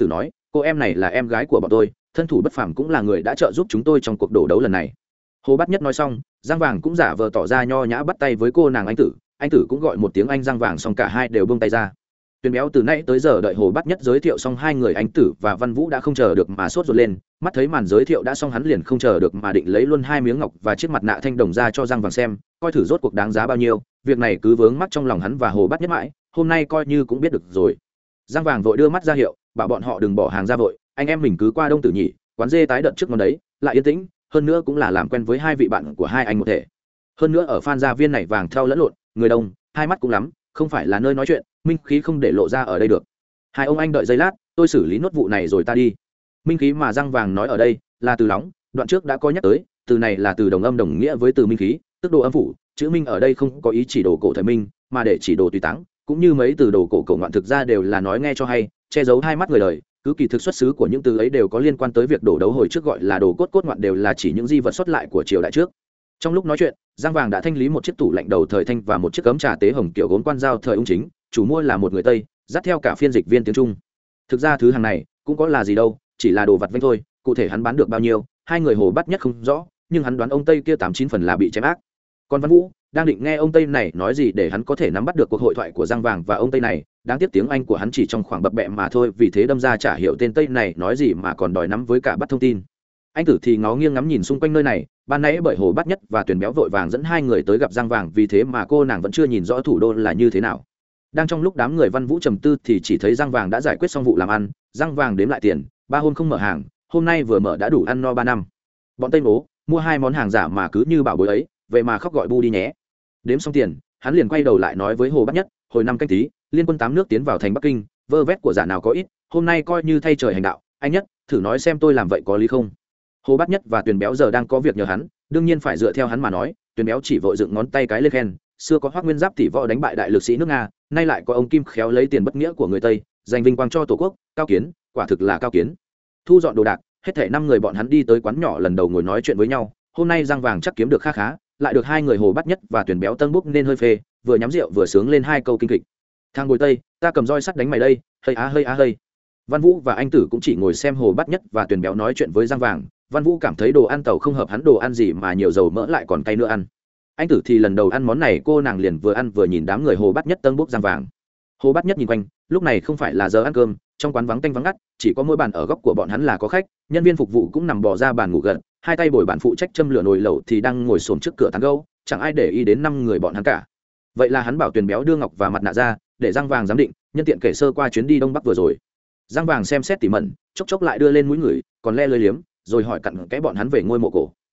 cô em này là em gái của bọn tôi, thân thủ bất phàm, cũng là người đã trợ giúp chúng tôi trong cuộc đổ đấu lần này. Hồ Bát Nhất nói xong, Giang Vàng cũng giả vờ tỏ ra nho nhã bắt tay với cô nàng anh tử, anh tử cũng gọi một tiếng anh Giang Vàng, xong cả hai đều buông tay ra. Tuyền Béo từ nãy tới giờ đợi Hồ Bát Nhất giới thiệu xong hai người anh tử và Văn Vũ đã không chờ được mà sốt ruột lên, mắt thấy màn giới thiệu đã xong hắn liền không chờ được mà định lấy luôn hai miếng ngọc và chiếc mặt nạ thanh đồng ra cho Giang Vàng xem, coi thử rốt cuộc đáng giá bao nhiêu. Việc này cứ vướng mắc trong lòng hắn và Hồ Bát Nhất mãi, hôm nay coi như cũng biết được rồi. Giang Vàng vội đưa mắt ra hiệu, bảo bọn họ đừng bỏ hàng ra vội, anh em mình cứ qua Đông Tử Nhị, quán dê tái đợt trước món đấy, lại yên tĩnh, hơn nữa cũng là làm quen với hai vị bạn của hai anh một thể. Hơn nữa ở Phan Gia Viên này vàng thau lẫn lộn, người đông, hai mắt cũng lắm, không phải là nơi nói chuyện, minh khí không để lộ ra ở đây được. Hai ông anh đợi giây lát, tôi xử lý nốt vụ này rồi ta đi. Minh khí mà Giang Vàng nói ở đây là từ nóng, đoạn trước đã có nhắc tới, từ này là từ đồng âm đồng nghĩa với từ minh khí, tức đồ âm phủ. Chữ minh ở đây không có ý chỉ đồ cổ thời minh, mà để chỉ đồ tùy táng, cũng như mấy từ đồ cổ cổ ngoạn thực ra đều là nói nghe cho hay, che giấu hai mắt người đời. Cứ kỳ thực xuất xứ của những từ ấy đều có liên quan tới việc đổ đấu hồi trước gọi là đồ cốt cốt ngoạn, đều là chỉ những di vật xuất lại của triều đại trước. Trong lúc nói chuyện, Giang Vàng đã thanh lý một chiếc tủ lạnh đầu thời Thanh và một chiếc cấm trà tế hồng kiểu gốm quan giao thời ung chính, chủ mua là một người Tây, dắt theo cả phiên dịch viên tiếng Trung. Thực ra thứ hàng này cũng có là gì đâu, chỉ là đồ vật vanh thôi, cụ thể hắn bán được bao nhiêu, hai người Hồ Bát Nhất không rõ, nhưng hắn đoán ông Tây kia tám chín phần là bị chém ác. Còn Văn Vũ đang định nghe ông Tây này nói gì để hắn có thể nắm bắt được cuộc hội thoại của Giang Vàng và ông Tây này, đáng tiếc tiếng Anh của hắn chỉ trong khoảng bập bẹ mà thôi, vì thế đâm ra chả hiểu tên Tây này nói gì mà còn đòi nắm với cả bắt thông tin. Anh tử thì ngó nghiêng ngắm nhìn xung quanh nơi này, ban nãy bởi Hồ Bát Nhất và Tuyền Béo vội vàng dẫn hai người tới gặp Giang Vàng, vì thế mà cô nàng vẫn chưa nhìn rõ thủ đô là như thế nào. Đang trong lúc đám người Văn Vũ trầm tư thì chỉ thấy Giang Vàng đã giải quyết xong vụ làm ăn. Giang Vàng đếm lại tiền, ba hôm không mở hàng, hôm nay vừa mở đã đủ ăn no ba năm. Bọn Tây Mố mua hai món hàng giả mà cứ như bảo bối ấy, vậy mà khóc gọi bu đi nhé. Đếm xong tiền, hắn liền quay đầu lại nói với Hồ Bát Nhất, hồi năm canh tí, liên quân tám nước tiến vào thành Bắc Kinh, vơ vét của giả nào có ít, hôm nay coi như thay trời hành đạo, anh Nhất, thử nói xem tôi làm vậy có lý không? Hồ Bát Nhất và Tuyền Béo giờ đang có việc nhờ hắn, đương nhiên phải dựa theo hắn mà nói. Tuyền Béo chỉ vội dựng ngón tay cái lên khen, xưa có Hoắc Nguyên Giáp tỷ võ đánh bại đại lực sĩ nước Nga, nay lại có ông Kim khéo lấy tiền bất nghĩa của người Tây, giành vinh quang cho tổ quốc, cao kiến, quả thực là cao kiến. Thu dọn đồ đạc, hết thảy năm người bọn hắn đi tới quán nhỏ lần đầu ngồi nói chuyện với nhau. Hôm nay Giang Vàng chắc kiếm được khá khá, lại được hai người Hồ Bát Nhất và Tuyền Béo tân bốc nên hơi phê, vừa nhắm rượu vừa sướng lên hai câu kinh kịch. Thang Bồi Tây, ta cầm roi sắt đánh mày đây, hơi á hơi á hơi. Văn Vũ và anh tử cũng chỉ ngồi xem Hồ Bát Nhất và Tuyền Béo nói chuyện với Giang Vàng. Văn Vũ cảm thấy đồ ăn tàu không hợp hắn, đồ ăn gì mà nhiều dầu mỡ lại còn cay nữa ăn. Anh tử thì lần đầu ăn món này, cô nàng liền vừa ăn vừa nhìn đám người Hồ Bát Nhất tân bốc Giang Vàng. Hồ Bát Nhất nhìn quanh, lúc này không phải là giờ ăn cơm, trong quán vắng tanh vắng ngắt, chỉ có mỗi bàn ở góc của bọn hắn là có khách, nhân viên phục vụ cũng nằm bò ra bàn ngủ gật, hai tay bồi bàn phụ trách châm lửa nồi lẩu thì đang ngồi xổm trước cửa tán gẫu, chẳng ai để ý đến năm người bọn hắn cả. Vậy là hắn bảo Tuyền Béo đưa ngọc và mặt nạ ra, để Giang Vàng giám định, nhân tiện kể sơ qua chuyến đi Đông Bắc vừa rồi. Giang Vàng xem xét tỉ mẩn, chốc chốc lại đưa lên mũi người, còn le lưỡi liếm, rồi hỏi cặn kẽ bọn hắn về ngôi mộ cổ.